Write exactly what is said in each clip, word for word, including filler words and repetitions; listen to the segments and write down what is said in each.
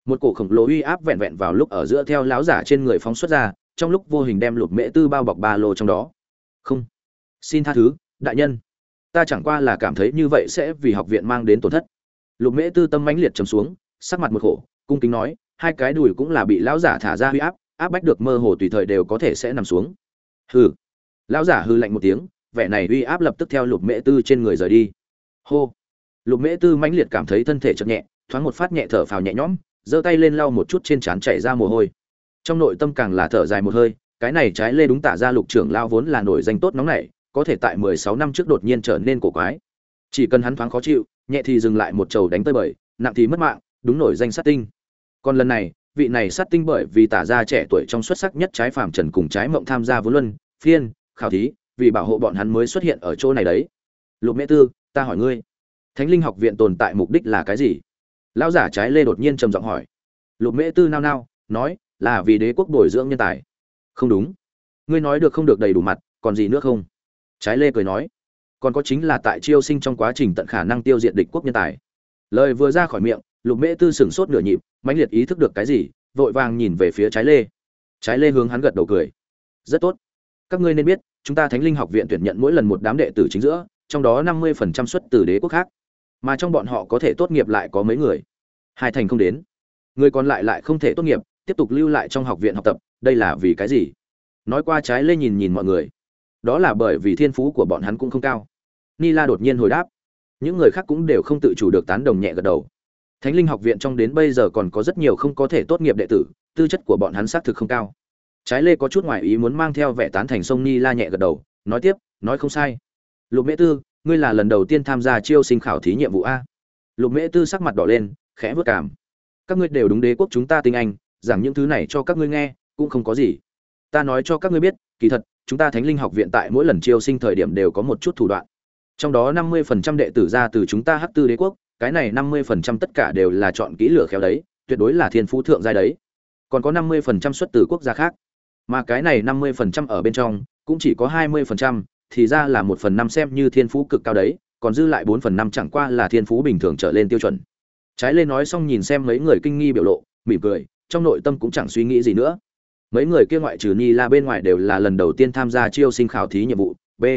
Một cổ khổng lồ uy áp vẹn vẹn vào lúc ở giữa theo lão giả trên người phóng xuất ra, trong lúc vô hình đem Lục Mễ Tư bao bọc ba lô trong đó. Không, xin tha thứ, đại nhân, ta chẳng qua là cảm thấy như vậy sẽ vì học viện mang đến tổn thất. Lục Mễ Tư tâm mãnh liệt trầm xuống, sắc mặt một khổ, cung kính nói, hai cái đùi cũng là bị lão giả thả ra uy áp, áp bách được mơ hồ tùy thời đều có thể sẽ nằm xuống. Hừ. Lão giả hừ lạnh một tiếng, vẻ này uy áp lập tức theo Lục Mễ Tư trên người rời đi. Hô. Lục Mễ Tư mãnh liệt cảm thấy thân thể chợt nhẹ, thoáng một phát nhẹ thở phào nhẹ nhõm, giơ tay lên lau một chút trên trán chảy ra mồ hôi. Trong nội tâm càng là thở dài một hơi, cái này trái lê đúng tả ra Lục trưởng lao vốn là nổi danh tốt nóng nảy, có thể tại mười sáu năm trước đột nhiên trở nên cổ quái. Chỉ cần hắn thoáng khó chịu, nhẹ thì dừng lại một trầu đánh tơi bời, nặng thì mất mạng, đúng nổi danh sát tinh. Còn lần này, vị này sát tinh bởi vì tả ra trẻ tuổi trong xuất sắc nhất trái phàm trần cùng trái mộng tham gia vốn luân, phiên, khảo thí, vì bảo hộ bọn hắn mới xuất hiện ở chỗ này đấy. Lục Mễ Tư, ta hỏi ngươi, Thánh Linh học viện tồn tại mục đích là cái gì? Lão giả trái lê đột nhiên trầm giọng hỏi. Lục Mễ Tư nao nao, nói, là vì đế quốc bồi dưỡng nhân tài. Không đúng, ngươi nói được không được đầy đủ mặt, còn gì nữa không? Trái lê cười nói, còn có chính là tại chiêu sinh trong quá trình tận khả năng tiêu diệt địch quốc nhân tài. Lời vừa ra khỏi miệng, Lục Mễ Tư sửng sốt nửa nhịp, mãnh liệt ý thức được cái gì, vội vàng nhìn về phía trái lê. Trái lê hướng hắn gật đầu cười, rất tốt, các ngươi nên biết, chúng ta Thánh Linh học viện tuyển nhận mỗi lần một đám đệ tử chính giữa, trong đó năm mươi phần trăm xuất từ đế quốc khác, mà trong bọn họ có thể tốt nghiệp lại có mấy người, hai thành không đến, người còn lại lại không thể tốt nghiệp, tiếp tục lưu lại trong học viện học tập, đây là vì cái gì? Nói qua trái lê nhìn nhìn mọi người, đó là bởi vì thiên phú của bọn hắn cũng không cao. Nila đột nhiên hồi đáp, những người khác cũng đều không tự chủ được tán đồng nhẹ gật đầu. Thánh Linh học viện trong đến bây giờ còn có rất nhiều không có thể tốt nghiệp đệ tử, tư chất của bọn hắn xác thực không cao. Trái lê có chút ngoài ý muốn mang theo vẻ tán thành sông Nila nhẹ gật đầu, nói tiếp, nói không sai. Lục Mễ Tư, ngươi là lần đầu tiên tham gia chiêu sinh khảo thí nhiệm vụ a? Lục Mễ Tư sắc mặt đỏ lên, khẽ vớt cảm. Các ngươi đều đúng đế quốc chúng ta tinh anh, giảng những thứ này cho các ngươi nghe, cũng không có gì. Ta nói cho các ngươi biết, kỳ thật, chúng ta Thánh Linh học viện tại mỗi lần chiêu sinh thời điểm đều có một chút thủ đoạn. Trong đó năm mươi phần trăm đệ tử ra từ chúng ta Hắc Tư đế quốc, cái này năm mươi phần trăm tất cả đều là chọn kỹ lửa khéo đấy, tuyệt đối là thiên phú thượng giai đấy. Còn có năm mươi phần trăm xuất từ quốc gia khác. Mà cái này năm mươi phần trăm ở bên trong, cũng chỉ có hai mươi phần trăm, thì ra là một phần năm xem như thiên phú cực cao đấy, còn dư lại bốn phần năm chẳng qua là thiên phú bình thường trở lên tiêu chuẩn. Trái lên nói xong nhìn xem mấy người kinh nghi biểu lộ, mỉm cười, trong nội tâm cũng chẳng suy nghĩ gì nữa. Mấy người kia ngoại trừ Ni La bên ngoài đều là lần đầu tiên tham gia chiêu sinh khảo thí nhiệm vụ. B.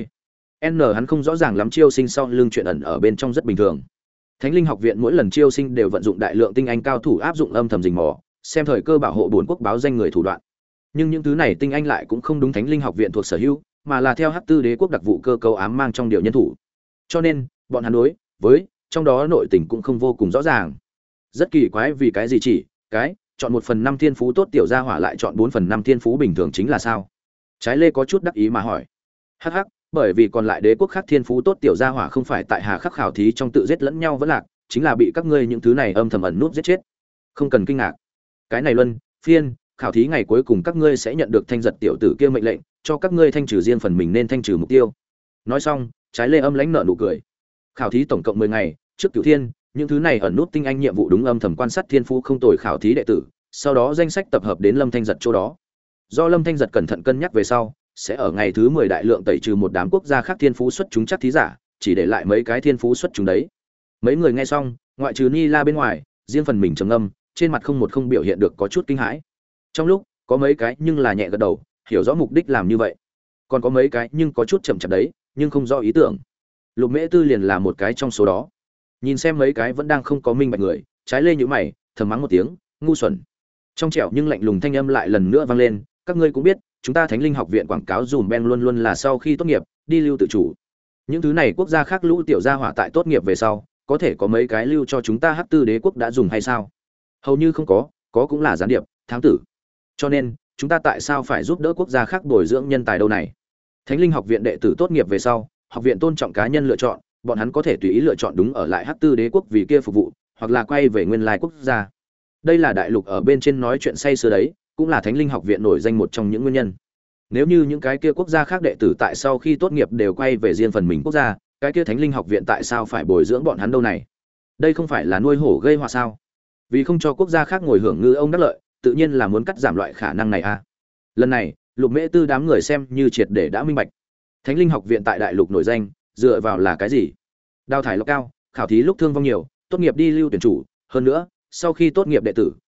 N hắn không rõ ràng lắm chiêu sinh sau lưng chuyện ẩn ở bên trong rất bình thường. Thánh Linh học viện mỗi lần chiêu sinh đều vận dụng đại lượng tinh anh cao thủ áp dụng âm thầm rình mò, xem thời cơ bảo hộ bốn quốc báo danh người thủ đoạn. Nhưng những thứ này tinh anh lại cũng không đúng Thánh Linh học viện thuộc sở hữu, mà là theo Hắc Tư đế quốc đặc vụ cơ cấu ám mang trong điều nhân thủ. Cho nên, bọn hắn đối với trong đó nội tình cũng không vô cùng rõ ràng. Rất kỳ quái vì cái gì chỉ cái chọn một phần năm thiên phú tốt tiểu gia hỏa lại chọn bốn phần năm thiên phú bình thường chính là sao? Trái lê có chút đắc ý mà hỏi. Hắc hắc, bởi vì còn lại đế quốc khác thiên phú tốt tiểu gia hỏa không phải tại hà khắc khảo thí trong tự giết lẫn nhau vẫn lạc, chính là bị các ngươi những thứ này âm thầm ẩn nút giết chết. Không cần kinh ngạc. Cái này luân, phiên, khảo thí ngày cuối cùng các ngươi sẽ nhận được thanh giật tiểu tử kia mệnh lệnh, cho các ngươi thanh trừ riêng phần mình nên thanh trừ mục tiêu. Nói xong, trái lê âm lãnh nợ nụ cười. Khảo thí tổng cộng mười ngày, trước Cửu Thiên, những thứ này ẩn nút tinh anh nhiệm vụ đúng âm thầm quan sát thiên phú không tồi khảo thí đệ tử, sau đó danh sách tập hợp đến Lâm Thanh giật chỗ đó. Do Lâm Thanh giật cẩn thận cân nhắc về sau, sẽ ở ngày thứ mười đại lượng tẩy trừ một đám quốc gia khác thiên phú xuất chúng chắc thí giả, chỉ để lại mấy cái thiên phú xuất chúng đấy. Mấy người nghe xong, ngoại trừ Ni La bên ngoài, riêng phần mình trầm ngâm, trên mặt không một không biểu hiện được có chút kinh hãi. Trong lúc, có mấy cái nhưng là nhẹ gật đầu, hiểu rõ mục đích làm như vậy. Còn có mấy cái nhưng có chút chậm chạp đấy, nhưng không rõ ý tưởng. Lục Mễ Tư liền là một cái trong số đó. Nhìn xem mấy cái vẫn đang không có minh bạch người, trái lê nhíu mày, thầm mắng một tiếng, ngu xuẩn. Trong trẻo nhưng lạnh lùng thanh âm lại lần nữa vang lên, các ngươi cũng biết, chúng ta Thánh Linh học viện quảng cáo dùm ben luôn luôn là sau khi tốt nghiệp, đi lưu tự chủ. Những thứ này quốc gia khác lũ tiểu gia hỏa tại tốt nghiệp về sau, có thể có mấy cái lưu cho chúng ta Hắc Tư đế quốc đã dùng hay sao? Hầu như không có, có cũng là gián điệp, thám tử. Cho nên, chúng ta tại sao phải giúp đỡ quốc gia khác bồi dưỡng nhân tài đâu này? Thánh Linh học viện đệ tử tốt nghiệp về sau, học viện tôn trọng cá nhân lựa chọn, bọn hắn có thể tùy ý lựa chọn đúng ở lại Hắc Tư đế quốc vì kia phục vụ, hoặc là quay về nguyên lai quốc gia. Đây là đại lục ở bên trên nói chuyện say sưa đấy, cũng là Thánh Linh học viện nổi danh một trong những nguyên nhân. Nếu như những cái kia quốc gia khác đệ tử tại sau khi tốt nghiệp đều quay về riêng phần mình quốc gia, cái kia Thánh Linh học viện tại sao phải bồi dưỡng bọn hắn đâu này? Đây không phải là nuôi hổ gây họa sao? Vì không cho quốc gia khác ngồi hưởng ngư ông đắc lợi, tự nhiên là muốn cắt giảm loại khả năng này a. Lần này, Lục Mễ Tư đám người xem như triệt để đã minh bạch. Thánh Linh học viện tại đại lục nổi danh, dựa vào là cái gì? Đào thải lộc cao, khảo thí lúc thương vong nhiều, tốt nghiệp đi lưu tuyển chủ, hơn nữa, sau khi tốt nghiệp đệ tử,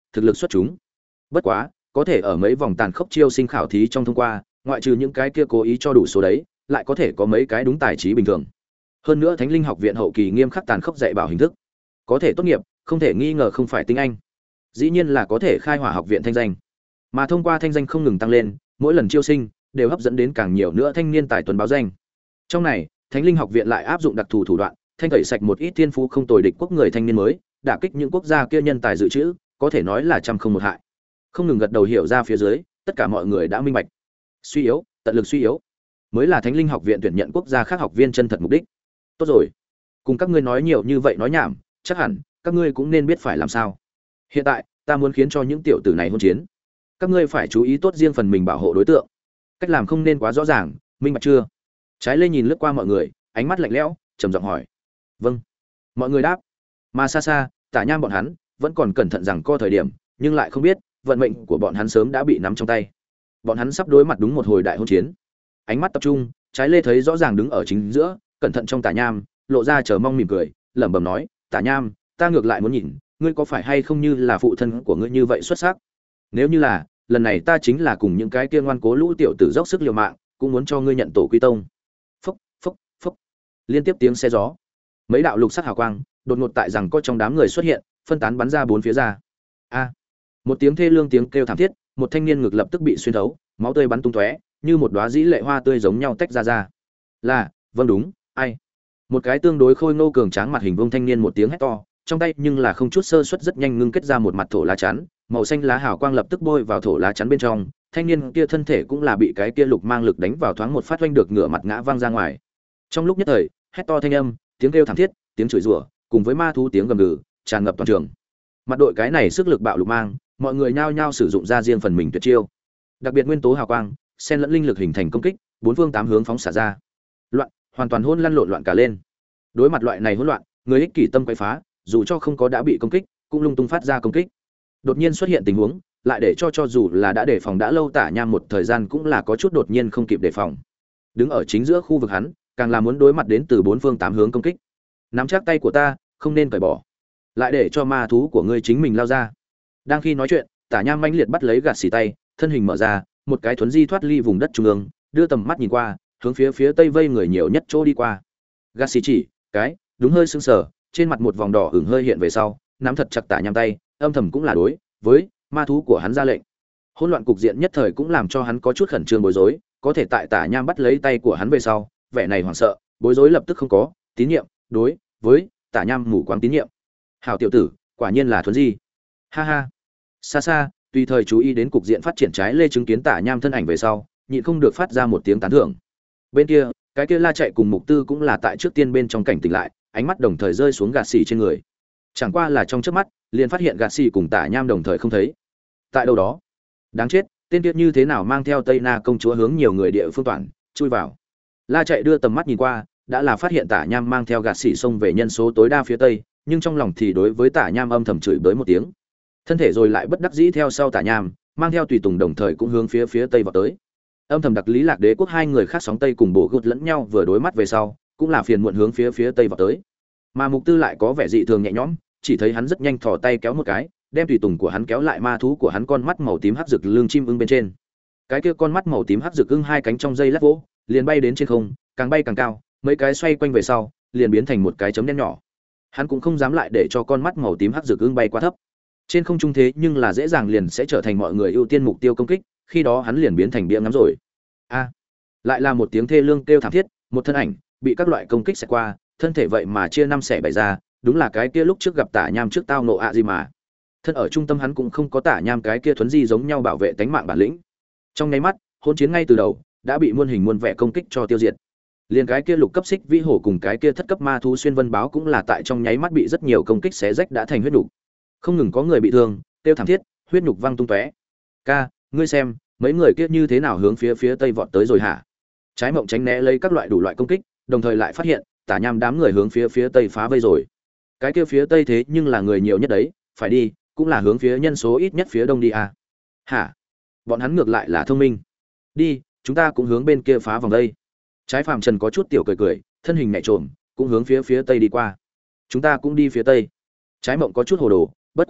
thực lực xuất chúng. Bất quá, có thể ở mấy vòng tàn khốc chiêu sinh khảo thí trong thông qua, ngoại trừ những cái kia cố ý cho đủ số đấy, lại có thể có mấy cái đúng tài trí bình thường. Hơn nữa Thánh Linh Học viện hậu kỳ nghiêm khắc tàn khốc dạy bảo hình thức, có thể tốt nghiệp, không thể nghi ngờ không phải tinh anh. Dĩ nhiên là có thể khai hỏa học viện thanh danh. Mà thông qua thanh danh không ngừng tăng lên, mỗi lần chiêu sinh đều hấp dẫn đến càng nhiều nữa thanh niên tài tuấn báo danh. Trong này, Thánh Linh Học viện lại áp dụng đặc thù thủ đoạn, thanh tẩy sạch một ít thiên phú không tồi địch quốc người thanh niên mới, đả kích những quốc gia kia nhân tài dự trữ, có thể nói là trăm không một hại. Không ngừng gật đầu hiểu ra phía dưới, tất cả mọi người đã minh bạch. Suy yếu, tận lực suy yếu, mới là Thánh Linh Học viện tuyển nhận quốc gia khác học viên chân thật mục đích. Tốt rồi, cùng các ngươi nói nhiều như vậy nói nhảm, chắc hẳn các ngươi cũng nên biết phải làm sao. Hiện tại, ta muốn khiến cho những tiểu tử này hôn chiến. Các ngươi phải chú ý tốt riêng phần mình bảo hộ đối tượng. Cách làm không nên quá rõ ràng, minh bạch chưa? Trái Lê nhìn lướt qua mọi người, ánh mắt lạnh lẽo, trầm giọng hỏi. Vâng. Mọi người đáp. Mà xa xa, Tả Nham bọn hắn vẫn còn cẩn thận rằng co thời điểm, nhưng lại không biết, vận mệnh của bọn hắn sớm đã bị nắm trong tay. Bọn hắn sắp đối mặt đúng một hồi đại hôn chiến. Ánh mắt tập trung, Trái Lê thấy rõ ràng đứng ở chính giữa, cẩn thận trong Tả Nham, lộ ra chờ mong mỉm cười, lẩm bẩm nói, "Tả Nham, ta ngược lại muốn nhìn, ngươi có phải hay không như là phụ thân của ngươi như vậy xuất sắc? Nếu như là, lần này ta chính là cùng những cái kia ngoan cố lũ tiểu tử dốc sức liều mạng, cũng muốn cho ngươi nhận tổ quy tông." Phốc, phốc, phốc. Liên tiếp tiếng xe gió, mấy đạo lục sắc hào quang đột ngột tại rằng có trong đám người xuất hiện, phân tán bắn ra bốn phía ra. A! Một tiếng thê lương tiếng kêu thảm thiết, một thanh niên ngực lập tức bị xuyên thấu, máu tươi bắn tung tóe, như một đóa dĩ lệ hoa tươi giống nhau tách ra ra. Là, vâng đúng, ai? Một cái tương đối khôi ngô cường tráng mặt hình vuông thanh niên một tiếng hét to, trong tay nhưng là không chút sơ suất rất nhanh ngưng kết ra một mặt thổ lá chắn, màu xanh lá hào quang lập tức bôi vào thổ lá chắn bên trong, thanh niên kia thân thể cũng là bị cái kia lục mang lực đánh vào thoáng một phát oanh được ngửa mặt ngã văng ra ngoài. Trong lúc nhất thời, hét to thanh âm, tiếng kêu thảm thiết, tiếng chửi rủa, cùng với ma thú tiếng gầm gừ, tràn ngập toàn trường. Mặt đội cái này sức lực bạo lục mang, mọi người nhao nhao sử dụng ra riêng phần mình tuyệt chiêu. Đặc biệt nguyên tố hào quang, xen lẫn linh lực hình thành công kích, bốn phương tám hướng phóng xả ra. Loạn, hoàn toàn hỗn lăn lộn loạn cả lên. Đối mặt loại này hỗn loạn, người ích kỷ tâm quấy phá, dù cho không có đã bị công kích, cũng lung tung phát ra công kích. Đột nhiên xuất hiện tình huống, lại để cho cho dù là đã đề phòng đã lâu Tả Nham một thời gian cũng là có chút đột nhiên không kịp đề phòng. Đứng ở chính giữa khu vực hắn, càng là muốn đối mặt đến từ bốn phương tám hướng công kích. Nắm chắc tay của ta, không nên cởi bỏ. Lại để cho ma thú của ngươi chính mình lao ra. Đang khi nói chuyện, Tả Nham mãnh liệt bắt lấy gạt xì tay, thân hình mở ra, một cái thuấn di thoát ly vùng đất trung ương, đưa tầm mắt nhìn qua, hướng phía phía tây vây người nhiều nhất chỗ đi qua. Gạt xì chỉ, cái, đúng hơi sưng sờ, trên mặt một vòng đỏ ửng hơi hiện về sau, nắm thật chặt Tả Nham tay, âm thầm cũng là đối với ma thú của hắn ra lệnh. Hỗn loạn cục diện nhất thời cũng làm cho hắn có chút khẩn trương bối rối, có thể tại Tả Nham bắt lấy tay của hắn về sau, vẻ này hoảng sợ, bối rối lập tức không có, tín nhiệm, đối với Tả Nham mù quáng tín nhiệm. Hảo tiểu tử, quả nhiên là thuấn di. Ha ha. Xa xa, tùy thời chú ý đến cục diện phát triển trái lê chứng kiến Tả Nham thân ảnh về sau, nhịn không được phát ra một tiếng tán thưởng. Bên kia, cái kia La chạy cùng Mục Tư cũng là tại trước tiên bên trong cảnh tỉnh lại, ánh mắt đồng thời rơi xuống gạt xì trên người. Chẳng qua là trong chớp mắt, liền phát hiện gạt xì cùng Tả Nham đồng thời không thấy. Tại đâu đó? Đáng chết, tên kia như thế nào mang theo Tây Na công chúa hướng nhiều người địa phương toàn chui vào. La chạy đưa tầm mắt nhìn qua, đã là phát hiện Tả Nham mang theo gạt xì xông về nhân số tối đa phía tây, nhưng trong lòng thì đối với Tả Nham âm thầm chửi bới một tiếng. Thân thể rồi lại bất đắc dĩ theo sau Tả Nham, mang theo tùy tùng đồng thời cũng hướng phía phía tây vào tới. Âm thầm đặc lý Lạc Đế quốc hai người khác sóng tây cùng bổ gút lẫn nhau vừa đối mắt về sau, cũng là phiền muộn hướng phía phía tây vào tới. Mà Mục Tư lại có vẻ dị thường nhẹ nhõm, chỉ thấy hắn rất nhanh thò tay kéo một cái, đem tùy tùng của hắn kéo lại ma thú của hắn con mắt màu tím hắc rực lưng chim ưng bên trên. Cái kia con mắt màu tím hắc rực ưng hai cánh trong dây lắc vỗ, liền bay đến trên không, càng bay càng cao, mấy cái xoay quanh về sau, liền biến thành một cái chấm đen nhỏ. Hắn cũng không dám lại để cho con mắt màu tím hắc rực ưng bay quá thấp. Trên không trung thế nhưng là dễ dàng liền sẽ trở thành mọi người ưu tiên mục tiêu công kích, khi đó hắn liền biến thành bia ngắm rồi. A! Lại là một tiếng thê lương kêu thảm thiết, một thân ảnh bị các loại công kích xẹt qua, thân thể vậy mà chia năm xẻ bảy ra, đúng là cái kia lúc trước gặp Tả Nham trước tao nộ ạ gì mà. Thân ở trung tâm hắn cũng không có Tả Nham cái kia thuấn di giống nhau bảo vệ tánh mạng bản lĩnh. Trong nháy mắt, hỗn chiến ngay từ đầu đã bị muôn hình muôn vẻ công kích cho tiêu diệt. Liền cái kia lục cấp xích vĩ hổ cùng cái kia thất cấp ma thú xuyên vân báo cũng là tại trong nháy mắt bị rất nhiều công kích xé rách đã thành huyết nhục. Không ngừng có người bị thương, tiêu thảm thiết, huyết nhục văng tung tóe. Ca, ngươi xem, mấy người kia như thế nào hướng phía phía tây vọt tới rồi hả? Trái Mộng tránh né lấy các loại đủ loại công kích, đồng thời lại phát hiện Tả Nham đám người hướng phía phía tây phá vây rồi. Cái kia phía tây thế nhưng là người nhiều nhất đấy, phải đi, cũng là hướng phía nhân số ít nhất phía đông đi à? Hả? Bọn hắn ngược lại là thông minh. Đi, chúng ta cũng hướng bên kia phá vòng đây. Trái Phàm Trần có chút tiểu cười cười, thân hình nhẹ trộm, cũng hướng phía phía tây đi qua. Chúng ta cũng đi phía tây. Trái Mộng có chút hồ đồ, bất quá,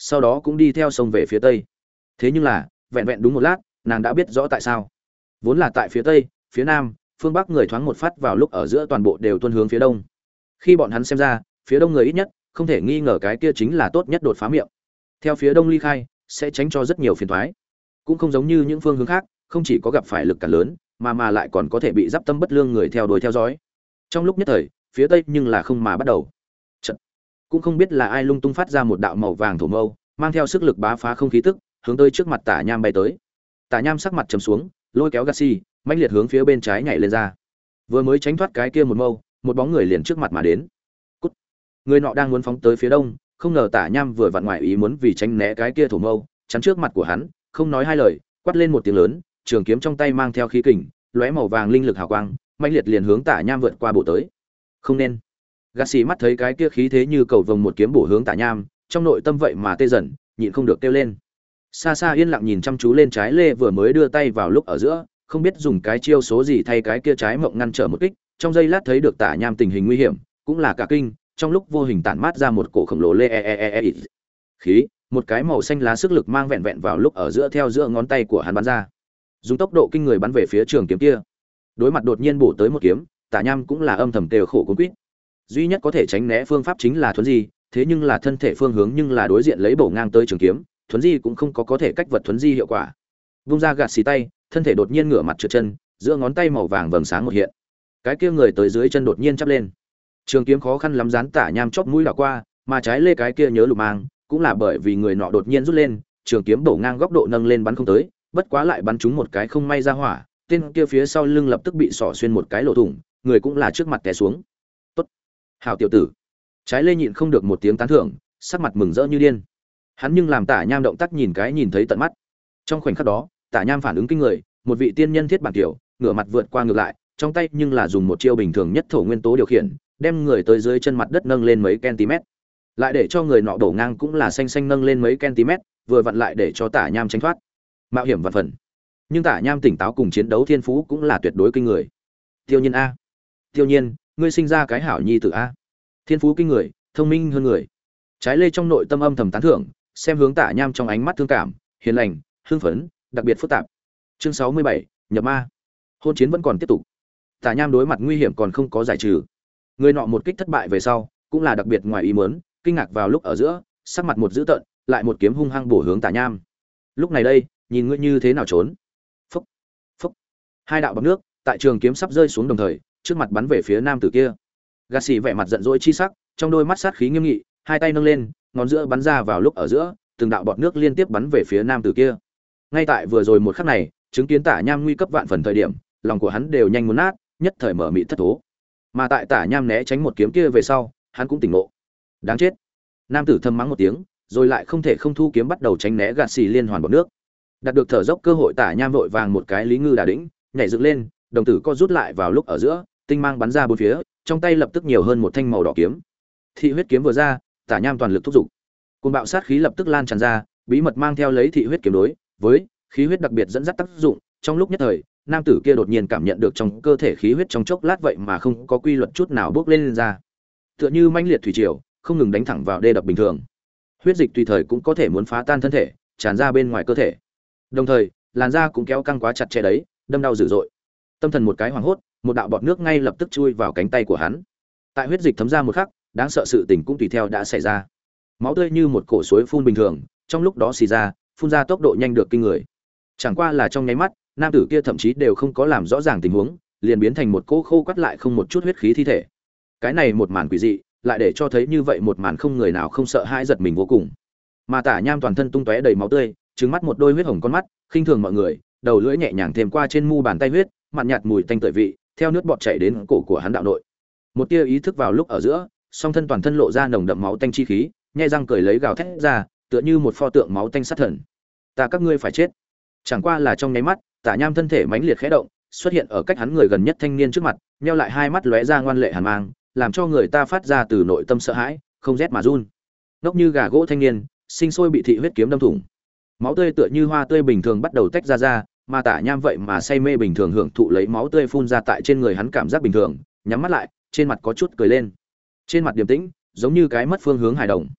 sau đó cũng đi theo sông về phía tây. Thế nhưng là, vẹn vẹn đúng một lát, nàng đã biết rõ tại sao. Vốn là tại phía tây, phía nam, phương bắc người thoáng một phát vào lúc ở giữa toàn bộ đều tuôn hướng phía đông. Khi bọn hắn xem ra, phía đông người ít nhất, không thể nghi ngờ cái kia chính là tốt nhất đột phá miệng. Theo phía đông ly khai, sẽ tránh cho rất nhiều phiền toái. Cũng không giống như những phương hướng khác, không chỉ có gặp phải lực cản lớn, mà mà lại còn có thể bị giáp tâm bất lương người theo đuổi theo dõi. Trong lúc nhất thời, phía tây nhưng là không mà bắt đầu. Chật. Cũng không biết là ai lung tung phát ra một đạo màu vàng thổ mâu, mang theo sức lực bá phá không khí tức, hướng tới trước mặt Tả Nham bay tới. Tả Nham sắc mặt trầm xuống, lôi kéo Gassi, mãnh liệt hướng phía bên trái nhảy lên ra. Vừa mới tránh thoát cái kia một mâu, một bóng người liền trước mặt mà đến. Cút. Người nọ đang muốn phóng tới phía đông, không ngờ Tả Nham vừa vặn ngoài ý muốn vì tránh né cái kia thổ mâu, chắn trước mặt của hắn, không nói hai lời, quát lên một tiếng lớn, trường kiếm trong tay mang theo khí kình, lóe màu vàng linh lực hào quang, mãnh liệt liền hướng Tả Nham vượt qua bổ tới. Không nên. Gassi mắt thấy cái kia khí thế như cầu vồng một kiếm bổ hướng Tả Nham, trong nội tâm vậy mà tê dần, nhịn không được kêu lên. Xa xa yên lặng nhìn chăm chú lên trái lê vừa mới đưa tay vào lúc ở giữa, không biết dùng cái chiêu số gì thay cái kia trái mộng ngăn trở một kích, trong giây lát thấy được Tả Nham tình hình nguy hiểm, cũng là cả kinh, trong lúc vô hình tản mát ra một cổ khổng lồ lê e e e e khí, một cái màu xanh lá sức lực mang vẹn vẹn vào lúc ở giữa theo giữa ngón tay của hắn bắn ra, dùng tốc độ kinh người bắn về phía trường kiếm kia. Đối mặt đột nhiên bổ tới một kiếm, Tả Nham cũng là âm thầm kêu khổ cuống quýt. Duy nhất có thể tránh né phương pháp chính là thuấn di, thế nhưng là thân thể phương hướng nhưng là đối diện lấy bổ ngang tới trường kiếm, thuấn di cũng không có có thể cách vật thuấn di hiệu quả. Vung ra gạt xì tay, thân thể đột nhiên ngửa mặt trượt chân, giữa ngón tay màu vàng vầng sáng một hiện. Cái kia người tới dưới chân đột nhiên chắp lên. Trường kiếm khó khăn lắm dán Tả Nham chóp mũi đảo qua, mà trái lê cái kia nhớ lục mang, cũng là bởi vì người nọ đột nhiên rút lên, trường kiếm bổ ngang góc độ nâng lên bắn không tới, bất quá lại bắn trúng một cái không may ra hỏa, tên kia phía sau lưng lập tức bị xỏ xuyên một cái lỗ thủng, người cũng là trước mặt té xuống. Tốt, hảo tiểu tử. Trái lê nhịn không được một tiếng tán thưởng, sắc mặt mừng rỡ như điên. Hắn nhưng làm Tả Nham động tác nhìn cái nhìn thấy tận mắt. Trong khoảnh khắc đó, Tả Nham phản ứng kinh người, một vị tiên nhân thiết bản tiểu, ngửa mặt vượt qua ngược lại, trong tay nhưng là dùng một chiêu bình thường nhất thổ nguyên tố điều khiển, đem người tới dưới chân mặt đất nâng lên mấy cm. Lại để cho người nọ đổ ngang cũng là xanh xanh nâng lên mấy cm, vừa vặn lại để cho Tả Nham tránh thoát. Mạo hiểm vạn phần. Nhưng Tả Nham tỉnh táo cùng chiến đấu thiên phú cũng là tuyệt đối kinh người. Tiêu Nhiên a, Tiêu Nhiên, ngươi sinh ra cái hảo nhi tử a. Thiên phú kinh người, thông minh hơn người. Trái lê trong nội tâm âm thầm tán thưởng, xem hướng Tả Nham trong ánh mắt thương cảm, hiền lành, hưng phấn, đặc biệt phức tạp. Chương sáu mươi bảy, nhập ma. Hôn chiến vẫn còn tiếp tục. Tả Nham đối mặt nguy hiểm còn không có giải trừ. Người nọ một kích thất bại về sau, cũng là đặc biệt ngoài ý muốn, kinh ngạc vào lúc ở giữa, sắc mặt một dữ tợn, lại một kiếm hung hăng bổ hướng Tả Nham. Lúc này đây, nhìn ngươi như thế nào trốn? Phốc, phốc. Hai đạo bọt nước, tại trường kiếm sắp rơi xuống đồng thời, trước mặt bắn về phía nam tử kia. Gassi vẻ mặt giận dỗi chi sắc, trong đôi mắt sát khí nghiêm nghị, hai tay nâng lên, ngón giữa bắn ra vào lúc ở giữa, từng đạo bọt nước liên tiếp bắn về phía nam tử kia. Ngay tại vừa rồi một khắc này, chứng kiến Tả Nham nguy cấp vạn phần thời điểm, lòng của hắn đều nhanh muốn nát, nhất thời mở mịt thất thố. Mà tại Tả Nham né tránh một kiếm kia về sau, hắn cũng tỉnh ngộ. Đáng chết. Nam tử thầm mắng một tiếng, rồi lại không thể không thu kiếm bắt đầu tránh né Gassi liên hoàn bọt nước. Đạt được thở dốc cơ hội, Tả Nham vội vàng một cái lý ngư đả đỉnh, nhảy dựng lên, đồng tử co rút lại vào lúc ở giữa, tinh mang bắn ra bốn phía, trong tay lập tức nhiều hơn một thanh màu đỏ kiếm. Thị huyết kiếm vừa ra, Tả Nham toàn lực thúc giục. Cơn bạo sát khí lập tức lan tràn ra, bí mật mang theo lấy thị huyết kiếm đối với khí huyết đặc biệt dẫn dắt tác dụng, trong lúc nhất thời, nam tử kia đột nhiên cảm nhận được trong cơ thể khí huyết trong chốc lát vậy mà không có quy luật chút nào bốc lên, lên ra. Tựa như mãnh liệt thủy triều, không ngừng đánh thẳng vào đê đập bình thường. Huyết dịch tùy thời cũng có thể muốn phá tan thân thể, tràn ra bên ngoài cơ thể. Đồng thời, làn da cũng kéo căng quá chặt chẽ đấy, đâm đau dữ dội. Tâm thần một cái hoảng hốt, một đạo bọt nước ngay lập tức chui vào cánh tay của hắn. Tại huyết dịch thấm ra một khắc, đáng sợ sự tình cũng tùy theo đã xảy ra. Máu tươi như một cổ suối phun bình thường, trong lúc đó xì ra, phun ra tốc độ nhanh được kinh người. Chẳng qua là trong nháy mắt, nam tử kia thậm chí đều không có làm rõ ràng tình huống, liền biến thành một cỗ khô quắt lại không một chút huyết khí thi thể. Cái này một màn quỷ dị, lại để cho thấy như vậy một màn không người nào không sợ hãi giật mình vô cùng. Mà Tả Nham toàn thân tung tóe đầy máu tươi, trừng mắt một đôi huyết hồng con mắt, khinh thường mọi người, đầu lưỡi nhẹ nhàng thêm qua trên mu bàn tay huyết, mặn nhạt mùi tanh tưởi vị, theo nước bọt chảy đến cổ của hắn đạo nội. Một tia ý thức vào lúc ở giữa, song thân toàn thân lộ ra nồng đậm máu tanh chi khí, nhai răng cười lấy gào thét ra, tựa như một pho tượng máu tanh sát thần. Ta các ngươi phải chết. Chẳng qua là trong nháy mắt, Tả Nham thân thể mãnh liệt khẽ động, xuất hiện ở cách hắn người gần nhất thanh niên trước mặt, nheo lại hai mắt lóe ra ngoan lệ hàn mang, làm cho người ta phát ra từ nội tâm sợ hãi, không rét mà run. Nốc như gà gỗ thanh niên, sinh sôi bị thị huyết kiếm đâm thủng. Máu tươi tựa như hoa tươi bình thường bắt đầu tách ra ra, mà Tả Nham vậy mà say mê bình thường hưởng thụ lấy máu tươi phun ra tại trên người hắn cảm giác bình thường, nhắm mắt lại, trên mặt có chút cười lên. Trên mặt điềm tĩnh, giống như cái mất phương hướng hài đồng.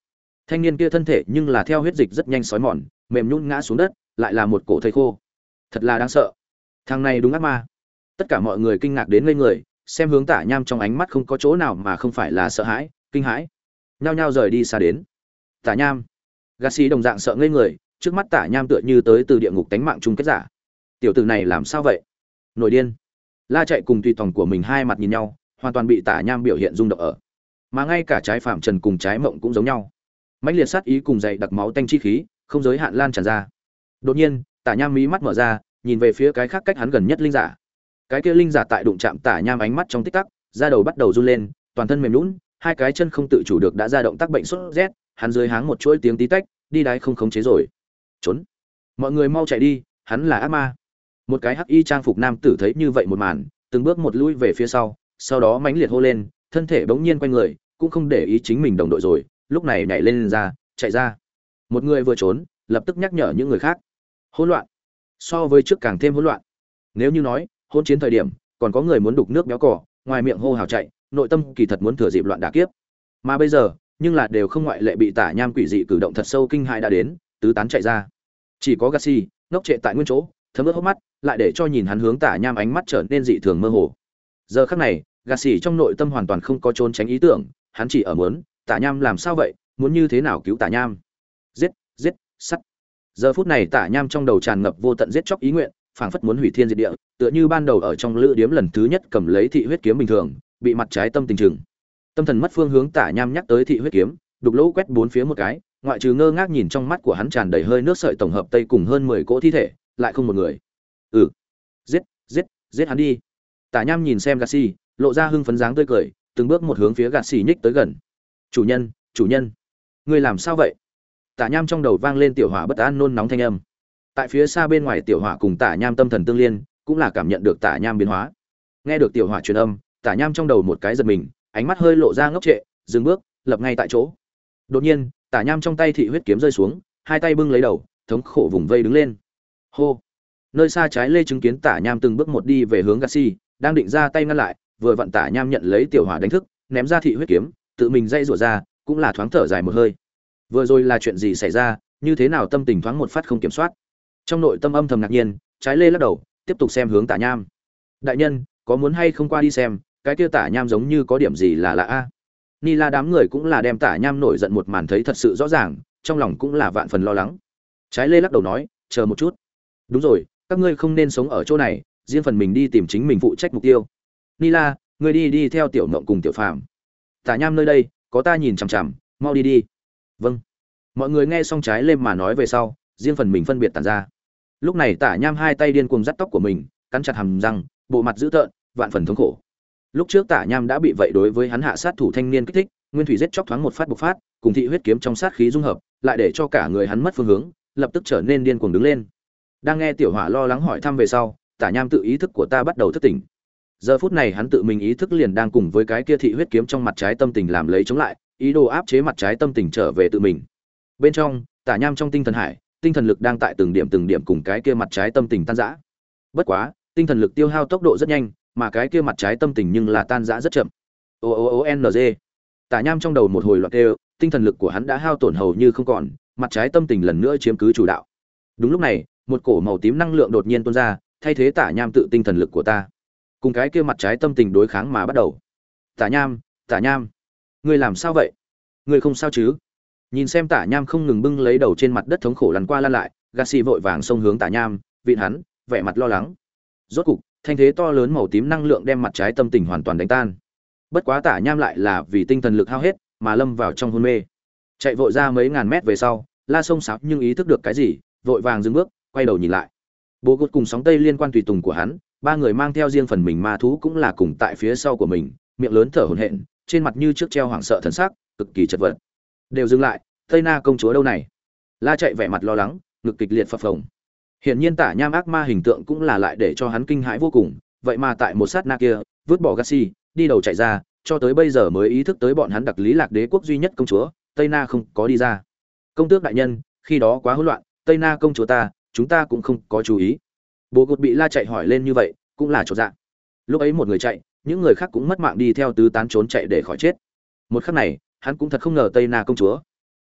Thanh niên kia thân thể nhưng là theo huyết dịch rất nhanh xói mòn, mềm nhũn ngã xuống đất, lại là một cổ thây khô. Thật là đáng sợ. Thằng này đúng ác ma. Tất cả mọi người kinh ngạc đến ngây người, xem hướng Tả Nham trong ánh mắt không có chỗ nào mà không phải là sợ hãi, kinh hãi. Nhao nhao rời đi xa đến. Tả Nham, Gassi đồng dạng sợ ngây người, trước mắt Tả Nham tựa như tới từ địa ngục tánh mạng chung kết giả. Tiểu tử này làm sao vậy? Nổi điên. La Chạy cùng tùy tòng của mình hai mặt nhìn nhau, hoàn toàn bị Tả Nham biểu hiện rung động ở. Mà ngay cả trái Phạm Trần cùng trái Mộng cũng giống nhau. Mãnh liệt sát ý cùng dày đặc máu tanh chi khí, không giới hạn lan tràn ra. Đột nhiên, Tả Nham mí mắt mở ra, nhìn về phía cái khác cách hắn gần nhất linh giả. Cái kia linh giả tại đụng chạm Tả Nham ánh mắt trong tích tắc, da đầu bắt đầu run lên, toàn thân mềm nhũn, hai cái chân không tự chủ được đã ra động tác bệnh sốt rét, hắn dưới háng một chuỗi tiếng tí tách, đi đái không khống chế rồi. Trốn. Mọi người mau chạy đi, hắn là ác ma. Một cái hắc y trang phục nam tử thấy như vậy một màn, từng bước một lui về phía sau, sau đó mãnh liệt hô lên, thân thể bỗng nhiên quay người, cũng không để ý chính mình đồng đội rồi, lúc này nhảy lên, lên ra, chạy ra. Một người vừa trốn, lập tức nhắc nhở những người khác. Hỗn loạn. So với trước càng thêm hỗn loạn. Nếu như nói, hỗn chiến thời điểm, còn có người muốn đục nước béo cỏ, ngoài miệng hô hào chạy, nội tâm kỳ thật muốn thừa dịp loạn đả kiếp. Mà bây giờ, nhưng là đều không ngoại lệ bị Tả Nham quỷ dị cử động thật sâu kinh hãi đã đến, tứ tán chạy ra. Chỉ có Gassi, ngốc trệ tại nguyên chỗ, thấm ướt hốc mắt, lại để cho nhìn hắn hướng Tả Nham ánh mắt trở nên dị thường mơ hồ. Giờ khắc này, Gassi trong nội tâm hoàn toàn không có trốn tránh ý tưởng, hắn chỉ ở muốn, Tả Nham làm sao vậy, muốn như thế nào cứu Tả Nham. Giết, giết, sắt. Giờ phút này Tả Nham trong đầu tràn ngập vô tận giết chóc ý nguyện, phảng phất muốn hủy thiên diệt địa, tựa như ban đầu ở trong lữ điếm lần thứ nhất cầm lấy thị huyết kiếm bình thường, bị mặt trái tâm tình trừng. Tâm thần mất phương hướng Tả Nham nhắc tới thị huyết kiếm, đục lỗ quét bốn phía một cái, ngoại trừ ngơ ngác nhìn trong mắt của hắn tràn đầy hơi nước sợi tổng hợp tây cùng hơn mười cỗ thi thể, lại không một người. Ừ, giết, giết, giết hắn đi. Tả Nham nhìn xem Gassi, lộ ra hưng phấn dáng tươi cười, từng bước một hướng phía Gassi nhích tới gần. Chủ nhân, chủ nhân, ngươi làm sao vậy? Tả Nham trong đầu vang lên tiểu hỏa bất an nôn nóng thanh âm. Tại phía xa bên ngoài tiểu hỏa cùng Tả Nham tâm thần tương liên, cũng là cảm nhận được Tả Nham biến hóa. Nghe được tiểu hỏa truyền âm, Tả Nham trong đầu một cái giật mình, ánh mắt hơi lộ ra ngốc trệ, dừng bước, lập ngay tại chỗ. Đột nhiên, Tả Nham trong tay thị huyết kiếm rơi xuống, hai tay bưng lấy đầu, thống khổ vùng vây đứng lên. Hô. Nơi xa trái lê chứng kiến Tả Nham từng bước một đi về hướng Gassi, đang định ra tay ngăn lại, vừa vặn Tả Nham nhận lấy tiểu hỏa đánh thức, ném ra thị huyết kiếm, tự mình dây rủa ra, cũng là thoáng thở dài một hơi. Vừa rồi là chuyện gì xảy ra, như thế nào tâm tình thoáng một phát không kiểm soát. Trong nội tâm âm thầm ngạc nhiên, trái lê lắc đầu, tiếp tục xem hướng Tả Nham. Đại nhân, có muốn hay không qua đi xem, cái kia Tả Nham giống như có điểm gì là lạ a. Ni La đám người cũng là đem Tả Nham nổi giận một màn thấy thật sự rõ ràng, trong lòng cũng là vạn phần lo lắng. Trái lê lắc đầu nói, chờ một chút. Đúng rồi, các ngươi không nên sống ở chỗ này, riêng phần mình đi tìm chính mình phụ trách mục tiêu. Ni La, ngươi đi đi theo tiểu Ngộng cùng tiểu Phàm. Tả Nham nơi đây, có ta nhìn chằm chằm, mau đi đi. Vâng. Mọi người nghe xong trái lê mà nói về sau, riêng phần mình phân biệt tản ra. Lúc này Tả Nham hai tay điên cuồng dắt tóc của mình, cắn chặt hàm răng, bộ mặt dữ tợn, vạn phần thống khổ. Lúc trước Tả Nham đã bị vậy đối với hắn hạ sát thủ thanh niên kích thích, nguyên thủy giết chóc thoáng một phát bộc phát, cùng thị huyết kiếm trong sát khí dung hợp, lại để cho cả người hắn mất phương hướng, lập tức trở nên điên cuồng đứng lên. Đang nghe tiểu hỏa lo lắng hỏi thăm về sau, Tả Nham tự ý thức của ta bắt đầu thức tỉnh. Giờ phút này hắn tự mình ý thức liền đang cùng với cái kia thị huyết kiếm trong mặt trái tâm tình làm lấy chống lại, ý đồ áp chế mặt trái tâm tình trở về tự mình. Bên trong, Tả Nham trong tinh thần hải, tinh thần lực đang tại từng điểm từng điểm cùng cái kia mặt trái tâm tình tan rã. Bất quá, tinh thần lực tiêu hao tốc độ rất nhanh, mà cái kia mặt trái tâm tình nhưng là tan rã rất chậm. O O O N G. Tả Nham trong đầu một hồi loạn kêu, tinh thần lực của hắn đã hao tổn hầu như không còn, mặt trái tâm tình lần nữa chiếm cứ chủ đạo. Đúng lúc này, một cổ màu tím năng lượng đột nhiên tuôn ra, thay thế Tả Nham tự tinh thần lực của ta. Cùng cái kia mặt trái tâm tình đối kháng mà bắt đầu. Tả Nham, Tả Nham, ngươi làm sao vậy? Ngươi không sao chứ? Nhìn xem Tả Nham không ngừng bưng lấy đầu trên mặt đất thống khổ lăn qua lăn lại, Gassi vội vàng xông hướng Tả Nham, vịn hắn, vẻ mặt lo lắng. Rốt cục, thanh thế to lớn màu tím năng lượng đem mặt trái tâm tình hoàn toàn đánh tan. Bất quá Tả Nham lại là vì tinh thần lực hao hết, mà lâm vào trong hôn mê. Chạy vội ra mấy ngàn mét về sau, La Sông Sáo nhưng ý thức được cái gì, vội vàng dừng bước, quay đầu nhìn lại. Bố Cốt cùng sóng tây liên quan tùy tùng của hắn, ba người mang theo riêng phần mình ma thú cũng là cùng tại phía sau của mình, miệng lớn thở hổn hển, trên mặt như trước treo hoảng sợ thần sắc, cực kỳ chật vật. Đều dừng lại, Tây Na công chúa đâu này? La Chạy vẻ mặt lo lắng, ngực kịch liệt phập phồng. Hiển nhiên Tả Nham ác ma hình tượng cũng là lại để cho hắn kinh hãi vô cùng, vậy mà tại một sát na kia, vứt bỏ Gassi, đi đầu chạy ra, cho tới bây giờ mới ý thức tới bọn hắn đặc lý lạc đế quốc duy nhất công chúa, Tây Na không có đi ra. Công tước đại nhân, khi đó quá hỗn loạn, Tây Na công chúa ta, chúng ta cũng không có chú ý. Bố Cốt bị La Chạy hỏi lên như vậy, cũng là chột dạ. Lúc ấy một người chạy, những người khác cũng mất mạng đi theo tứ tán trốn chạy để khỏi chết. Một khắc này, hắn cũng thật không ngờ Tây Na công chúa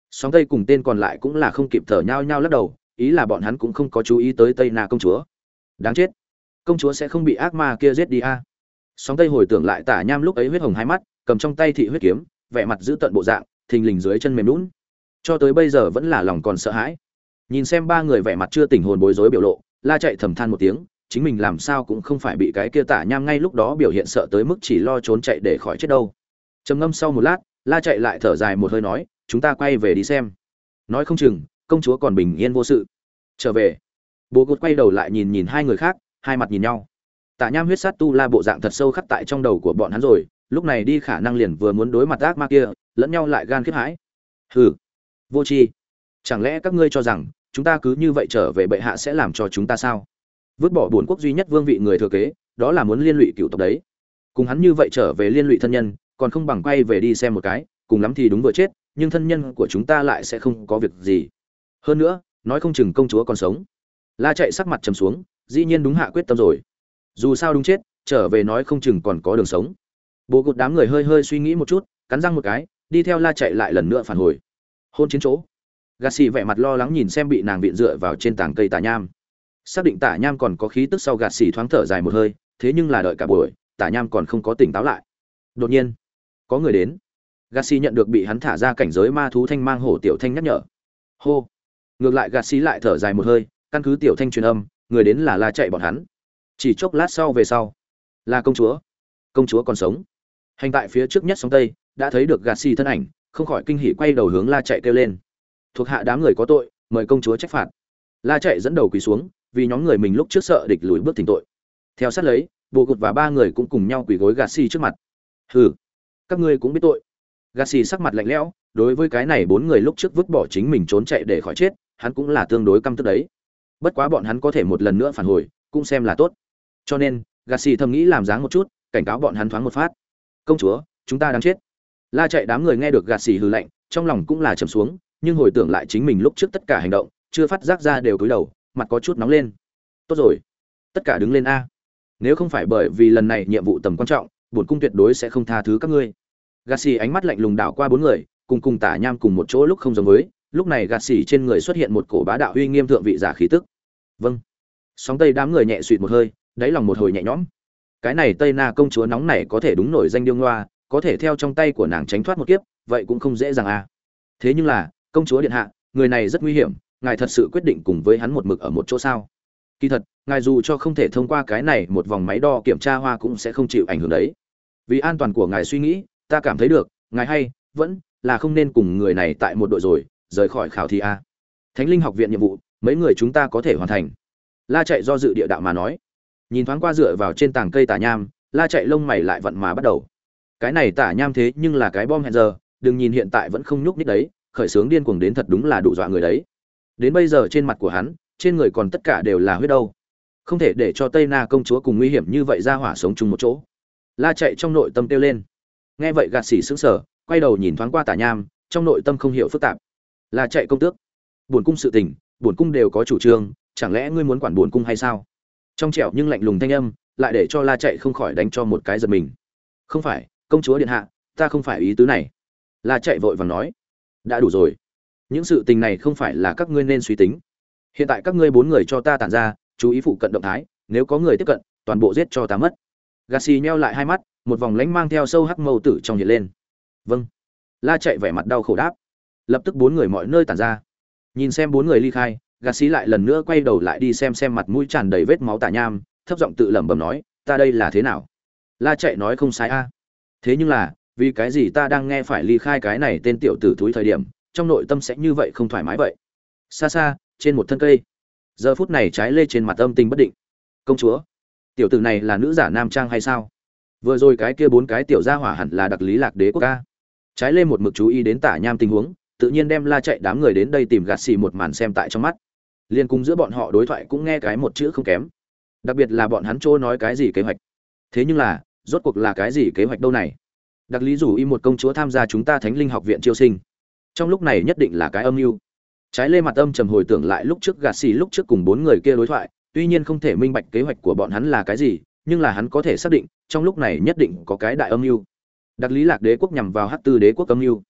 Sóng Tây cùng tên còn lại cũng là không kịp thở nhau nhau lắc đầu, ý là bọn hắn cũng không có chú ý tới Tây Na công chúa. Đáng chết, công chúa sẽ không bị ác ma kia giết đi a? À? Sóng Tây hồi tưởng lại Tả Nham lúc ấy huyết hồng hai mắt, cầm trong tay thị huyết kiếm, vẻ mặt giữ tận bộ dạng, thình lình dưới chân mềm nhũn. Cho tới bây giờ vẫn là lòng còn sợ hãi. Nhìn xem ba người vẻ mặt chưa tỉnh hồn bối rối biểu lộ, La Chạy thầm than một tiếng, chính mình làm sao cũng không phải bị cái kia Tả Nham ngay lúc đó biểu hiện sợ tới mức chỉ lo trốn chạy để khỏi chết đâu. Trầm ngâm sau một lát, La Chạy lại thở dài một hơi nói, chúng ta quay về đi xem. Nói không chừng công chúa còn bình yên vô sự. Trở về. Bố Cốt quay đầu lại nhìn nhìn hai người khác, hai mặt nhìn nhau. Tả Nham huyết sát tu la bộ dạng thật sâu khắc tại trong đầu của bọn hắn rồi, lúc này đi khả năng liền vừa muốn đối mặt ác ma kia, lẫn nhau lại gan khiếp hãi. Hừ, vô tri, chẳng lẽ các ngươi cho rằng chúng ta cứ như vậy trở về bệ hạ sẽ làm cho chúng ta sao? Vứt bỏ bổn quốc duy nhất vương vị người thừa kế, đó là muốn liên lụy cựu tộc đấy. Cùng hắn như vậy trở về liên lụy thân nhân, còn không bằng quay về đi xem một cái, cùng lắm thì đúng vừa chết, nhưng thân nhân của chúng ta lại sẽ không có việc gì. Hơn nữa, nói không chừng công chúa còn sống. La Chạy sắc mặt trầm xuống, dĩ nhiên đúng hạ quyết tâm rồi. Dù sao đúng chết, trở về nói không chừng còn có đường sống. Bố Cột đám người hơi hơi suy nghĩ một chút, cắn răng một cái, đi theo La Chạy lại lần nữa phản hồi. Hôn chiến chỗ. Gà xì vẻ mặt lo lắng nhìn xem bị nàng viện dựa vào trên tảng cây Tả Nham. Xác định Tả Nham còn có khí tức sau, gạt xì thoáng thở dài một hơi, thế nhưng là đợi cả buổi, Tả Nham còn không có tỉnh táo lại. Đột nhiên, có người đến. Gạt xì nhận được bị hắn thả ra cảnh giới ma thú thanh mang hổ tiểu thanh nhắc nhở. Hô. Ngược lại gạt xì lại thở dài một hơi, căn cứ tiểu thanh truyền âm, người đến là La Chạy bọn hắn. Chỉ chốc lát sau về sau, là công chúa. Công chúa còn sống. Hành tại phía trước nhất sóng tây, đã thấy được gạt xì thân ảnh, không khỏi kinh hỉ quay đầu hướng La Chạy kêu lên. Thuộc hạ đám người có tội, mời công chúa trách phạt. La Chạy dẫn đầu quỳ xuống, vì nhóm người mình lúc trước sợ địch lùi bước thỉnh tội. Theo sát lấy, Bồ Cụt và ba người cũng cùng nhau quỳ gối gạt xì trước mặt. Hừ, các ngươi cũng biết tội. Gạt xì sắc mặt lạnh lẽo, đối với cái này bốn người lúc trước vứt bỏ chính mình trốn chạy để khỏi chết, hắn cũng là tương đối căm tức đấy. Bất quá bọn hắn có thể một lần nữa phản hồi, cũng xem là tốt. Cho nên, gạt xì thầm nghĩ làm dáng một chút, cảnh cáo bọn hắn thoáng một phát. Công chúa, chúng ta đang chết. La Chạy đám người nghe được gạt xì hừ lạnh, trong lòng cũng là trầm xuống, nhưng hồi tưởng lại chính mình lúc trước tất cả hành động, chưa phát giác ra đều cúi đầu, mặt có chút nóng lên. Tốt rồi, tất cả đứng lên a. Nếu không phải bởi vì lần này nhiệm vụ tầm quan trọng, bổn cung tuyệt đối sẽ không tha thứ các ngươi. Gạt xì ánh mắt lạnh lùng đảo qua bốn người, cùng cùng Tả Nham cùng một chỗ lúc không giống với, lúc này gạt xì trên người xuất hiện một cổ bá đạo uy nghiêm thượng vị giả khí tức. Vâng. Sóng Tây đám người nhẹ suýt một hơi, đáy lòng một hồi nhẹ nhõm. Cái này Tây Na công chúa nóng này có thể đúng nổi danh điêu ngoa, có thể theo trong tay của nàng tránh thoát một kiếp, vậy cũng không dễ dàng a. Thế nhưng là, công chúa điện hạ, người này rất nguy hiểm, ngài thật sự quyết định cùng với hắn một mực ở một chỗ sao? Kỳ thật, ngài dù cho không thể thông qua cái này một vòng máy đo kiểm tra hoa cũng sẽ không chịu ảnh hưởng đấy. Vì an toàn của ngài suy nghĩ, ta cảm thấy được, ngài hay vẫn là không nên cùng người này tại một đội rồi, rời khỏi khảo thí a. Thánh linh học viện nhiệm vụ, mấy người chúng ta có thể hoàn thành. La Chạy do dự địa đạo mà nói. Nhìn thoáng qua dựa vào trên tảng cây Tả Nham, La Chạy lông mày lại vận mà bắt đầu. Cái này Tả Nham thế nhưng là cái bom hẹn giờ, đừng nhìn hiện tại vẫn không nhúc nhích đấy, khởi sướng điên cuồng đến thật đúng là đủ dọa người đấy. Đến bây giờ trên mặt của hắn, trên người còn tất cả đều là huyết đâu. Không thể để cho Tây Na công chúa cùng nguy hiểm như vậy ra hỏa sống chung một chỗ. La Chạy trong nội tâm kêu lên. Nghe vậy gạt xỉ sững sờ, quay đầu nhìn thoáng qua Tả Nham, trong nội tâm không hiểu phức tạp. La Chạy công tước, bổn cung sự tình, bổn cung đều có chủ trương, chẳng lẽ ngươi muốn quản bổn cung hay sao? Trong trẻo nhưng lạnh lùng thanh âm, lại để cho La Chạy không khỏi đánh cho một cái giật mình. Không phải, công chúa điện hạ, ta không phải ý tứ này. La Chạy vội vàng nói. Đã đủ rồi, những sự tình này không phải là các ngươi nên suy tính. Hiện tại các ngươi bốn người cho ta tản ra, chú ý phụ cận động thái, nếu có người tiếp cận, toàn bộ giết cho ta mất. Gassi nheo lại hai mắt, một vòng lánh mang theo sâu hắc mâu tử trong hiện lên. Vâng. La Chạy vẻ mặt đau khổ đáp. Lập tức bốn người mọi nơi tản ra. Nhìn xem bốn người ly khai, Gassi lại lần nữa quay đầu lại đi xem xem mặt mũi tràn đầy vết máu Tả Nham, thấp giọng tự lẩm bẩm nói, ta đây là thế nào? La Chạy nói không sai a. Thế nhưng là, vì cái gì ta đang nghe phải ly khai cái này tên tiểu tử thúi thời điểm, trong nội tâm sẽ như vậy không thoải mái vậy? Xa xa, trên một thân cây, giờ phút này trái lê trên mặt âm tình bất định. Công chúa, tiểu tử này là nữ giả nam trang hay sao? Vừa rồi cái kia bốn cái tiểu gia hỏa hẳn là đặc lý lạc đế quốc ca. Trái lê một mực chú ý đến Tả Nham tình huống, tự nhiên đem La Chạy đám người đến đây tìm gạt xì một màn xem tại trong mắt. Liên cùng giữa bọn họ đối thoại cũng nghe cái một chữ không kém. Đặc biệt là bọn hắn trô nói cái gì kế hoạch. Thế nhưng là, rốt cuộc là cái gì kế hoạch đâu này? Đặc lý rủ y một công chúa tham gia chúng ta Thánh linh học viện chiêu sinh. Trong lúc này nhất định là cái âm mưu. Trái lê mặt âm trầm hồi tưởng lại lúc trước gạt xì lúc trước cùng bốn người kia đối thoại, tuy nhiên không thể minh bạch kế hoạch của bọn hắn là cái gì, nhưng là hắn có thể xác định, trong lúc này nhất định có cái đại âm mưu. Đặc lý lạc đế quốc nhằm vào Hắc Tư đế quốc âm mưu.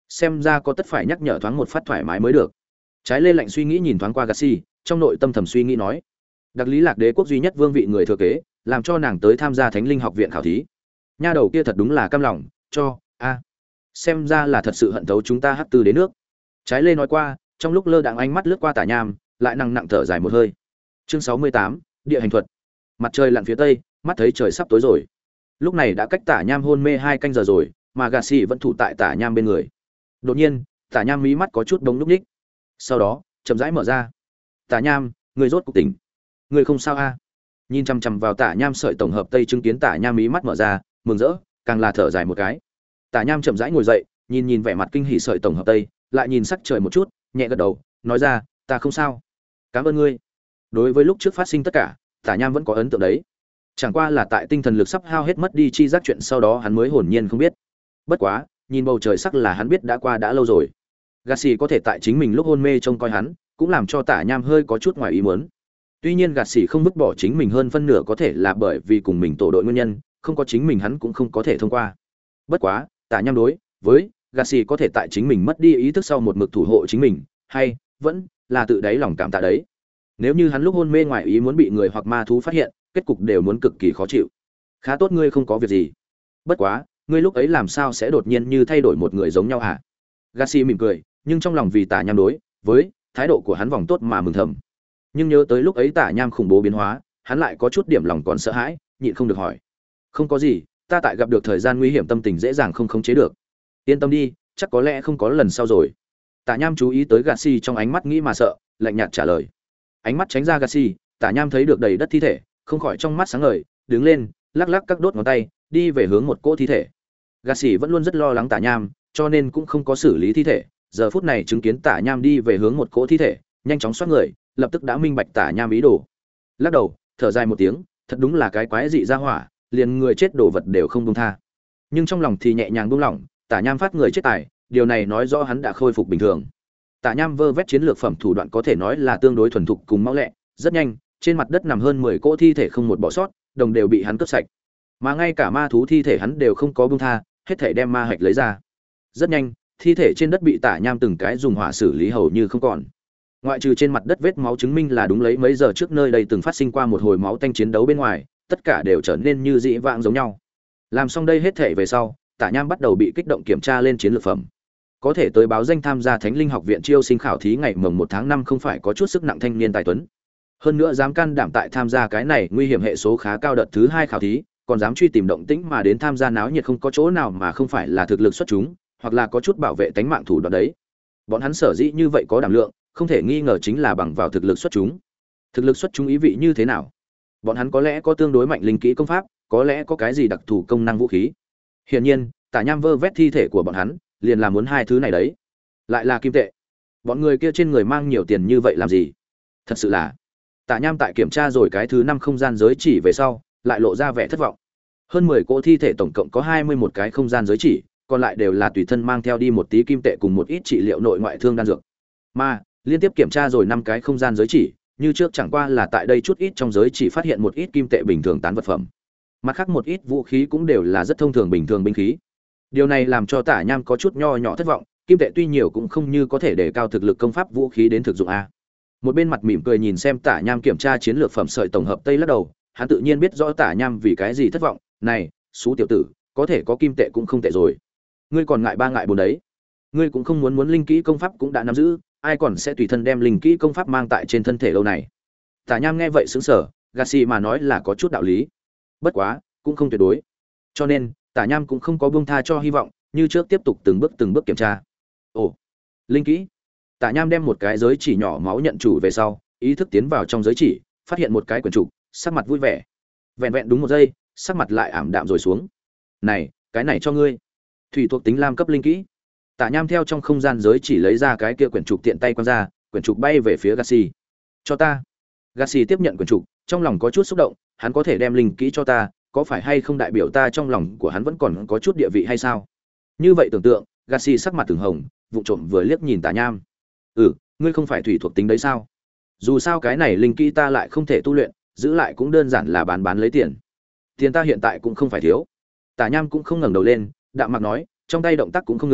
xem ra có tất phải nhắc nhở thoáng một phát thoải mái mới được. Trái lê lạnh suy nghĩ nhìn thoáng qua Gassi, trong nội tâm thầm suy nghĩ nói, đặc lý lạc đế quốc duy nhất vương vị người thừa kế, làm cho nàng tới tham gia thánh linh học viện khảo thí. Nha đầu kia thật đúng là cam lòng cho a xem ra là thật sự hận thấu chúng ta hắc tư đến nước. Trái lê nói qua, trong lúc lơ đãng ánh mắt lướt qua Tả Nham, lại nặng nặng thở dài một hơi. Chương sáu mươi tám, địa hành thuật. Mặt trời lặn phía tây, mắt thấy trời sắp tối rồi. Lúc này đã cách Tả Nham hôn mê hai canh giờ rồi, mà Gassi vẫn thủ tại Tả Nham bên người. Đột nhiên, Tả Nham mí mắt có chút bỗng lúc ních. Sau đó, chậm rãi mở ra. Tả Nham, người rốt cuộc tỉnh. Người không sao a? Nhìn chằm chằm vào Tả Nham sợi tổng hợp tây, chứng kiến Tả Nham mí mắt mở ra, mừng rỡ, càng là thở dài một cái. Tả Nham chậm rãi ngồi dậy, nhìn nhìn vẻ mặt kinh hỉ sợi tổng hợp tây, lại nhìn sắc trời một chút, nhẹ gật đầu, nói ra, ta không sao. Cảm ơn ngươi. Đối với lúc trước phát sinh tất cả, Tả Nham vẫn có ấn tượng đấy. Chẳng qua là tại tinh thần lực sắp hao hết mất đi chi giác chuyện sau đó hắn mới hồn nhiên không biết. Bất quá, nhìn bầu trời sắc là hắn biết đã qua đã lâu rồi. Gassi có thể tại chính mình lúc hôn mê trông coi hắn, cũng làm cho Tả Nham hơi có chút ngoài ý muốn. Tuy nhiên Gassi không vứt bỏ chính mình hơn phân nửa có thể là bởi vì cùng mình tổ đội nguyên nhân, không có chính mình hắn cũng không có thể thông qua. Bất quá, Tả Nham đối với Gassi có thể tại chính mình mất đi ý thức sau một mực thủ hộ chính mình, hay vẫn là tự đáy lòng cảm tạ đấy. Nếu như hắn lúc hôn mê ngoài ý muốn bị người hoặc ma thú phát hiện, kết cục đều muốn cực kỳ khó chịu. Khá tốt ngươi không có việc gì. Bất quá, ngươi lúc ấy làm sao sẽ đột nhiên như thay đổi một người giống nhau hả? Gassi mỉm cười, nhưng trong lòng vì Tả Nham đối với thái độ của hắn vòng tốt mà mừng thầm. Nhưng nhớ tới lúc ấy Tả Nham khủng bố biến hóa, hắn lại có chút điểm lòng còn sợ hãi, nhịn không được hỏi. Không có gì, ta tại gặp được thời gian nguy hiểm tâm tình dễ dàng không khống chế được. Yên tâm đi, chắc có lẽ không có lần sau rồi. Tả Nham chú ý tới Gassi trong ánh mắt nghĩ mà sợ, lạnh nhạt trả lời. Ánh mắt tránh ra Gassi, Tả Nham thấy được đầy đất thi thể, không khỏi trong mắt sáng ngời, đứng lên, lắc lắc các đốt ngón tay, đi về hướng một cỗ thi thể. Gassi vẫn luôn rất lo lắng Tả Nham, cho nên cũng không có xử lý thi thể. Giờ phút này chứng kiến Tả Nham đi về hướng một cỗ thi thể, nhanh chóng xoát người, lập tức đã minh bạch Tả Nham ý đồ. Lắc đầu, thở dài một tiếng, thật đúng là cái quái dị ra hỏa, liền người chết đồ vật đều không buông tha. Nhưng trong lòng thì nhẹ nhàng buông lỏng, Tả Nham phát người chết tài, điều này nói rõ hắn đã khôi phục bình thường. Tả Nham vơ vét chiến lược phẩm thủ đoạn có thể nói là tương đối thuần thục cùng mau lẹ, rất nhanh, trên mặt đất nằm hơn mười cỗ thi thể không một bỏ sót, đồng đều bị hắn cướp sạch. Mà ngay cả ma thú thi thể hắn đều không có buông tha, hết thảy đem ma hạch lấy ra. Rất nhanh, thi thể trên đất bị Tả Nham từng cái dùng hỏa xử lý hầu như không còn. Ngoại trừ trên mặt đất vết máu chứng minh là đúng lấy mấy giờ trước nơi đây từng phát sinh qua một hồi máu tanh chiến đấu bên ngoài, tất cả đều trở nên như dĩ vãng giống nhau. Làm xong đây hết thảy về sau, Tả Nham bắt đầu bị kích động kiểm tra lên chiến lược phẩm. Có thể tới báo danh tham gia Thánh Linh học viện chiêu sinh khảo thí ngày mồng một tháng năm không phải có chút sức nặng thanh niên tài tuấn. Hơn nữa dám can đảm tại tham gia cái này nguy hiểm hệ số khá cao đợt thứ hai khảo thí, còn dám truy tìm động tĩnh mà đến tham gia náo nhiệt, không có chỗ nào mà không phải là thực lực xuất chúng, hoặc là có chút bảo vệ tánh mạng thủ đoạn đấy. Bọn hắn sở dĩ như vậy có đảm lượng, không thể nghi ngờ chính là bằng vào thực lực xuất chúng. Thực lực xuất chúng ý vị như thế nào? Bọn hắn có lẽ có tương đối mạnh linh kỹ công pháp, có lẽ có cái gì đặc thù công năng vũ khí. Hiển nhiên, Tả Nham vơ vét thi thể của bọn hắn, liền là muốn hai thứ này đấy. Lại là kim tệ. Bọn người kia trên người mang nhiều tiền như vậy làm gì? Thật sự là. Tả Nham tại kiểm tra rồi cái thứ năm không gian giới chỉ về sau, lại lộ ra vẻ thất vọng. Hơn mười cỗ thi thể tổng cộng có hai mươi mốt cái không gian giới chỉ, còn lại đều là tùy thân mang theo đi một tí kim tệ cùng một ít trị liệu nội ngoại thương đan dược. Mà, liên tiếp kiểm tra rồi năm cái không gian giới chỉ, như trước chẳng qua là tại đây chút ít trong giới chỉ phát hiện một ít kim tệ bình thường tán vật phẩm. Mặt khác một ít vũ khí cũng đều là rất thông thường bình thường binh khí. Điều này làm cho Tả Nham có chút nho nhỏ thất vọng, kim tệ tuy nhiều cũng không như có thể để cao thực lực công pháp vũ khí đến thực dụng a. Một bên mặt mỉm cười nhìn xem Tả Nham kiểm tra chiến lược phẩm sợi tổng hợp tây lắc đầu, hắn tự nhiên biết rõ Tả Nham vì cái gì thất vọng, này, xú tiểu tử, có thể có kim tệ cũng không tệ rồi. Ngươi còn ngại ba ngại bốn đấy. Ngươi cũng không muốn muốn linh kỹ công pháp cũng đã nắm giữ, ai còn sẽ tùy thân đem linh kỹ công pháp mang tại trên thân thể lâu này. Tả Nham nghe vậy sững sờ, Gassi mà nói là có chút đạo lý. Bất quá, cũng không tuyệt đối. Cho nên, Tả Nham cũng không có buông tha cho hy vọng, như trước tiếp tục từng bước từng bước kiểm tra. Ồ, linh kỹ. Tả Nham đem một cái giới chỉ nhỏ máu nhận chủ về sau, ý thức tiến vào trong giới chỉ, phát hiện một cái quyển trục, sắc mặt vui vẻ. Vẹn vẹn đúng một giây, sắc mặt lại ảm đạm rồi xuống. Này, cái này cho ngươi. Thủy thuộc tính lam cấp linh kỹ. Tả Nham theo trong không gian giới chỉ lấy ra cái kia quyển trục tiện tay quăng ra, quyển trục bay về phía Gassi. Cho ta. Gassi tiếp nhận quyển trục, trong lòng có chút xúc động, hắn có thể đem linh kỹ cho ta, có phải hay không đại biểu ta trong lòng của hắn vẫn còn có chút địa vị hay sao? Như vậy tưởng tượng, Gassi sắc mặt từng hồng, vụ trộm vừa liếc nhìn Tả Nham. Ừ, ngươi không phải thủy thuộc tính đấy sao? Dù sao cái này linh kỹ ta lại không thể tu luyện, giữ lại cũng đơn giản là bán bán lấy tiền. Tiền ta hiện tại cũng không phải thiếu. Tả Nham cũng không ngẩng đầu lên, đạm mạc nói, trong tay động tác cũng không ngừng,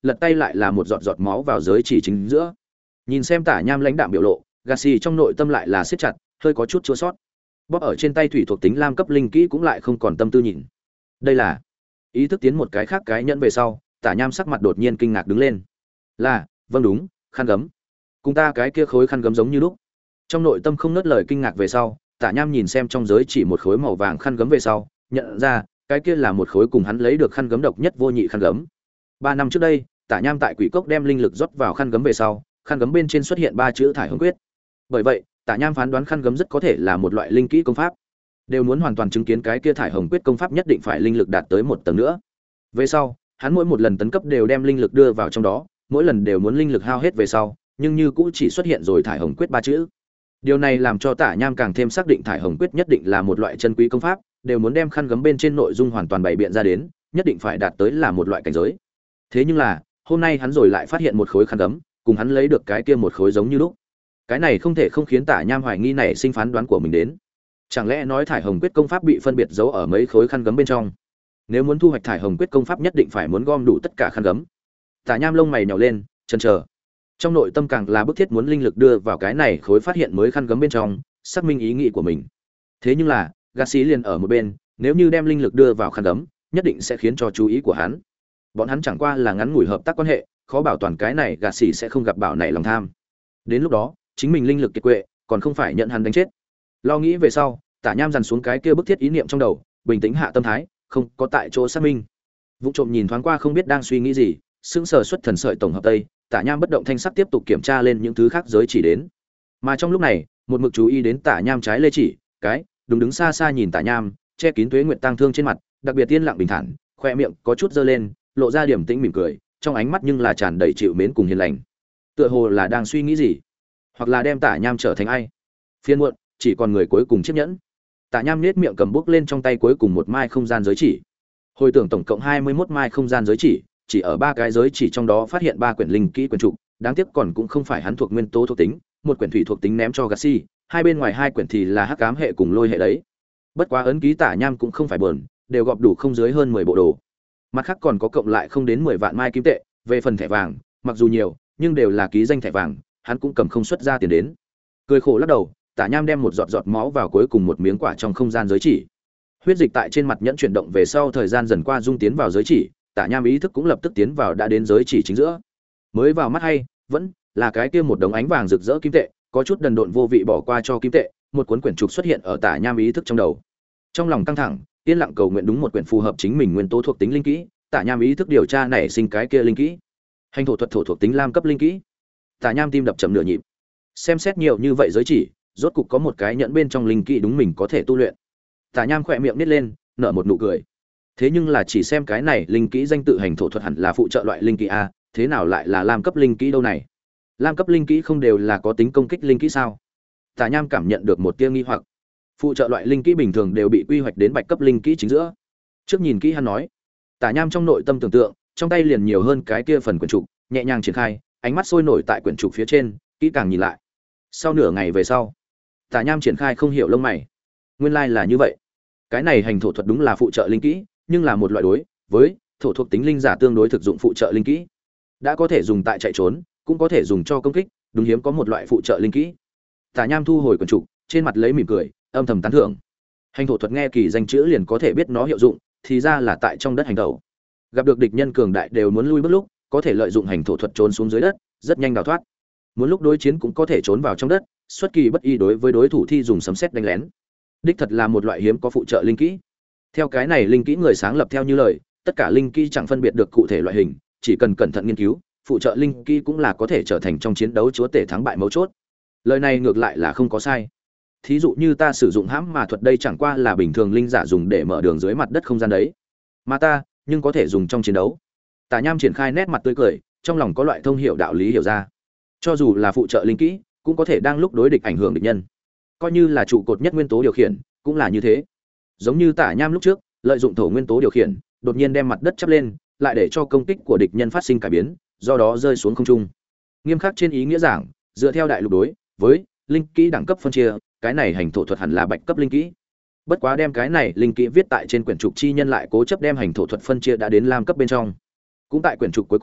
lật tay lại là một giọt giọt máu vào giới chỉ chính giữa. Nhìn xem Tả Nham lãnh đạm biểu lộ, Gacy trong nội tâm lại là siết chặt, hơi có chút chua xót. Bóp ở trên tay thủy thuộc tính lam cấp linh kỹ cũng lại không còn tâm tư nhìn. Đây là ý thức tiến một cái khác cái nhẫn về sau, Tả Nham sắc mặt đột nhiên kinh ngạc đứng lên. Là, vâng đúng, khăn gấm. Cùng ta cái kia khối khăn gấm giống như lúc. Trong nội tâm không nớt lời kinh ngạc về sau, Tả Nham nhìn xem trong giới chỉ một khối màu vàng khăn gấm về sau, nhận ra, cái kia là một khối cùng hắn lấy được khăn gấm độc nhất vô nhị khăn gấm. Ba năm trước đây, Tả Nham tại Quỷ Cốc đem linh lực rót vào khăn gấm về sau, khăn gấm bên trên xuất hiện ba chữ thải hồng quyết. Bởi vậy, Tả Nham phán đoán khăn gấm rất có thể là một loại linh kỹ công pháp. Đều muốn hoàn toàn chứng kiến cái kia thải hồng quyết công pháp nhất định phải linh lực đạt tới một tầng nữa. Về sau, hắn mỗi một lần tấn cấp đều đem linh lực đưa vào trong đó, mỗi lần đều muốn linh lực hao hết về sau, nhưng như cũ chỉ xuất hiện rồi thải hồng quyết ba chữ. Điều này làm cho Tả Nham càng thêm xác định thải hồng quyết nhất định là một loại chân quý công pháp, đều muốn đem khăn gấm bên trên nội dung hoàn toàn bày biện ra đến, nhất định phải đạt tới là một loại cảnh giới. Thế nhưng là, hôm nay hắn rồi lại phát hiện một khối khăn gấm, cùng hắn lấy được cái kia một khối giống như lúc. Cái này không thể không khiến Tả Nham hoài nghi này sinh phán đoán của mình đến. Chẳng lẽ nói thải hồng quyết công pháp bị phân biệt giấu ở mấy khối khăn gấm bên trong? Nếu muốn thu hoạch thải hồng quyết công pháp nhất định phải muốn gom đủ tất cả khăn gấm. Tả Nham lông mày nhíu lên, chần chờ. Trong nội tâm càng là bức thiết muốn linh lực đưa vào cái này khối phát hiện mới khăn gấm bên trong, xác minh ý nghĩ của mình. Thế nhưng là, Gacy liền ở một bên, nếu như đem linh lực đưa vào khăn gấm, nhất định sẽ khiến cho chú ý của hắn. Bọn hắn chẳng qua là ngắn ngủi hợp tác quan hệ, khó bảo toàn cái này Gacy sẽ không gặp bảo này lòng tham. Đến lúc đó, chính mình linh lực kiệt quệ, còn không phải nhận hắn đánh chết. Lo nghĩ về sau, Tả Nham dằn xuống cái kia bức thiết ý niệm trong đầu, bình tĩnh hạ tâm thái, không có tại chỗ xác minh. Vũ trộm nhìn thoáng qua không biết đang suy nghĩ gì, sững sờ xuất thần sợi tổng hợp tây, Tả Nham bất động thanh sắc tiếp tục kiểm tra lên những thứ khác giới chỉ đến. Mà trong lúc này, một mực chú ý đến Tả Nham trái lê chỉ, cái, đúng đứng xa xa nhìn Tả Nham, che kín tuế nguyệt tang thương trên mặt, đặc biệt tiên lặng bình thản, khoe miệng có chút dơ lên, lộ ra điểm tĩnh mỉm cười, trong ánh mắt nhưng là tràn đầy chịu mến cùng hiền lành. Tựa hồ là đang suy nghĩ gì, hoặc là đem Tả Nham trở thành ai. Phiên muộn, chỉ còn người cuối cùng chiếc nhẫn. Tả Nham nhếch miệng cầm bút lên trong tay cuối cùng một mai không gian giới chỉ. Hồi tưởng tổng cộng hai mươi mốt mai không gian giới chỉ, chỉ ở ba cái giới chỉ trong đó phát hiện ba quyển linh kỹ quyển trục, đáng tiếc còn cũng không phải hắn thuộc nguyên tố thuộc tính, một quyển thủy thuộc tính ném cho Gacy, hai bên ngoài hai quyển thì là hắc ám hệ cùng lôi hệ đấy. Bất quá ấn ký Tả Nham cũng không phải buồn, đều gọp đủ không dưới hơn mười bộ đồ. Mặt khác còn có cộng lại không đến mười vạn mai kim tệ, về phần thẻ vàng, mặc dù nhiều, nhưng đều là ký danh thẻ vàng, hắn cũng cầm không xuất ra tiền đến. Cười khổ lắc đầu, Tả Nham đem một giọt giọt máu vào cuối cùng một miếng quả trong không gian giới chỉ. Huyết dịch tại trên mặt nhẫn chuyển động về sau thời gian dần qua dung tiến vào giới chỉ, Tả Nham ý thức cũng lập tức tiến vào đã đến giới chỉ chính giữa. Mới vào mắt hay, vẫn là cái kia một đống ánh vàng rực rỡ kim tệ, có chút đần độn vô vị bỏ qua cho kim tệ, một cuốn quyển trục xuất hiện ở Tả Nham ý thức trong đầu. Trong lòng căng thẳng, yên lặng cầu nguyện đúng một quyển phù hợp chính mình nguyên tố thuộc tính linh kỹ, Tả Nham ý thức điều tra nảy sinh cái kia linh kỹ. Hành thổ thuật thổ thuộc tính lam cấp linh kỹ. Tả Nham tim đập chậm nửa nhịp. Xem xét nhiều như vậy giới chỉ, rốt cục có một cái nhẫn bên trong linh kỹ đúng mình có thể tu luyện. Tả Nham khỏe miệng nít lên, nở một nụ cười. Thế nhưng là chỉ xem cái này linh kỹ danh tự hành thổ thuật hẳn là phụ trợ loại linh kỹ a, thế nào lại là lam cấp linh kỹ đâu này? Lam cấp linh kỹ không đều là có tính công kích linh kỹ sao? Tả Nham cảm nhận được một tia nghi hoặc. Phụ trợ loại linh kỹ bình thường đều bị quy hoạch đến bạch cấp linh kỹ chính giữa. Trước nhìn kỹ hắn nói, Tả Nham trong nội tâm tưởng tượng, trong tay liền nhiều hơn cái kia phần quyển trục, nhẹ nhàng triển khai, ánh mắt sôi nổi tại quyển trục phía trên, kỹ càng nhìn lại. Sau nửa ngày về sau, Tả Nham triển khai không hiểu lông mày. Nguyên lai là như vậy. Cái này hành thổ thuật đúng là phụ trợ linh kỹ, nhưng là một loại đối với thổ thuộc tính linh giả tương đối thực dụng phụ trợ linh kỹ. Đã có thể dùng tại chạy trốn, cũng có thể dùng cho công kích, đúng hiếm có một loại phụ trợ linh kỹ. Tả Nham thu hồi quyển trục, trên mặt lấy mỉm cười, âm thầm tán thưởng. Hành thổ thuật nghe kỳ danh chữ liền có thể biết nó hiệu dụng, thì ra là tại trong đất hành tẩu. Gặp được địch nhân cường đại đều muốn lui bước lúc, có thể lợi dụng hành thổ thuật trốn xuống dưới đất, rất nhanh đào thoát. Muốn lúc đối chiến cũng có thể trốn vào trong đất, xuất kỳ bất ý đối với đối thủ thi dùng sấm sét đánh lén. Đích thật là một loại hiếm có phụ trợ linh kỹ. Theo cái này linh kỹ người sáng lập theo như lời, tất cả linh kỹ chẳng phân biệt được cụ thể loại hình, chỉ cần cẩn thận nghiên cứu, phụ trợ linh kỹ cũng là có thể trở thành trong chiến đấu chúa tể thắng bại mấu chốt. Lời này ngược lại là không có sai. Thí dụ như ta sử dụng hãm mà thuật đây chẳng qua là bình thường linh giả dùng để mở đường dưới mặt đất không gian đấy, mà ta nhưng có thể dùng trong chiến đấu. Tả Nham triển khai nét mặt tươi cười, trong lòng có loại thông hiểu đạo lý hiểu ra. Cho dù là phụ trợ linh kỹ, cũng có thể đang lúc đối địch ảnh hưởng địch nhân. Coi như là trụ cột nhất nguyên tố điều khiển, cũng là như thế. Giống như Tả Nham lúc trước, lợi dụng thổ nguyên tố điều khiển, đột nhiên đem mặt đất chắp lên, lại để cho công kích của địch nhân phát sinh cải biến, do đó rơi xuống không trung. Nghiêm khắc trên ý nghĩa giảng, dựa theo đại lục đối với linh kỹ đẳng cấp phân chia, cái này hành thổ thuật hẳn là bạch cấp linh kỹ. Bất quá đem cái này linh kỹ viết tại trên quyển trục chi nhân lại cố chấp đem hành thổ thuật phân chia đã đến lam cấp bên trong. Cũng tại quyển trục cuối cùng,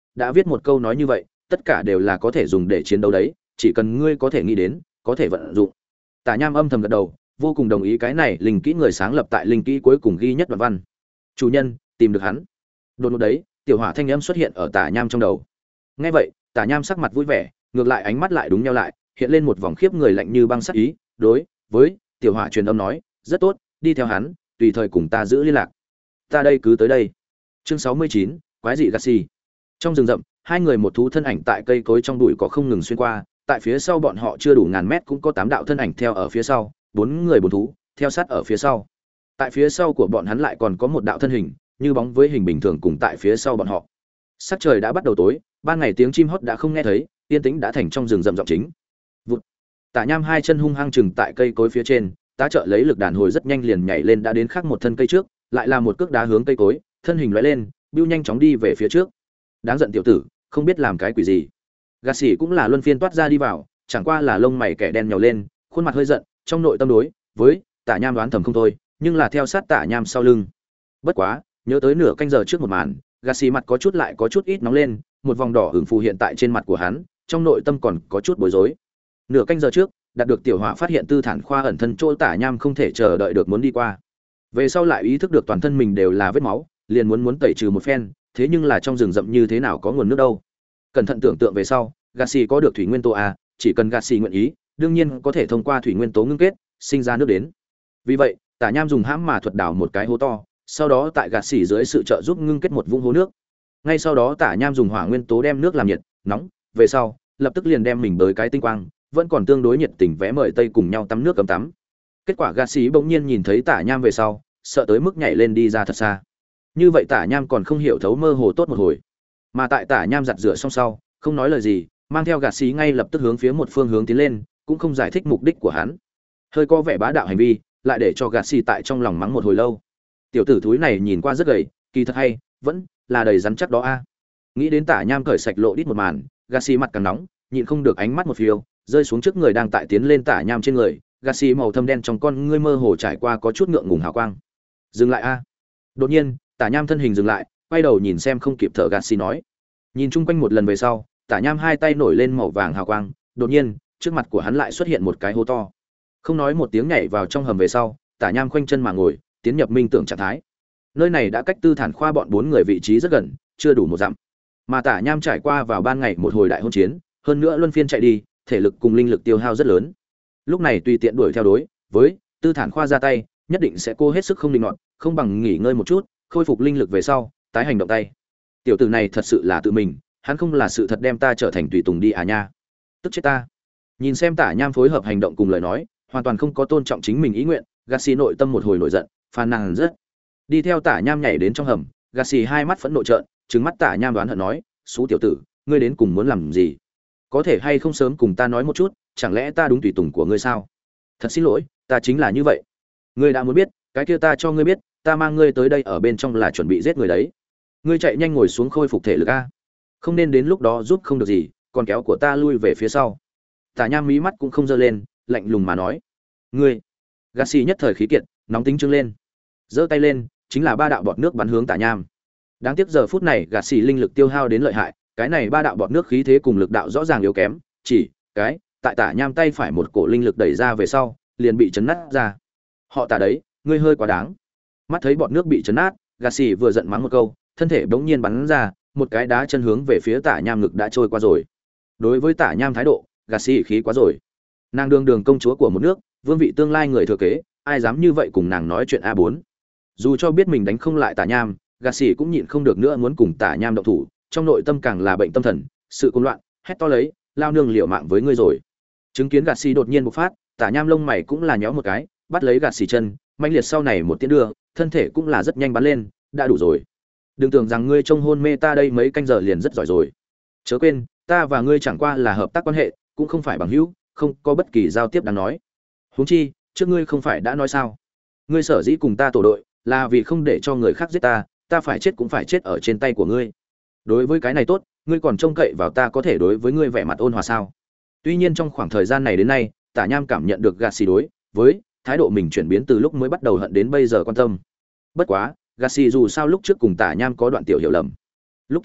đã viết một câu nói như vậy, tất cả đều là có thể dùng để chiến đấu đấy, chỉ cần ngươi có thể nghĩ đến, có thể vận dụng. Tả Nham âm thầm gật đầu, vô cùng đồng ý cái này linh kỹ người sáng lập tại linh kỹ cuối cùng ghi nhất đoạn văn. Chủ nhân, tìm được hắn. Đột ngột đấy, tiểu hỏa thanh âm xuất hiện ở Tả Nham trong đầu. Nghe vậy, Tả Nham sắc mặt vui vẻ, ngược lại ánh mắt lại đúng nhau lại, hiện lên một vòng khiếp người lạnh như băng sắc ý, đối với tiểu hỏa truyền âm nói, rất tốt, đi theo hắn, tùy thời cùng ta giữ liên lạc. Ta đây cứ tới đây. Chương sáu mươi chín, quái dị Gassi. Trong rừng rậm, hai người một thú thân ảnh tại cây cối trong bụi cỏ không ngừng xuyên qua, tại phía sau bọn họ chưa đủ ngàn mét cũng có tám đạo thân ảnh theo ở phía sau, bốn người bốn thú theo sát ở phía sau. Tại phía sau của bọn hắn lại còn có một đạo thân hình, như bóng với hình bình thường cùng tại phía sau bọn họ. Sắc trời đã bắt đầu tối, ban ngày tiếng chim hót đã không nghe thấy, yên tĩnh đã thành trong rừng rậm rộng chính. Vụt. Tả Nham hai chân hung hăng chừng tại cây cối phía trên, tá trợ lấy lực đàn hồi rất nhanh liền nhảy lên đã đến khác một thân cây trước, lại là một cước đá hướng cây cối, thân hình lóe lên, bưu nhanh chóng đi về phía trước. Đáng giận tiểu tử, không biết làm cái quỷ gì. Gạt xỉ cũng là luân phiên toát ra đi vào, chẳng qua là lông mày kẻ đen nhàu lên, khuôn mặt hơi giận, trong nội tâm đối với Tả Nham đoán thầm không thôi, nhưng là theo sát Tả Nham sau lưng. Bất quá, nhớ tới nửa canh giờ trước một màn, gạt xỉ mặt có chút lại có chút ít nóng lên, một vòng đỏ ửng phù hiện tại trên mặt của hắn, trong nội tâm còn có chút bối rối. Nửa canh giờ trước, đạt được tiểu hỏa phát hiện Tư Thản Khoa ẩn thân chỗ Tả Nham không thể chờ đợi được muốn đi qua. Về sau lại ý thức được toàn thân mình đều là vết máu, liền muốn muốn tẩy trừ một phen, thế nhưng là trong rừng rậm như thế nào có nguồn nước đâu. Cẩn thận tưởng tượng về sau, gạt xì có được thủy nguyên tố a, chỉ cần gạt xì nguyện ý, đương nhiên có thể thông qua thủy nguyên tố ngưng kết, sinh ra nước đến. Vì vậy, Tả Nham dùng hãm mà thuật đào một cái hố to, sau đó tại gạt xì dưới sự trợ giúp ngưng kết một vũng hố nước. Ngay sau đó Tả Nham dùng hỏa nguyên tố đem nước làm nhiệt, nóng, về sau, lập tức liền đem mình tới cái tinh quang, vẫn còn tương đối nhiệt tình vẽ mời tây cùng nhau tắm nước cấm tắm. Kết quả gạt xì bỗng nhiên nhìn thấy Tả Nham về sau, sợ tới mức nhảy lên đi ra thật xa. Như vậy Tả Nham còn không hiểu thấu mơ hồ tốt một hồi. Mà tại Tả Nham giặt rửa xong sau, không nói lời gì, mang theo gạt xì ngay lập tức hướng phía một phương hướng tiến lên, cũng không giải thích mục đích của hắn. Hơi có vẻ bá đạo hành vi, lại để cho gạt xì tại trong lòng mắng một hồi lâu. Tiểu tử thúi này nhìn qua rất gầy, kỳ thật hay, vẫn là đầy rắn chắc đó a. Nghĩ đến Tả Nham cởi sạch lộ đít một màn, gạt xì mặt càng nóng, nhịn không được ánh mắt một phiêu, rơi xuống trước người đang tại tiến lên Tả Nham trên người, gạt xì màu thâm đen trong con ngươi mơ hồ trải qua có chút ngượng ngùng hào quang. Dừng lại a. Đột nhiên, Tả Nham thân hình dừng lại, quay đầu nhìn xem không kịp thở gạt xì nói. Nhìn chung quanh một lần về sau, Tả Nham hai tay nổi lên màu vàng hào quang, đột nhiên, trước mặt của hắn lại xuất hiện một cái hố to. Không nói một tiếng nhảy vào trong hầm về sau, Tả Nham khoanh chân mà ngồi, tiến nhập minh tưởng trạng thái. Nơi này đã cách Tư Thản Khoa bọn bốn người vị trí rất gần, chưa đủ một dặm. Mà Tả Nham trải qua vào ban ngày một hồi đại hôn chiến, hơn nữa luân phiên chạy đi, thể lực cùng linh lực tiêu hao rất lớn. Lúc này tùy tiện đuổi theo đối với Tư Thản Khoa ra tay, nhất định sẽ cô hết sức không linh ngọn, không bằng nghỉ ngơi một chút, khôi phục linh lực về sau, tái hành động tay. Tiểu tử này thật sự là tự mình, hắn không là sự thật đem ta trở thành tùy tùng đi à nha. Tức chết ta. Nhìn xem Tả Nham phối hợp hành động cùng lời nói, hoàn toàn không có tôn trọng chính mình ý nguyện, Gassi nội tâm một hồi nổi giận, phàn nàn rất. Đi theo Tả Nham nhảy đến trong hầm, Gassi hai mắt phẫn nộ trợn, trừng mắt Tả Nham đoán hận nói, "Sú tiểu tử, ngươi đến cùng muốn làm gì? Có thể hay không sớm cùng ta nói một chút, chẳng lẽ ta đúng tùy tùng của ngươi sao? Thật xin lỗi, ta chính là như vậy. Ngươi đã muốn biết, cái kia ta cho ngươi biết, ta mang ngươi tới đây ở bên trong là chuẩn bị giết người đấy. Ngươi chạy nhanh ngồi xuống khôi phục thể lực a. Không nên đến lúc đó giúp không được gì, còn kéo của ta lui về phía sau." Tả Nham mí mắt cũng không giơ lên, lạnh lùng mà nói, "Ngươi." Gassi nhất thời khí kiệt, nóng tính trưng lên, giơ tay lên, chính là ba đạo bọt nước bắn hướng Tả Nham. Đáng tiếc giờ phút này Gassi linh lực tiêu hao đến lợi hại, cái này ba đạo bọt nước khí thế cùng lực đạo rõ ràng yếu kém, chỉ cái tại Tả Nham tay phải một cổ linh lực đẩy ra về sau, liền bị chấn nát ra. "Họ Tả đấy, ngươi hơi quá đáng." Mắt thấy bọt nước bị chấn nát, Gassi vừa giận mắng một câu, thân thể bỗng nhiên bắn ra, một cái đá chân hướng về phía Tả Nham ngực đã trôi qua rồi. Đối với Tả Nham thái độ, Gassi khí quá rồi. Nàng đương đường công chúa của một nước, vương vị tương lai người thừa kế, ai dám như vậy cùng nàng nói chuyện a bốn. Dù cho biết mình đánh không lại Tả Nham, Gassi cũng nhịn không được nữa muốn cùng Tả Nham động thủ, trong nội tâm càng là bệnh tâm thần, sự cuồng loạn, hét to lấy, lao nương liều mạng với ngươi rồi. Chứng kiến Gassi đột nhiên bộc phát, Tả Nham lông mày cũng là nhéo một cái, bắt lấy Gassi chân, mãnh liệt sau này một tiến đưa, thân thể cũng là rất nhanh bắn lên, đã đủ rồi. Đừng tưởng rằng ngươi trông hôn mê ta đây mấy canh giờ liền rất giỏi rồi. Chớ quên, ta và ngươi chẳng qua là hợp tác quan hệ, cũng không phải bằng hữu, không có bất kỳ giao tiếp đáng nói. Huống chi, trước ngươi không phải đã nói sao? Ngươi sở dĩ cùng ta tổ đội, là vì không để cho người khác giết ta, ta phải chết cũng phải chết ở trên tay của ngươi. Đối với cái này tốt, ngươi còn trông cậy vào ta có thể đối với ngươi vẻ mặt ôn hòa sao? Tuy nhiên trong khoảng thời gian này đến nay, Tả Nham cảm nhận được Gassi đối với thái độ mình chuyển biến từ lúc mới bắt đầu hận đến bây giờ quan tâm. Bất quá, Gassi dù sao lúc trước cùng Tả Nham có đoạn tiểu hiểu lầm. Lúc kia,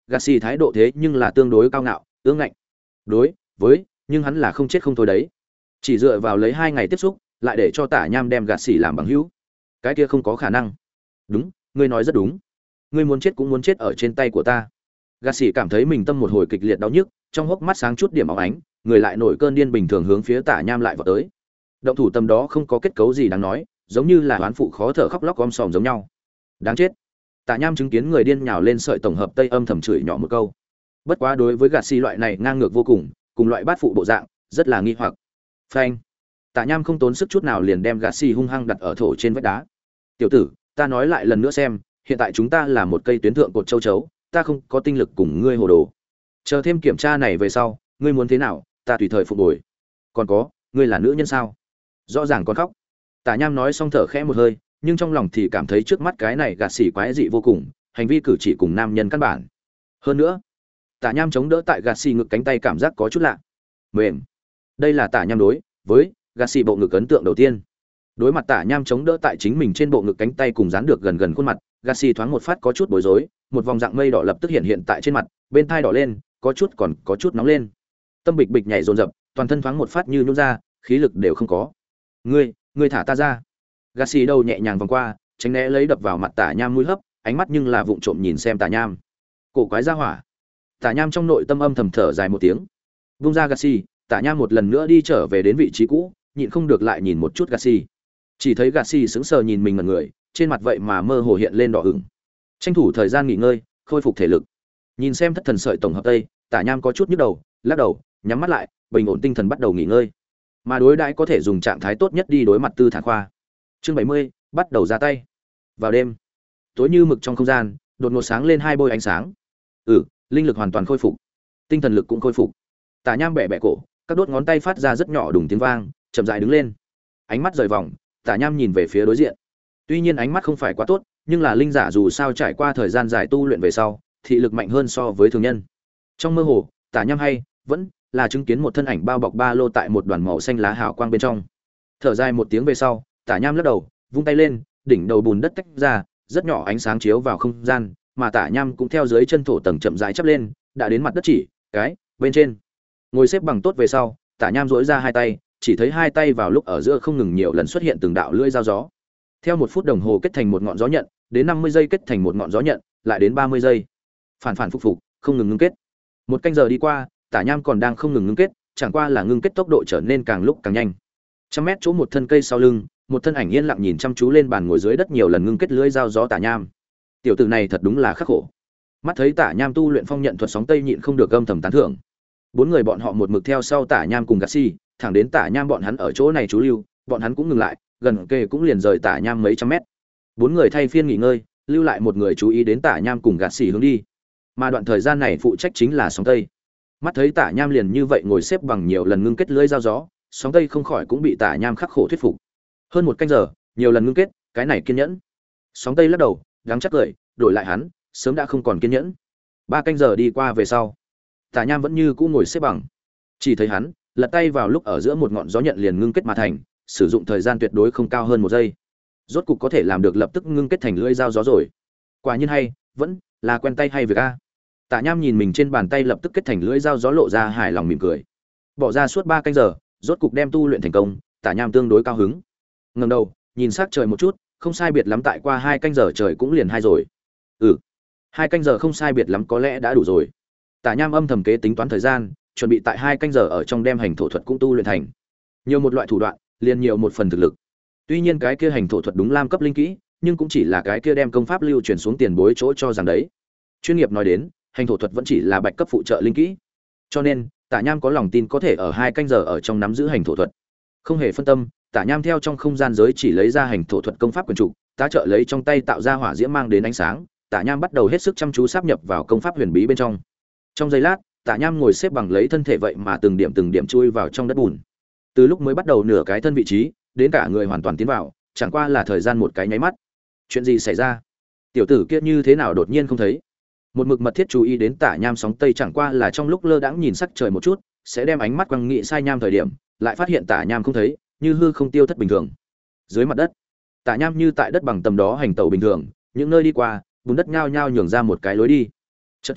Gassi thái độ thế nhưng là tương đối cao ngạo, ương ngạnh. Đối với, nhưng hắn là không chết không thôi đấy. Chỉ dựa vào lấy hai ngày tiếp xúc, lại để cho Tả Nham đem Gassi làm bằng hữu, cái kia không có khả năng. Đúng, ngươi nói rất đúng. Ngươi muốn chết cũng muốn chết ở trên tay của ta. Gassi cảm thấy mình tâm một hồi kịch liệt đau nhức, trong hốc mắt sáng chút điểm óng ánh, người lại nổi cơn điên bình thường hướng phía Tả Nham lại vọt tới. Động thủ tâm đó không có kết cấu gì đáng nói, giống như là oán phụ khó thở khóc lóc om sòm giống nhau. Đáng chết. Tả Nham chứng kiến người điên nhào lên sợi tổng hợp tây âm thầm chửi nhỏ một câu. Bất quá đối với Gassi loại này ngang ngược vô cùng, cùng loại bát phụ bộ dạng, rất là nghi hoặc. Phanh. Tả Nham không tốn sức chút nào liền đem Gassi hung hăng đặt ở thổ trên vách đá. "Tiểu tử, ta nói lại lần nữa xem, hiện tại chúng ta là một cây tuyến thượng cột châu chấu, ta không có tinh lực cùng ngươi hồ đồ. Chờ thêm kiểm tra này về sau, ngươi muốn thế nào, ta tùy thời phục hồi. Còn có, ngươi là nữ nhân sao?" Rõ ràng còn khóc. Tả Nham nói xong thở khẽ một hơi, nhưng trong lòng thì cảm thấy trước mắt cái này gạt xỉ quái dị vô cùng, hành vi cử chỉ cùng nam nhân căn bản. Hơn nữa, Tả Nham chống đỡ tại gạt xỉ ngực cánh tay cảm giác có chút lạ. Mềm. Đây là Tả Nham đối với gạt xỉ bộ ngực ấn tượng đầu tiên. Đối mặt Tả Nham chống đỡ tại chính mình trên bộ ngực cánh tay cùng dán được gần gần khuôn mặt, gạt xỉ thoáng một phát có chút bối rối, một vòng dạng mây đỏ lập tức hiện hiện tại trên mặt, bên tai đỏ lên, có chút còn có chút nóng lên. Tâm bịch bịch nhảy dồn dập, toàn thân thoáng một phát như nhũn ra, khí lực đều không có. "Ngươi, ngươi thả ta ra." Gassi đầu nhẹ nhàng vòng qua, tránh né lấy đập vào mặt Tả Nham mũi hấp, ánh mắt nhưng là vụng trộm nhìn xem Tả Nham. Cổ quái ra hỏa. Tả Nham trong nội tâm âm thầm thở dài một tiếng. Vung ra Gassi, Tả Nham một lần nữa đi trở về đến vị trí cũ, nhịn không được lại nhìn một chút Gassi. Chỉ thấy Gassi sững sờ nhìn mình ngẩn người, trên mặt vậy mà mơ hồ hiện lên đỏ ửng. Tranh thủ thời gian nghỉ ngơi, khôi phục thể lực. Nhìn xem thất thần sợi tổng hợp tây, Tả Nham có chút nhức đầu, lắc đầu, nhắm mắt lại, bình ổn tinh thần bắt đầu nghỉ ngơi. Mà đối đãi có thể dùng trạng thái tốt nhất đi đối mặt Tư Thản Khoa. Chương bảy mươi, bắt đầu ra tay. Vào đêm, tối như mực trong không gian, đột ngột sáng lên hai bôi ánh sáng. Ừ, linh lực hoàn toàn khôi phục, tinh thần lực cũng khôi phục. Tả Nham bẻ bẻ cổ, các đốt ngón tay phát ra rất nhỏ đùng tiếng vang, chậm rãi đứng lên. Ánh mắt rời vòng, Tả Nham nhìn về phía đối diện. Tuy nhiên ánh mắt không phải quá tốt, nhưng là linh giả dù sao trải qua thời gian dài tu luyện về sau, thị lực mạnh hơn so với thường nhân. Trong mơ hồ, Tả Nham hay vẫn là chứng kiến một thân ảnh bao bọc ba lô tại một đoàn màu xanh lá hào quang bên trong. Thở dài một tiếng về sau, Tả Nham lắc đầu, vung tay lên, đỉnh đầu bùn đất tách ra, rất nhỏ ánh sáng chiếu vào không gian, mà Tả Nham cũng theo dưới chân thổ tầng chậm rãi chắp lên, đã đến mặt đất chỉ cái bên trên. Ngồi xếp bằng tốt về sau, Tả Nham duỗi ra hai tay, chỉ thấy hai tay vào lúc ở giữa không ngừng nhiều lần xuất hiện từng đạo lưỡi dao gió. Theo một phút đồng hồ kết thành một ngọn gió nhận, đến năm mươi giây kết thành một ngọn gió nhận, lại đến ba mươi giây. Phản phản phục phục, không ngừng ngưng kết. Một canh giờ đi qua, Tả Nham còn đang không ngừng ngưng kết, chẳng qua là ngưng kết tốc độ trở nên càng lúc càng nhanh. Trăm mét chỗ một thân cây sau lưng, một thân ảnh yên lặng nhìn chăm chú lên bàn ngồi dưới đất nhiều lần ngưng kết lưỡi dao gió Tả Nham. Tiểu tử này thật đúng là khắc khổ. Mắt thấy Tả Nham tu luyện phong nhận thuật sóng tây nhịn không được âm thầm tán thưởng. Bốn người bọn họ một mực theo sau Tả Nham cùng Gassi, thẳng đến Tả Nham bọn hắn ở chỗ này trú lưu, bọn hắn cũng ngừng lại, gần kề cũng liền rời Tả Nham mấy trăm mét. Bốn người thay phiên nghỉ ngơi, lưu lại một người chú ý đến Tả Nham cùng Gassi hướng đi. Mà đoạn thời gian này phụ trách chính là sóng tây. Mắt thấy Tả Nham liền như vậy ngồi xếp bằng nhiều lần ngưng kết lưỡi dao gió, sóng tây không khỏi cũng bị Tả Nham khắc khổ thuyết phục. Hơn một canh giờ, nhiều lần ngưng kết, cái này kiên nhẫn. Sóng tây lắc đầu, đáng chắc cười, đổi lại hắn, sớm đã không còn kiên nhẫn. Ba canh giờ đi qua về sau, Tả Nham vẫn như cũ ngồi xếp bằng. Chỉ thấy hắn, lật tay vào lúc ở giữa một ngọn gió nhận liền ngưng kết mà thành, sử dụng thời gian tuyệt đối không cao hơn một giây. Rốt cục có thể làm được lập tức ngưng kết thành lưỡi dao gió rồi. Quả nhiên hay, vẫn là quen tay hay việc a. Tả Nham nhìn mình trên bàn tay lập tức kết thành lưỡi dao gió lộ ra hài lòng mỉm cười. Bỏ ra suốt ba canh giờ, rốt cục đem tu luyện thành công, Tả Nham tương đối cao hứng. Ngẩng đầu, nhìn sát trời một chút, không sai biệt lắm tại qua hai canh giờ trời cũng liền hai rồi. Ừ, hai canh giờ không sai biệt lắm có lẽ đã đủ rồi. Tả Nham âm thầm kế tính toán thời gian, chuẩn bị tại hai canh giờ ở trong đem hành thổ thuật cũng tu luyện thành. Nhiều một loại thủ đoạn, liền nhiều một phần thực lực. Tuy nhiên cái kia hành thổ thuật đúng lam cấp linh kỹ, nhưng cũng chỉ là cái kia đem công pháp lưu truyền xuống tiền bối chỗ cho rằng đấy. Chuyên nghiệp nói đến, hành thổ thuật vẫn chỉ là bạch cấp phụ trợ linh kỹ. Cho nên, Tả Nham có lòng tin có thể ở hai canh giờ ở trong nắm giữ hành thổ thuật. Không hề phân tâm, Tả Nham theo trong không gian giới chỉ lấy ra hành thổ thuật công pháp quyền trụ, tá trợ lấy trong tay tạo ra hỏa diễm mang đến ánh sáng, Tả Nham bắt đầu hết sức chăm chú sáp nhập vào công pháp huyền bí bên trong. Trong giây lát, Tả Nham ngồi xếp bằng lấy thân thể vậy mà từng điểm từng điểm chui vào trong đất bùn. Từ lúc mới bắt đầu nửa cái thân vị trí, đến cả người hoàn toàn tiến vào, chẳng qua là thời gian một cái nháy mắt. Chuyện gì xảy ra? Tiểu tử kia như thế nào đột nhiên không thấy? Một mực mật thiết chú ý đến Tả Nham sóng tây chẳng qua là trong lúc lơ đãng nhìn sắc trời một chút, sẽ đem ánh mắt quăng nghị sai Nham thời điểm, lại phát hiện Tả Nham không thấy, như hư không tiêu thất bình thường. Dưới mặt đất, Tả Nham như tại đất bằng tầm đó hành tẩu bình thường, những nơi đi qua, bùn đất nhao nhao nhường ra một cái lối đi. Chợt trái,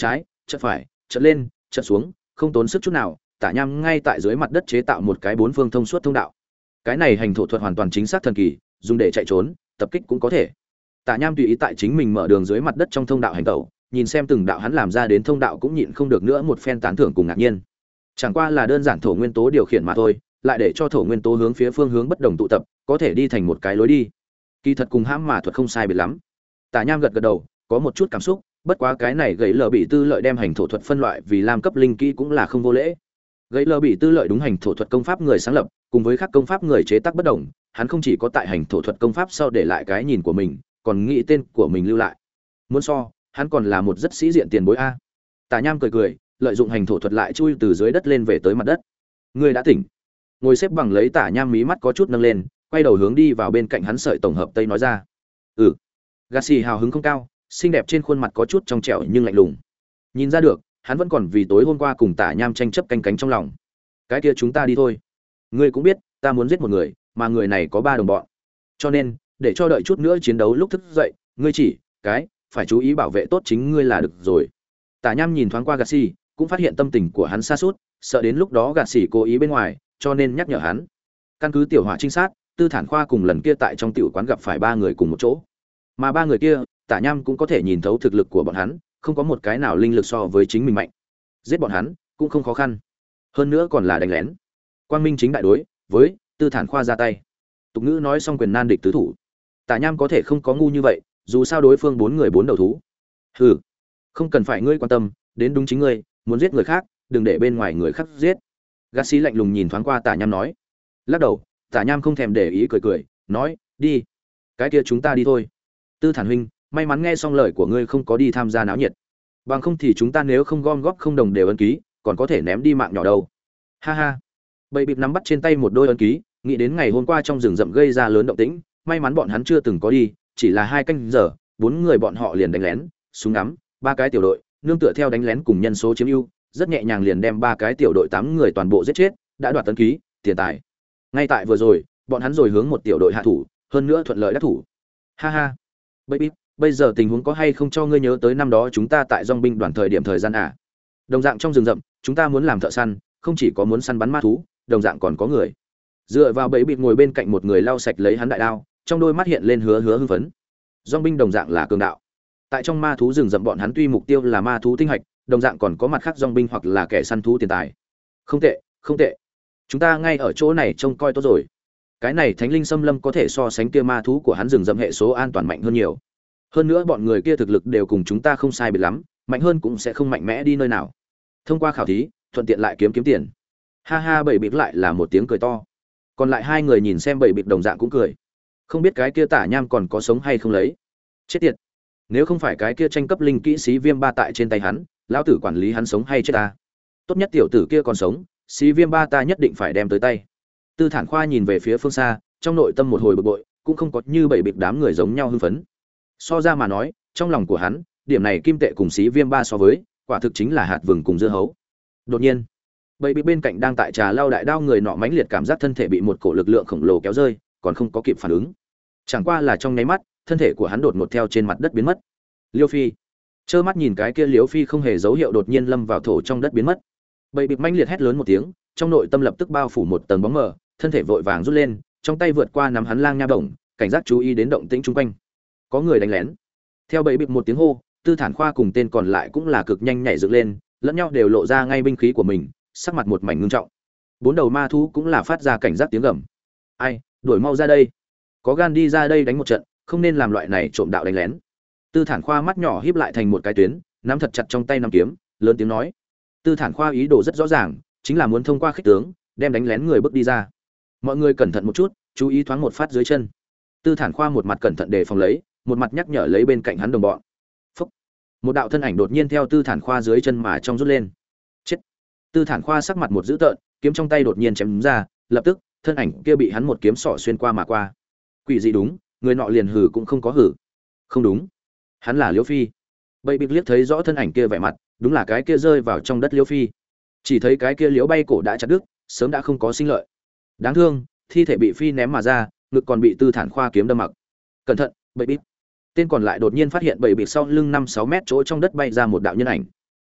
chợt phải, chợt lên, chợt xuống, không tốn sức chút nào, Tả Nham ngay tại dưới mặt đất chế tạo một cái bốn phương thông suốt thông đạo. Cái này hành thổ thuật hoàn toàn chính xác thần kỳ, dùng để chạy trốn, tập kích cũng có thể. Tả Nham tùy ý tại chính mình mở đường dưới mặt đất trong thông đạo hành tẩu, nhìn xem từng đạo hắn làm ra đến thông đạo cũng nhịn không được nữa một phen tán thưởng cùng ngạc nhiên. Chẳng qua là đơn giản thổ nguyên tố điều khiển mà thôi, lại để cho thổ nguyên tố hướng phía phương hướng bất đồng tụ tập, có thể đi thành một cái lối đi. Kỳ thật cùng hãm mà thuật không sai biệt lắm. Tả Nham gật gật đầu, có một chút cảm xúc, bất quá cái này gãy lờ bị tư lợi đem hành thổ thuật phân loại vì lam cấp linh kỹ cũng là không vô lễ. Gãy lờ bị tư lợi đúng hành thổ thuật công pháp người sáng lập, cùng với các công pháp người chế tác bất đồng, hắn không chỉ có tại hành thổ thuật công pháp sau để lại cái nhìn của mình, còn nghĩ tên của mình lưu lại. Muốn so, hắn còn là một rất sĩ diện tiền bối a. Tả Nham cười cười, lợi dụng hành thổ thuật lại chui từ dưới đất lên về tới mặt đất. Ngươi đã tỉnh. Ngồi xếp bằng lấy Tả Nham mí mắt có chút nâng lên, quay đầu hướng đi vào bên cạnh hắn sợi tổng hợp tây nói ra. Ừ. Gassi hào hứng không cao, xinh đẹp trên khuôn mặt có chút trong trẻo nhưng lạnh lùng. Nhìn ra được, hắn vẫn còn vì tối hôm qua cùng Tả Nham tranh chấp canh cánh trong lòng. Cái kia chúng ta đi thôi. Ngươi cũng biết, ta muốn giết một người, mà người này có ba đồng bọn. Cho nên, để cho đợi chút nữa chiến đấu lúc thức dậy, ngươi chỉ cái phải chú ý bảo vệ tốt chính ngươi là được rồi. Tả Nham nhìn thoáng qua Gassi, cũng phát hiện tâm tình của hắn sa sút, sợ đến lúc đó Gassi cố ý bên ngoài, cho nên nhắc nhở hắn. Căn cứ tiểu hỏa trinh sát, Tư Thản Khoa cùng lần kia tại trong tiểu quán gặp phải ba người cùng một chỗ. Mà ba người kia, Tả Nham cũng có thể nhìn thấu thực lực của bọn hắn, không có một cái nào linh lực so với chính mình mạnh. Giết bọn hắn cũng không khó khăn. Hơn nữa còn là đánh lén. Quang Minh chính đại đối với Tư Thản Khoa ra tay. Tục ngữ nói xong quyền nan địch tứ thủ. Tả Nham có thể không có ngu như vậy, dù sao đối phương bốn người bốn đầu thú. Hừ, không cần phải ngươi quan tâm, đến đúng chính ngươi, muốn giết người khác, đừng để bên ngoài người khác giết. Gassi lạnh lùng nhìn thoáng qua Tả Nham nói. Lắc đầu, Tả Nham không thèm để ý cười cười, nói, đi. Cái kia chúng ta đi thôi. Tư Thản huynh, may mắn nghe xong lời của ngươi không có đi tham gia náo nhiệt. Bằng không thì chúng ta nếu không gom góp không đồng đều ấn ký, còn có thể ném đi mạng nhỏ đâu. Ha ha. Bầy bịp nắm bắt trên tay một đôi ấn ký, nghĩ đến ngày hôm qua trong rừng rậm gây ra lớn động tĩnh, may mắn bọn hắn chưa từng có đi, chỉ là hai canh giờ, bốn người bọn họ liền đánh lén, súng ngắm, ba cái tiểu đội, nương tựa theo đánh lén cùng nhân số chiếm ưu, rất nhẹ nhàng liền đem ba cái tiểu đội tám người toàn bộ giết chết, đã đoạt tấn ký, tiền tài. Ngay tại vừa rồi, bọn hắn rồi hướng một tiểu đội hạ thủ, hơn nữa thuận lợi đắc thủ. Ha ha. Baby, bây giờ tình huống có hay không cho ngươi nhớ tới năm đó chúng ta tại dòng binh đoàn thời điểm thời gian à? Đồng dạng trong rừng rậm, chúng ta muốn làm thợ săn, không chỉ có muốn săn bắn ma thú, đồng dạng còn có người. Dựa vào bẫy bịt ngồi bên cạnh một người lau sạch lấy hắn đại đao, trong đôi mắt hiện lên hứa hứa hưng phấn. Dòng binh đồng dạng là cường đạo. Tại trong ma thú rừng rậm bọn hắn tuy mục tiêu là ma thú tinh hạch, đồng dạng còn có mặt khác dòng binh hoặc là kẻ săn thú tiền tài. Không tệ, không tệ. Chúng ta ngay ở chỗ này trông coi tốt rồi. Cái này thánh linh xâm lâm có thể so sánh kia ma thú của hắn rừng rậm hệ số an toàn mạnh hơn nhiều. Hơn nữa bọn người kia thực lực đều cùng chúng ta không sai biệt lắm, mạnh hơn cũng sẽ không mạnh mẽ đi nơi nào. Thông qua khảo thí, thuận tiện lại kiếm kiếm tiền. Ha ha, bảy bịp lại là một tiếng cười to. Còn lại hai người nhìn xem bảy bịp đồng dạng cũng cười. Không biết cái kia Tả Nham còn có sống hay không lấy. Chết tiệt. Nếu không phải cái kia tranh cấp linh kỹ sĩ viêm ba tại trên tay hắn, lão tử quản lý hắn sống hay chết ta. Tốt nhất tiểu tử kia còn sống, sĩ viêm ba ta nhất định phải đem tới tay. Tư Thản Khoa nhìn về phía phương xa, trong nội tâm một hồi bực bội, cũng không có như bảy bịp đám người giống nhau hưng phấn. So ra mà nói, trong lòng của hắn, điểm này kim tệ cùng sĩ viêm ba so với, quả thực chính là hạt vừng cùng dưa hấu. Đột nhiên, bảy bịp bên cạnh đang tại trà lao đại đao người nọ mãnh liệt cảm giác thân thể bị một cổ lực lượng khổng lồ kéo rơi, còn không có kịp phản ứng. Chẳng qua là trong nháy mắt, thân thể của hắn đột ngột theo trên mặt đất biến mất. Liêu Phi trơ mắt nhìn cái kia Liêu Phi không hề dấu hiệu đột nhiên lâm vào thổ trong đất biến mất. Bảy bịp mãnh liệt hét lớn một tiếng, trong nội tâm lập tức bao phủ một tầng bóng mờ, thân thể vội vàng rút lên, trong tay vượt qua nắm hắn lang nha bổng, cảnh giác chú ý đến động tĩnh xung quanh. Có người đánh lén. Theo bảy bịp một tiếng hô, Tư Thản Khoa cùng tên còn lại cũng là cực nhanh nhảy dựng lên, lẫn nhau đều lộ ra ngay binh khí của mình, sắc mặt một mảnh ngưng trọng. Bốn đầu ma thú cũng là phát ra cảnh giác tiếng gầm. Ai, đuổi mau ra đây. Có gan đi ra đây đánh một trận, không nên làm loại này trộm đạo đánh lén. Tư Thản Khoa mắt nhỏ híp lại thành một cái tuyến, nắm thật chặt trong tay nắm kiếm, lớn tiếng nói. Tư Thản Khoa ý đồ rất rõ ràng, chính là muốn thông qua khích tướng, đem đánh lén người bước đi ra. Mọi người cẩn thận một chút, chú ý thoáng một phát dưới chân. Tư Thản Khoa một mặt cẩn thận đề phòng lấy, một mặt nhắc nhở lấy bên cạnh hắn đồng bọn. Phúc. Một đạo thân ảnh đột nhiên theo Tư Thản Khoa dưới chân mà trong rút lên. Chết. Tư Thản Khoa sắc mặt một dữ tợn, kiếm trong tay đột nhiên chém đúng ra, lập tức, thân ảnh kia bị hắn một kiếm sọ xuyên qua mà qua. Quỷ gì đúng, người nọ liền hừ cũng không có hừ. Không đúng, hắn là Liễu Phi. Bầy bịp liếc thấy rõ thân ảnh kia vẻ mặt, đúng là cái kia rơi vào trong đất Liễu Phi. Chỉ thấy cái kia liễu bay cổ đã chặt đứt, sớm đã không có sinh lợi. Đáng thương, thi thể bị phi ném mà ra, ngực còn bị Tư Thản Khoa kiếm đâm mặc. Cẩn thận, bầy bịp. Tên còn lại đột nhiên phát hiện bầy bịp sau lưng năm sáu mét chỗ trong đất bay ra một đạo nhân ảnh.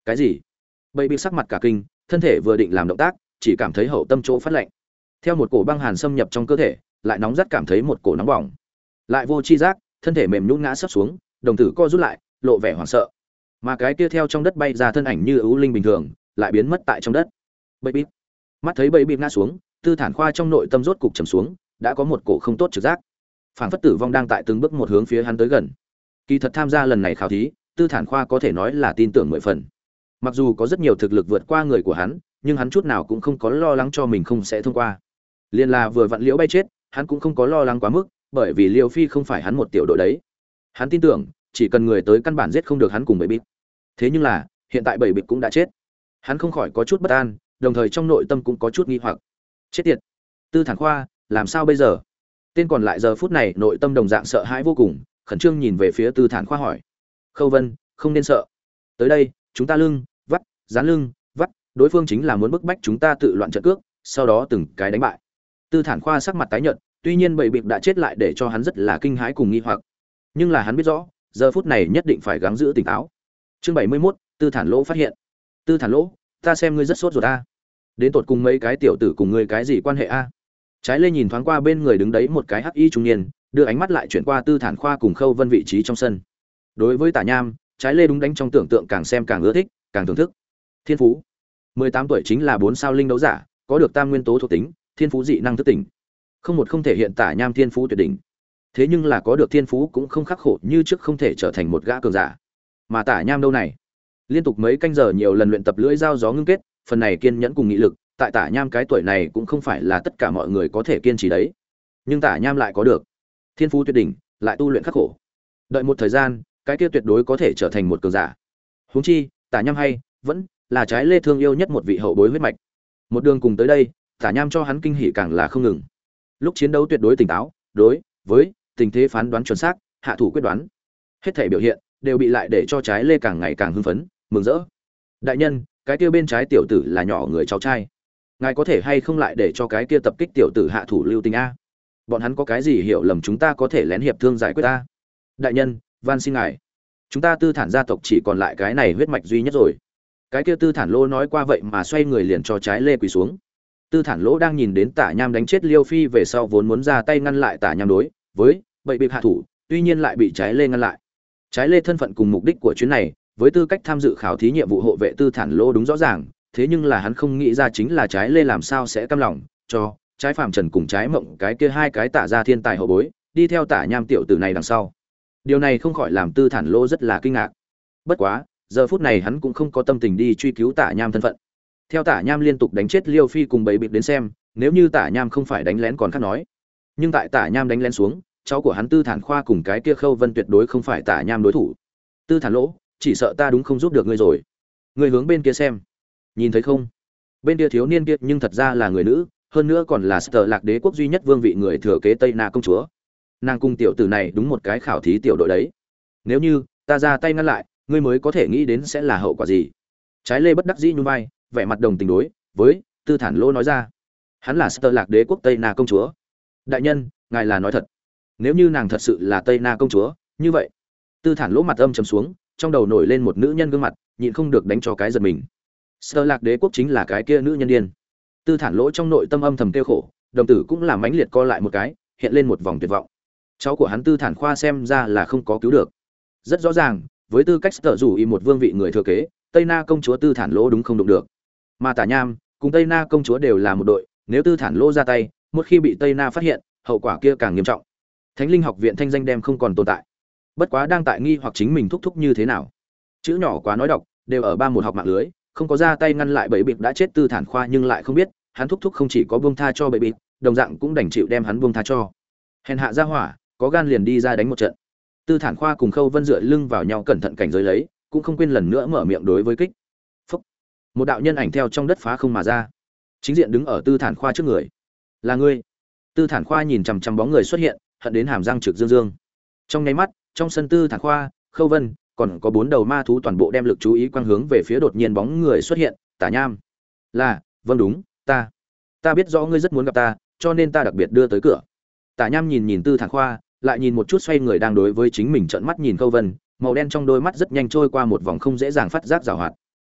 Cái gì? Bậy bị sắc mặt cả kinh, thân thể vừa định làm động tác, chỉ cảm thấy hậu tâm chỗ phát lạnh. Theo một cổ băng hàn xâm nhập trong cơ thể, lại nóng rất cảm thấy một cổ nóng bỏng. Lại vô chi giác, thân thể mềm nhũn ngã sấp xuống, đồng tử co rút lại, lộ vẻ hoảng sợ. Mà cái kia theo trong đất bay ra thân ảnh như ưu linh bình thường, lại biến mất tại trong đất. Bậy bịp. Mắt thấy bậy bịp ngã xuống, Tư Thản Khoa trong nội tâm rốt cục trầm xuống, đã có một cổ không tốt trực giác. Phản phất tử vong đang tại từng bước một hướng phía hắn tới gần. Kỳ thật tham gia lần này khảo thí, Tư Thản Khoa có thể nói là tin tưởng mười phần. Mặc dù có rất nhiều thực lực vượt qua người của hắn, nhưng hắn chút nào cũng không có lo lắng cho mình không sẽ thông qua. Liên là vừa vặn liễu bay chết, hắn cũng không có lo lắng quá mức, bởi vì Liêu Phi không phải hắn một tiểu đội đấy. Hắn tin tưởng, chỉ cần người tới căn bản giết không được hắn cùng bảy bịp. Thế nhưng là, hiện tại bảy bịp cũng đã chết. Hắn không khỏi có chút bất an, đồng thời trong nội tâm cũng có chút nghi hoặc. Chết tiệt. Tư Thản Khoa, làm sao bây giờ? Tên còn lại giờ phút này nội tâm đồng dạng sợ hãi vô cùng, khẩn trương nhìn về phía Tư Thản Khoa hỏi. Khâu Vân, không nên sợ. Tới đây, chúng ta lưng, vắt, dán lưng, vắt, đối phương chính là muốn bức bách chúng ta tự loạn trận cước, sau đó từng cái đánh bại. Tư Thản Khoa sắc mặt tái nhợt, tuy nhiên bảy bịp đã chết lại để cho hắn rất là kinh hãi cùng nghi hoặc. Nhưng là hắn biết rõ, giờ phút này nhất định phải gắng giữ tỉnh táo. Chương bảy mươi mốt, Tư Thản Lỗ phát hiện. Tư Thản Lỗ, ta xem ngươi rất sốt ruột a. Đến tột cùng mấy cái tiểu tử cùng ngươi cái gì quan hệ a? Trái Lê nhìn thoáng qua bên người đứng đấy một cái hắc y trung niên, đưa ánh mắt lại chuyển qua Tư Thản Khoa cùng Khâu Vân vị trí trong sân. Đối với Tả Nham, Trái Lê đúng đánh trong tưởng tượng càng xem càng ưa thích, càng thưởng thức. Thiên phú, mười tám tuổi chính là bốn sao linh đấu giả, có được tam nguyên tố thuộc tính, thiên phú dị năng thức tỉnh. Không một không thể hiện Tả Nham thiên phú tuyệt đỉnh. Thế nhưng là có được thiên phú cũng không khắc khổ như trước không thể trở thành một gã cường giả. Mà Tả Nham đâu này, liên tục mấy canh giờ nhiều lần luyện tập lưỡi dao gió ngưng kết, phần này kiên nhẫn cùng nghị lực, tại Tả Nham cái tuổi này cũng không phải là tất cả mọi người có thể kiên trì đấy. Nhưng Tả Nham lại có được thiên phú tuyệt đỉnh, lại tu luyện khắc khổ. Đợi một thời gian, cái kia tuyệt đối có thể trở thành một cường giả. Huống chi, Tả Nham hay vẫn là Trái Lê thương yêu nhất một vị hậu bối huyết mạch. Một đường cùng tới đây, Tả Nham cho hắn kinh hỉ càng là không ngừng. Lúc chiến đấu tuyệt đối tỉnh táo, đối với tình thế phán đoán chuẩn xác, hạ thủ quyết đoán. Hết thể biểu hiện đều bị lại để cho Trái Lê càng ngày càng hưng phấn, mừng rỡ. Đại nhân, cái kia bên trái tiểu tử là nhỏ người cháu trai, ngài có thể hay không lại để cho cái kia tập kích tiểu tử hạ thủ lưu tình a? Bọn hắn có cái gì hiểu lầm chúng ta có thể lén hiệp thương giải quyết ta. Đại nhân, van xin ngài, chúng ta Tư Thản gia tộc chỉ còn lại cái này huyết mạch duy nhất rồi. Cái kia Tư Thản Lô nói qua vậy mà xoay người liền cho Trái Lê quỳ xuống. Tư Thản Lỗ đang nhìn đến Tả Nham đánh chết Liêu Phi về sau vốn muốn ra tay ngăn lại Tả Nham đối với bậy bịp hạ thủ, tuy nhiên lại bị Trái Lê ngăn lại. Trái Lê thân phận cùng mục đích của chuyến này, với tư cách tham dự khảo thí nhiệm vụ hộ vệ Tư Thản Lỗ đúng rõ ràng, thế nhưng là hắn không nghĩ ra chính là Trái Lê làm sao sẽ cam lòng cho Trái Phàm Trần cùng Trái Mộng cái kia hai cái Tả gia thiên tài hậu bối đi theo Tả Nham tiểu tử này đằng sau. Điều này không khỏi làm Tư Thản Lỗ rất là kinh ngạc. Bất quá, giờ phút này hắn cũng không có tâm tình đi truy cứu Tả Nham thân phận. Theo Tả Nham liên tục đánh chết Liêu Phi cùng bầy bịp đến xem, nếu như Tả Nham không phải đánh lén còn khác nói. Nhưng tại Tả Nham đánh lén xuống, cháu của hắn Tư Thản Khoa cùng cái kia Khâu Vân tuyệt đối không phải Tả Nham đối thủ. Tư Thản Lỗ, chỉ sợ ta đúng không giúp được ngươi rồi. Ngươi hướng bên kia xem, nhìn thấy không? Bên kia thiếu niên kia nhưng thật ra là người nữ, hơn nữa còn là Sở Lạc Đế quốc duy nhất vương vị người thừa kế Tây Na công chúa. Nàng cung tiểu tử này đúng một cái khảo thí tiểu đội đấy. Nếu như ta ra tay ngăn lại, ngươi mới có thể nghĩ đến sẽ là hậu quả gì. Trái Lê bất đắc dĩ nhún vai, vẻ mặt đồng tình đối với Tư Thản Lỗ nói ra. Hắn là Sở Lạc Đế quốc Tây Na công chúa. Đại nhân, ngài là nói thật. Nếu như nàng thật sự là Tây Na công chúa, như vậy. Tư Thản Lỗ mặt âm trầm xuống, trong đầu nổi lên một nữ nhân gương mặt, nhịn không được đánh cho cái giật mình. Sở Lạc Đế quốc chính là cái kia nữ nhân điên. Tư Thản Lỗ trong nội tâm âm thầm kêu khổ, đồng tử cũng làm mãnh liệt co lại một cái, hiện lên một vòng tuyệt vọng. Cháu của hắn Tư Thản Khoa xem ra là không có cứu được. Rất rõ ràng, với tư cách Sở dù y một vương vị người thừa kế, Tây Na công chúa Tư Thản Lỗ đúng không đụng được. Mà Tả Nham cùng Tây Na công chúa đều là một đội, nếu Tư Thản Lỗ ra tay, một khi bị Tây Na phát hiện, hậu quả kia càng nghiêm trọng. Thánh Linh học viện thanh danh đem không còn tồn tại. Bất quá đang tại nghi hoặc chính mình thúc thúc như thế nào. Chữ nhỏ quá nói đọc, đều ở ba một học mạng lưới, không có ra tay ngăn lại bẫy bịp đã chết Tư Thản Khoa, nhưng lại không biết, hắn thúc thúc không chỉ có buông tha cho bẫy bịp, đồng dạng cũng đành chịu đem hắn buông tha cho. Hèn hạ ra hỏa, có gan liền đi ra đánh một trận. Tư Thản Khoa cùng Khâu Vân dựa lưng vào nhau cẩn thận cảnh giới lấy, cũng không quên lần nữa mở miệng đối với kích. Phúc. Một đạo nhân ảnh theo trong đất phá không mà ra, chính diện đứng ở Tư Thản Khoa trước người. Là ngươi? Tư Thản Khoa nhìn chằm chằm bóng người xuất hiện, hận đến hàm răng trực dương dương. Trong nháy mắt, trong sân Tư Thản Khoa, Khâu Vân, còn có bốn đầu ma thú toàn bộ đem lực chú ý quang hướng về phía đột nhiên bóng người xuất hiện, Tả Nham. Là, vâng đúng, ta. Ta biết rõ ngươi rất muốn gặp ta, cho nên ta đặc biệt đưa tới cửa. Tả Nham nhìn nhìn Tư Thản Khoa, lại nhìn một chút xoay người đang đối với chính mình trợn mắt nhìn Khâu Vân, màu đen trong đôi mắt rất nhanh trôi qua một vòng không dễ dàng phát giác giảo hoạt.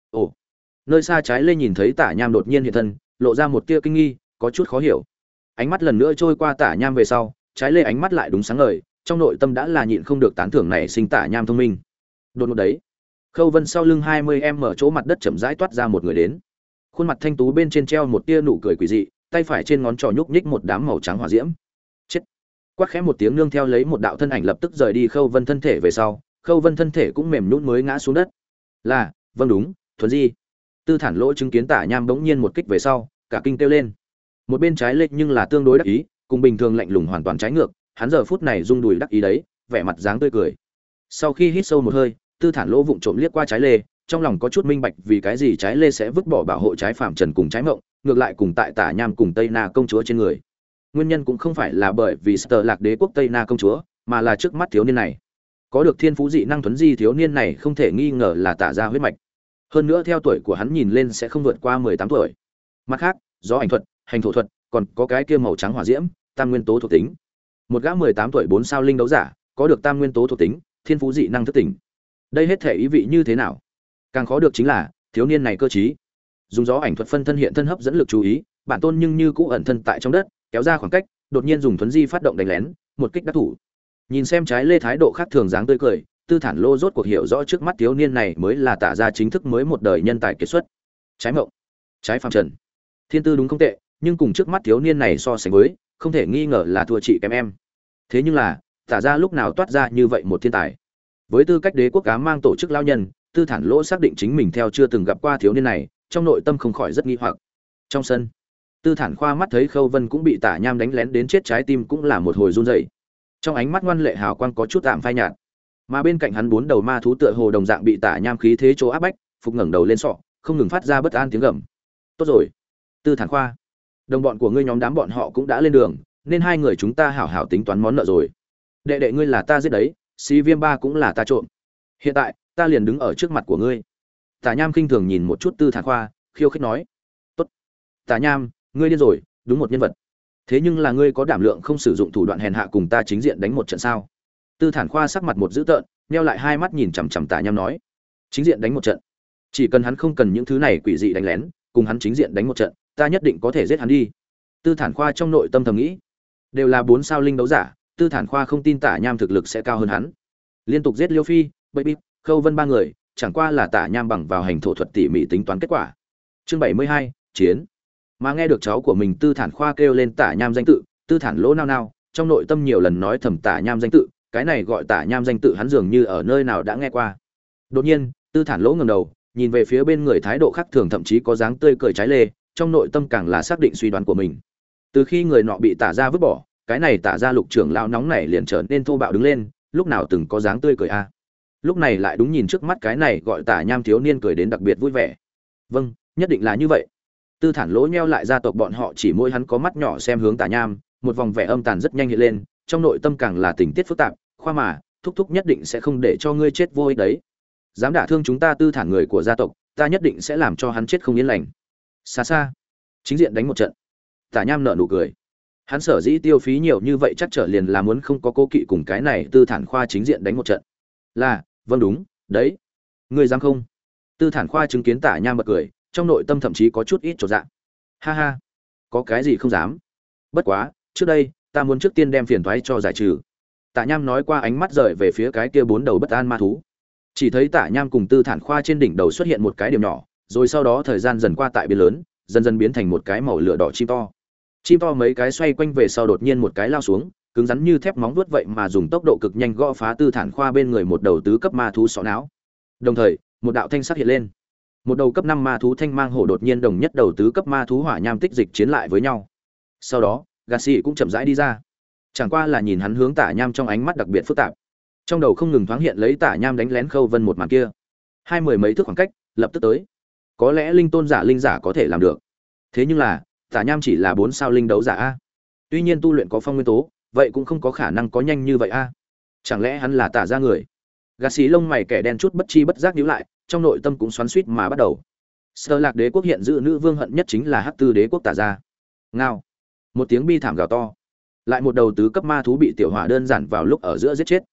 Ồ. Nơi xa trái lê nhìn thấy Tả Nham đột nhiên hiện thân, lộ ra một tia kinh nghi, có chút khó hiểu. Ánh mắt lần nữa trôi qua Tả Nham về sau, trái lê ánh mắt lại đúng sáng ngời, trong nội tâm đã là nhịn không được tán thưởng này sinh Tả Nham thông minh. Đột ngột đấy, Khâu Vân sau lưng hai mươi em ở chỗ mặt đất chậm rãi toát ra một người đến. Khuôn mặt thanh tú bên trên treo một tia nụ cười quỷ dị, tay phải trên ngón trỏ nhúc nhích một đám màu trắng hỏa diễm. Chết. Quát khẽ một tiếng nương theo lấy một đạo thân ảnh lập tức rời đi Khâu Vân thân thể về sau, Khâu Vân thân thể cũng mềm nhũn mới ngã xuống đất. Là, vâng đúng, Thuần Di. Tư Thản Lỗ chứng kiến Tả Nham bỗng nhiên một kích về sau, cả kinh kêu lên. Một bên trái lệch nhưng là tương đối đắc ý, cùng bình thường lạnh lùng hoàn toàn trái ngược, hắn giờ phút này rung đùi đắc ý đấy, vẻ mặt dáng tươi cười. Sau khi hít sâu một hơi, Tư Thản Lỗ vụng trộm liếc qua trái lê, trong lòng có chút minh bạch vì cái gì trái lê sẽ vứt bỏ bảo hộ trái phạm trần cùng trái mộng, ngược lại cùng tại Tả Nham cùng Tây Na công chúa trên người. Nguyên nhân cũng không phải là bởi vì Sở Lạc Đế quốc Tây Na công chúa, mà là trước mắt thiếu niên này. Có được thiên phú dị năng Thuấn Di thiếu niên này không thể nghi ngờ là Tả gia huyết mạch. Hơn nữa theo tuổi của hắn nhìn lên sẽ không vượt qua mười tám tuổi. Mặt khác, gió ảnh thuật, hành thổ thuật, còn có cái kia màu trắng hỏa diễm, tam nguyên tố thuộc tính. Một gã mười tám tuổi bốn sao linh đấu giả, có được tam nguyên tố thuộc tính, thiên phú dị năng thức tỉnh. Đây hết thể ý vị như thế nào? Càng khó được chính là, thiếu niên này cơ trí. Dùng gió ảnh thuật phân thân hiện thân hấp dẫn lực chú ý, bản tôn nhưng như cũ ẩn thân tại trong đất, kéo ra khoảng cách, đột nhiên dùng Thuấn Di phát động đánh lén, một kích đắc thủ. Nhìn xem trái lê thái độ khác thường dáng tươi cười, Tư Thản Lô rốt cuộc hiểu rõ trước mắt thiếu niên này mới là Tả gia chính thức mới một đời nhân tài kiệt xuất. Trái mộng, trái phàm trần. Thiên tư đúng không tệ, nhưng cùng trước mắt thiếu niên này so sánh với, không thể nghi ngờ là thua chị kém em. Thế nhưng là, Tả gia lúc nào toát ra như vậy một thiên tài? Với tư cách đế quốc cá mang tổ chức lao nhân, Tư Thản Lỗ xác định chính mình theo chưa từng gặp qua thiếu niên này, trong nội tâm không khỏi rất nghi hoặc. Trong sân, Tư Thản Khoa mắt thấy Khâu Vân cũng bị Tả Nham đánh lén đến chết, trái tim cũng là một hồi run rẩy. Trong ánh mắt ngoan lệ hào quang có chút tạm phai nhạt. Mà bên cạnh hắn bốn đầu ma thú tựa hồ đồng dạng bị Tả Nham khí thế chỗ áp bách, phục ngẩng đầu lên sọ, không ngừng phát ra bất an tiếng gầm. Tốt rồi, Tư Thản Khoa, đồng bọn của ngươi nhóm đám bọn họ cũng đã lên đường, nên hai người chúng ta hảo hảo tính toán món nợ rồi. Đệ đệ ngươi là ta giết đấy, Xí Viêm Ba cũng là ta trộm. Hiện tại, ta liền đứng ở trước mặt của ngươi. Tả Nham khinh thường nhìn một chút Tư Thản Khoa, khiêu khích nói: "Tốt, Tả Nham, ngươi điên rồi, đúng một nhân vật. Thế nhưng là ngươi có đảm lượng không sử dụng thủ đoạn hèn hạ cùng ta chính diện đánh một trận sao?" Tư Thản Khoa sắc mặt một dữ tợn, nheo lại hai mắt nhìn chằm chằm Tả Nham nói: "Chính diện đánh một trận? Chỉ cần hắn không cần những thứ này quỷ dị đánh lén, cùng hắn chính diện đánh một trận, ta nhất định có thể giết hắn đi." Tư Thản Khoa trong nội tâm thầm nghĩ, đều là bốn sao linh đấu giả, Tư Thản Khoa không tin Tả Nham thực lực sẽ cao hơn hắn. Liên tục giết Liêu Phi, Baby, Khâu Vân ba người, chẳng qua là Tả Nham bằng vào hành thổ thuật tỉ mỉ tính toán kết quả. Chương bảy mươi hai, chiến. Mà nghe được cháu của mình Tư Thản Khoa kêu lên Tả Nham danh tự, Tư Thản Lỗ nao nao, trong nội tâm nhiều lần nói thầm Tả Nham danh tự, cái này gọi Tả Nham danh tự hắn dường như ở nơi nào đã nghe qua. Đột nhiên, Tư Thản Lỗ ngẩng đầu, nhìn về phía bên người thái độ khác thường thậm chí có dáng tươi cười trái lê, trong nội tâm càng là xác định suy đoán của mình. Từ khi người nọ bị Tả gia vứt bỏ, cái này Tả gia lục trưởng lão nóng này liền trở nên thô bạo đứng lên, lúc nào từng có dáng tươi cười a. À. Lúc này lại đúng nhìn trước mắt cái này gọi Tả Nham thiếu niên cười đến đặc biệt vui vẻ. Vâng, nhất định là như vậy. Tư Thản Lỗ nheo lại gia tộc bọn họ chỉ môi hắn có mắt nhỏ xem hướng Tả Nham, một vòng vẻ âm tàn rất nhanh hiện lên, trong nội tâm càng là tình tiết phức tạp, khoa mà, thúc thúc nhất định sẽ không để cho ngươi chết vô ích đấy. Dám đả thương chúng ta Tư Thản người của gia tộc, ta nhất định sẽ làm cho hắn chết không yên lành. Xa xa, chính diện đánh một trận. Tả Nham nở nụ cười. Hắn sở dĩ tiêu phí nhiều như vậy chắc trở liền là muốn không có cố kỵ cùng cái này Tư Thản Khoa chính diện đánh một trận. Là, vâng đúng, đấy. Ngươi dám không? Tư Thản Khoa chứng kiến Tả Nham bật cười, trong nội tâm thậm chí có chút ít chột dạ. Ha ha, có cái gì không dám? Bất quá, trước đây, ta muốn trước tiên đem phiền toái cho giải trừ. Tả Nham nói qua ánh mắt rời về phía cái kia bốn đầu bất an ma thú. Chỉ thấy Tả Nham cùng Tư Thản Khoa trên đỉnh đầu xuất hiện một cái điểm nhỏ, rồi sau đó thời gian dần qua tại biển lớn, dần dần biến thành một cái màu lửa đỏ chim to. Chim to mấy cái xoay quanh về sau đột nhiên một cái lao xuống, cứng rắn như thép móng vuốt vậy mà dùng tốc độ cực nhanh gõ phá Tư Thản Khoa bên người một đầu tứ cấp ma thú sọ não. Đồng thời, một đạo thanh sắc hiện lên. Một đầu cấp năm ma thú thanh mang hổ đột nhiên đồng nhất đầu tứ cấp ma thú hỏa nham tích dịch chiến lại với nhau. Sau đó, Gà Xỉ cũng chậm rãi đi ra. Chẳng qua là nhìn hắn hướng Tả Nham trong ánh mắt đặc biệt phức tạp. Trong đầu không ngừng thoáng hiện lấy Tả Nham đánh lén Khâu Vân một màn kia. Hai mười mấy thước khoảng cách, lập tức tới. Có lẽ linh tôn giả linh giả có thể làm được. Thế nhưng là, Tả Nham chỉ là bốn sao linh đấu giả a. Tuy nhiên tu luyện có phong nguyên tố, vậy cũng không có khả năng có nhanh như vậy a. Chẳng lẽ hắn là Tả gia người? Gà Xỉ lông mày kẻ đen chút bất chi bất giác nhíu lại, trong nội tâm cũng xoắn xuýt mà bắt đầu. Sở Lạc Đế quốc hiện giữ nữ vương hận nhất chính là Hắc Tư Đế quốc Tả gia. Ngao. Một tiếng bi thảm gào to. Lại một đầu tứ cấp ma thú bị tiểu hỏa đơn giản vào lúc ở giữa giết chết.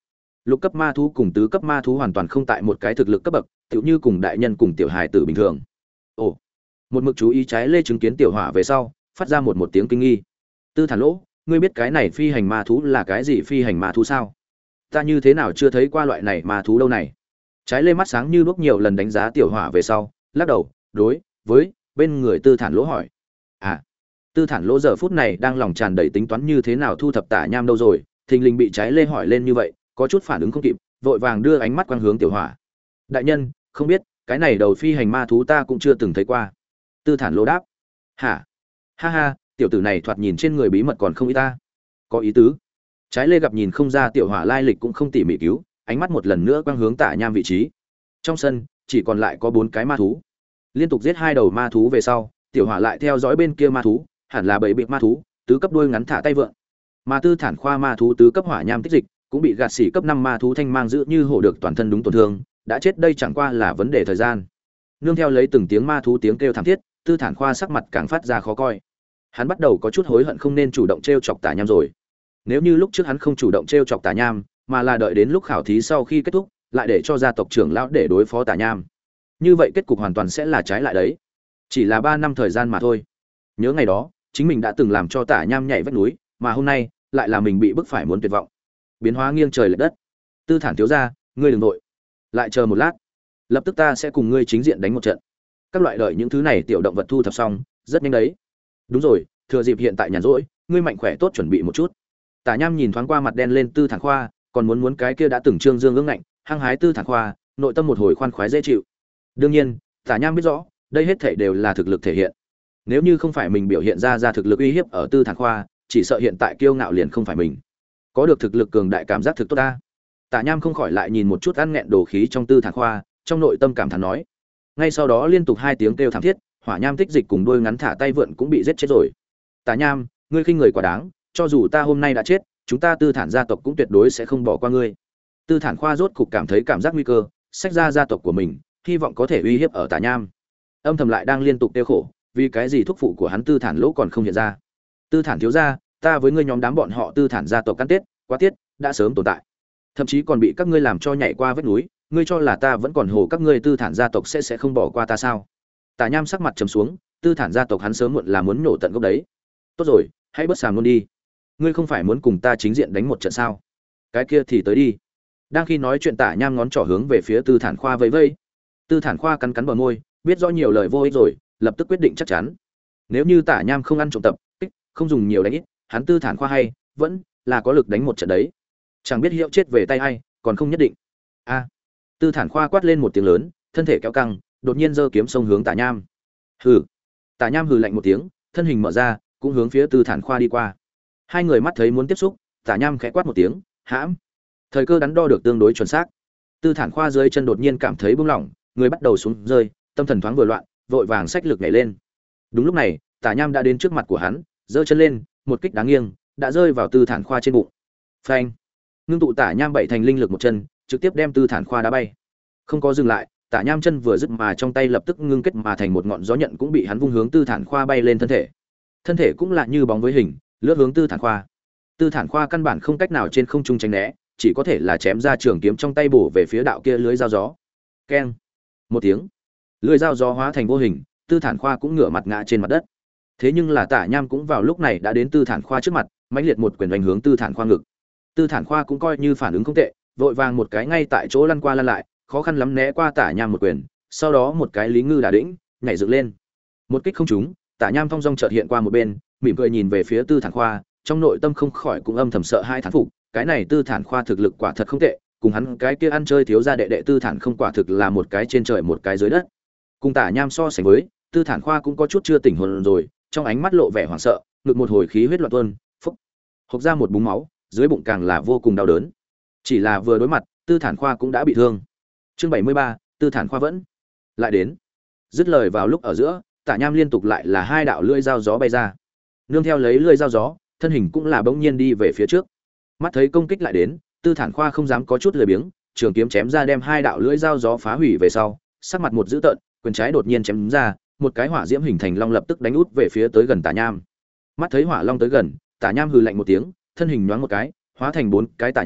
Lục cấp ma thú cùng tứ cấp ma thú hoàn toàn không tại một cái thực lực cấp bậc, tựu như cùng đại nhân cùng tiểu hài tử bình thường. Ồ, một mực chú ý trái lê chứng kiến tiểu hỏa về sau, phát ra một một tiếng kinh nghi. Tư Thản Lỗ, ngươi biết cái này phi hành ma thú là cái gì phi hành ma thú sao? Ta như thế nào chưa thấy qua loại này ma thú đâu này? Trái lê mắt sáng như đuốc nhiều lần đánh giá tiểu hỏa về sau, lắc đầu, đối với bên người Tư Thản Lỗ hỏi. À, Tư Thản Lỗ giờ phút này đang lòng tràn đầy tính toán như thế nào thu thập tả nham đâu rồi, thình lình bị trái lê hỏi lên như vậy, có chút phản ứng không kịp, vội vàng đưa ánh mắt quang hướng tiểu hỏa. Đại nhân, không biết, cái này đầu phi hành ma thú ta cũng chưa từng thấy qua. Tư Thản Lỗ đáp. Hả? Ha ha, tiểu tử này thoạt nhìn trên người bí mật còn không ý ta. Có ý tứ. Trái lê gặp nhìn không ra tiểu hỏa lai lịch cũng không tỉ mỉ cứu, ánh mắt một lần nữa quang hướng tả nham vị trí. Trong sân chỉ còn lại có bốn cái ma thú. Liên tục giết hai đầu ma thú về sau, tiểu hỏa lại theo dõi bên kia ma thú, hẳn là bảy bịp ma thú, tứ cấp đuôi ngắn thả tay vượn. Mà Tư Thản Khoa ma thú tứ cấp hỏa nham tích dịch, cũng bị gạt xỉ cấp năm ma thú thanh mang giữ như hổ được toàn thân đúng tổn thương, đã chết đây chẳng qua là vấn đề thời gian. Nương theo lấy từng tiếng ma thú tiếng kêu thảm thiết, Tư Thản Khoa sắc mặt càng phát ra khó coi. Hắn bắt đầu có chút hối hận không nên chủ động trêu chọc tả nham rồi. Nếu như lúc trước hắn không chủ động trêu chọc tả nham, mà là đợi đến lúc khảo thí sau khi kết thúc, lại để cho gia tộc trưởng lão để đối phó tả nham, như vậy kết cục hoàn toàn sẽ là trái lại đấy. Chỉ là ba năm thời gian mà thôi. Nhớ ngày đó, chính mình đã từng làm cho tả nham nhảy vách núi, mà hôm nay lại là mình bị bức phải muốn tuyệt vọng. Biến hóa nghiêng trời lệch đất. Tư Thản thiếu gia, ngươi đừng nội, lại chờ một lát, lập tức ta sẽ cùng ngươi chính diện đánh một trận. Các loại đợi những thứ này tiểu động vật thu thập xong, rất nhanh đấy. Đúng rồi, thừa dịp hiện tại nhàn rỗi, ngươi mạnh khỏe tốt chuẩn bị một chút. Tả nham nhìn thoáng qua mặt đen lên Tư Thản Khoa, còn muốn muốn cái kia đã từng trương dương ương ngạnh, hăng hái Tư Thản Khoa, nội tâm một hồi khoan khoái dễ chịu. Đương nhiên, Tả nham biết rõ, đây hết thảy đều là thực lực thể hiện. Nếu như không phải mình biểu hiện ra ra thực lực uy hiếp ở Tư Thản Khoa, chỉ sợ hiện tại kiêu ngạo liền không phải mình. Có được thực lực cường đại cảm giác thực tốt ta. Tả nham không khỏi lại nhìn một chút ăn nghẹn đồ khí trong Tư Thản Khoa, trong nội tâm cảm thán nói. Ngay sau đó liên tục hai tiếng kêu thảm thiết, hỏa nham tích dịch cùng đôi ngắn thả tay vượn cũng bị giết chết rồi. Tả nham, ngươi khinh người quá đáng, cho dù ta hôm nay đã chết, chúng ta Tư Thản gia tộc cũng tuyệt đối sẽ không bỏ qua ngươi. Tư Thản Khoa rốt cục cảm thấy cảm giác nguy cơ, xách ra gia tộc của mình, hy vọng có thể uy hiếp ở Tả nham. Âm thầm lại đang liên tục tiêu khổ, vì cái gì thúc phụ của hắn Tư Thản Lỗ còn không hiện ra. Tư Thản thiếu gia, ta với ngươi nhóm đám bọn họ Tư Thản gia tộc căn tiết, quá tiết, đã sớm tồn tại. Thậm chí còn bị các ngươi làm cho nhảy qua vách núi, ngươi cho là ta vẫn còn hồ các ngươi Tư Thản gia tộc sẽ sẽ không bỏ qua ta sao? Tả nham sắc mặt trầm xuống, Tư Thản gia tộc hắn sớm muộn là muốn nổ tận gốc đấy. Tốt rồi, hãy bớt sàm luôn đi. Ngươi không phải muốn cùng ta chính diện đánh một trận sao? Cái kia thì tới đi. Đang khi nói chuyện Tả nham ngón trỏ hướng về phía Tư Thản Khoa vẫy vẫy. Tư Thản Khoa cắn cắn bờ môi, biết rõ nhiều lời vô ích rồi, lập tức quyết định chắc chắn. Nếu như Tả nham không ăn trộm tập, không dùng nhiều đánh ít, hắn Tư Thản Khoa hay vẫn là có lực đánh một trận đấy. Chẳng biết hiệu chết về tay ai, còn không nhất định. A. Tư Thản Khoa quát lên một tiếng lớn, thân thể kéo căng, đột nhiên giơ kiếm xông hướng Tả nham. Hừ. Tả nham hừ lạnh một tiếng, thân hình mở ra, cũng hướng phía Tư Thản Khoa đi qua. Hai người mắt thấy muốn tiếp xúc, Tả nham khẽ quát một tiếng, hãm. Thời cơ đắn đo được tương đối chuẩn xác. Tư Thản Khoa dưới chân đột nhiên cảm thấy bung lỏng, người bắt đầu xuống rơi, tâm thần thoáng vừa loạn, vội vàng xách lực nhảy lên. Đúng lúc này, Tả nham đã đến trước mặt của hắn, giơ chân lên, một kích đáng nghiêng, đã rơi vào Tư Thản Khoa trên bụng. Phanh! Ngưng tụ Tả nham bảy thành linh lực một chân, trực tiếp đem Tư Thản Khoa đá bay. Không có dừng lại, Tả nham chân vừa dứt mà trong tay lập tức ngưng kết mà thành một ngọn gió nhận cũng bị hắn vung hướng Tư Thản Khoa bay lên thân thể. Thân thể cũng là như bóng với hình, lướt hướng Tư Thản Khoa. Tư Thản Khoa căn bản không cách nào trên không trung tránh né, chỉ có thể là chém ra trường kiếm trong tay bổ về phía đạo kia lưới dao gió. Keng! Một tiếng, lưới dao gió hóa thành vô hình, Tư Thản Khoa cũng ngửa mặt ngã trên mặt đất. Thế nhưng là Tả nham cũng vào lúc này đã đến Tư Thản Khoa trước mặt, mãnh liệt một quyền đánh hướng Tư Thản Khoa ngực. Tư Thản Khoa cũng coi như phản ứng không tệ, vội vàng một cái ngay tại chỗ lăn qua lăn lại, khó khăn lắm né qua Tả nham một quyền, sau đó một cái lý ngư đả đĩnh, nhảy dựng lên. Một kích không trúng, Tả nham thong dong chợt hiện qua một bên, mỉm cười nhìn về phía Tư Thản Khoa, trong nội tâm không khỏi cũng âm thầm sợ hai thán phục, cái này Tư Thản Khoa thực lực quả thật không tệ, cùng hắn cái kia ăn chơi thiếu gia đệ đệ Tư Thản không quả thực là một cái trên trời một cái dưới đất. Cùng Tả nham so sánh với, Tư Thản Khoa cũng có chút chưa tỉnh hồn rồi, trong ánh mắt lộ vẻ hoảng sợ, ngực một hồi khí huyết loạn tuôn, phốc, hộc ra một búng máu, dưới bụng càng là vô cùng đau đớn. Chỉ là vừa đối mặt, Tư Thản Khoa cũng đã bị thương. Chương bảy mươi ba, Tư Thản Khoa vẫn lại đến. Dứt lời vào lúc ở giữa, Tả nham liên tục lại là hai đạo lưỡi dao gió bay ra. Nương theo lấy lưỡi dao gió, thân hình cũng là bỗng nhiên đi về phía trước. Mắt thấy công kích lại đến, Tư Thản Khoa không dám có chút lười biếng, trường kiếm chém ra đem hai đạo lưỡi dao gió phá hủy về sau, sắc mặt một dữ tợn, quyền trái đột nhiên chém ra, một cái hỏa diễm hình thành long lập tức đánh út về phía tới gần Tả nham. Mắt thấy hỏa long tới gần, Tả nham hừ lạnh một tiếng, thân hình nhoáng một cái, hóa thành bốn cái Tả nham,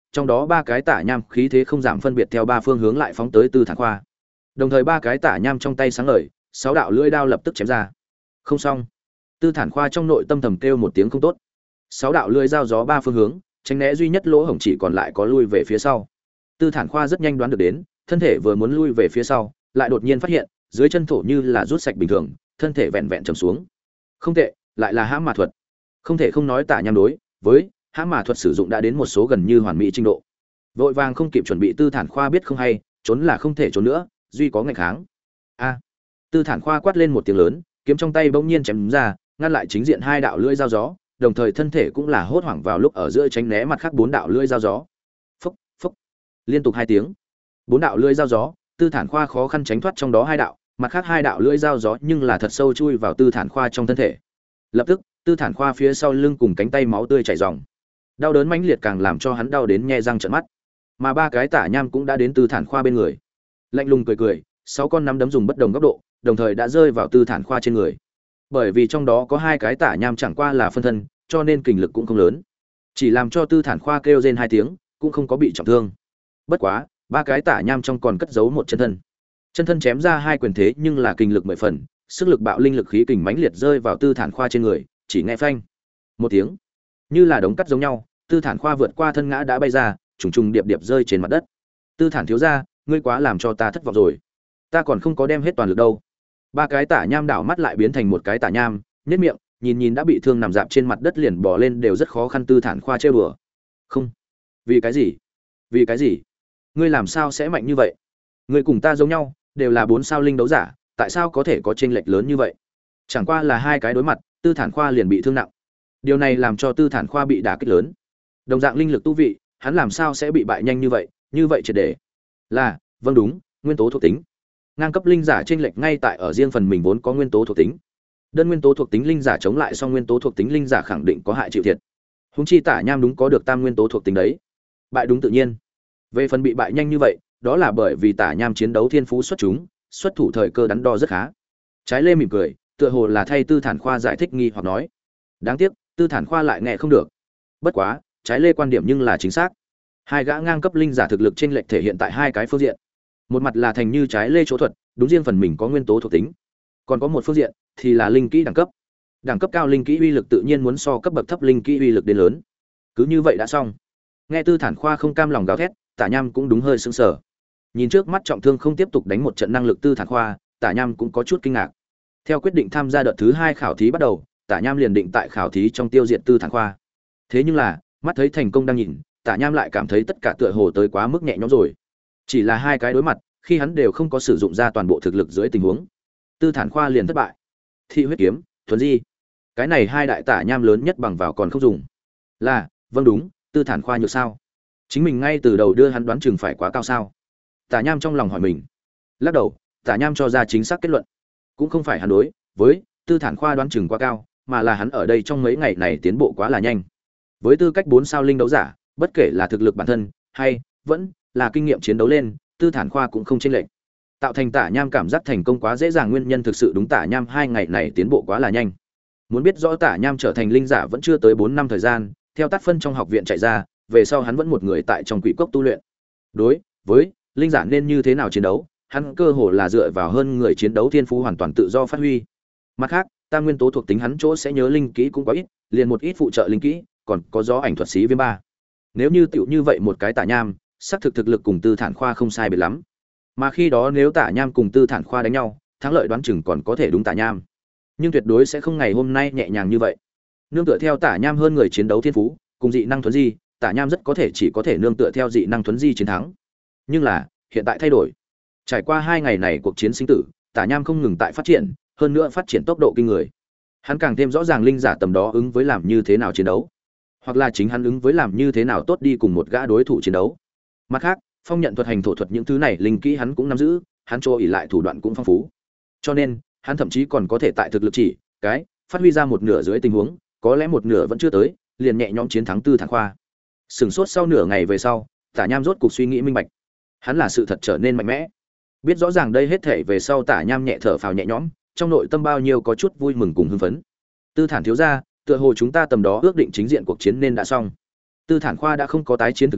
trong đó ba cái tả nham khí thế không giảm phân biệt theo ba phương hướng lại phóng tới Tư Thản Khoa. Đồng thời ba cái tả nham trong tay sáng ngời, sáu đạo lưỡi đao lập tức chém ra. Không xong. Tư Thản Khoa trong nội tâm thầm kêu một tiếng không tốt. Sáu đạo lưỡi dao gió ba phương hướng, tránh né duy nhất lỗ hổng chỉ còn lại có lui về phía sau. Tư Thản Khoa rất nhanh đoán được đến, thân thể vừa muốn lui về phía sau, lại đột nhiên phát hiện, dưới chân thổ như là rút sạch bình thường, thân thể vẹn vẹn trầm xuống. Không tệ, lại là hãm mà thuật. Không thể không nói tả nham đối với hãm mà thuật sử dụng đã đến một số gần như hoàn mỹ trình độ. Vội vàng không kịp chuẩn bị Tư Thản Khoa biết không hay, trốn là không thể trốn nữa, duy có nghịch kháng. A! Tư Thản Khoa quát lên một tiếng lớn, kiếm trong tay bỗng nhiên chém ra, ngăn lại chính diện hai đạo lưỡi dao gió, đồng thời thân thể cũng là hốt hoảng vào lúc ở giữa tránh né mặt khác bốn đạo lưỡi dao gió. Phốc, phốc. Liên tục hai tiếng. Bốn đạo lưỡi dao gió, Tư Thản Khoa khó khăn tránh thoát trong đó hai đạo, mặt khác hai đạo lưỡi dao gió nhưng là thật sâu chui vào Tư Thản Khoa trong thân thể. Lập tức, Tư Thản Khoa phía sau lưng cùng cánh tay máu tươi chảy ròng. Đau đớn mãnh liệt càng làm cho hắn đau đến nhe răng trợn mắt. Mà ba cái tả nham cũng đã đến Tư Thản Khoa bên người. Lạnh lùng cười cười, sáu con nắm đấm dùng bất đồng góc độ, đồng thời đã rơi vào Tư Thản Khoa trên người. Bởi vì trong đó có hai cái tả nham chẳng qua là phân thân, cho nên kình lực cũng không lớn. Chỉ làm cho Tư Thản Khoa kêu rên hai tiếng, cũng không có bị trọng thương. Bất quá, ba cái tả nham trong còn cất giấu một chân thân. Chân thân chém ra hai quyền thế nhưng là kình lực mười phần, sức lực bạo linh lực khí kình mãnh liệt rơi vào Tư Thản Khoa trên người, chỉ nghe phanh một tiếng, như là đống cắt giống nhau, Tư Thản Khoa vượt qua thân ngã đã bay ra, trùng trùng điệp điệp rơi trên mặt đất. Tư Thản thiếu gia, ngươi quá làm cho ta thất vọng rồi, ta còn không có đem hết toàn lực đâu. Ba cái tả nham đảo mắt lại biến thành một cái tả nham, nhếch miệng, nhìn nhìn đã bị thương nằm dạp trên mặt đất liền bò lên đều rất khó khăn. Tư Thản Khoa trêu đùa. Không, vì cái gì? Vì cái gì? Ngươi làm sao sẽ mạnh như vậy? Ngươi cùng ta giống nhau, đều là bốn sao linh đấu giả, tại sao có thể có chênh lệch lớn như vậy? Chẳng qua là hai cái đối mặt, Tư Thản Khoa liền bị thương nặng. Điều này làm cho Tư Thản Khoa bị đả kích lớn. Đồng dạng linh lực tu vị, hắn làm sao sẽ bị bại nhanh như vậy, như vậy triệt để. Là, vâng đúng, nguyên tố thuộc tính. Ngang cấp linh giả chênh lệch ngay tại ở riêng phần mình vốn có nguyên tố thuộc tính. Đơn nguyên tố thuộc tính linh giả chống lại song nguyên tố thuộc tính linh giả khẳng định có hại chịu thiệt. Húng chi tả nham đúng có được tam nguyên tố thuộc tính đấy. Bại đúng tự nhiên. Về phần bị bại nhanh như vậy, đó là bởi vì tả nham chiến đấu thiên phú xuất chúng, xuất thủ thời cơ đắn đo rất khá. Trái Lê mỉm cười, tựa hồ là thay Tư Thản Khoa giải thích nghi hoặc nói. Đáng tiếc, Tư Thản Khoa lại nghe không được. Bất quá, Trái Lê quan điểm nhưng là chính xác. Hai gã ngang cấp linh giả thực lực chênh lệch thể hiện tại hai cái phương diện. Một mặt là thành như Trái Lê chỗ thuật, đúng riêng phần mình có nguyên tố thuộc tính. Còn có một phương diện thì là linh kỹ đẳng cấp. Đẳng cấp cao linh kỹ uy lực tự nhiên muốn so cấp bậc thấp linh kỹ uy lực đến lớn. Cứ như vậy đã xong. Nghe Tư Thản Khoa không cam lòng gào thét, Tả Nham cũng đúng hơi sững sờ. Nhìn trước mắt trọng thương không tiếp tục đánh một trận năng lực Tư Thản Khoa, Tả Nham cũng có chút kinh ngạc. Theo quyết định tham gia đợt thứ hai khảo thí bắt đầu, Tả Nham liền định tại khảo thí trong tiêu diệt Tư Thản Khoa. Thế nhưng là, mắt thấy thành công đang nhìn, Tả Nham lại cảm thấy tất cả tựa hồ tới quá mức nhẹ nhõm rồi. Chỉ là hai cái đối mặt, khi hắn đều không có sử dụng ra toàn bộ thực lực dưới tình huống, Tư Thản Khoa liền thất bại. Thị huyết kiếm, thuần di, cái này hai đại Tả Nham lớn nhất bằng vào còn không dùng. Là, vâng đúng, Tư Thản Khoa nhược sao? Chính mình ngay từ đầu đưa hắn đoán chừng phải quá cao sao? Tả Nham trong lòng hỏi mình. Lắc đầu, Tả Nham cho ra chính xác kết luận. Cũng không phải hắn đối với Tư Thản Khoa đoán chừng quá cao, mà là hắn ở đây trong mấy ngày này tiến bộ quá là nhanh. Với tư cách bốn sao linh đấu giả, bất kể là thực lực bản thân hay vẫn là kinh nghiệm chiến đấu lên, Tư Thản Khoa cũng không chênh lệch. Tạo thành Tả Nham cảm giác thành công quá dễ dàng nguyên nhân thực sự đúng Tả Nham hai ngày này tiến bộ quá là nhanh. Muốn biết rõ Tả Nham trở thành linh giả vẫn chưa tới bốn năm thời gian, theo tác phân trong học viện chạy ra, về sau hắn vẫn một người tại trong quỷ cốc tu luyện. Đối với linh giả nên như thế nào chiến đấu, hắn cơ hồ là dựa vào hơn người chiến đấu thiên phú hoàn toàn tự do phát huy. Mặt khác, tam nguyên tố thuộc tính hắn chỗ sẽ nhớ linh kỹ cũng có ít, liền một ít phụ trợ linh kỹ, còn có gió ảnh thuật sĩ viêm ba. Nếu như tiểu như vậy một cái Tả Nham, xác thực thực lực cùng Tư Thản Khoa không sai biệt lắm. Mà khi đó nếu Tả Nham cùng Tư Thản Khoa đánh nhau, thắng lợi đoán chừng còn có thể đúng Tả Nham, nhưng tuyệt đối sẽ không ngày hôm nay nhẹ nhàng như vậy. Nương tựa theo Tả Nham hơn người chiến đấu thiên phú, cùng dị năng thuấn di, Tả Nham rất có thể chỉ có thể nương tựa theo dị năng thuấn di chiến thắng. Nhưng là, hiện tại thay đổi. Trải qua hai ngày này cuộc chiến sinh tử, Tả Nham không ngừng tại phát triển, hơn nữa phát triển tốc độ kinh người. Hắn càng thêm rõ ràng linh giả tầm đó ứng với làm như thế nào chiến đấu, hoặc là chính hắn ứng với làm như thế nào tốt đi cùng một gã đối thủ chiến đấu. Mặt khác, phong nhận thuật hành thổ thuật những thứ này linh kỹ hắn cũng nắm giữ, hắn cho ỷ lại thủ đoạn cũng phong phú. Cho nên, hắn thậm chí còn có thể tại thực lực chỉ cái phát huy ra một nửa dưới tình huống, có lẽ một nửa vẫn chưa tới, liền nhẹ nhõm chiến thắng Tư Thản Khoa. Sừng sốt sau nửa ngày về sau, Tả Nham rốt cục suy nghĩ minh bạch. Hắn là sự thật trở nên mạnh mẽ. Biết rõ ràng đây hết thể về sau, Tả Nham nhẹ thở phào nhẹ nhõm, trong nội tâm bao nhiêu có chút vui mừng cùng hưng phấn. Tư Thản thiếu gia, tựa hồ chúng ta tầm đó ước định chính diện cuộc chiến nên đã xong. Tư Thản Khoa đã không có tái chiến thực lực,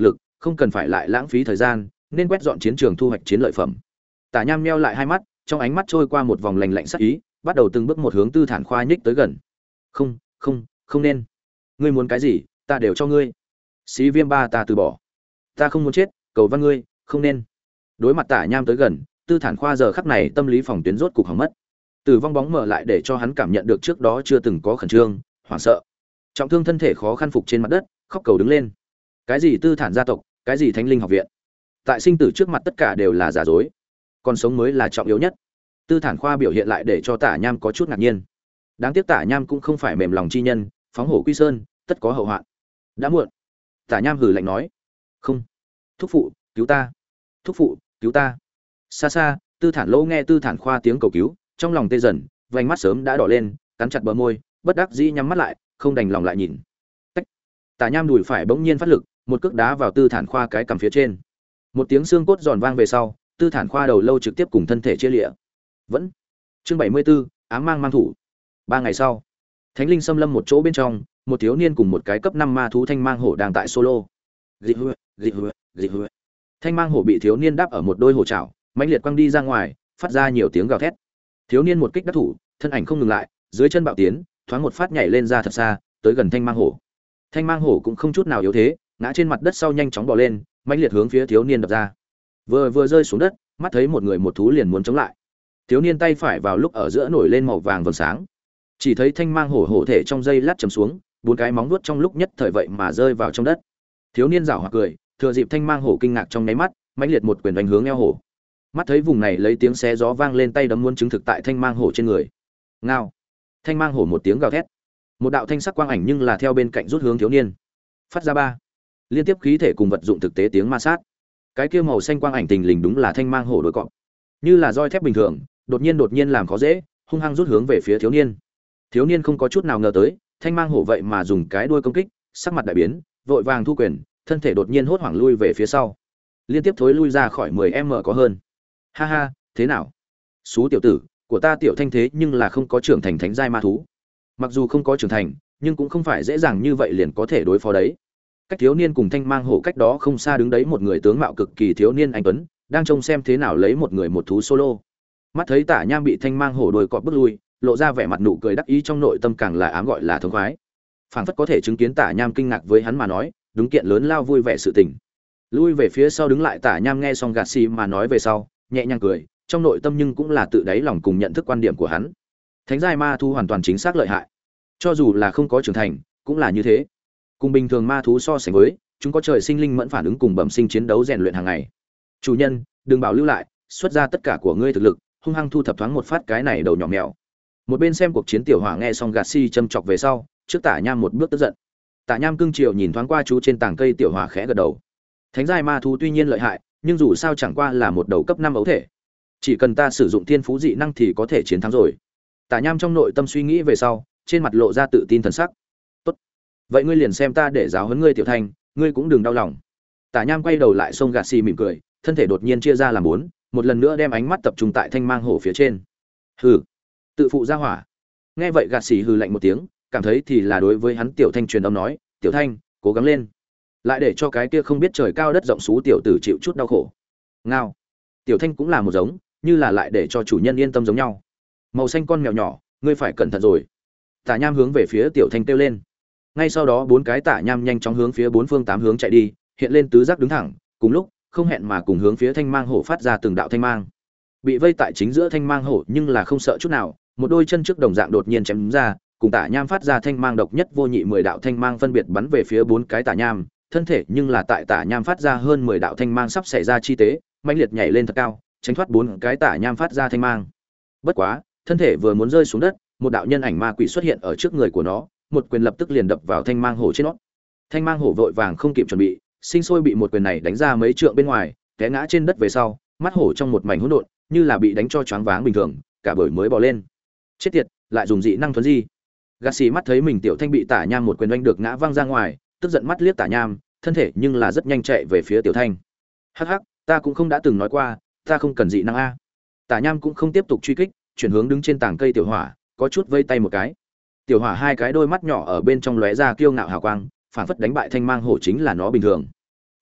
không cần phải lại lãng phí thời gian, nên quét dọn chiến trường thu hoạch chiến lợi phẩm. Tả Nham nheo lại hai mắt, trong ánh mắt trôi qua một vòng lạnh lạnh sắc ý, bắt đầu từng bước một hướng Tư Thản Khoa nhích tới gần. "Không, không, không nên. Ngươi muốn cái gì, ta đều cho ngươi. Xí Viêm Ba ta từ bỏ. Ta không muốn chết, cầu văn ngươi, không nên." Đối mặt Tả Nham tới gần, Tư Thản Khoa giờ khắc này tâm lý phòng tuyến rốt cục hỏng mất. Tử vong bóng mở lại để cho hắn cảm nhận được trước đó chưa từng có khẩn trương, hoảng sợ. Trọng thương thân thể khó khăn phục trên mặt đất, khóc cầu đứng lên. Cái gì Tư Thản gia tộc, cái gì Thánh Linh học viện, tại sinh tử trước mặt tất cả đều là giả dối, còn sống mới là trọng yếu nhất. Tư Thản Khoa biểu hiện lại để cho Tả Nham có chút ngạc nhiên. Đáng tiếc Tả Nham cũng không phải mềm lòng chi nhân, phóng hổ quy sơn, tất có hậu hoạn. Đã muộn. Tả Nham hừ lạnh nói. "Không, thúc phụ, cứu ta! Thúc phụ, cứu ta!" Xa xa, Tư Thản Lỗ nghe Tư Thản Khoa tiếng cầu cứu, trong lòng tê dần, vành mắt sớm đã đỏ lên, cắn chặt bờ môi, bất đắc dĩ nhắm mắt lại, không đành lòng lại nhìn. Tách. Tả Nham đùi phải bỗng nhiên phát lực, một cước đá vào Tư Thản Khoa cái cằm phía trên. Một tiếng xương cốt giòn vang về sau, Tư Thản Khoa đầu lâu trực tiếp cùng thân thể chia liễu. Vẫn. Chương bảy mươi 74, ám mang mang thủ. Ba ngày sau, Thánh Linh xâm lâm một chỗ bên trong, một thiếu niên cùng một cái cấp năm ma thú thanh mang hổ đang tại solo. Dị hư, dị hư, dị hư. Thanh mang hổ bị thiếu niên đáp ở một đôi hổ trảo, mãnh liệt quăng đi ra ngoài, phát ra nhiều tiếng gào thét. Thiếu niên một kích đắc thủ, thân ảnh không ngừng lại, dưới chân bạo tiến, thoáng một phát nhảy lên ra thật xa, tới gần thanh mang hổ. Thanh mang hổ cũng không chút nào yếu thế, ngã trên mặt đất sau nhanh chóng bò lên, mãnh liệt hướng phía thiếu niên đập ra. Vừa vừa rơi xuống đất, mắt thấy một người một thú liền muốn chống lại. Thiếu niên tay phải vào lúc ở giữa nổi lên màu vàng vầng sáng. Chỉ thấy thanh mang hổ hổ thể trong dây lát chầm xuống, bốn cái móng vuốt trong lúc nhất thời vậy mà rơi vào trong đất. Thiếu niên giảo hoạt cười, thừa dịp thanh mang hổ kinh ngạc trong nháy mắt, mãnh liệt một quyền đánh hướng eo hổ. Mắt thấy vùng này lấy tiếng xé gió vang lên, tay đấm muốn chứng thực tại thanh mang hổ trên người. Ngao. Thanh mang hổ một tiếng gào thét. Một đạo thanh sắc quang ảnh nhưng là theo bên cạnh rút hướng thiếu niên. Phát ra ba. Liên tiếp khí thể cùng vật dụng thực tế tiếng ma sát. Cái kia màu xanh quang ảnh tình lình đúng là thanh mang hổ đối cọp. Như là roi thép bình thường, đột nhiên đột nhiên làm khó dễ, hung hăng rút hướng về phía thiếu niên. Thiếu niên không có chút nào ngờ tới, thanh mang hổ vậy mà dùng cái đuôi công kích, sắc mặt đại biến, vội vàng thu quyền, thân thể đột nhiên hốt hoảng lui về phía sau. Liên tiếp thối lui ra khỏi mười mét có hơn. Ha ha, thế nào? Xú tiểu tử, của ta tiểu thanh thế nhưng là không có trưởng thành thánh giai ma thú. Mặc dù không có trưởng thành, nhưng cũng không phải dễ dàng như vậy liền có thể đối phó đấy. Cách thiếu niên cùng thanh mang hổ cách đó không xa đứng đấy một người tướng mạo cực kỳ thiếu niên anh tuấn, đang trông xem thế nào lấy một người một thú solo. Mắt thấy Tả Nham bị thanh mang hổ đuôi cọp bước lui, lộ ra vẻ mặt nụ cười đắc ý, trong nội tâm càng là ám gọi là thống khoái. Phảng phất có thể chứng kiến Tả Nham kinh ngạc với hắn mà nói, đúng kiện lớn lao vui vẻ sự tình. Lui về phía sau đứng lại Tả Nham nghe xong gạt xì mà nói về sau, nhẹ nhàng cười, trong nội tâm nhưng cũng là tự đáy lòng cùng nhận thức quan điểm của hắn. Thánh giai ma thú hoàn toàn chính xác lợi hại, cho dù là không có trưởng thành, cũng là như thế. Cùng bình thường ma thú so sánh với, chúng có trời sinh linh mẫn phản ứng cùng bẩm sinh chiến đấu rèn luyện hàng ngày. Chủ nhân, đừng bảo lưu lại, xuất ra tất cả của ngươi thực lực, hung hăng thu thập thoáng một phát cái này đầu nhỏ mèo. Một bên xem cuộc chiến tiểu hỏa nghe xong gạt xì châm chọc về sau, trước Tả Nham một bước tức giận. Tả Nham cưng chiều nhìn thoáng qua chú trên tảng cây tiểu hỏa, khẽ gật đầu. Thánh giai ma thú tuy nhiên lợi hại, nhưng dù sao chẳng qua là một đầu cấp năm ấu thể. Chỉ cần ta sử dụng thiên phú dị năng thì có thể chiến thắng rồi. Tả Nham trong nội tâm suy nghĩ về sau, trên mặt lộ ra tự tin thần sắc. Tốt, vậy ngươi liền xem ta để giáo huấn ngươi tiểu thanh, ngươi cũng đừng đau lòng. Tả Nham quay đầu lại xông gạt xì mỉm cười, thân thể đột nhiên chia ra làm bốn, một lần nữa đem ánh mắt tập trung tại thanh mang hổ phía trên. Hừ, tự phụ ra hỏa. Nghe vậy gạt xì hừ lạnh một tiếng, cảm thấy thì là đối với hắn tiểu thanh truyền âm nói, tiểu thanh, cố gắng lên, lại để cho cái kia không biết trời cao đất rộng xú tiểu tử chịu chút đau khổ. Ngao. Tiểu thanh cũng là một giống, như là lại để cho chủ nhân yên tâm giống nhau. Màu xanh con mèo nhỏ, ngươi phải cẩn thận rồi. Tả Nham hướng về phía tiểu thanh kêu lên. Ngay sau đó bốn cái Tả Nham nhanh chóng hướng phía bốn phương tám hướng chạy đi, hiện lên tứ giác đứng thẳng, cùng lúc không hẹn mà cùng hướng phía thanh mang hổ phát ra từng đạo thanh mang. Bị vây tại chính giữa thanh mang hổ nhưng là không sợ chút nào, một đôi chân trước đồng dạng đột nhiên chém ra, cùng Tả Nham phát ra thanh mang độc nhất vô nhị mười đạo thanh mang phân biệt bắn về phía bốn cái Tả Nham, thân thể nhưng là tại Tả Nham phát ra hơn mười đạo thanh mang sắp xảy ra chi tế, mãnh liệt nhảy lên thật cao, tránh thoát bốn cái Tả Nham phát ra thanh mang. Bất quá, thân thể vừa muốn rơi xuống đất, một đạo nhân ảnh ma quỷ xuất hiện ở trước người của nó, một quyền lập tức liền đập vào thanh mang hổ trên nó. Thanh mang hổ vội vàng không kịp chuẩn bị, sinh sôi bị một quyền này đánh ra mấy trượng bên ngoài, té ngã trên đất về sau, mắt hổ trong một mảnh hỗn độn, như là bị đánh cho choáng váng bình thường, cả bởi mới bò lên. Chết tiệt, lại dùng dị năng thuần di. Gạt xì mắt thấy mình tiểu thanh bị Tả Nham một quyền đánh được ngã văng ra ngoài, tức giận mắt liếc Tả Nham, thân thể nhưng là rất nhanh chạy về phía tiểu thanh. Hắc hắc, ta cũng không đã từng nói qua, ta không cần dị năng a. Tả Nham cũng không tiếp tục truy kích, chuyển hướng đứng trên tảng cây tiểu hỏa, có chút vây tay một cái. Tiểu hỏa hai cái đôi mắt nhỏ ở bên trong lóe ra kiêu ngạo hào quang, phản phất đánh bại thanh mang hổ chính là nó bình thường.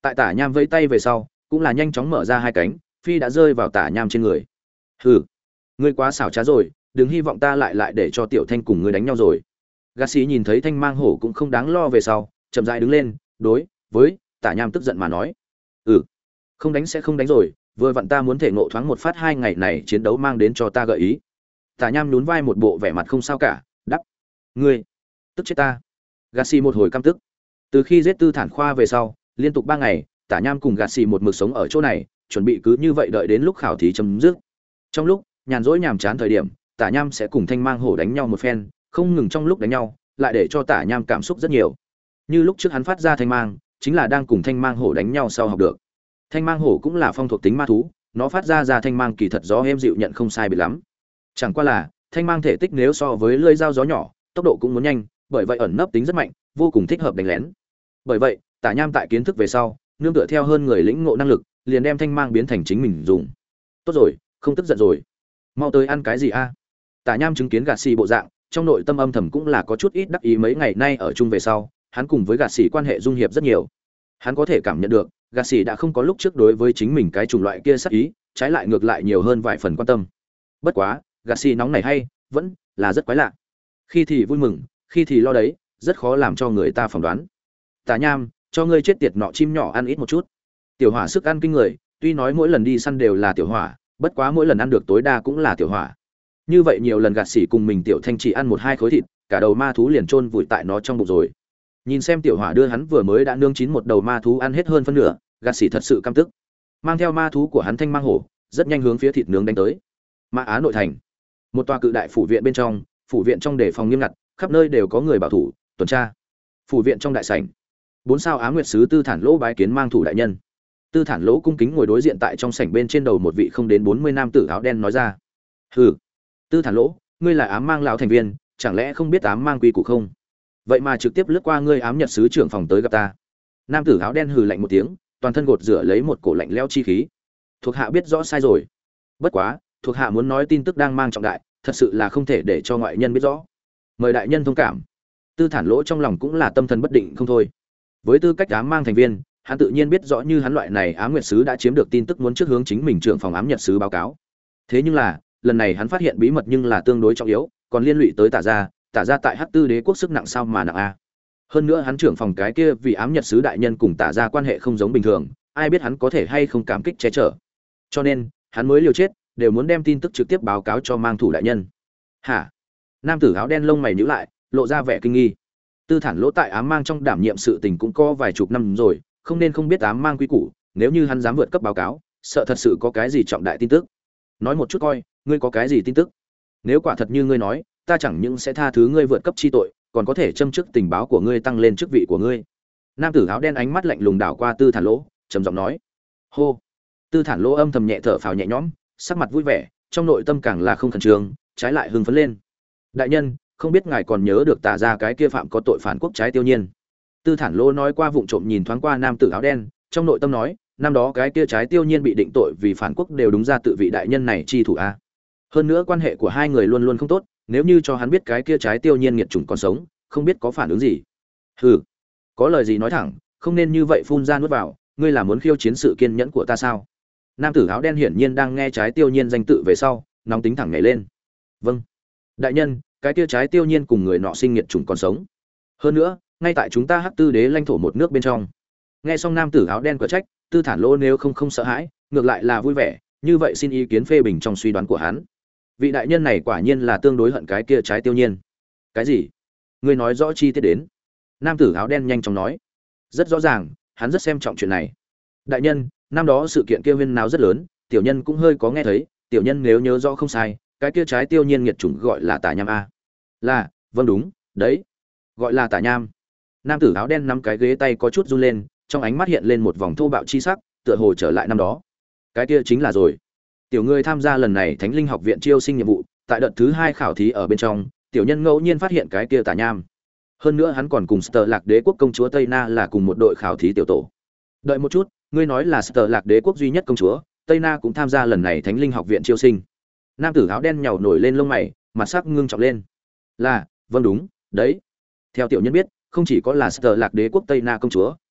Tại Tả Nham vẫy tay về sau, cũng là nhanh chóng mở ra hai cánh, phi đã rơi vào Tả Nham trên người. Hừ, ngươi quá xảo trá rồi, đừng hy vọng ta lại lại để cho Tiểu Thanh cùng ngươi đánh nhau rồi. Gã sĩ nhìn thấy Thanh Mang Hổ cũng không đáng lo về sau, chậm rãi đứng lên, đối với Tả Nham tức giận mà nói: "Ừ, không đánh sẽ không đánh rồi, vừa vặn ta muốn thể ngộ thoáng một phát hai ngày này chiến đấu mang đến cho ta gợi ý." Tả Nham nhún vai một bộ vẻ mặt không sao cả, đáp: "Ngươi, tức chết ta." Gã sĩ một hồi căm tức. Từ khi giết Tư Thản Khoa về sau, liên tục ba ngày, Tả Nham cùng Gạt Xì một mực sống ở chỗ này, chuẩn bị cứ như vậy đợi đến lúc khảo thí chấm dứt. Trong lúc nhàn rỗi nhàm chán thời điểm, Tả Nham sẽ cùng Thanh Mang Hổ đánh nhau một phen, không ngừng trong lúc đánh nhau, lại để cho Tả Nham cảm xúc rất nhiều. Như lúc trước hắn phát ra Thanh Mang, chính là đang cùng Thanh Mang Hổ đánh nhau sau học được. Thanh Mang Hổ cũng là phong thuộc tính ma thú, nó phát ra ra Thanh Mang kỳ thật gió êm dịu nhận không sai biệt lắm. Chẳng qua là, Thanh Mang thể tích nếu so với lưỡi dao gió nhỏ, tốc độ cũng muốn nhanh, bởi vậy ẩn nấp tính rất mạnh, vô cùng thích hợp đánh lén. Bởi vậy, Tả Nham tại kiến thức về sau, nương tựa theo hơn người lĩnh ngộ năng lực, liền đem Thanh Mang biến thành chính mình dùng. Tốt rồi, không tức giận rồi. Mau tới ăn cái gì a? Tả Nham chứng kiến Gạt Xì bộ dạng, trong nội tâm âm thầm cũng là có chút ít đắc ý, mấy ngày nay ở chung về sau, hắn cùng với Gạt Xì quan hệ dung hiệp rất nhiều. Hắn có thể cảm nhận được, Gạt Xì đã không có lúc trước đối với chính mình cái chủng loại kia sát ý, trái lại ngược lại nhiều hơn vài phần quan tâm. Bất quá, Gạt Xì nóng này hay, vẫn là rất quái lạ. Khi thì vui mừng, khi thì lo đấy, rất khó làm cho người ta phỏng đoán. Tả Nham, cho ngươi chết tiệt nọ chim nhỏ ăn ít một chút. Tiểu Hỏa sức ăn kinh người, tuy nói mỗi lần đi săn đều là Tiểu Hỏa, bất quá mỗi lần ăn được tối đa cũng là Tiểu Hỏa. Như vậy nhiều lần Gạt Xỉ cùng mình Tiểu Thanh chỉ ăn một hai khối thịt, cả đầu ma thú liền chôn vùi tại nó trong bụng rồi. Nhìn xem Tiểu Hỏa đưa hắn vừa mới đã nướng chín một đầu ma thú ăn hết hơn phân nửa, Gạt Xỉ thật sự căm tức. Mang theo ma thú của hắn Thanh Mang Hổ, rất nhanh hướng phía thịt nướng đánh tới. Ma Á nội thành, một tòa cự đại phủ viện bên trong, phủ viện trong đề phòng nghiêm ngặt, khắp nơi đều có người bảo thủ, tuần tra. Phủ viện trong đại sảnh, bốn sao Á Nguyệt sứ Tư Thản Lỗ bái kiến Mang thủ đại nhân. Tư Thản Lỗ cung kính ngồi đối diện tại trong sảnh, bên trên đầu một vị không đến bốn mươi nam tử áo đen nói ra: "Hừ, Tư Thản Lỗ, ngươi là Ám Mang lão thành viên, chẳng lẽ không biết Ám Mang quy củ không? Vậy mà trực tiếp lướt qua ngươi Ám Nhật sứ trưởng phòng tới gặp ta." Nam tử áo đen hừ lạnh một tiếng, toàn thân gột rửa lấy một cổ lạnh lẽo chi khí. "Thuộc hạ biết rõ sai rồi. Bất quá, thuộc hạ muốn nói tin tức đang mang trọng đại, thật sự là không thể để cho ngoại nhân biết rõ. Mời đại nhân thông cảm." Tư Thản Lỗ trong lòng cũng là tâm thần bất định không thôi. Với tư cách Ám Mang thành viên, hắn tự nhiên biết rõ như hắn loại này Ám Nguyệt sứ đã chiếm được tin tức muốn trước hướng chính mình trưởng phòng Ám Nhật sứ báo cáo. Thế nhưng là, lần này hắn phát hiện bí mật nhưng là tương đối trọng yếu, còn liên lụy tới Tả gia, Tả gia tại Hắc Tư Đế quốc sức nặng sao mà nặng a. Hơn nữa hắn trưởng phòng cái kia vì Ám Nhật sứ đại nhân cùng Tả gia quan hệ không giống bình thường, ai biết hắn có thể hay không cảm kích che chở. Cho nên, hắn mới liều chết, đều muốn đem tin tức trực tiếp báo cáo cho Mang thủ đại nhân. Hả? Nam tử áo đen lông mày nhíu lại, lộ ra vẻ kinh nghi. Tư Thản Lỗ tại Ám Mang trong đảm nhiệm sự tình cũng có vài chục năm rồi, không nên không biết Ám Mang quy củ, nếu như hắn dám vượt cấp báo cáo, sợ thật sự có cái gì trọng đại tin tức. Nói một chút coi, ngươi có cái gì tin tức? Nếu quả thật như ngươi nói, ta chẳng những sẽ tha thứ ngươi vượt cấp chi tội, còn có thể châm chức tình báo của ngươi tăng lên chức vị của ngươi. Nam tử áo đen ánh mắt lạnh lùng đảo qua Tư Thản Lỗ, trầm giọng nói. Hô. Tư Thản Lỗ âm thầm nhẹ thở phào nhẹ nhõm, sắc mặt vui vẻ, trong nội tâm càng là không khẩn trương, trái lại hưng phấn lên. Đại nhân, không biết ngài còn nhớ được Tả gia cái kia phạm có tội phản quốc trái tiêu nhiên. Tư Thản Lỗ nói qua vụng trộm nhìn thoáng qua nam tử áo đen, trong nội tâm nói, năm đó cái kia trái tiêu nhiên bị định tội vì phản quốc đều đúng ra tự vị đại nhân này chi thủ a. Hơn nữa quan hệ của hai người luôn luôn không tốt, nếu như cho hắn biết cái kia trái tiêu nhiên nghiệt chủng còn sống, không biết có phản ứng gì. Hừ, có lời gì nói thẳng, không nên như vậy phun ra nuốt vào, ngươi là muốn khiêu chiến sự kiên nhẫn của ta sao? Nam tử áo đen hiển nhiên đang nghe trái tiêu nhiên danh tự về sau, nóng tính thẳng nhảy lên. Vâng, đại nhân, cái kia trái tiêu nhiên cùng người nọ sinh nghiệt chủng còn sống. Hơn nữa, ngay tại chúng ta Hắc Tư Đế lãnh thổ một nước bên trong. Nghe xong nam tử áo đen quả trách, Tư Thản Lỗ nếu không không sợ hãi, ngược lại là vui vẻ, như vậy xin ý kiến phê bình trong suy đoán của hắn. Vị đại nhân này quả nhiên là tương đối hận cái kia trái tiêu nhiên. Cái gì? Ngươi nói rõ chi tiết đến. Nam tử áo đen nhanh chóng nói. Rất rõ ràng, hắn rất xem trọng chuyện này. Đại nhân, năm đó sự kiện kia huyên náo rất lớn, tiểu nhân cũng hơi có nghe thấy, tiểu nhân nếu nhớ rõ không sai, cái kia trái tiêu nhiên nghiệt chủng gọi là Tả Nham a. Là, vâng đúng, đấy. Gọi là Tả Nham. Nam tử áo đen nắm cái ghế tay có chút run lên, trong ánh mắt hiện lên một vòng thô bạo chi sắc, tựa hồ trở lại năm đó. Cái kia chính là rồi. Tiểu ngươi tham gia lần này Thánh Linh học viện chiêu sinh nhiệm vụ, tại đợt thứ hai khảo thí ở bên trong, tiểu nhân ngẫu nhiên phát hiện cái kia Tả Nham. Hơn nữa hắn còn cùng Sở Lạc Đế quốc công chúa Tây Na là cùng một đội khảo thí tiểu tổ. Đợi một chút, ngươi nói là Sở Lạc Đế quốc duy nhất công chúa, Tây Na cũng tham gia lần này Thánh Linh học viện chiêu sinh. Nam tử áo đen nhàu nổi lên lông mày, mặt sắc ngưng trọng lên. Là, vâng đúng, đấy. Theo tiểu nhân biết, không chỉ có là Sở Lạc Đế quốc Tây Na công chúa,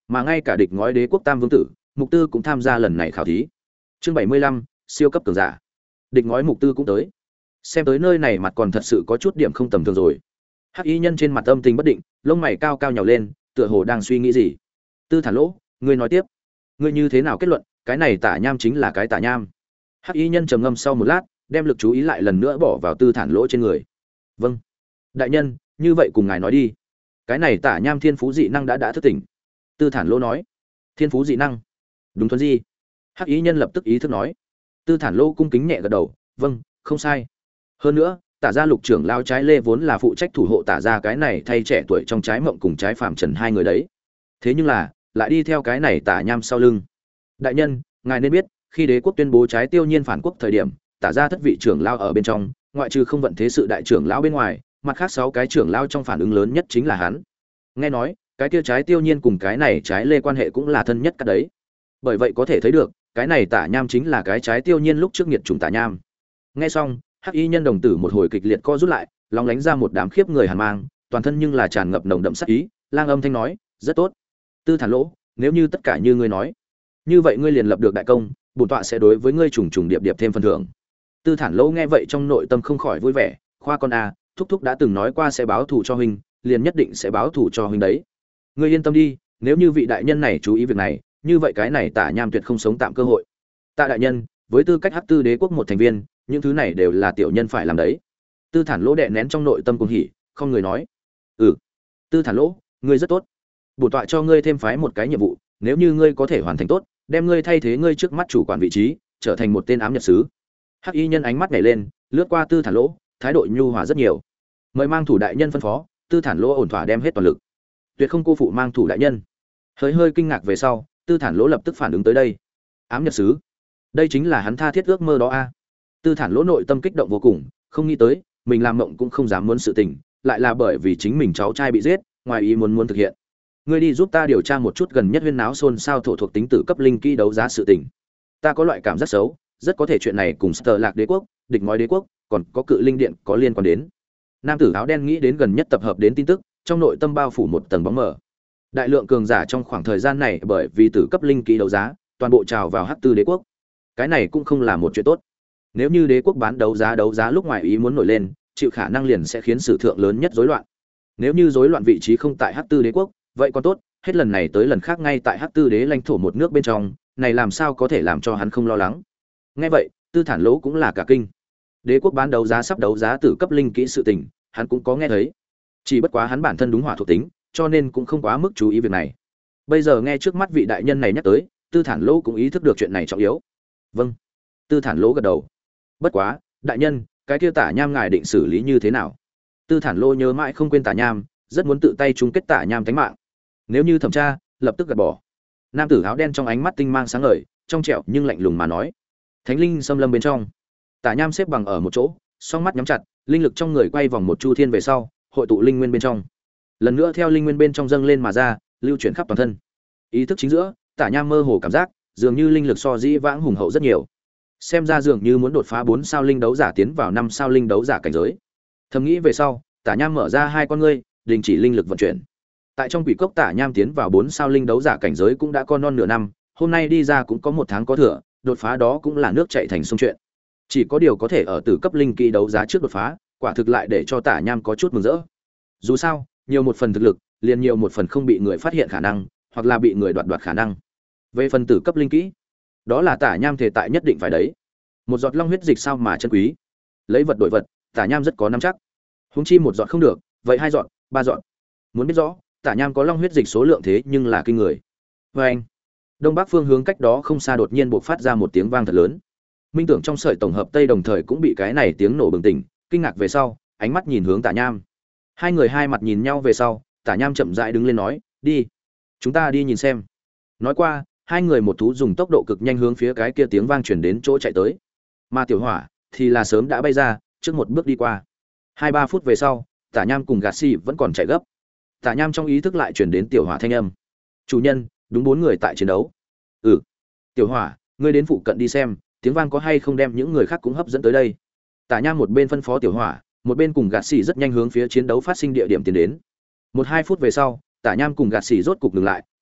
mà ngay cả địch ngói đế quốc tam vương tử Mục Tư cũng tham gia lần này khảo thí. Chương bảy mươi lăm, siêu cấp cường giả. Địch ngói Mục Tư cũng tới. Xem tới nơi này mặt còn thật sự có chút điểm không tầm thường rồi. Hắc Y nhân trên mặt âm tình bất định, lông mày cao cao nhào lên, tựa hồ đang suy nghĩ gì. Tư Thản Lỗ, ngươi nói tiếp. Ngươi như thế nào kết luận, cái này Tả Nham chính là cái Tả Nham? Hắc Y nhân trầm ngâm sau một lát, đem lực chú ý lại lần nữa bỏ vào Tư Thản Lỗ trên người. Vâng, đại nhân, như vậy cùng ngài nói đi. Cái này Tả Nham thiên phú dị năng đã đã thức tỉnh. Tư Thản Lỗ nói. Thiên phú dị năng? Đúng thuần gì? Hắc Y nhân lập tức ý thức nói. Tư Thản Lỗ cung kính nhẹ gật đầu, vâng, không sai. Hơn nữa, Tả gia lục trưởng lao trái lê vốn là phụ trách thủ hộ Tả gia cái này thay trẻ tuổi trong trái mộng cùng trái phàm trần hai người đấy. Thế nhưng là, lại đi theo cái này Tả Nham sau lưng. Đại nhân, ngài nên biết, khi đế quốc tuyên bố trái tiêu nhiên phản quốc thời điểm, Tả gia thất vị trưởng lao ở bên trong, ngoại trừ không vận thế sự đại trưởng lão bên ngoài, mặt khác sáu cái trưởng lao trong phản ứng lớn nhất chính là hắn. Nghe nói, cái kia trái tiêu nhiên cùng cái này trái lê quan hệ cũng là thân nhất cả đấy. Bởi vậy có thể thấy được, cái này Tả Nham chính là cái trái tiêu nhiên lúc trước nghiệt chủng Tả Nham. Nghe xong, Hắc Y nhân đồng tử một hồi kịch liệt co rút lại, lóng lánh ra một đám khiếp người hàn mang, toàn thân nhưng là tràn ngập nồng đậm sát ý, lang âm thanh nói, rất tốt. Tư Thản Lỗ, nếu như tất cả như ngươi nói, như vậy ngươi liền lập được đại công, bổn tọa sẽ đối với ngươi trùng trùng điệp điệp thêm phần thưởng. Tư Thản Lỗ nghe vậy trong nội tâm không khỏi vui vẻ, khoa con a, thúc thúc đã từng nói qua sẽ báo thù cho huynh, liền nhất định sẽ báo thù cho huynh đấy. Ngươi yên tâm đi, nếu như vị đại nhân này chú ý việc này, như vậy cái này Tả Nham tuyệt không sống tạm cơ hội. Tạ đại nhân, với tư cách Hắc Tư đế quốc một thành viên, những thứ này đều là tiểu nhân phải làm đấy. Tư Thản Lỗ đè nén trong nội tâm cuồng hỉ, không người nói. Ừ, Tư Thản Lỗ, ngươi rất tốt. Bổn tọa cho ngươi thêm phái một cái nhiệm vụ, nếu như ngươi có thể hoàn thành tốt, đem ngươi thay thế ngươi trước mắt chủ quản vị trí, trở thành một tên ám nhật sứ. Hắc Y nhân ánh mắt nhảy lên, lướt qua Tư Thản Lỗ, thái độ nhu hòa rất nhiều. Mời mang thủ đại nhân phân phó. Tư Thản Lỗ ổn thỏa đem hết toàn lực, tuyệt không cô phụ mang thủ đại nhân. Hơi hơi kinh ngạc về sau, Tư Thản Lỗ lập tức phản ứng tới đây. Ám nhật sứ, đây chính là hắn tha thiết ước mơ đó a. Tư Thản Lỗ nội tâm kích động vô cùng, không nghĩ tới mình làm mộng cũng không dám muốn sự tình, lại là bởi vì chính mình cháu trai bị giết, ngoài ý muốn muốn thực hiện. Ngươi đi giúp ta điều tra một chút gần nhất huyên náo xôn xao thổ thuộc tính tử cấp linh kỹ đấu giá sự tình. Ta có loại cảm giác xấu, rất có thể chuyện này cùng Sở Lạc đế quốc, địch ngói đế quốc, còn có cự linh điện có liên quan đến. Nam tử áo đen nghĩ đến gần nhất tập hợp đến tin tức, trong nội tâm bao phủ một tầng bóng mờ. Đại lượng cường giả trong khoảng thời gian này bởi vì tử cấp linh kỹ đấu giá, toàn bộ trào vào Hắc Tư đế quốc. Cái này cũng không là một chuyện tốt. Nếu như đế quốc bán đấu giá đấu giá lúc ngoài ý muốn nổi lên, chịu khả năng liền sẽ khiến sử thượng lớn nhất rối loạn. Nếu như rối loạn vị trí không tại Hắc Tư đế quốc, vậy còn tốt, hết lần này tới lần khác ngay tại Hắc Tư đế lãnh thổ một nước bên trong, này làm sao có thể làm cho hắn không lo lắng. Nghe vậy, Tư Thản Lỗ cũng là cả kinh. Đế quốc bán đấu giá sắp đấu giá tử cấp linh kỹ sự tình, hắn cũng có nghe thấy. Chỉ bất quá hắn bản thân đúng hỏa thuộc tính, cho nên cũng không quá mức chú ý việc này. Bây giờ nghe trước mắt vị đại nhân này nhắc tới, Tư Thản Lỗ cũng ý thức được chuyện này trọng yếu. Vâng. Tư Thản Lỗ gật đầu. Bất quá, đại nhân, cái kia Tả Nham ngài định xử lý như thế nào? Tư Thản Lỗ nhớ mãi không quên Tả Nham, rất muốn tự tay chung kết Tả Nham tánh mạng. Nếu như thẩm tra, lập tức gạt bỏ. Nam tử áo đen trong ánh mắt tinh mang sáng ngời, trong trẻo nhưng lạnh lùng mà nói. Thánh linh xâm lâm bên trong, Tả Nham xếp bằng ở một chỗ, song mắt nhắm chặt, linh lực trong người quay vòng một chu thiên về sau, hội tụ linh nguyên bên trong. Lần nữa theo linh nguyên bên trong dâng lên mà ra, lưu chuyển khắp toàn thân. Ý thức chính giữa, Tả Nham mơ hồ cảm giác, dường như linh lực so dĩ vãng hùng hậu rất nhiều. Xem ra dường như muốn đột phá bốn sao linh đấu giả tiến vào năm sao linh đấu giả cảnh giới. Thầm nghĩ về sau, Tả Nham mở ra hai con ngươi, đình chỉ linh lực vận chuyển. Tại trong quỷ cốc Tả Nham tiến vào bốn sao linh đấu giả cảnh giới cũng đã con non nửa năm, hôm nay đi ra cũng có một tháng có thừa, đột phá đó cũng là nước chảy thành sông chuyện. Chỉ có điều có thể ở tử cấp linh kỹ đấu giá trước đột phá, quả thực lại để cho Tả Nham có chút mừng rỡ. Dù sao, nhiều một phần thực lực, liền nhiều một phần không bị người phát hiện khả năng, hoặc là bị người đoạt đoạt khả năng. Về phần tử cấp linh kỹ, đó là Tả Nham thể tại nhất định phải đấy. Một giọt long huyết dịch sao mà chân quý, lấy vật đổi vật, Tả Nham rất có nắm chắc. Huống chi một giọt không được, vậy hai giọt, ba giọt. Muốn biết rõ, Tả Nham có long huyết dịch số lượng thế nhưng là kinh người. Và anh, đông bắc phương hướng cách đó không xa đột nhiên bộc phát ra một tiếng vang thật lớn. Minh Tưởng trong sợi tổng hợp tây đồng thời cũng bị cái này tiếng nổ bừng tỉnh, kinh ngạc về sau, ánh mắt nhìn hướng Tả Nham. Hai người hai mặt nhìn nhau về sau, Tả Nham chậm rãi đứng lên nói, "Đi, chúng ta đi nhìn xem." Nói qua, hai người một thú dùng tốc độ cực nhanh hướng phía cái kia tiếng vang truyền đến chỗ chạy tới. Mà Tiểu Hỏa thì là sớm đã bay ra, trước một bước đi qua. Hai ba phút về sau, Tả Nham cùng Gạt Xi vẫn còn chạy gấp. Tả Nham trong ý thức lại truyền đến Tiểu Hỏa thanh âm. "Chủ nhân, đúng bốn người tại chiến đấu." "Ừ." "Tiểu Hỏa, ngươi đến phụ cận đi xem, tiếng vang có hay không đem những người khác cũng hấp dẫn tới đây." Tả Nham một bên phân phó Tiểu Hỏa, một bên cùng Gạt Xi rất nhanh hướng phía chiến đấu phát sinh địa điểm tiến đến. Một hai phút về sau, Tả Nham cùng Gạt Xi rốt cục dừng lại,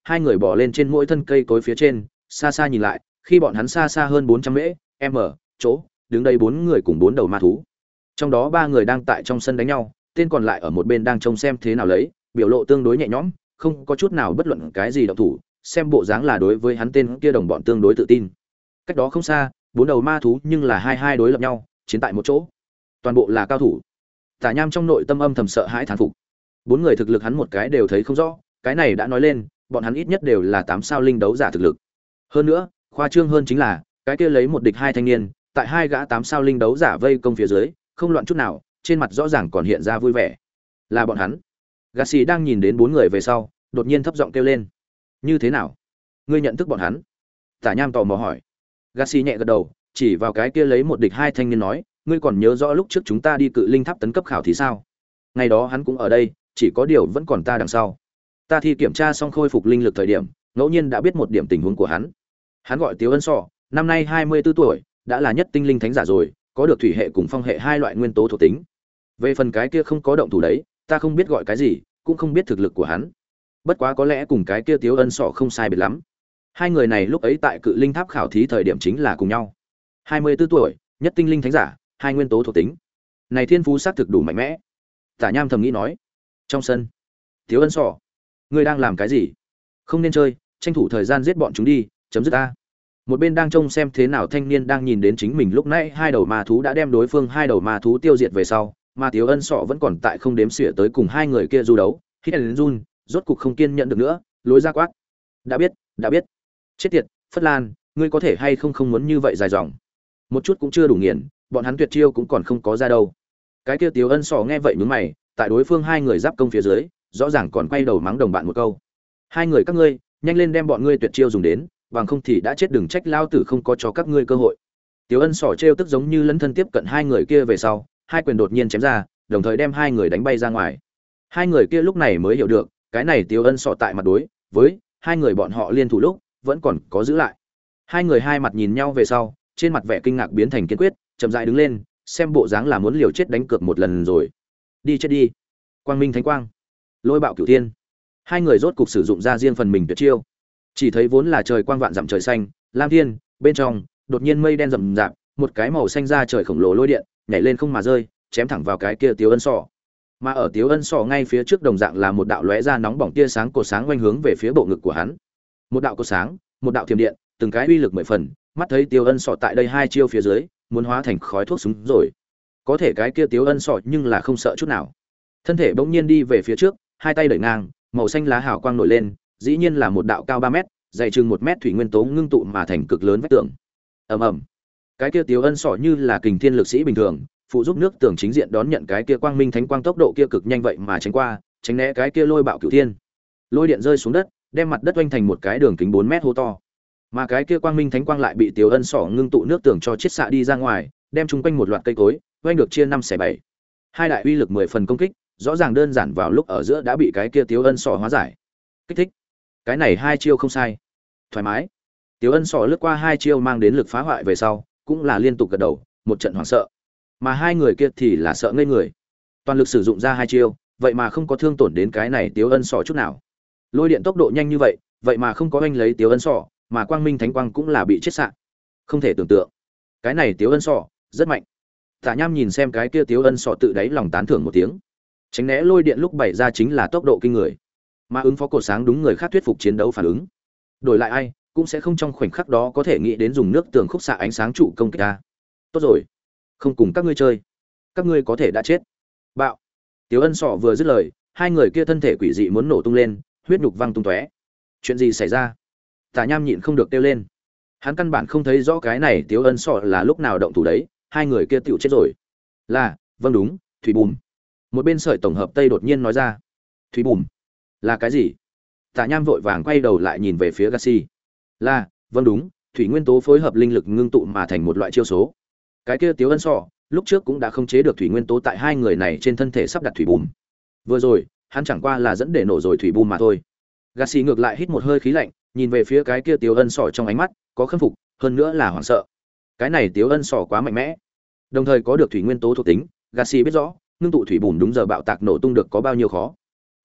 hai người bỏ lên trên mỗi thân cây cối phía trên, xa xa nhìn lại, khi bọn hắn xa xa hơn bốn trăm mễ m chỗ, đứng đây bốn người cùng bốn đầu ma thú. Trong đó ba người đang tại trong sân đánh nhau, tên còn lại ở một bên đang trông xem thế nào lấy, biểu lộ tương đối nhẹ nhõm, không có chút nào bất luận cái gì động thủ, xem bộ dáng là đối với hắn tên kia đồng bọn tương đối tự tin. Cách đó không xa, bốn đầu ma thú nhưng là hai hai đối lập nhau, chiến tại một chỗ. Toàn bộ là cao thủ. Tả Nham trong nội tâm âm thầm sợ hãi thán phục. Bốn người thực lực hắn một cái đều thấy không rõ, cái này đã nói lên, bọn hắn ít nhất đều là tám sao linh đấu giả thực lực. Hơn nữa, khoa trương hơn chính là, cái kia lấy một địch hai thanh niên, tại hai gã tám sao linh đấu giả vây công phía dưới, không loạn chút nào, trên mặt rõ ràng còn hiện ra vui vẻ. Là bọn hắn. Gassi đang nhìn đến bốn người về sau, đột nhiên thấp giọng kêu lên. Như thế nào? Ngươi nhận thức bọn hắn? Tả Nham tò mò hỏi. Gassi nhẹ gật đầu, chỉ vào cái kia lấy một địch hai thanh niên nói, ngươi còn nhớ rõ lúc trước chúng ta đi cự linh tháp tấn cấp khảo thì sao? Ngày đó hắn cũng ở đây, chỉ có điều vẫn còn ta đằng sau. Ta thi kiểm tra xong khôi phục linh lực thời điểm, ngẫu nhiên đã biết một điểm tình huống của hắn. Hắn gọi Tiếu Ân Sọ, năm nay hai mươi tư tuổi, đã là nhất tinh linh thánh giả rồi, có được thủy hệ cùng phong hệ hai loại nguyên tố thuộc tính. Về phần cái kia không có động thủ đấy, ta không biết gọi cái gì, cũng không biết thực lực của hắn. Bất quá có lẽ cùng cái kia Tiếu Ân Sọ không sai biệt lắm. Hai người này lúc ấy tại cự linh tháp khảo thí thời điểm chính là cùng nhau. hai mươi tư tuổi, nhất tinh linh thánh giả, hai nguyên tố thuộc tính. Này thiên phú xác thực đủ mạnh mẽ. Tả Nham thầm nghĩ nói. Trong sân, Tiếu Ân Sọ, ngươi đang làm cái gì? Không nên chơi, tranh thủ thời gian giết bọn chúng đi, chấm dứt ta. Một bên đang trông xem thế nào thanh niên đang nhìn đến chính mình lúc nãy hai đầu ma thú đã đem đối phương hai đầu ma thú tiêu diệt về sau, mà Tiếu Ân Sọ vẫn còn tại không đếm xỉa tới cùng hai người kia du đấu, hít đến run, rốt cục không kiên nhẫn được nữa, lối ra quát. Đã biết, đã biết. Chết tiệt, Phất Lan, ngươi có thể hay không không muốn như vậy dài dòng. Một chút cũng chưa đủ nghiền, bọn hắn tuyệt chiêu cũng còn không có ra đâu. Cái kia Tiếu Ân Sọ nghe vậy nhướng mày, tại đối phương hai người giáp công phía dưới, rõ ràng còn quay đầu mắng đồng bạn một câu. Hai người các ngươi, nhanh lên đem bọn ngươi tuyệt chiêu dùng đến, bằng không thì đã chết, đừng trách lao tử không có cho các ngươi cơ hội. Tiếu Ân Sỏ trêu tức giống như lấn thân tiếp cận hai người kia về sau, hai quyền đột nhiên chém ra, đồng thời đem hai người đánh bay ra ngoài. Hai người kia lúc này mới hiểu được, cái này Tiếu Ân Sọ tại mặt đối với hai người bọn họ liên thủ lúc, vẫn còn có giữ lại. Hai người hai mặt nhìn nhau về sau, trên mặt vẻ kinh ngạc biến thành kiên quyết, chậm rãi đứng lên, xem bộ dáng là muốn liều chết đánh cược một lần rồi. Đi chết đi. Quang Minh Thánh Quang, Lôi Bạo Cửu Thiên. Hai người rốt cục sử dụng ra riêng phần mình tuyệt chiêu. Chỉ thấy vốn là trời quang vạn dặm trời xanh, lam thiên, bên trong đột nhiên mây đen rậm rạp, một cái màu xanh ra trời khổng lồ lôi điện, nhảy lên không mà rơi, chém thẳng vào cái kia Tiếu Ân Sọ. Mà ở Tiếu Ân Sọ ngay phía trước đồng dạng là một đạo lóe ra nóng bỏng tia sáng cột sáng quanh hướng về phía bộ ngực của hắn. Một đạo cột sáng, một đạo thiểm điện, từng cái uy lực mười phần, mắt thấy Tiếu Ân Sọ tại đây hai chiêu phía dưới, muốn hóa thành khói thuốc súng rồi. Có thể cái kia Tiếu Ân Sọ nhưng là không sợ chút nào. Thân thể bỗng nhiên đi về phía trước, hai tay đẩy ngang, màu xanh lá hào quang nổi lên, dĩ nhiên là một đạo cao ba mét, dày chừng một mét thủy nguyên tố ngưng tụ mà thành cực lớn vách tường. Ầm ầm. Cái kia Tiếu Ân Sọ như là kình thiên lực sĩ bình thường, phụ giúp nước tường chính diện đón nhận cái kia quang minh thánh quang tốc độ kia cực nhanh vậy mà tránh qua, tránh né cái kia lôi bạo cửu thiên. Lôi điện rơi xuống đất, đem mặt đất oanh thành một cái đường kính bốn mét hố to. Mà cái kia quang minh thánh quang lại bị Tiếu Ân Sọ ngưng tụ nước tường cho chiết xạ đi ra ngoài, đem chung quanh một loạt cây cối, oanh được chia năm xẻ bảy. Hai đại uy lực mười phần công kích, rõ ràng đơn giản vào lúc ở giữa đã bị cái kia Tiếu Ân Sọ hóa giải. Kích thích. Cái này hai chiêu không sai. Thoải mái. Tiếu Ân Sọ lướt qua hai chiêu mang đến lực phá hoại về sau, cũng là liên tục gật đầu, một trận hoảng sợ. Mà hai người kia thì là sợ ngây người. Toàn lực sử dụng ra hai chiêu, vậy mà không có thương tổn đến cái này Tiếu Ân Sọ chút nào. Lôi điện tốc độ nhanh như vậy, vậy mà không có anh lấy Tiếu Ân Sọ, mà quang minh thánh quang cũng là bị chết sạn. Không thể tưởng tượng. Cái này Tiếu Ân Sọ rất mạnh. Tả Nham nhìn xem cái kia Tiếu Ân Sọ tự đáy lòng tán thưởng một tiếng. Tránh né lôi điện lúc bày ra chính là tốc độ kinh người, mà ứng phó cột sáng đúng người khác thuyết phục chiến đấu phản ứng. Đổi lại ai cũng sẽ không trong khoảnh khắc đó có thể nghĩ đến dùng nước tường khúc xạ ánh sáng trụ công kích ta. Tốt rồi, không cùng các ngươi chơi, các ngươi có thể đã chết. Bạo. Tiếu Ân Sọ vừa dứt lời, hai người kia thân thể quỷ dị muốn nổ tung lên, huyết nhục văng tung tóe. Chuyện gì xảy ra? Tả Nham nhịn không được kêu lên. Hắn căn bản không thấy rõ cái này Tiếu Ân Sọ là lúc nào động thủ đấy, hai người kia tựu chết rồi. Là, vâng đúng, thủy bùm. Một bên sợi tổng hợp tây đột nhiên nói ra. Thủy bùm là cái gì? Tả Nham vội vàng quay đầu lại nhìn về phía Gassi. Là, vâng đúng, thủy nguyên tố phối hợp linh lực ngưng tụ mà thành một loại chiêu số. Cái kia Tiếu Ân Sọ lúc trước cũng đã khống chế được thủy nguyên tố tại hai người này trên thân thể sắp đặt thủy bùm. Vừa rồi, hắn chẳng qua là dẫn để nổ rồi thủy bùm mà thôi. Gassi ngược lại hít một hơi khí lạnh, nhìn về phía cái kia Tiếu Ân Sọ trong ánh mắt có khâm phục, hơn nữa là hoảng sợ. Cái này Tiếu Ân Sọ quá mạnh mẽ, đồng thời có được thủy nguyên tố thuộc tính. Gassi biết rõ, ngưng tụ thủy bùn đúng giờ bạo tạc nổ tung được có bao nhiêu khó.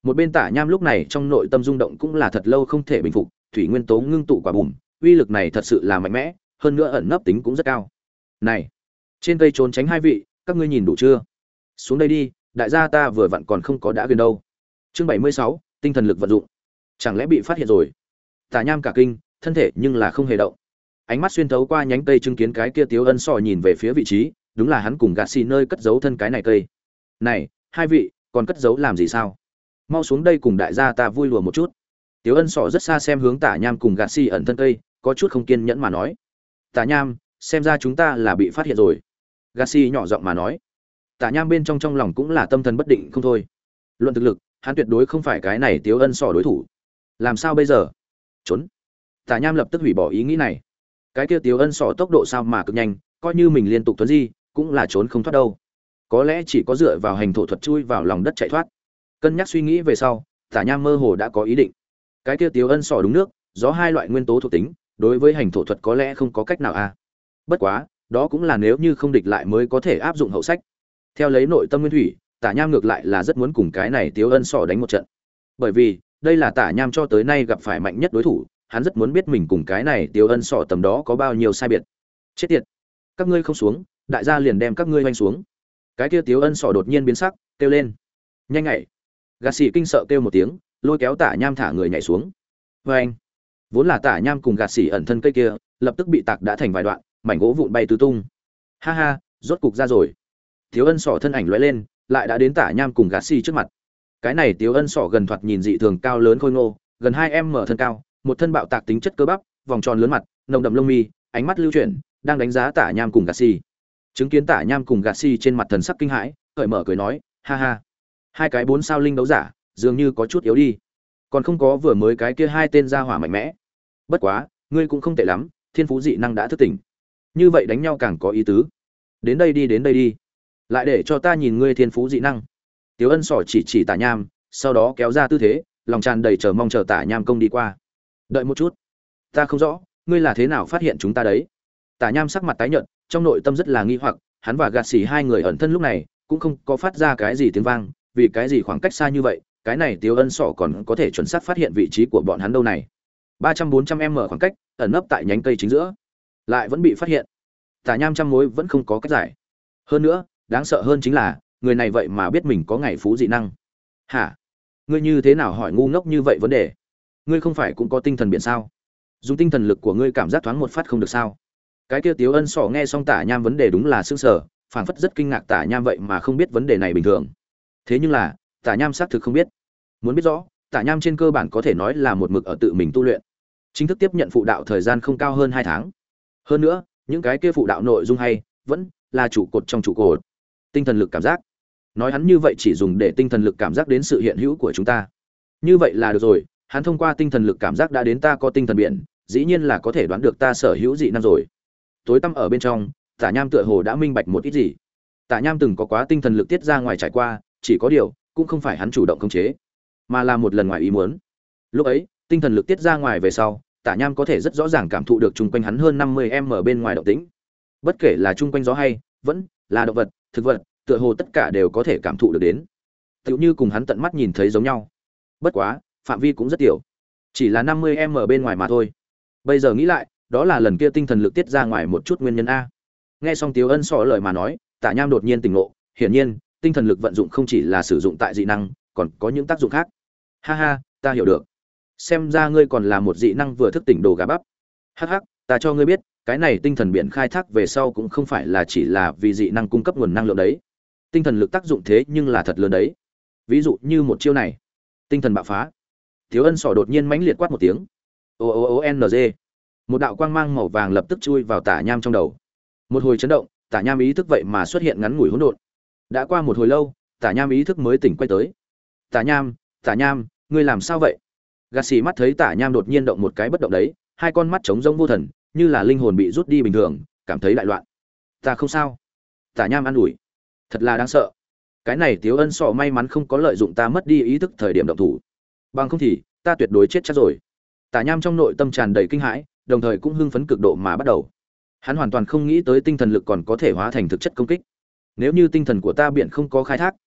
Một bên Tả Nham lúc này trong nội tâm rung động cũng là thật lâu không thể bình phục, thủy nguyên tố ngưng tụ quả bùm, uy lực này thật sự là mạnh mẽ, hơn nữa ẩn nấp tính cũng rất cao. Này, trên cây trốn tránh hai vị, các ngươi nhìn đủ chưa? Xuống đây đi, đại gia ta vừa vặn còn không có đã gần đâu. Chương bảy mươi sáu, tinh thần lực vận dụng. Chẳng lẽ bị phát hiện rồi? Tả Nham cả kinh, thân thể nhưng là không hề động. Ánh mắt xuyên thấu qua nhánh cây chứng kiến cái kia Tiếu Ân sò nhìn về phía vị trí, đúng là hắn cùng gạt xì nơi cất giấu thân cái này cây. Này, hai vị, còn cất giấu làm gì sao? Mau xuống đây cùng đại gia ta vui lùa một chút. Tiếu Ân sọ rất xa xem hướng Tả Nham cùng gạt xì ẩn thân cây, có chút không kiên nhẫn mà nói. Tả Nham, xem ra chúng ta là bị phát hiện rồi. Gạt xì nhỏ giọng mà nói. Tả Nham bên trong trong lòng cũng là tâm thần bất định không thôi. Luận thực lực, hắn tuyệt đối không phải cái này Tiếu Ân sọ đối thủ. Làm sao bây giờ? Trốn. Tả Nham lập tức hủy bỏ ý nghĩ này. Cái kia Tiếu Ân sọ tốc độ sao mà cực nhanh, coi như mình liên tục tuấn di, cũng là trốn không thoát đâu. Có lẽ chỉ có dựa vào hành thổ thuật chui vào lòng đất chạy thoát. Cân nhắc suy nghĩ về sau, Tả Nham mơ hồ đã có ý định. Cái kia Tiếu Ân sọ đúng nước, gió hai loại nguyên tố thuộc tính, đối với hành thổ thuật có lẽ không có cách nào a. À. Bất quá, đó cũng là nếu như không địch lại mới có thể áp dụng hậu sách. Theo lấy nội tâm nguyên thủy, Tả Nham ngược lại là rất muốn cùng cái này Tiếu Ân sọ đánh một trận. Bởi vì, đây là Tả Nham cho tới nay gặp phải mạnh nhất đối thủ, hắn rất muốn biết mình cùng cái này Tiếu Ân sọ tầm đó có bao nhiêu sai biệt. Chết tiệt, các ngươi không xuống, đại gia liền đem các ngươi hoành xuống. Cái kia Tiếu Ân sọ đột nhiên biến sắc, kêu lên. Nhanh nhảy. Gạt xì kinh sợ kêu một tiếng, lôi kéo Tả Nham thả người nhảy xuống. Và anh, vốn là Tả Nham cùng gạt xì ẩn thân cây kia, lập tức bị tạc đã thành vài đoạn, mảnh gỗ vụn bay tứ tung. Ha ha, rốt cục ra rồi. Tiếu Ân sọ thân ảnh lóe lên, lại đã đến Tả Nham cùng gạt xì trước mặt. Cái này Tiếu Ân sọ gần thoạt nhìn dị thường cao lớn khôi ngô, gần hai em mở thân cao, một thân bạo tạc tính chất cơ bắp, vòng tròn lớn mặt, nồng đậm lông mi, ánh mắt lưu chuyển, đang đánh giá Tả Nham cùng gạt xì. Chứng kiến Tả Nham cùng gạt xì trên mặt thần sắc kinh hãi, cởi mở cười nói, ha ha, hai cái bốn sao linh đấu giả dường như có chút yếu đi, còn không có vừa mới cái kia hai tên gia hỏa mạnh mẽ. Bất quá ngươi cũng không tệ lắm, thiên phú dị năng đã thức tỉnh, như vậy đánh nhau càng có ý tứ. Đến đây đi, đến đây đi, lại để cho ta nhìn ngươi thiên phú dị năng. Tiếu Ân sỏ chỉ chỉ Tả Nham, sau đó kéo ra tư thế, lòng tràn đầy chờ mong chờ Tả Nham công đi qua. Đợi một chút, ta không rõ ngươi là thế nào phát hiện chúng ta đấy. Tả Nham sắc mặt tái nhợt, trong nội tâm rất là nghi hoặc, hắn và gạt xỉ hai người ẩn thân lúc này cũng không có phát ra cái gì tiếng vang, vì cái gì khoảng cách xa như vậy, cái này Tiếu Ân sọ còn có thể chuẩn xác phát hiện vị trí của bọn hắn đâu này. ba trăm bốn trăm m khoảng cách, ẩn nấp tại nhánh cây chính giữa, lại vẫn bị phát hiện. Tả Nham trăm mối vẫn không có cách giải. Hơn nữa, đáng sợ hơn chính là, người này vậy mà biết mình có ngày phú dị năng. Hả? Ngươi như thế nào hỏi ngu ngốc như vậy vấn đề? Ngươi không phải cũng có tinh thần biển sao? Dùng tinh thần lực của ngươi cảm giác thoáng một phát không được sao? Cái kia Tiếu Ân sọ nghe xong Tả Nham vấn đề đúng là sững sờ, phảng phất rất kinh ngạc Tả Nham vậy mà không biết vấn đề này bình thường. Thế nhưng là, Tả Nham xác thực không biết. Muốn biết rõ, Tả Nham trên cơ bản có thể nói là một mực ở tự mình tu luyện. Chính thức tiếp nhận phụ đạo thời gian không cao hơn hai tháng. Hơn nữa, những cái kia phụ đạo nội dung hay, vẫn là trụ cột trong trụ cột. Tinh thần lực cảm giác. Nói hắn như vậy chỉ dùng để tinh thần lực cảm giác đến sự hiện hữu của chúng ta. Như vậy là được rồi, hắn thông qua tinh thần lực cảm giác đã đến ta có tinh thần biển, dĩ nhiên là có thể đoán được ta sở hữu dị năng rồi. Tối tăm ở bên trong, Tả Nham tựa hồ đã minh bạch một ít gì. Tả Nham từng có quá tinh thần lực tiết ra ngoài trải qua, chỉ có điều, cũng không phải hắn chủ động khống chế, mà là một lần ngoài ý muốn. Lúc ấy, tinh thần lực tiết ra ngoài về sau, Tả Nham có thể rất rõ ràng cảm thụ được chung quanh hắn hơn năm mươi m bên ngoài động tĩnh. Bất kể là chung quanh gió hay, vẫn là động vật, thực vật, tựa hồ tất cả đều có thể cảm thụ được đến. Tựu như cùng hắn tận mắt nhìn thấy giống nhau. Bất quá, phạm vi cũng rất tiểu, chỉ là năm mươi m bên ngoài mà thôi. Bây giờ nghĩ lại, đó là lần kia tinh thần lực tiết ra ngoài một chút nguyên nhân a. Nghe xong Tiếu Ân sọ lời mà nói, Tả Nham đột nhiên tỉnh ngộ, hiển nhiên, tinh thần lực vận dụng không chỉ là sử dụng tại dị năng, còn có những tác dụng khác. Ha ha, ta hiểu được. Xem ra ngươi còn là một dị năng vừa thức tỉnh đồ gà bắp. Hắc hắc, ta cho ngươi biết, cái này tinh thần biển khai thác về sau cũng không phải là chỉ là vì dị năng cung cấp nguồn năng lượng đấy. Tinh thần lực tác dụng thế nhưng là thật lớn đấy. Ví dụ như một chiêu này, tinh thần bạo phá. Tiếu Ân sọ đột nhiên mãnh liệt quát một tiếng. O O O N G. Một đạo quang mang màu vàng lập tức chui vào Tả Nham trong đầu. Một hồi chấn động, Tả Nham ý thức vậy mà xuất hiện ngắn ngủi hỗn độn. Đã qua một hồi lâu, Tả Nham ý thức mới tỉnh quay tới. Tả Nham, Tả Nham, ngươi làm sao vậy? Gạt xì mắt thấy Tả Nham đột nhiên động một cái bất động đấy, hai con mắt trống rỗng vô thần, như là linh hồn bị rút đi bình thường, cảm thấy đại loạn. Ta không sao. Tả Nham an ủi. Thật là đáng sợ. Cái này Tiếu Ân sọ may mắn không có lợi dụng ta mất đi ý thức thời điểm động thủ. Bằng không thì, ta tuyệt đối chết chắc rồi. Tả Nham trong nội tâm tràn đầy kinh hãi, đồng thời cũng hưng phấn cực độ mà bắt đầu. Hắn hoàn toàn không nghĩ tới tinh thần lực còn có thể hóa thành thực chất công kích. Nếu như tinh thần của ta biển không có khai thác,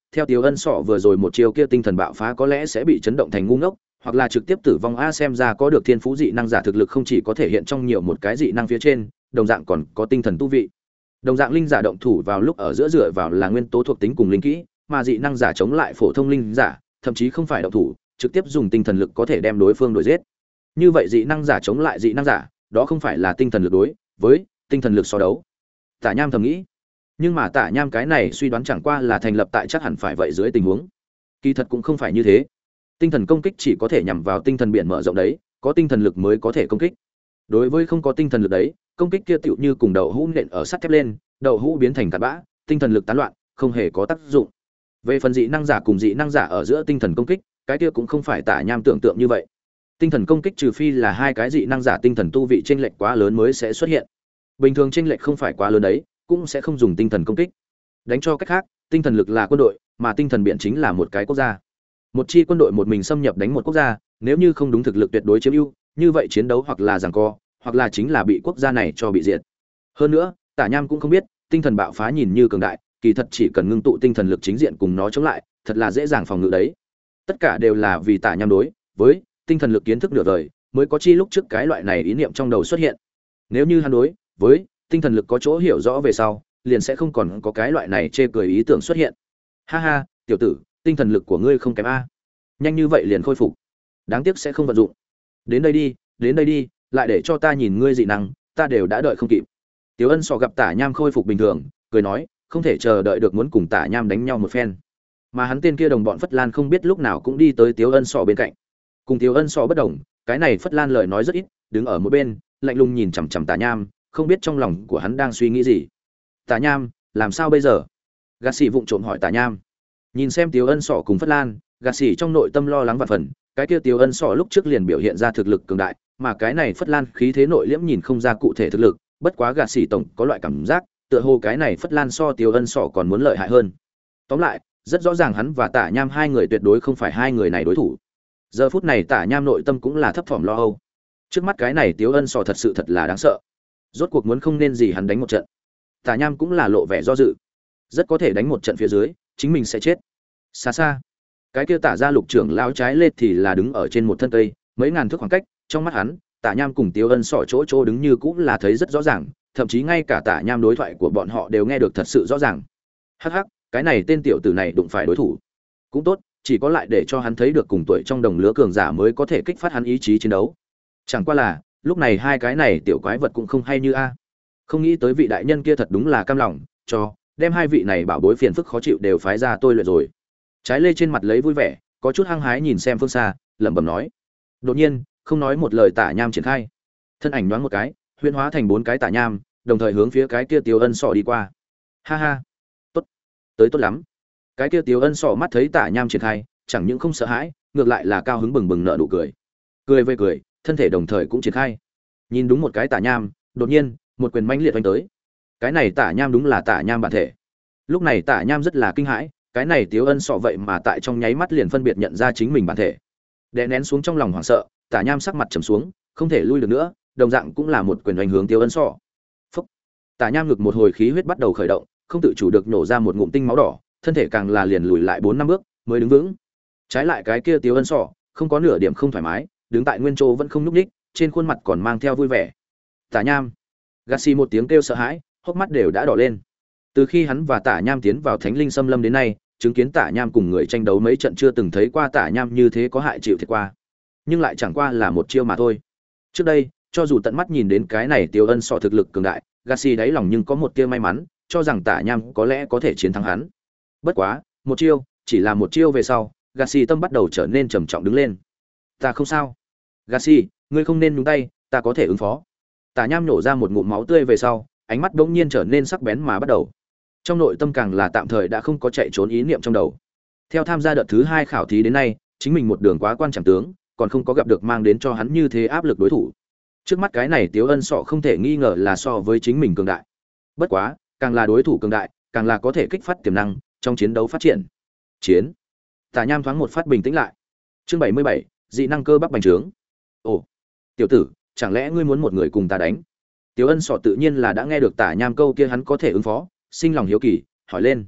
theo Tiếu Ân Sọ vừa rồi một chiêu kia tinh thần bạo phá có lẽ sẽ bị chấn động thành ngu ngốc, hoặc là trực tiếp tử vong. A xem ra có được thiên phú dị năng giả thực lực không chỉ có thể hiện trong nhiều một cái dị năng phía trên, đồng dạng còn có tinh thần tu vị. Đồng dạng linh giả động thủ vào lúc ở giữa dựa vào là nguyên tố thuộc tính cùng linh kỹ, mà dị năng giả chống lại phổ thông linh giả, thậm chí không phải động thủ, trực tiếp dùng tinh thần lực có thể đem đối phương đuổi giết. Như vậy dị năng giả chống lại dị năng giả, đó không phải là tinh thần lực đối với tinh thần lực so đấu. Tả Nham thầm nghĩ. Nhưng mà Tả Nham cái này suy đoán chẳng qua là thành lập tại chắc hẳn phải vậy dưới tình huống. Kỳ thật cũng không phải như thế. Tinh thần công kích chỉ có thể nhằm vào tinh thần biển mở rộng đấy, có tinh thần lực mới có thể công kích. Đối với không có tinh thần lực đấy, công kích kia tựu như cùng đậu hũ nện ở sắt thép lên, đậu hũ biến thành cát bã, tinh thần lực tán loạn, không hề có tác dụng. Về phần dị năng giả cùng dị năng giả ở giữa tinh thần công kích, cái kia cũng không phải Tả Nham tưởng tượng như vậy. Tinh thần công kích trừ phi là hai cái dị năng giả tinh thần tu vị chênh lệch quá lớn mới sẽ xuất hiện. Bình thường chênh lệch không phải quá lớn đấy, cũng sẽ không dùng tinh thần công kích. Đánh cho cách khác, tinh thần lực là quân đội, mà tinh thần biển chính là một cái quốc gia. Một chi quân đội một mình xâm nhập đánh một quốc gia, nếu như không đúng thực lực tuyệt đối chiếm ưu, như vậy chiến đấu hoặc là giằng co, hoặc là chính là bị quốc gia này cho bị diệt. Hơn nữa, Tả Nham cũng không biết, tinh thần bạo phá nhìn như cường đại, kỳ thật chỉ cần ngưng tụ tinh thần lực chính diện cùng nó chống lại, thật là dễ dàng phòng ngự đấy. Tất cả đều là vì Tả Nham đối với tinh thần lực kiến thức nửa đời, mới có chi lúc trước cái loại này ý niệm trong đầu xuất hiện. Nếu như hắn đối với tinh thần lực có chỗ hiểu rõ về sau, liền sẽ không còn có cái loại này chê cười ý tưởng xuất hiện. Ha ha, tiểu tử, tinh thần lực của ngươi không kém a. Nhanh như vậy liền khôi phục. Đáng tiếc sẽ không vận dụng. Đến đây đi, đến đây đi, lại để cho ta nhìn ngươi dị năng, ta đều đã đợi không kịp. Tiếu Ân Sọ gặp Tả Nham khôi phục bình thường, cười nói, không thể chờ đợi được muốn cùng Tả Nham đánh nhau một phen. Mà hắn tên kia đồng bọn Phất Lan không biết lúc nào cũng đi tới Tiếu Ân Sọ bên cạnh. Cùng Tiếu Ân Sọ bất đồng, cái này Phất Lan lời nói rất ít, đứng ở một bên, lạnh lùng nhìn chằm chằm Tả Nham, không biết trong lòng của hắn đang suy nghĩ gì. Tả Nham, làm sao bây giờ? Gạt Sĩ vụng trộm hỏi Tả Nham. Nhìn xem Tiếu Ân Sọ cùng Phất Lan, Gạt Sĩ trong nội tâm lo lắng vạn phần, cái kia Tiếu Ân Sọ lúc trước liền biểu hiện ra thực lực cường đại, mà cái này Phất Lan khí thế nội liễm nhìn không ra cụ thể thực lực, bất quá Gạt Sĩ tổng có loại cảm giác, tựa hồ cái này Phất Lan so Tiếu Ân Sọ còn muốn lợi hại hơn. Tóm lại, rất rõ ràng hắn và Tả Nham hai người tuyệt đối không phải hai người này đối thủ. Giờ phút này Tả Nham nội tâm cũng là thấp thỏm lo âu. Trước mắt cái này Tiếu Ân Sọ thật sự thật là đáng sợ. Rốt cuộc muốn không nên gì hắn đánh một trận. Tả Nham cũng là lộ vẻ do dự. Rất có thể đánh một trận phía dưới, chính mình sẽ chết. Xa xa, cái kia Tả gia lục trưởng lão trái lết thì là đứng ở trên một thân cây, mấy ngàn thước khoảng cách, trong mắt hắn, Tả Nham cùng Tiếu Ân Sọ chỗ chỗ đứng như cũng là thấy rất rõ ràng, thậm chí ngay cả Tả Nham đối thoại của bọn họ đều nghe được thật sự rõ ràng. Hắc hắc, cái này tên tiểu tử này đụng phải đối thủ. Cũng tốt, chỉ có lại để cho hắn thấy được cùng tuổi trong đồng lứa cường giả mới có thể kích phát hắn ý chí chiến đấu. Chẳng qua là, lúc này hai cái này tiểu quái vật cũng không hay như a. Không nghĩ tới vị đại nhân kia thật đúng là cam lòng, cho đem hai vị này bảo bối phiền phức khó chịu đều phái ra tôi luyện rồi. Trái lê trên mặt lấy vui vẻ, có chút hăng hái nhìn xem phương xa, lẩm bẩm nói. Đột nhiên, không nói một lời Tả Nham triển khai, thân ảnh nhoáng một cái, huyễn hóa thành bốn cái Tả Nham, đồng thời hướng phía cái kia Tiếu Ân Sọ đi qua. Ha ha, tốt, tới tốt lắm. Cái kia Tiếu Ân Sọ mắt thấy Tả Nham triển khai, chẳng những không sợ hãi, ngược lại là cao hứng bừng bừng nở nụ cười. Cười về cười, thân thể đồng thời cũng triển khai. Nhìn đúng một cái Tả Nham, đột nhiên, một quyền mãnh liệt vung tới. Cái này Tả Nham đúng là Tả Nham bản thể. Lúc này Tả Nham rất là kinh hãi, cái này Tiếu Ân Sọ vậy mà tại trong nháy mắt liền phân biệt nhận ra chính mình bản thể. Đè nén xuống trong lòng hoảng sợ, Tả Nham sắc mặt trầm xuống, không thể lui được nữa, đồng dạng cũng là một quyền đánh hướng Tiếu Ân Sọ. Phốc. Tả Nham ngực một hồi khí huyết bắt đầu khởi động, không tự chủ được nổ ra một ngụm tinh máu đỏ, thân thể càng là liền lùi lại bốn năm bước, mới đứng vững. Trái lại cái kia Tiếu Ân Sọ, không có nửa điểm không thoải mái, đứng tại nguyên chỗ vẫn không nhúc nhích, trên khuôn mặt còn mang theo vui vẻ. Tả Nham. Gassi một tiếng kêu sợ hãi, hốc mắt đều đã đỏ lên. Từ khi hắn và Tả Nham tiến vào Thánh Linh Xâm Lâm đến nay, chứng kiến Tả Nham cùng người tranh đấu mấy trận chưa từng thấy qua Tả Nham như thế có hại chịu thiệt qua. Nhưng lại chẳng qua là một chiêu mà thôi. Trước đây, cho dù tận mắt nhìn đến cái này Tiếu Ân Sọ thực lực cường đại, Gassi đáy lòng nhưng có một tia may mắn, cho rằng Tả Nham có lẽ có thể chiến thắng hắn. Bất quá, một chiêu, chỉ là một chiêu về sau, Gassi tâm bắt đầu trở nên trầm trọng đứng lên. Ta không sao. Gassi, ngươi không nên nhúng tay, ta có thể ứng phó. Tả Nham nổ ra một ngụm máu tươi về sau, ánh mắt bỗng nhiên trở nên sắc bén mà bắt đầu. Trong nội tâm càng là tạm thời đã không có chạy trốn ý niệm trong đầu. Theo tham gia đợt thứ hai khảo thí đến nay, chính mình một đường quá quan trọng tướng, còn không có gặp được mang đến cho hắn như thế áp lực đối thủ. Trước mắt cái này Tiếu Ân Sọ không thể nghi ngờ là so với chính mình cường đại. Bất quá, càng là đối thủ cường đại, càng là có thể kích phát tiềm năng trong chiến đấu phát triển. Chiến. Tả Nham thoáng một phát bình tĩnh lại. Chương bảy mươi bảy, dị năng cơ bắp bành trướng. Ồ, tiểu tử, chẳng lẽ ngươi muốn một người cùng ta đánh? Tiếu Ân Sọ tự nhiên là đã nghe được Tả Nham câu kia hắn có thể ứng phó, sinh lòng hiếu kỳ, hỏi lên.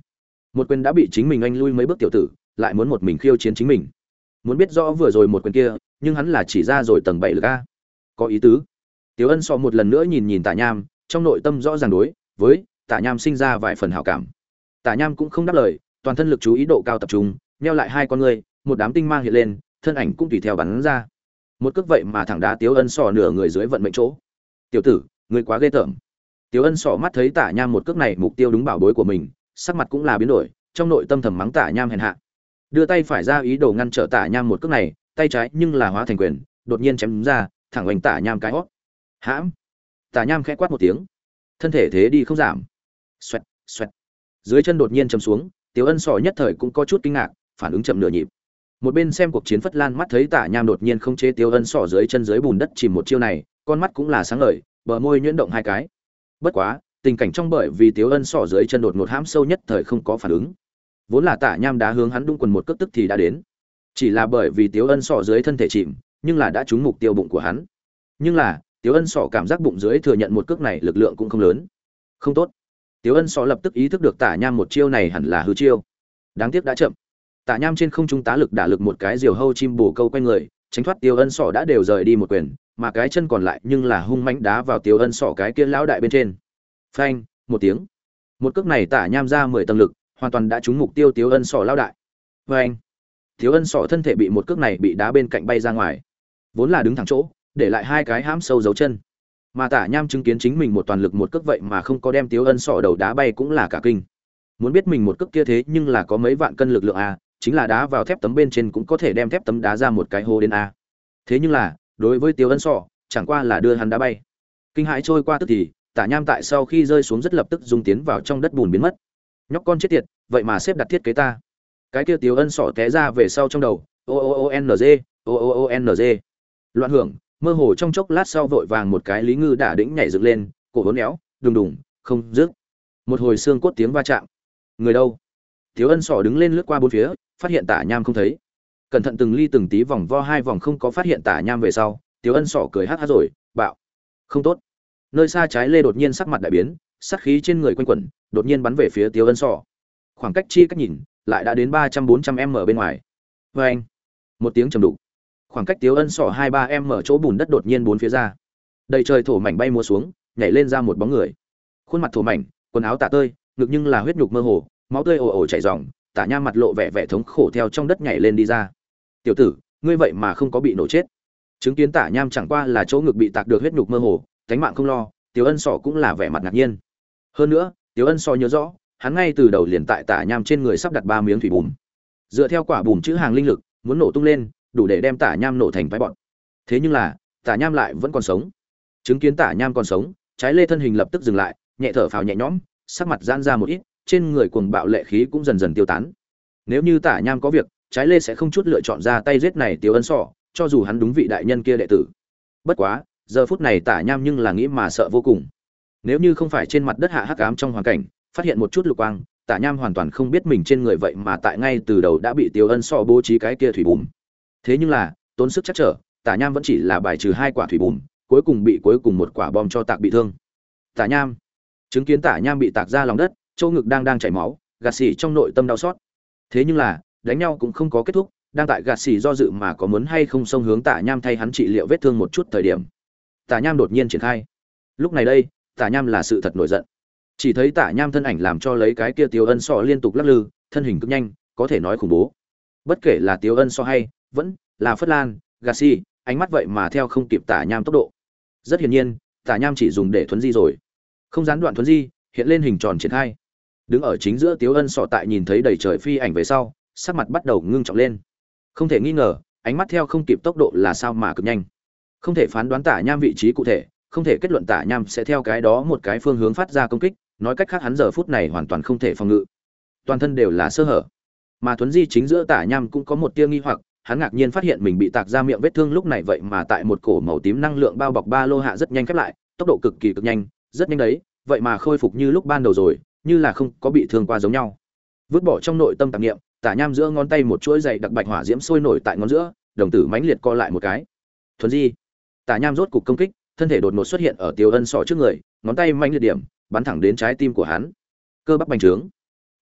Một quyền đã bị chính mình anh lui mấy bước tiểu tử, lại muốn một mình khiêu chiến chính mình. Muốn biết rõ vừa rồi một quyền kia, nhưng hắn là chỉ ra rồi tầng bảy lực a. Có ý tứ. Tiếu Ân so một lần nữa nhìn nhìn Tả Nham, trong nội tâm rõ ràng đối với Tả Nham sinh ra vài phần hảo cảm. Tả Nham cũng không đáp lời, toàn thân lực chú ý độ cao tập trung, nheo lại hai con ngươi, một đám tinh mang hiện lên, thân ảnh cũng tùy theo bắn ra. Một cước vậy mà thẳng đá Tiếu Ân sọ nửa người dưới vận mệnh chỗ. Tiểu tử, ngươi quá ghê tởm. Tiếu Ân sọ mắt thấy Tả Nham một cước này mục tiêu đúng bảo bối của mình, sắc mặt cũng là biến đổi, trong nội tâm thầm mắng Tả Nham hèn hạ. Đưa tay phải ra ý đồ ngăn trở Tả Nham một cước này, tay trái nhưng là hóa thành quyền, đột nhiên chém ra, thẳng oanh Tả Nham cái hót. Hãm. Tả Nham khẽ quát một tiếng, thân thể thế đi không giảm. Xoẹt, xoẹt. Dưới chân đột nhiên chầm xuống, Tiếu Ân sọ nhất thời cũng có chút kinh ngạc, phản ứng chậm nửa nhịp. Một bên xem cuộc chiến Phất Lan mắt thấy Tả Nham đột nhiên không chế Tiếu Ân sọ dưới chân dưới bùn đất chìm một chiêu này, con mắt cũng là sáng ngời, bờ môi nhuyễn động hai cái. Bất quá, tình cảnh trong bởi vì Tiếu Ân sọ dưới chân đột ngột hãm sâu nhất thời không có phản ứng. Vốn là Tả Nham đá hướng hắn đung quần một cước tức thì đã đến. Chỉ là bởi vì Tiếu Ân sọ dưới thân thể chìm, nhưng là đã trúng mục tiêu bụng của hắn. Nhưng là, Tiếu Ân sọ cảm giác bụng dưới thừa nhận một cước này lực lượng cũng không lớn. Không tốt. Tiếu Ân sọ lập tức ý thức được Tả Nham một chiêu này hẳn là hư chiêu. Đáng tiếc đã chậm. Tả Nham trên không trung tá lực đả lực một cái diều hâu chim bổ câu quanh người, tránh thoát Tiếu Ân sọ đã đều rời đi một quyền, mà cái chân còn lại nhưng là hung mãnh đá vào Tiếu Ân sọ cái kia lão đại bên trên. Phanh, một tiếng. Một cước này Tả Nham ra mười tầng lực, hoàn toàn đã trúng mục tiêu Tiếu Ân sọ lão đại. Phanh. Tiếu Ân sọ thân thể bị một cước này bị đá bên cạnh bay ra ngoài. Vốn là đứng thẳng chỗ, để lại hai cái hãm sâu dấu chân. Mà Tả Nham chứng kiến chính mình một toàn lực một cước vậy mà không có đem Tiếu Ân sọ đầu đá bay cũng là cả kinh. Muốn biết mình một cước kia thế nhưng là có mấy vạn cân lực lượng a, chính là đá vào thép tấm bên trên cũng có thể đem thép tấm đá ra một cái hố đến a. Thế nhưng là, đối với Tiếu Ân sọ, chẳng qua là đưa hắn đá bay. Kinh hãi trôi qua tức thì, Tả Nham tại sau khi rơi xuống rất lập tức dung tiến vào trong đất bùn biến mất. Nhóc con chết tiệt, vậy mà xếp đặt thiết kế ta. Cái kia Tiếu Ân sọ té ra về sau trong đầu, o o o n g, o o o n g. Loạn hưởng, mơ hồ trong chốc lát sau vội vàng một cái Lý Ngư đả đĩnh nhảy dựng lên, cổ hốn éo, đùng đùng, không dứt. Một hồi xương cốt tiếng va chạm. Người đâu? Tiếu Ân sọ đứng lên lướt qua bốn phía, phát hiện Tả Nham không thấy. Cẩn thận từng ly từng tí vòng vo hai vòng không có phát hiện Tả Nham về sau, Tiếu Ân sọ cười hắt hắt rồi, bạo. Không tốt. Nơi xa trái lê đột nhiên sắc mặt đại biến, sát khí trên người quanh quẩn, đột nhiên bắn về phía Tiếu Ân sọ. Khoảng cách chi cách nhìn, lại đã đến ba trăm bốn trăm m bên ngoài. Oeng. Một tiếng trầm đục. Khoảng cách Tiếu Ân sọ hai ba m chỗ bùn đất đột nhiên bốn phía ra. Đầy trời thổ mảnh bay múa xuống, nhảy lên ra một bóng người. Khuôn mặt thổ mảnh, quần áo tả tơi, ngực nhưng là huyết nhục mơ hồ, máu tươi ồ ồ chảy ròng, Tả Nham mặt lộ vẻ vẻ thống khổ theo trong đất nhảy lên đi ra. "Tiểu tử, ngươi vậy mà không có bị nổ chết." Chứng kiến Tả Nham chẳng qua là chỗ ngực bị tạc được huyết nhục mơ hồ, cánh mạng không lo, Tiếu Ân sọ cũng là vẻ mặt ngạc nhiên. Hơn nữa, Tiếu Ân sọ nhớ rõ, hắn ngay từ đầu liền tại Tả Nham trên người sắp đặt ba miếng thủy bùn. Dựa theo quả bùn chữ hàng linh lực, muốn nổ tung lên, đủ để đem Tả Nham nổ thành phái bọn. Thế nhưng là, Tả Nham lại vẫn còn sống. Chứng kiến Tả Nham còn sống, trái lê thân hình lập tức dừng lại, nhẹ thở phào nhẹ nhõm, sắc mặt giãn ra một ít, trên người cuồng bạo lệ khí cũng dần dần tiêu tán. Nếu như Tả Nham có việc, trái lê sẽ không chút lựa chọn ra tay giết này Tiếu Ân sọ, cho dù hắn đúng vị đại nhân kia đệ tử. Bất quá, giờ phút này Tả Nham nhưng là nghĩ mà sợ vô cùng. Nếu như không phải trên mặt đất hạ hắc ám trong hoàn cảnh, phát hiện một chút lục quang, Tả Nham hoàn toàn không biết mình trên người vậy mà tại ngay từ đầu đã bị Tiếu Ân sọ bố trí cái kia thủy bùm. Thế nhưng là, tốn sức chắc trở, Tả Nham vẫn chỉ là bài trừ hai quả thủy bùm, cuối cùng bị cuối cùng một quả bom cho tạc bị thương. Tả Nham, chứng kiến Tả Nham bị tạc ra lòng đất, chỗ ngực đang đang chảy máu, gạt xỉ trong nội tâm đau xót. Thế nhưng là, đánh nhau cũng không có kết thúc, đang tại gạt xỉ do dự mà có muốn hay không xông hướng Tả Nham thay hắn trị liệu vết thương một chút thời điểm. Tả Nham đột nhiên triển khai. Lúc này đây, Tả Nham là sự thật nổi giận. Chỉ thấy Tả Nham thân ảnh làm cho lấy cái kia Tiếu Ân sọ liên tục lắc lư, thân hình cực nhanh, có thể nói khủng bố. Bất kể là Tiếu Ân sọ hay vẫn là Phất Lan, gạt xỉ, ánh mắt vậy mà theo không kịp Tả Nham tốc độ. Rất hiển nhiên, Tả Nham chỉ dùng để thuấn di rồi. Không gián đoạn thuấn di, hiện lên hình tròn triển khai. Đứng ở chính giữa Tiếu Ân sọ tại nhìn thấy đầy trời phi ảnh về sau, sắc mặt bắt đầu ngưng trọng lên. Không thể nghi ngờ, ánh mắt theo không kịp tốc độ là sao mà cực nhanh. Không thể phán đoán Tả Nham vị trí cụ thể, không thể kết luận Tả Nham sẽ theo cái đó một cái phương hướng phát ra công kích, nói cách khác hắn giờ phút này hoàn toàn không thể phòng ngự. Toàn thân đều là sơ hở. Mà thuấn di chính giữa Tả Nham cũng có một tia nghi hoặc, hắn ngạc nhiên phát hiện mình bị tạc ra miệng vết thương lúc này vậy mà tại một cổ màu tím năng lượng bao bọc ba lô hạ rất nhanh khép lại, tốc độ cực kỳ cực nhanh, rất nhanh đấy, vậy mà khôi phục như lúc ban đầu rồi, như là không có bị thương qua giống nhau. Vứt bỏ trong nội tâm tạp niệm, Tả Nham giữa ngón tay một chuỗi dày đặc bạch hỏa diễm sôi nổi tại ngón giữa, đồng tử mãnh liệt co lại một cái. Thuấn di. Tả Nham rốt cục công kích, thân thể đột ngột xuất hiện ở Tiếu Ân sọ trước người, ngón tay mãnh liệt điểm, bắn thẳng đến trái tim của hắn. Cơ bắp bành trướng.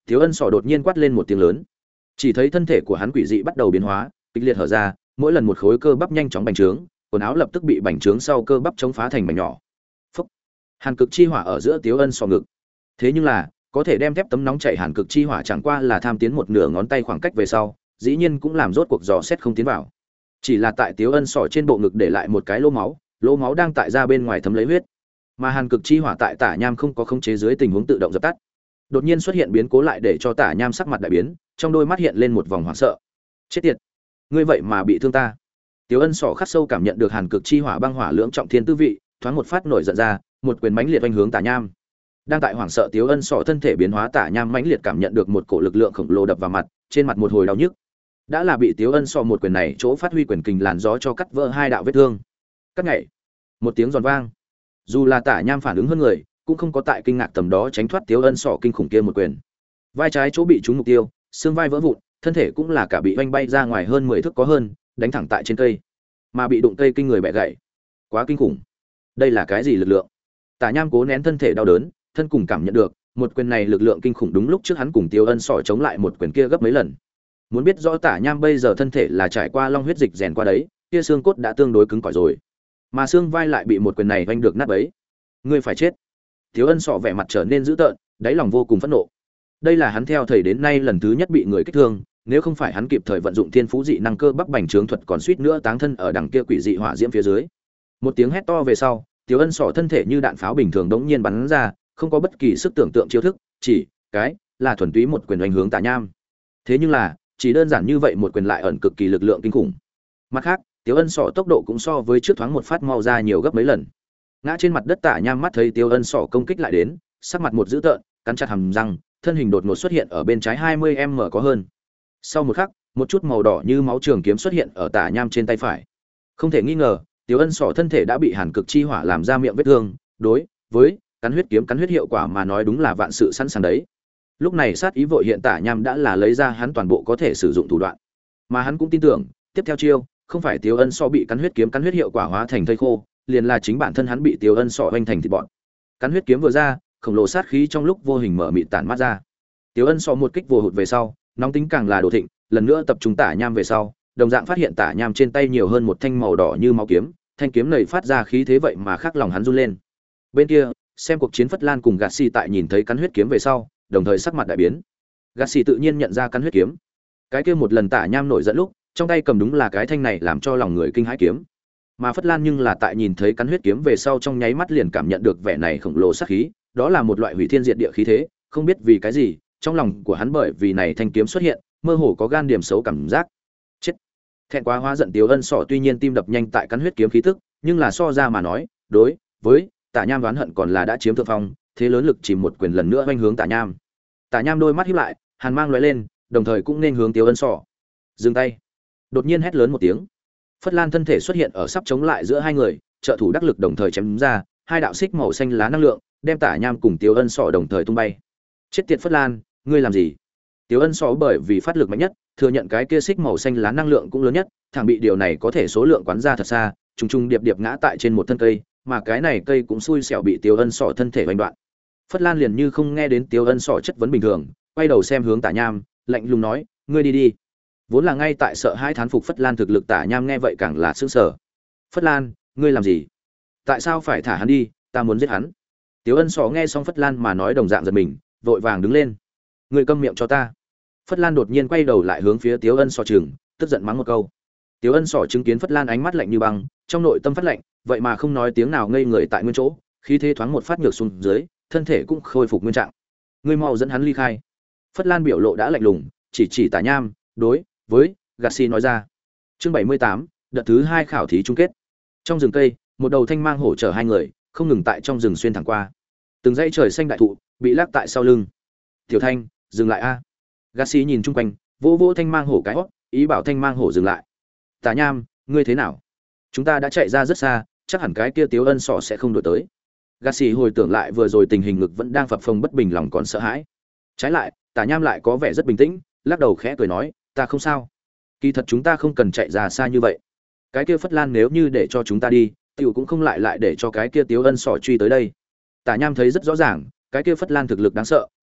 Tiếu Ân Sọ đột nhiên quát lên một tiếng lớn. Chỉ thấy thân thể của hắn quỷ dị bắt đầu biến hóa, kịch liệt hở ra, mỗi lần một khối cơ bắp nhanh chóng bành trướng, quần áo lập tức bị bành trướng sau cơ bắp chống phá thành mảnh nhỏ. Phốc. Hàn cực chi hỏa ở giữa Tiếu Ân Sọ ngực. Thế nhưng là, có thể đem thép tấm nóng chảy hàn cực chi hỏa chẳng qua là tham tiến một nửa ngón tay khoảng cách về sau, dĩ nhiên cũng làm rốt cuộc dò xét không tiến vào. Chỉ là tại Tiếu Ân Sọ trên bộ ngực để lại một cái lỗ máu, lỗ máu đang tại ra bên ngoài thấm lấy huyết. Mà hàn cực chi hỏa tại Tả Nham không có khống chế dưới tình huống tự động dập tắt. Đột nhiên xuất hiện biến cố lại để cho Tả Nham sắc mặt đại biến, trong đôi mắt hiện lên một vòng hoảng sợ. Chết tiệt, ngươi vậy mà bị thương ta. Tiếu Ân Sọ khắc sâu cảm nhận được hàn cực chi hỏa băng hỏa lưỡng trọng thiên tư vị, thoáng một phát nổi giận ra, một quyền mãnh liệt oanh hướng Tả Nham. Đang tại hoảng sợ Tiếu Ân Sọ thân thể biến hóa, Tả Nham mãnh liệt cảm nhận được một cổ lực lượng khổng lồ đập vào mặt, trên mặt một hồi đau nhức. Đã là bị Tiếu Ân Sọ một quyền này chỗ phát huy quyền kình làn gió cho cắt vỡ hai đạo vết thương. Cắt nhảy, một tiếng giòn vang. Dù là Tả Nham phản ứng hơn người, cũng không có tại kinh ngạc tầm đó tránh thoát Tiếu Ân Sọ kinh khủng kia một quyền. Vai trái chỗ bị trúng mục tiêu, xương vai vỡ vụn, thân thể cũng là cả bị oanh bay ra ngoài hơn mười thước có hơn, đánh thẳng tại trên cây, mà bị đụng cây kinh người bẻ gãy. Quá kinh khủng. Đây là cái gì lực lượng? Tả Nham cố nén thân thể đau đớn, thân cùng cảm nhận được, một quyền này lực lượng kinh khủng đúng lúc trước hắn cùng Tiếu Ân Sọ chống lại một quyền kia gấp mấy lần. Muốn biết rõ Tả Nham bây giờ thân thể là trải qua long huyết dịch rèn qua đấy, kia xương cốt đã tương đối cứng cỏi rồi, mà xương vai lại bị một quyền này vanh được nát bấy. Ngươi phải chết. Tiếu Ân Sọ vẻ mặt trở nên dữ tợn, đáy lòng vô cùng phẫn nộ. Đây là hắn theo thầy đến nay lần thứ nhất bị người kích thương, nếu không phải hắn kịp thời vận dụng thiên phú dị năng cơ bắp bành trướng thuật, còn suýt nữa táng thân ở đằng kia quỷ dị hỏa diễm phía dưới. Một tiếng hét to về sau, Tiếu Ân Sọ thân thể như đạn pháo bình thường đống nhiên bắn ra, không có bất kỳ sức tưởng tượng chiêu thức, chỉ cái là thuần túy một quyền đánh hướng Tả Nham. Thế nhưng là, chỉ đơn giản như vậy một quyền lại ẩn cực kỳ lực lượng kinh khủng. Mặt khác, Tiếu Ân Sọ tốc độ cũng so với trước thoáng một phát mau ra nhiều gấp mấy lần. Ngã trên mặt đất Tả Nham mắt thấy Tiếu Ân Sọ công kích lại đến, sắc mặt một dữ tợn, cắn chặt hàm răng, thân hình đột ngột xuất hiện ở bên trái hai mươi m có hơn. Sau một khắc, một chút màu đỏ như máu trường kiếm xuất hiện ở Tả Nham trên tay phải. Không thể nghi ngờ, Tiếu Ân Sọ thân thể đã bị hàn cực chi hỏa làm ra miệng vết thương, đối với cắn huyết kiếm cắn huyết hiệu quả mà nói đúng là vạn sự sẵn sàng đấy. Lúc này sát ý vội hiện Tả Nham đã là lấy ra hắn toàn bộ có thể sử dụng thủ đoạn, mà hắn cũng tin tưởng, tiếp theo chiêu, không phải Tiếu Ân Sọ bị cắn huyết kiếm cắn huyết hiệu quả hóa thành thây khô, liền là chính bản thân hắn bị Tiếu Ân Sọ hoành thành thịt bọn. Cắn huyết kiếm vừa ra, khổng lồ sát khí trong lúc vô hình mở mịt tản mát ra. Tiếu Ân Sọ một kích vô hụt về sau, nóng tính càng là đồ thịnh, lần nữa tập trung Tả Nham về sau, đồng dạng phát hiện Tả Nham trên tay nhiều hơn một thanh màu đỏ như máu kiếm, thanh kiếm này phát ra khí thế vậy mà khắc lòng hắn run lên. Bên kia, xem cuộc chiến Phất Lan cùng Gạt Xì tại nhìn thấy cắn huyết kiếm về sau, đồng thời sắc mặt đại biến. Gạt Xì tự nhiên nhận ra cắn huyết kiếm. Cái kia một lần Tả Nham nổi giận lúc, trong tay cầm đúng là cái thanh này làm cho lòng người kinh hãi kiếm. Mà Phất Lan nhưng là tại nhìn thấy cắn huyết kiếm về sau trong nháy mắt liền cảm nhận được vẻ này khổng lồ sát khí, đó là một loại hủy thiên diệt địa khí thế, không biết vì cái gì, trong lòng của hắn bởi vì này thanh kiếm xuất hiện, mơ hồ có gan điểm xấu cảm giác. Chết. Thẹn quá hóa giận Tiếu Ân Sọ tuy nhiên tim đập nhanh tại cắn huyết kiếm khí tức, nhưng là so ra mà nói, đối với Tả Nham đoán hận còn là đã chiếm thượng phong, thế lớn lực chìm một quyền lần nữa vênh hướng Tả Nham. Tả Nham đôi mắt híp lại, hàn mang lóe lên, đồng thời cũng nên hướng Tiếu Ân Sọ. Dừng tay. Đột nhiên hét lớn một tiếng. Phất Lan thân thể xuất hiện ở sắp chống lại giữa hai người, trợ thủ đắc lực đồng thời chém ra, hai đạo xích màu xanh lá năng lượng, đem Tả Nham cùng Tiếu Ân Sọ đồng thời tung bay. Chết tiệt Phất Lan, ngươi làm gì? Tiếu Ân Sọ bởi vì phát lực mạnh nhất, thừa nhận cái kia xích màu xanh lá năng lượng cũng lớn nhất, thẳng bị điều này có thể số lượng quán ra thật xa, trùng trùng điệp điệp ngã tại trên một thân cây, mà cái này cây cũng xui xẻo bị Tiếu Ân Sọ thân thể vành đoạn. Phất Lan liền như không nghe đến Tiếu Ân Sọ chất vấn bình thường, quay đầu xem hướng Tả Nham, lạnh lùng nói, ngươi đi đi. Vốn là ngay tại sợ hai thán phục Phất Lan thực lực, Tả Nham nghe vậy càng là sững sờ. Phất Lan, ngươi làm gì? Tại sao phải thả hắn đi? Ta muốn giết hắn. Tiếu Ân Sọ nghe xong Phất Lan mà nói đồng dạng giật mình, vội vàng đứng lên. Ngươi câm miệng cho ta. Phất Lan đột nhiên quay đầu lại hướng phía Tiếu Ân Sọ chừng, tức giận mắng một câu. Tiếu Ân Sọ chứng kiến Phất Lan ánh mắt lạnh như băng, trong nội tâm phát lạnh, vậy mà không nói tiếng nào ngây người tại nguyên chỗ, khí thế thoáng một phát ngược xuống dưới, thân thể cũng khôi phục nguyên trạng. Ngươi mau dẫn hắn ly khai. Phất Lan biểu lộ đã lạnh lùng, chỉ chỉ Tả Nham, đối với Gạt Xì nói ra. Chương bảy mươi tám, đợt thứ hai khảo thí chung kết. Trong rừng cây, một đầu thanh mang hổ chở hai người, không ngừng tại trong rừng xuyên thẳng qua. Từng dãy trời xanh đại thụ bị lắc tại sau lưng. Tiểu Thanh, dừng lại a. À. Gạt Xì nhìn chung quanh, vỗ vỗ thanh mang hổ cái hót, ý bảo thanh mang hổ dừng lại. Tả Nham, ngươi thế nào? Chúng ta đã chạy ra rất xa, chắc hẳn cái kia Tiếu Ân Sọ sẽ không đuổi tới. Gạt Xì hồi tưởng lại vừa rồi tình hình ngực vẫn đang phập phồng bất bình, lòng còn sợ hãi. Trái lại, Tả Nham lại có vẻ rất bình tĩnh, lắc đầu khẽ cười nói, ta không sao. Kỳ thật chúng ta không cần chạy ra xa như vậy. Cái kia Phất Lan nếu như để cho chúng ta đi, tiểu cũng không lại lại để cho cái kia Tiếu Ân Sọ truy tới đây. Tả Nham thấy rất rõ ràng, cái kia Phất Lan thực lực đáng sợ,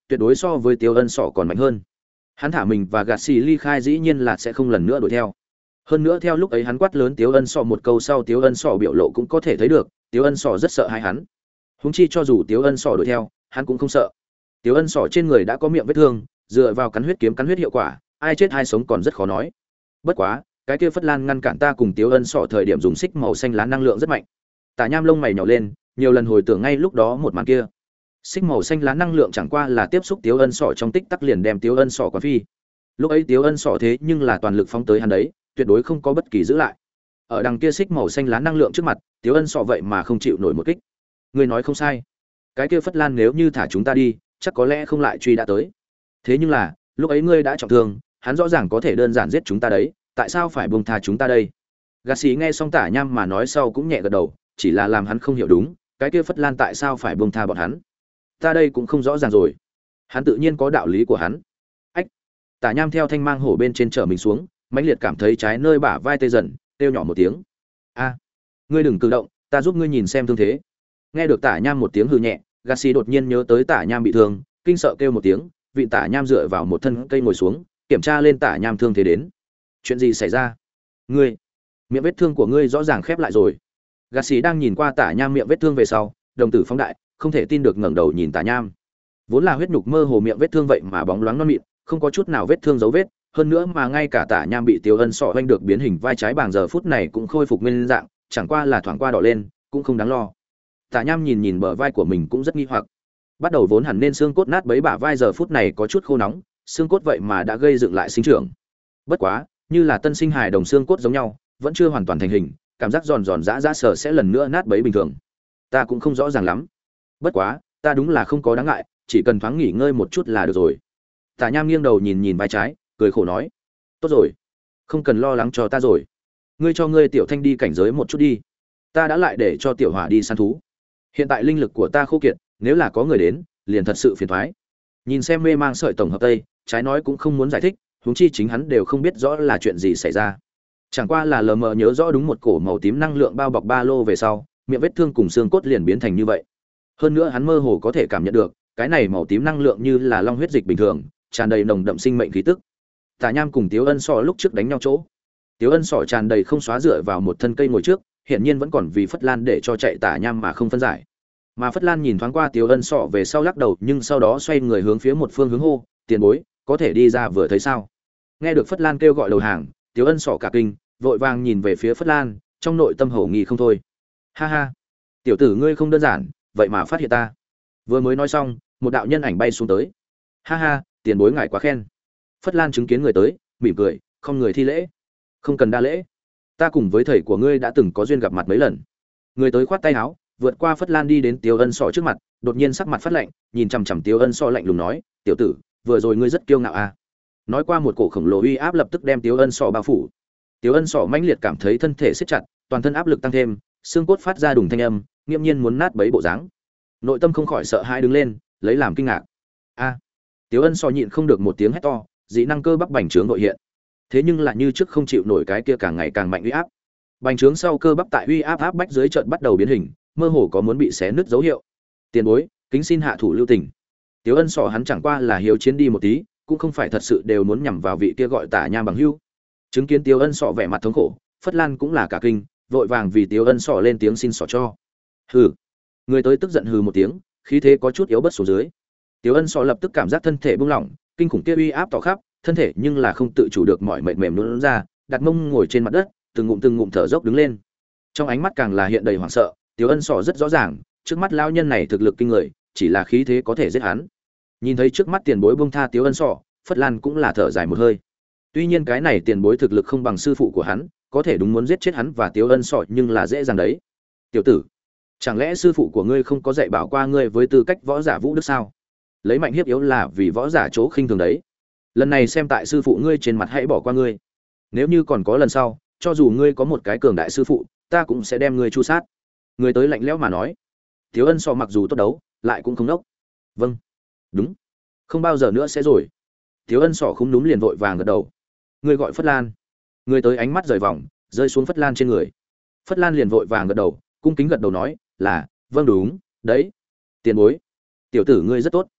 tuyệt đối so với Tiêu Ân Sọ còn mạnh hơn. Hắn thả mình và gạt xì ly khai dĩ nhiên là sẽ không lần nữa đuổi theo. Hơn nữa theo lúc ấy hắn quát lớn Tiêu Ân Sọ một câu sau, Tiêu Ân Sọ biểu lộ cũng có thể thấy được, Tiêu Ân Sọ rất sợ hai hắn. Huống chi cho dù Tiêu Ân Sọ đuổi theo, hắn cũng không sợ. Tiêu Ân Sọ trên người đã có miệng vết thương, dựa vào cắn huyết kiếm cắn huyết hiệu quả, ai chết ai sống còn rất khó nói. Bất quá, cái kia Phất Lan ngăn cản ta cùng Tiêu Ân Sọ thời điểm dùng xích màu xanh lá năng lượng rất mạnh. Tả Nham lông mày nhíu lên, nhiều lần hồi tưởng ngay lúc đó một màn kia. Xích màu xanh lá năng lượng chẳng qua là tiếp xúc Tiêu Ân Sọ trong tích tắc liền đem Tiêu Ân Sọ quán phi. Lúc ấy Tiêu Ân Sọ thế nhưng là toàn lực phóng tới hắn đấy, tuyệt đối không có bất kỳ giữ lại. Ở đằng kia xích màu xanh lá năng lượng trước mặt, Tiêu Ân Sọ vậy mà không chịu nổi một kích. Ngươi nói không sai. Cái kia Phất Lan nếu như thả chúng ta đi, chắc có lẽ không lại truy đã tới. Thế nhưng là, lúc ấy ngươi đã trọng thương, hắn rõ ràng có thể đơn giản giết chúng ta đấy, tại sao phải buông tha chúng ta đây? Gạt xì nghe xong Tả Nham mà nói sau cũng nhẹ gật đầu, chỉ là làm hắn không hiểu đúng, cái kia Phất Lan tại sao phải buông tha bọn hắn? Ta đây cũng không rõ ràng rồi. Hắn tự nhiên có đạo lý của hắn. Ách. Tả Nham theo thanh mang hổ bên trên trở mình xuống, mãnh liệt cảm thấy trái nơi bả vai tê dần, kêu nhỏ một tiếng. A, ngươi đừng cử động, ta giúp ngươi nhìn xem thương thế. Nghe được Tả Nham một tiếng hừ nhẹ, Gạt xì đột nhiên nhớ tới Tả Nham bị thương, kinh sợ kêu một tiếng, vị Tả Nham dựa vào một thân cây ngồi xuống, kiểm tra lên Tả Nham thương thế đến. Chuyện gì xảy ra? Ngươi, miệng vết thương của ngươi rõ ràng khép lại rồi. Gạt xì đang nhìn qua Tả Nham miệng vết thương về sau, đồng tử phóng đại, không thể tin được ngẩng đầu nhìn Tả Nham. Vốn là huyết nhục mơ hồ miệng vết thương vậy mà bóng loáng non mịn, không có chút nào vết thương dấu vết, hơn nữa mà ngay cả Tả Nham bị Tiêu Ân Sọ hoành được biến hình vai trái bàng giờ phút này cũng khôi phục nguyên dạng, chẳng qua là thoáng qua đỏ lên, cũng không đáng lo. Tả Nham nhìn nhìn bờ vai của mình cũng rất nghi hoặc. Bắt đầu vốn hẳn nên xương cốt nát bấy bả vai giờ phút này có chút khô nóng, xương cốt vậy mà đã gây dựng lại sinh trưởng. Bất quá, như là tân sinh hài đồng xương cốt giống nhau, vẫn chưa hoàn toàn thành hình, cảm giác giòn giòn giã giã sờ sẽ lần nữa nát bấy bình thường. Ta cũng không rõ ràng lắm. Bất quá, ta đúng là không có đáng ngại, chỉ cần thoáng nghỉ ngơi một chút là được rồi. Tả Nham nghiêng đầu nhìn nhìn vai trái, cười khổ nói: "Tốt rồi, không cần lo lắng cho ta rồi. Ngươi cho ngươi tiểu Thanh đi cảnh giới một chút đi. Ta đã lại để cho tiểu Hỏa đi săn thú. Hiện tại linh lực của ta khô kiệt, nếu là có người đến, liền thật sự phiền toái." Nhìn xem mê mang sợi tổng hợp tây, trái nói cũng không muốn giải thích, huống chi chính hắn đều không biết rõ là chuyện gì xảy ra. Chẳng qua là lờ mờ nhớ rõ đúng một cổ màu tím năng lượng bao bọc ba lô về sau, miệng vết thương cùng xương cốt liền biến thành như vậy. Hơn nữa hắn mơ hồ có thể cảm nhận được, cái này màu tím năng lượng như là long huyết dịch bình thường, tràn đầy nồng đậm sinh mệnh khí tức. Tả Nham cùng Tiếu Ân Sọ lúc trước đánh nhau chỗ, Tiếu Ân Sọ tràn đầy không xóa dựa vào một thân cây ngồi trước, hiển nhiên vẫn còn vì Phất Lan để cho chạy Tả Nham mà không phân giải. Mà Phất Lan nhìn thoáng qua Tiếu Ân Sọ về sau lắc đầu, nhưng sau đó xoay người hướng phía một phương hướng hô: "Tiền bối, có thể đi ra vừa thấy sao?" Nghe được Phất Lan kêu gọi đầu hàng, Tiếu Ân Sọ cả kinh, vội vàng nhìn về phía Phất Lan, trong nội tâm hổ nghi không thôi. "Ha ha, tiểu tử ngươi không đơn giản, vậy mà phát hiện ta." Vừa mới nói xong, một đạo nhân ảnh bay xuống tới. "Ha ha, tiền bối ngài quá khen." Phất Lan chứng kiến người tới, mỉm cười, không người thi lễ. "Không cần đa lễ, ta cùng với thầy của ngươi đã từng có duyên gặp mặt mấy lần." Người tới khoát tay áo, vượt qua Phất Lan đi đến Tiếu Ân Sọ trước mặt, đột nhiên sắc mặt phát lạnh, nhìn chằm chằm Tiếu Ân Sọ lạnh lùng nói: "Tiểu tử, vừa rồi ngươi rất kiêu ngạo à?" Nói qua một cổ khổng lồ uy áp lập tức đem Tiếu Ân Sọ bao phủ. Tiếu Ân Sọ mãnh liệt cảm thấy thân thể siết chặt, toàn thân áp lực tăng thêm, xương cốt phát ra đùng thanh âm, nghiêm nhiên muốn nát bấy bộ dáng. Nội tâm không khỏi sợ hãi đứng lên, lấy làm kinh ngạc. A! Tiếu Ân Sọ nhịn không được một tiếng hét to, dị năng cơ bắp bành trướng nội hiện. Thế nhưng lại như trước không chịu nổi cái kia càng ngày càng mạnh uy áp. Bành trướng sau cơ bắp tại uy áp áp bách dưới trận bắt đầu biến hình, mơ hồ có muốn bị xé nứt dấu hiệu. "Tiền bối, kính xin hạ thủ lưu tình." Tiếu Ân Sọ hắn chẳng qua là hiếu chiến đi một tí, cũng không phải thật sự đều muốn nhằm vào vị kia gọi Tả Nham bằng hữu. Chứng kiến Tiếu Ân Sọ vẻ mặt thống khổ, Phất Lan cũng là cả kinh, vội vàng vì Tiếu Ân Sọ lên tiếng xin xỏ cho. Hừ. Người tới tức giận hừ một tiếng, khí thế có chút yếu bớt xuống dưới. Tiếu Ân Sọ lập tức cảm giác thân thể buông lỏng, kinh khủng kia uy áp tỏ khắp, thân thể nhưng là không tự chủ được mỏi mệt mềm nhũn ra, đặt mông ngồi trên mặt đất, từng ngụm từng ngụm thở dốc đứng lên. Trong ánh mắt càng là hiện đầy hoảng sợ, Tiếu Ân Sọ rất rõ ràng, trước mắt lão nhân này thực lực kinh người, chỉ là khí thế có thể giết hắn. Nhìn thấy trước mắt tiền bối buông tha Tiếu Ân Sọ, Phất Lan cũng là thở dài một hơi. Tuy nhiên cái này tiền bối thực lực không bằng sư phụ của hắn, có thể đúng muốn giết chết hắn và Tiếu Ân Sọ nhưng là dễ dàng đấy. "Tiểu tử, chẳng lẽ sư phụ của ngươi không có dạy bảo qua ngươi với tư cách võ giả vũ đức sao? Lấy mạnh hiếp yếu là vì võ giả chỗ khinh thường đấy. Lần này xem tại sư phụ ngươi trên mặt hãy bỏ qua ngươi. Nếu như còn có lần sau, cho dù ngươi có một cái cường đại sư phụ, ta cũng sẽ đem ngươi chu sát." Người tới lạnh lẽo mà nói. Tiếu Ân Sọ mặc dù tốt đấu, lại cũng không đốc. "Vâng, đúng, không bao giờ nữa sẽ rồi." Tiếu Ân Sọ không núm liền vội vàng gật đầu. "Ngươi gọi Phất Lan." Người tới ánh mắt rời vòng, rơi xuống Phất Lan trên người. Phất Lan liền vội vàng gật đầu, cung kính gật đầu nói là vâng đúng đấy. "Tiền bối, tiểu tử ngươi rất tốt."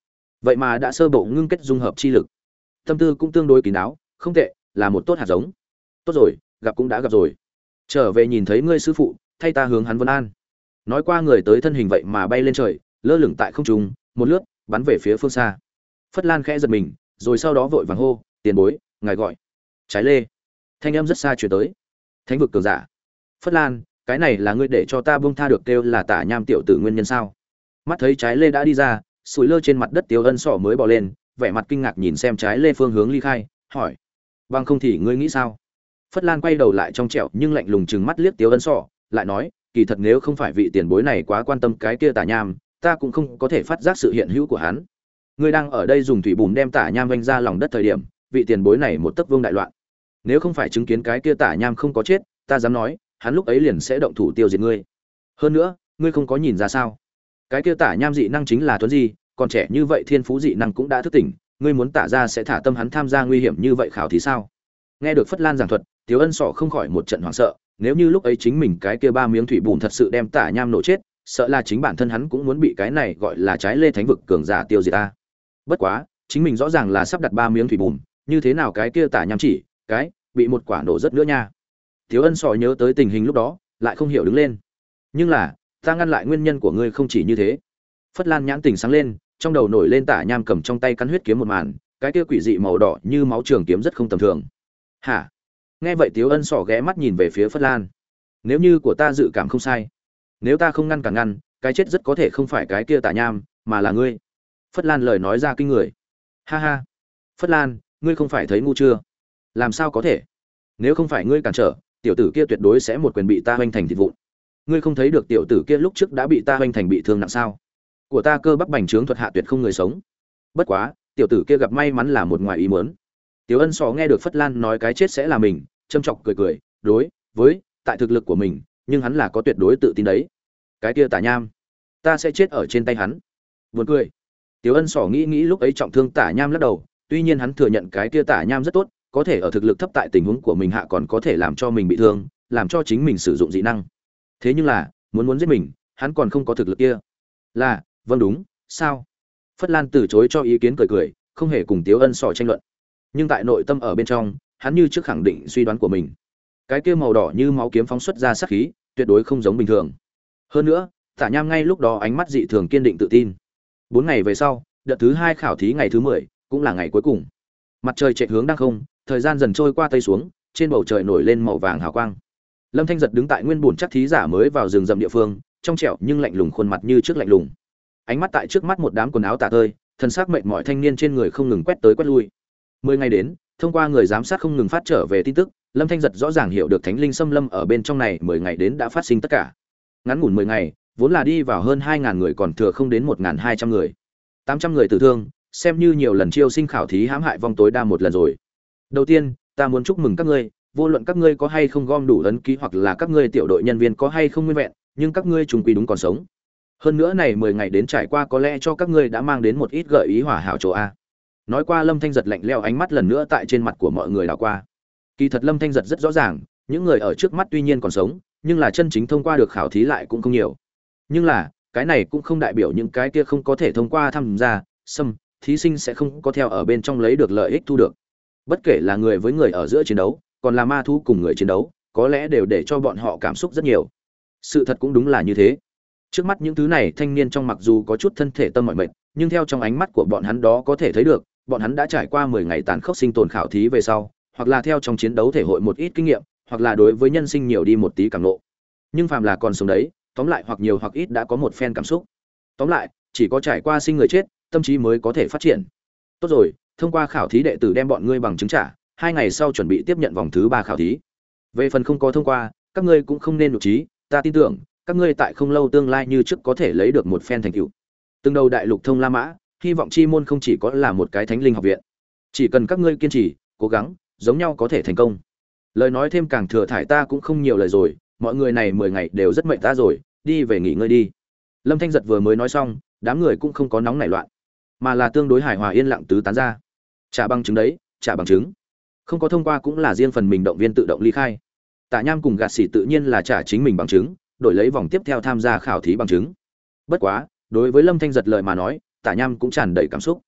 vậy mà đã sơ bộ ngưng kết dung hợp chi lực, tâm tư cũng tương đối kín đáo, không tệ, là một tốt hạt giống. Tốt rồi, gặp cũng đã gặp rồi, trở về nhìn thấy ngươi sư phụ, thay ta hướng hắn vân an. Nói qua người tới thân hình vậy mà bay lên trời, lơ lửng tại không trung, một lướt bắn về phía phương xa. Phất Lan khẽ giật mình, rồi sau đó vội vàng hô, tiền bối, ngài gọi. Trái lê. Thanh âm rất xa truyền tới. Thánh vực cường giả. Phất Lan, cái này là ngươi để cho ta buông tha được kêu là Tả Nham tiểu tử nguyên nhân sao? Mắt thấy Trái lê đã đi ra, sủi lơ trên mặt đất Tiếu Ân Sọ mới bò lên, vẻ mặt kinh ngạc nhìn xem Trái lê phương hướng ly khai, hỏi: "Bằng không thì ngươi nghĩ sao?" Phất Lan quay đầu lại trong trẻo nhưng lạnh lùng trừng mắt liếc Tiếu Ân Sọ, lại nói: "Kỳ thật nếu không phải vị tiền bối này quá quan tâm cái kia Tả Nham, ta cũng không có thể phát giác sự hiện hữu của hắn. Ngươi đang ở đây dùng thủy bùn đem Tả Nham vênh ra lòng đất thời điểm, vị tiền bối này một tấc vương đại loạn. Nếu không phải chứng kiến cái kia Tả Nham không có chết, ta dám nói, hắn lúc ấy liền sẽ động thủ tiêu diệt ngươi. Hơn nữa, ngươi không có nhìn ra sao? Cái kia Tả Nham dị năng chính là tuấn gì, còn trẻ như vậy thiên phú dị năng cũng đã thức tỉnh, ngươi muốn Tả ra sẽ thả tâm hắn tham gia nguy hiểm như vậy khảo thì sao?" Nghe được Phất Lan giảng thuật, Tiếu Ân Sọ không khỏi một trận hoảng sợ, nếu như lúc ấy chính mình cái kia ba miếng thủy bùn thật sự đem Tả Nham nổ chết, sợ là chính bản thân hắn cũng muốn bị cái này gọi là Trái lê thánh vực cường giả tiêu diệt ta. Bất quá, chính mình rõ ràng là sắp đặt ba miếng thủy bùn, như thế nào cái kia Tả Nham chỉ cái bị một quả nổ rất nữa nha. Tiếu Ân Sọ nhớ tới tình hình lúc đó, lại không hiểu đứng lên. Nhưng là, ta ngăn lại nguyên nhân của ngươi không chỉ như thế. Phất Lan nhãn tình sáng lên, trong đầu nổi lên Tả Nham cầm trong tay cắn huyết kiếm một màn, cái kia quỷ dị màu đỏ như máu trường kiếm rất không tầm thường. Hả? Nghe vậy Tiếu Ân Sọ ghé mắt nhìn về phía Phất Lan. Nếu như của ta dự cảm không sai, nếu ta không ngăn cản ngăn, cái chết rất có thể không phải cái kia Tả Nham, mà là ngươi. Phất Lan lời nói ra kinh người. Ha ha. Phất Lan, ngươi không phải thấy ngu chưa? Làm sao có thể? Nếu không phải ngươi cản trở, tiểu tử kia tuyệt đối sẽ một quyền bị ta hoành thành thịt vụn. Ngươi không thấy được tiểu tử kia lúc trước đã bị ta hoành thành bị thương nặng sao? Của ta cơ bắp bành trướng thuật hạ tuyệt không người sống. Bất quá, tiểu tử kia gặp may mắn là một ngoài ý muốn. Tiếu Ân Sọ nghe được Phất Lan nói cái chết sẽ là mình, châm chọc cười cười, đối với tại thực lực của mình, nhưng hắn là có tuyệt đối tự tin đấy. Cái kia Tả Nham, ta sẽ chết ở trên tay hắn. Buồn cười. Tiếu Ân Sọ nghĩ nghĩ lúc ấy trọng thương Tả Nham lắc đầu, tuy nhiên hắn thừa nhận cái kia Tả Nham rất tốt, có thể ở thực lực thấp tại tình huống của mình hạ còn có thể làm cho mình bị thương, làm cho chính mình sử dụng dị năng. Thế nhưng là, muốn muốn giết mình, hắn còn không có thực lực kia. Là, vâng đúng, sao? Phất Lan từ chối cho ý kiến cười cười, không hề cùng Tiếu Ân Sọ tranh luận. Nhưng tại nội tâm ở bên trong, hắn như trước khẳng định suy đoán của mình. Cái kia màu đỏ như máu kiếm phóng xuất ra sát khí, tuyệt đối không giống bình thường. Hơn nữa, Tả Nham ngay lúc đó ánh mắt dị thường kiên định tự tin. Bốn ngày về sau, đợt thứ hai khảo thí ngày thứ mười, cũng là ngày cuối cùng. Mặt trời chạy hướng đang không, thời gian dần trôi qua tây xuống, trên bầu trời nổi lên màu vàng hào quang. Lâm Thanh Giật đứng tại nguyên bổn chắc thí giả mới vào rừng rậm địa phương, trong trẻo nhưng lạnh lùng khuôn mặt như trước lạnh lùng. Ánh mắt tại trước mắt một đám quần áo tả tơi, thân xác mệt mỏi thanh niên trên người không ngừng quét tới quét lui. Mười ngày đến, thông qua người giám sát không ngừng phát trở về tin tức, Lâm Thanh Giật rõ ràng hiểu được Thánh Linh Xâm Lâm ở bên trong này mười ngày đến đã phát sinh tất cả. Ngắn ngủn mười ngày, vốn là đi vào hơn hai ngàn người còn thừa không đến một nghìn hai trăm người. tám trăm người tử thương, xem như nhiều lần chiêu sinh khảo thí hãm hại vong tối đa một lần rồi. Đầu tiên, ta muốn chúc mừng các ngươi, vô luận các ngươi có hay không gom đủ ấn ký hoặc là các ngươi tiểu đội nhân viên có hay không nguyên vẹn, nhưng các ngươi trùng quy đúng còn sống. Hơn nữa này mười ngày đến trải qua có lẽ cho các ngươi đã mang đến một ít gợi ý hỏa hảo chỗ a. Nói qua, Lâm Thanh Giật lạnh lẽo ánh mắt lần nữa tại trên mặt của mọi người đảo qua. Kỳ thật Lâm Thanh Giật rất rõ ràng, những người ở trước mắt tuy nhiên còn sống, nhưng là chân chính thông qua được khảo thí lại cũng không nhiều. Nhưng là, cái này cũng không đại biểu những cái kia không có thể thông qua tham gia, xâm, thí sinh sẽ không có theo ở bên trong lấy được lợi ích thu được. Bất kể là người với người ở giữa chiến đấu, còn là ma thú cùng người chiến đấu, có lẽ đều để cho bọn họ cảm xúc rất nhiều. Sự thật cũng đúng là như thế. Trước mắt những thứ này thanh niên trong mặc dù có chút thân thể tâm mỏi mệt, nhưng theo trong ánh mắt của bọn hắn đó có thể thấy được, bọn hắn đã trải qua mười ngày tàn khốc sinh tồn khảo thí về sau, hoặc là theo trong chiến đấu thể hội một ít kinh nghiệm, hoặc là đối với nhân sinh nhiều đi một tí cảm ngộ. Nhưng phàm là còn sống đấy, tóm lại hoặc nhiều hoặc ít đã có một phen cảm xúc. Tóm lại, chỉ có trải qua sinh người chết, tâm trí mới có thể phát triển. Tốt rồi, thông qua khảo thí đệ tử đem bọn ngươi bằng chứng trả, hai ngày sau chuẩn bị tiếp nhận vòng thứ ba khảo thí. Về phần không có thông qua, các ngươi cũng không nên nhục trí, ta tin tưởng, các ngươi tại không lâu tương lai như trước có thể lấy được một phen thành tựu. Từng đầu đại lục thông La Mã, hy vọng chi môn không chỉ có là một cái thánh linh học viện. Chỉ cần các ngươi kiên trì, cố gắng, giống nhau có thể thành công. Lời nói thêm càng thừa thải, ta cũng không nhiều lời rồi, mọi người này mười ngày đều rất mệt ta rồi, đi về nghỉ ngơi đi. Lâm Thanh Giật vừa mới nói xong, đám người cũng không có nóng nảy loạn, mà là tương đối hài hòa yên lặng tứ tán ra. Trả bằng chứng đấy, trả bằng chứng. Không có thông qua cũng là riêng phần mình động viên tự động ly khai. Tả Nham cùng Gạt Sĩ tự nhiên là trả chính mình bằng chứng, đổi lấy vòng tiếp theo tham gia khảo thí bằng chứng. Bất quá, đối với Lâm Thanh Giật lời mà nói, Tả Nham cũng tràn đầy cảm xúc.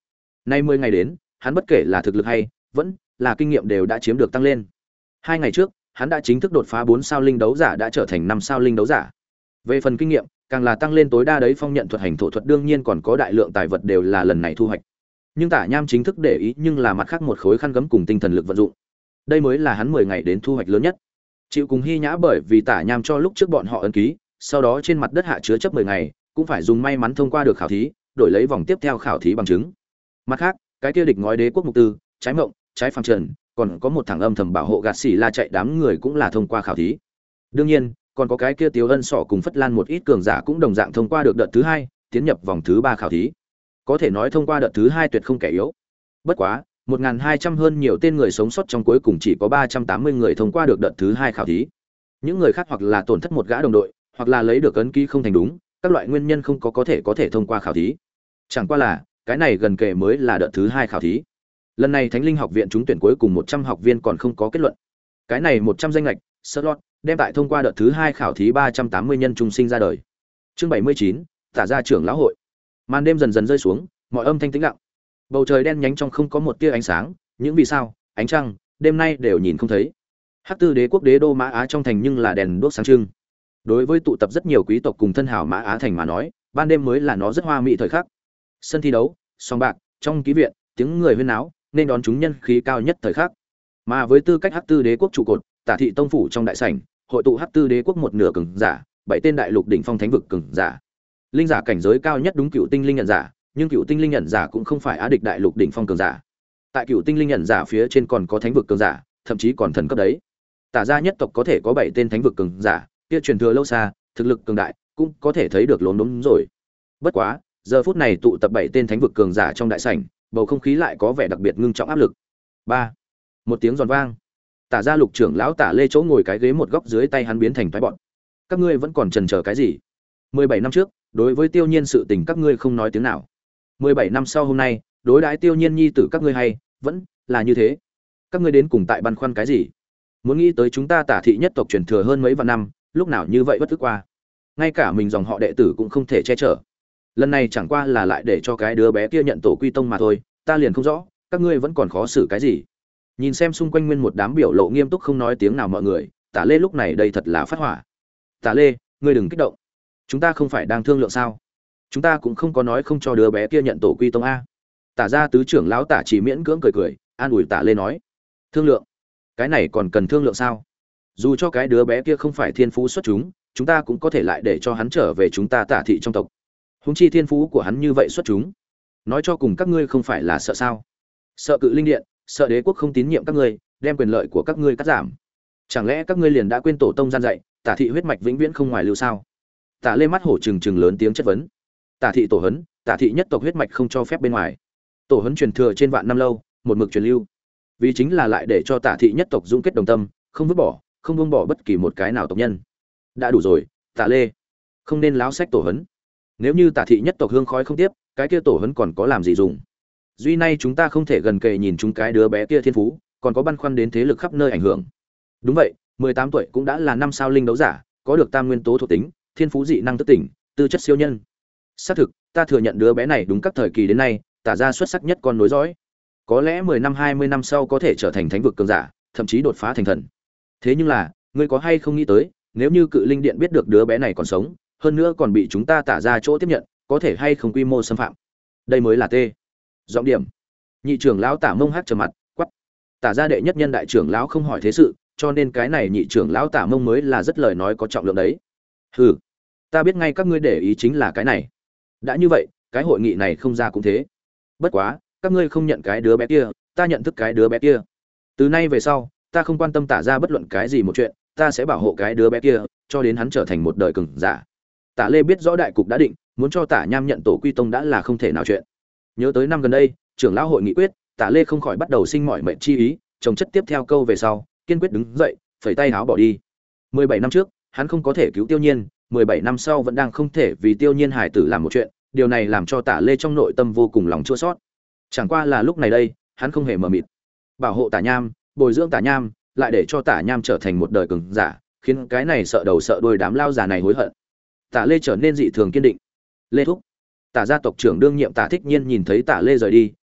Nay mười ngày đến, hắn bất kể là thực lực hay vẫn là kinh nghiệm đều đã chiếm được tăng lên. Hai ngày trước, hắn đã chính thức đột phá bốn sao linh đấu giả đã trở thành năm sao linh đấu giả. Về phần kinh nghiệm, càng là tăng lên tối đa đấy, phong nhận thuật hành thổ thuật đương nhiên còn có đại lượng tài vật đều là lần này thu hoạch. Nhưng Tả Nham chính thức để ý nhưng là mặt khác một khối khăn gấm cùng tinh thần lực vận dụng. Đây mới là hắn mười ngày đến thu hoạch lớn nhất. Chịu cùng Hy Nhã bởi vì Tả Nham cho lúc trước bọn họ ấn ký, sau đó trên mặt đất hạ chứa chấp mười ngày, cũng phải dùng may mắn thông qua được khảo thí, đổi lấy vòng tiếp theo khảo thí bằng chứng. Mặt khác, cái kia địch ngói đế quốc mục tư, trái mộng, trái phàm trần, còn có một thằng âm thầm bảo hộ gạt xỉ la chạy đám người cũng là thông qua khảo thí. Đương nhiên, còn có cái kia Tiếu Ân Sọ cùng Phất Lan một ít cường giả cũng đồng dạng thông qua được đợt thứ hai, tiến nhập vòng thứ ba khảo thí. Có thể nói thông qua đợt thứ hai tuyệt không kẻ yếu. Bất quá, một nghìn hai trăm hơn nhiều tên người sống sót trong cuối cùng chỉ có ba trăm tám mươi người thông qua được đợt thứ hai khảo thí. Những người khác hoặc là tổn thất một gã đồng đội, hoặc là lấy được ấn ký không thành đúng, các loại nguyên nhân không có có thể có thể thông qua khảo thí. Chẳng qua là, cái này gần kề mới là đợt thứ hai khảo thí. Lần này Thánh Linh học viện trúng tuyển cuối cùng một trăm học viên còn không có kết luận. Cái này một trăm danh lệch, slot, đem tại thông qua đợt thứ hai khảo thí ba trăm tám mươi nhân trung sinh ra đời. Chương bảy mươi chín, Tả gia trưởng lão hội. Màn đêm dần dần rơi xuống, mọi âm thanh tĩnh lặng. Bầu trời đen nhánh trong không có một tia ánh sáng, những vì sao, ánh trăng, đêm nay đều nhìn không thấy. Hắc Tư Đế quốc đế đô Mã Á trong thành nhưng là đèn đuốc sáng trưng. Đối với tụ tập rất nhiều quý tộc cùng thân hảo Mã Á thành mà nói, ban đêm mới là nó rất hoa mỹ thời khắc. Sân thi đấu, song bạc, trong ký viện, tiếng người huyên náo, nên đón chúng nhân khí cao nhất thời khắc. Mà với tư cách Hắc Tư Đế quốc trụ cột, Tả thị tông phủ trong đại sảnh, hội tụ Hắc Tư Đế quốc một nửa cường giả, bảy tên đại lục đỉnh phong thánh vực cường giả. Linh giả cảnh giới cao nhất đúng cựu tinh linh nhận giả, nhưng cựu tinh linh nhận giả cũng không phải á địch đại lục đỉnh phong cường giả. Tại cựu tinh linh nhận giả phía trên còn có thánh vực cường giả, thậm chí còn thần cấp đấy. Tả gia nhất tộc có thể có bảy tên thánh vực cường giả, kia truyền thừa lâu xa, thực lực cường đại, cũng có thể thấy được lốm đốm rồi. Bất quá, giờ phút này tụ tập bảy tên thánh vực cường giả trong đại sảnh, bầu không khí lại có vẻ đặc biệt ngưng trọng áp lực. Ba, một tiếng giòn vang. Tả gia lục trưởng lão Tả Lê chỗ ngồi cái ghế một góc dưới tay hắn biến thành phái bọn. Các ngươi vẫn còn chần chờ cái gì? mười bảy năm trước, đối với Tiêu Nhiên sự tình các ngươi không nói tiếng nào. mười bảy năm sau hôm nay, đối đãi Tiêu Nhiên nhi tử các ngươi hay vẫn là như thế. Các ngươi đến cùng tại băn khoăn cái gì? Muốn nghĩ tới chúng ta Tả thị nhất tộc truyền thừa hơn mấy vạn năm, lúc nào như vậy bất tức qua. Ngay cả mình dòng họ đệ tử cũng không thể che chở. Lần này chẳng qua là lại để cho cái đứa bé kia nhận tổ quy tông mà thôi, ta liền không rõ, các ngươi vẫn còn khó xử cái gì. Nhìn xem xung quanh nguyên một đám biểu lộ nghiêm túc không nói tiếng nào mọi người, Tả Lê lúc này đây thật là phát hỏa. Tả Lê, ngươi đừng kích động. Chúng ta không phải đang thương lượng sao? Chúng ta cũng không có nói không cho đứa bé kia nhận tổ quy tông a. Tả gia tứ trưởng lão Tả chỉ miễn cưỡng cười cười, an ủi Tả Lê nói: "Thương lượng? Cái này còn cần thương lượng sao? Dù cho cái đứa bé kia không phải thiên phú xuất chúng, chúng ta cũng có thể lại để cho hắn trở về chúng ta Tả thị trong tộc. Huống chi thiên phú của hắn như vậy xuất chúng, nói cho cùng các ngươi không phải là sợ sao? Sợ Cự Linh Điện, sợ đế quốc không tín nhiệm các ngươi, đem quyền lợi của các ngươi cắt giảm. Chẳng lẽ các ngươi liền đã quên tổ tông gian dạy, Tả thị huyết mạch vĩnh viễn không ngoài lưu sao?" Tả Lê mắt hổ trừng trừng lớn tiếng chất vấn. Tả thị tổ hấn, Tả thị nhất tộc huyết mạch không cho phép bên ngoài. Tổ hấn truyền thừa trên vạn năm lâu, một mực truyền lưu. Vì chính là lại để cho Tả thị nhất tộc dung kết đồng tâm, không vứt bỏ, không buông bỏ bất kỳ một cái nào tộc nhân. Đã đủ rồi, Tả Lê, không nên láo sách tổ hấn. Nếu như Tả thị nhất tộc hương khói không tiếp, cái kia tổ hấn còn có làm gì dùng? Duy nay chúng ta không thể gần kề nhìn chúng cái đứa bé kia thiên phú, còn có băn khoăn đến thế lực khắp nơi ảnh hưởng. Đúng vậy, mười tám tuổi cũng đã là năm sao linh đấu giả, có được tam nguyên tố thuộc tính, thiên phú dị năng thức tỉnh, tư chất siêu nhân. Xác thực, ta thừa nhận đứa bé này đúng các thời kỳ đến nay, Tả gia xuất sắc nhất con nối dõi. Có lẽ mười năm hai mươi năm sau có thể trở thành thánh vực cường giả, thậm chí đột phá thành thần. Thế nhưng là, ngươi có hay không nghĩ tới, nếu như Cự Linh Điện biết được đứa bé này còn sống, hơn nữa còn bị chúng ta Tả gia chỗ tiếp nhận, có thể hay không quy mô xâm phạm. Đây mới là tê. Giọng điểm. Nhị trưởng lão Tả Mông hắc trầm mặt, quắc. Tả gia đệ nhất nhân đại trưởng lão không hỏi thế sự, cho nên cái này nhị trưởng lão Tả Mông mới là rất lời nói có trọng lượng đấy. Hừ, ta biết ngay các ngươi để ý chính là cái này. Đã như vậy, cái hội nghị này không ra cũng thế. Bất quá, các ngươi không nhận cái đứa bé kia, ta nhận thức cái đứa bé kia. Từ nay về sau, ta không quan tâm Tả gia bất luận cái gì một chuyện, ta sẽ bảo hộ cái đứa bé kia, cho đến hắn trở thành một đời cường giả. Tả Lê biết rõ đại cục đã định, muốn cho Tả Nham nhận tổ quy tông đã là không thể nào chuyện. Nhớ tới năm gần đây, trưởng lão hội nghị quyết, Tả Lê không khỏi bắt đầu sinh mỏi mệnh chi ý, chồng chất tiếp theo câu về sau, kiên quyết đứng dậy, phẩy tay áo bỏ đi. mười bảy năm trước, hắn không có thể cứu Tiêu Nhiên, mười bảy năm sau vẫn đang không thể vì Tiêu Nhiên hải tử làm một chuyện, điều này làm cho Tả Lê trong nội tâm vô cùng lòng chua xót. Chẳng qua là lúc này đây, hắn không hề mờ mịt. Bảo hộ Tả Nham, bồi dưỡng Tả Nham, lại để cho Tả Nham trở thành một đời cường giả, khiến cái này sợ đầu sợ đuôi đám lao già này hối hận. Tả Lê trở nên dị thường kiên định. Lê thúc, Tả gia tộc trưởng đương nhiệm Tả Thích Nhiên nhìn thấy Tả Lê rời đi,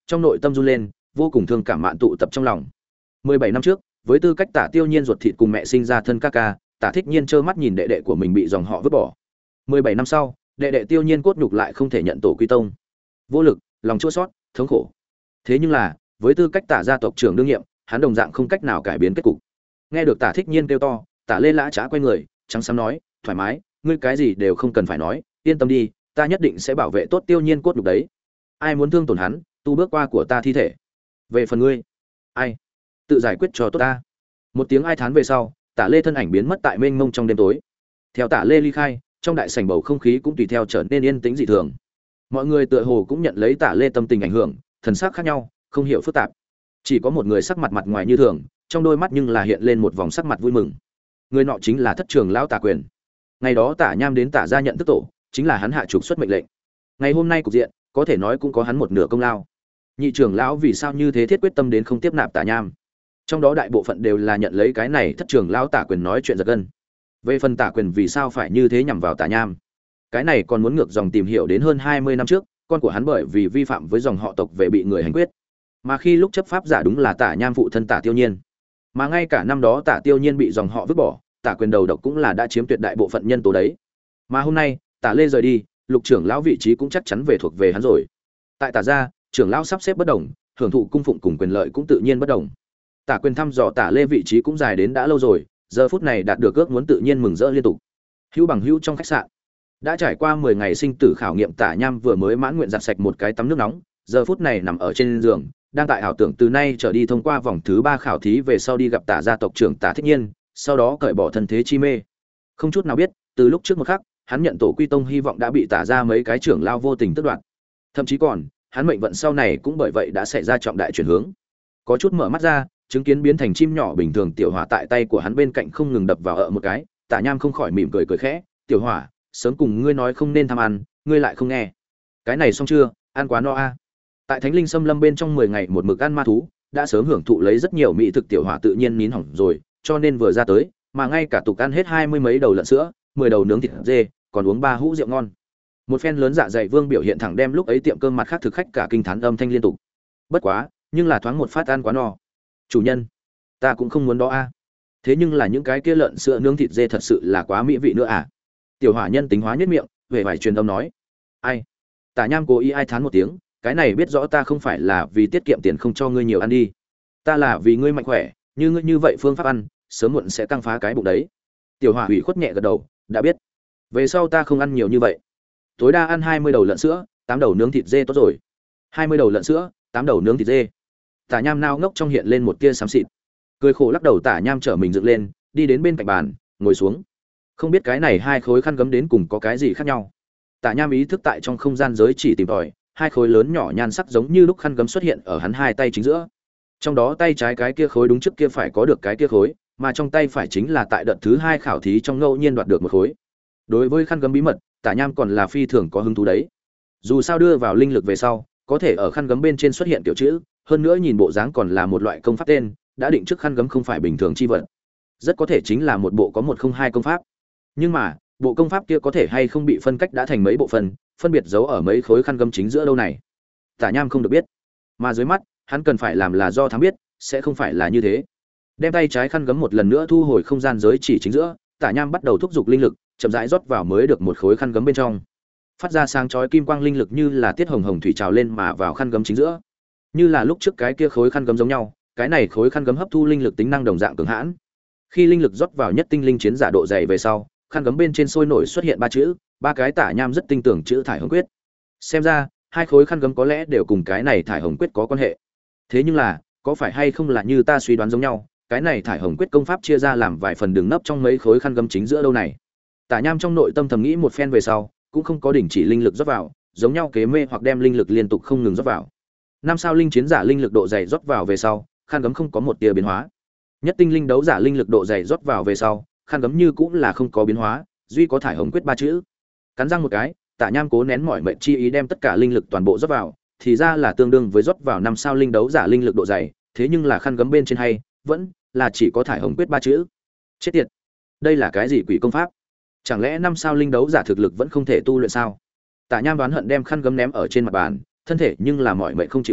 trong nội tâm run lên, vô cùng thương cảm mạn tụ tập trong lòng. mười bảy năm trước, với tư cách Tả Tiêu Nhiên ruột thịt cùng mẹ sinh ra thân ca ca, Tả Thích Nhiên trơ mắt nhìn đệ đệ của mình bị dòng họ vứt bỏ. mười bảy năm sau, đệ đệ Tiêu Nhiên cốt nhục lại không thể nhận tổ quy tông. Vô lực, lòng chua xót, thống khổ. Thế nhưng là, với tư cách Tả gia tộc trưởng đương nhiệm, hắn đồng dạng không cách nào cải biến kết cục. Nghe được Tả Thích Nhiên kêu to, Tả Lê Lã Trá quay người, trắng xám nói, thoải mái, ngươi cái gì đều không cần phải nói, yên tâm đi, ta nhất định sẽ bảo vệ tốt Tiêu Nhiên cốt nhục đấy. Ai muốn thương tổn hắn, tu bước qua của ta thi thể. Về phần ngươi, ai tự giải quyết cho tốt ta. Một tiếng ai thán về sau, Tả Lê thân ảnh biến mất tại mênh mông trong đêm tối. Theo Tả Lê ly khai, trong đại sảnh bầu không khí cũng tùy theo trở nên yên tĩnh dị thường. Mọi người tựa hồ cũng nhận lấy Tả Lê tâm tình ảnh hưởng, thần sắc khác nhau, không hiểu phức tạp. Chỉ có một người sắc mặt mặt ngoài như thường, trong đôi mắt nhưng là hiện lên một vòng sắc mặt vui mừng. Người nọ chính là thất trưởng lão Tả Quyền. Ngày đó Tả Nham đến Tả gia nhận thức tổ, chính là hắn hạ trục xuất mệnh lệnh. Ngày hôm nay cục diện, có thể nói cũng có hắn một nửa công lao. Nhị trưởng lão vì sao như thế thiết quyết tâm đến không tiếp nạp Tả Nham? Trong đó đại bộ phận đều là nhận lấy cái này thất trưởng lão Tả Quyền nói chuyện giật gân. Về phần Tả Quyền vì sao phải như thế nhằm vào Tả Nham, cái này còn muốn ngược dòng tìm hiểu đến hơn hai mươi năm trước, con của hắn bởi vì vi phạm với dòng họ tộc về bị người hành quyết. Mà khi lúc chấp pháp giả đúng là Tả Nham phụ thân Tả Tiêu Nhiên. Mà ngay cả năm đó Tả Tiêu Nhiên bị dòng họ vứt bỏ, Tả Quyền đầu độc cũng là đã chiếm tuyệt đại bộ phận nhân tố đấy. Mà hôm nay, Tả Lê rời đi, Lục trưởng lão vị trí cũng chắc chắn về thuộc về hắn rồi. Tại Tả gia, trưởng lão sắp xếp bất đồng, hưởng thụ cung phụng cùng quyền lợi cũng tự nhiên bất đồng. Tả Quyền thăm dò Tả Lê vị trí cũng dài đến đã lâu rồi, giờ phút này đạt được ước muốn tự nhiên mừng rỡ liên tục. Hữu bằng hữu trong khách sạn, đã trải qua mười ngày sinh tử khảo nghiệm, Tả Nham vừa mới mãn nguyện giặt sạch một cái tắm nước nóng, giờ phút này nằm ở trên giường, đang tại ảo tưởng từ nay trở đi thông qua vòng thứ ba khảo thí về sau đi gặp Tả gia tộc trưởng Tả Thích Nhiên, sau đó cởi bỏ thân thế chi mê. Không chút nào biết, từ lúc trước một khắc, hắn nhận tổ quy tông hy vọng đã bị Tả gia mấy cái trưởng lao vô tình tước đoạt. Thậm chí còn, hắn mệnh vận sau này cũng bởi vậy đã xảy ra trọng đại chuyển hướng. Có chút mở mắt ra, chứng kiến biến thành chim nhỏ bình thường tiểu hỏa tại tay của hắn bên cạnh không ngừng đập vào ợ một cái, Tả Nham không khỏi mỉm cười cười khẽ, "Tiểu hỏa, sớm cùng ngươi nói không nên tham ăn, ngươi lại không nghe. Cái này xong chưa, ăn quá no a." Tại Thánh Linh Xâm Lâm bên trong mười ngày một mực ăn ma thú, đã sớm hưởng thụ lấy rất nhiều mỹ thực, tiểu hỏa tự nhiên nín hỏng rồi, cho nên vừa ra tới, mà ngay cả tục ăn hết hai mươi mấy đầu lợn sữa, mười đầu nướng thịt dê, còn uống ba hũ rượu ngon. Một phen lớn dạ dày vương biểu hiện thẳng đem lúc ấy tiệm cơm mặt khác thực khách cả kinh thán âm thanh liên tục. Bất quá, nhưng là thoáng một phát ăn quá no. "Chủ nhân, ta cũng không muốn đó a." Thế nhưng là những cái kia lợn sữa nướng thịt dê thật sự là quá mỹ vị nữa à? Tiểu hỏa nhân tính hóa nhất miệng, về vài truyền âm nói. "Ai?" Tả Nham cố ý ai thán một tiếng, "Cái này biết rõ ta không phải là vì tiết kiệm tiền không cho ngươi nhiều ăn đi, ta là vì ngươi mạnh khỏe, như ngươi như vậy phương pháp ăn, sớm muộn sẽ căng phá cái bụng đấy." Tiểu hỏa ủy khuất nhẹ gật đầu, "Đã biết, về sau ta không ăn nhiều như vậy, tối đa ăn hai mươi đầu lợn sữa, tám đầu nướng thịt dê tốt rồi." hai mươi đầu lợn sữa, tám đầu nướng thịt dê. Tả Nham nao ngốc trong hiện lên một tia xám xịt, cười khổ lắc đầu. Tả Nham trở mình dựng lên, đi đến bên cạnh bàn, ngồi xuống. Không biết cái này hai khối khăn gấm đến cùng có cái gì khác nhau. Tả Nham ý thức tại trong không gian giới chỉ tìm tòi, hai khối lớn nhỏ nhan sắc giống như lúc khăn gấm xuất hiện ở hắn hai tay chính giữa. Trong đó tay trái cái kia khối đúng trước kia phải có được cái kia khối, mà trong tay phải chính là tại đợt thứ hai khảo thí trong ngẫu nhiên đoạt được một khối. Đối với khăn gấm bí mật, Tả Nham còn là phi thường có hứng thú đấy. Dù sao đưa vào linh lực về sau, có thể ở khăn gấm bên trên xuất hiện tiểu chữ, hơn nữa nhìn bộ dáng còn là một loại công pháp tên, đã định trước khăn gấm không phải bình thường chi vật. Rất có thể chính là một bộ có một không hai công pháp. Nhưng mà, bộ công pháp kia có thể hay không bị phân cách đã thành mấy bộ phận, phân biệt giấu ở mấy khối khăn gấm chính giữa đâu này. Tả Nham không được biết, mà dưới mắt, hắn cần phải làm là do thám biết, sẽ không phải là như thế. Đem tay trái khăn gấm một lần nữa thu hồi không gian giới chỉ chính giữa, Tả Nham bắt đầu thúc giục linh lực, chậm rãi rót vào mới được một khối khăn gấm bên trong. Phát ra sáng chói kim quang linh lực như là tiết hồng hồng thủy trào lên mà vào khăn gấm chính giữa. Như là lúc trước cái kia khối khăn gấm giống nhau, cái này khối khăn gấm hấp thu linh lực tính năng đồng dạng cường hãn. Khi linh lực rót vào nhất tinh linh chiến giả độ dày về sau, khăn gấm bên trên sôi nổi xuất hiện ba chữ, ba cái Tả Nham rất tinh tưởng chữ thải hồng quyết. Xem ra, hai khối khăn gấm có lẽ đều cùng cái này thải hồng quyết có quan hệ. Thế nhưng là, có phải hay không là như ta suy đoán giống nhau, cái này thải hồng quyết công pháp chia ra làm vài phần đường nấp trong mấy khối khăn gấm chính giữa đâu này. Tả Nham trong nội tâm thầm nghĩ một phen về sau, cũng không có đình chỉ linh lực rót vào, giống nhau kế mê hoặc đem linh lực liên tục không ngừng rót vào. Năm sao linh chiến giả linh lực độ dày rót vào về sau, khăn gấm không có một tia biến hóa. Nhất tinh linh đấu giả linh lực độ dày rót vào về sau, khăn gấm như cũng là không có biến hóa, duy có thải hồng quyết ba chữ. Cắn răng một cái, Tả Nham cố nén mọi mệnh chi ý đem tất cả linh lực toàn bộ rót vào, thì ra là tương đương với rót vào năm sao linh đấu giả linh lực độ dày, thế nhưng là khăn gấm bên trên hay vẫn là chỉ có thải hồng quyết ba chữ. Chết tiệt, đây là cái gì quỷ công pháp? Chẳng lẽ năm sao linh đấu giả thực lực vẫn không thể tu luyện sao? Tả Nham đoán hận đem khăn gấm ném ở trên mặt bàn, thân thể nhưng là mọi mệnh không chịu nổi,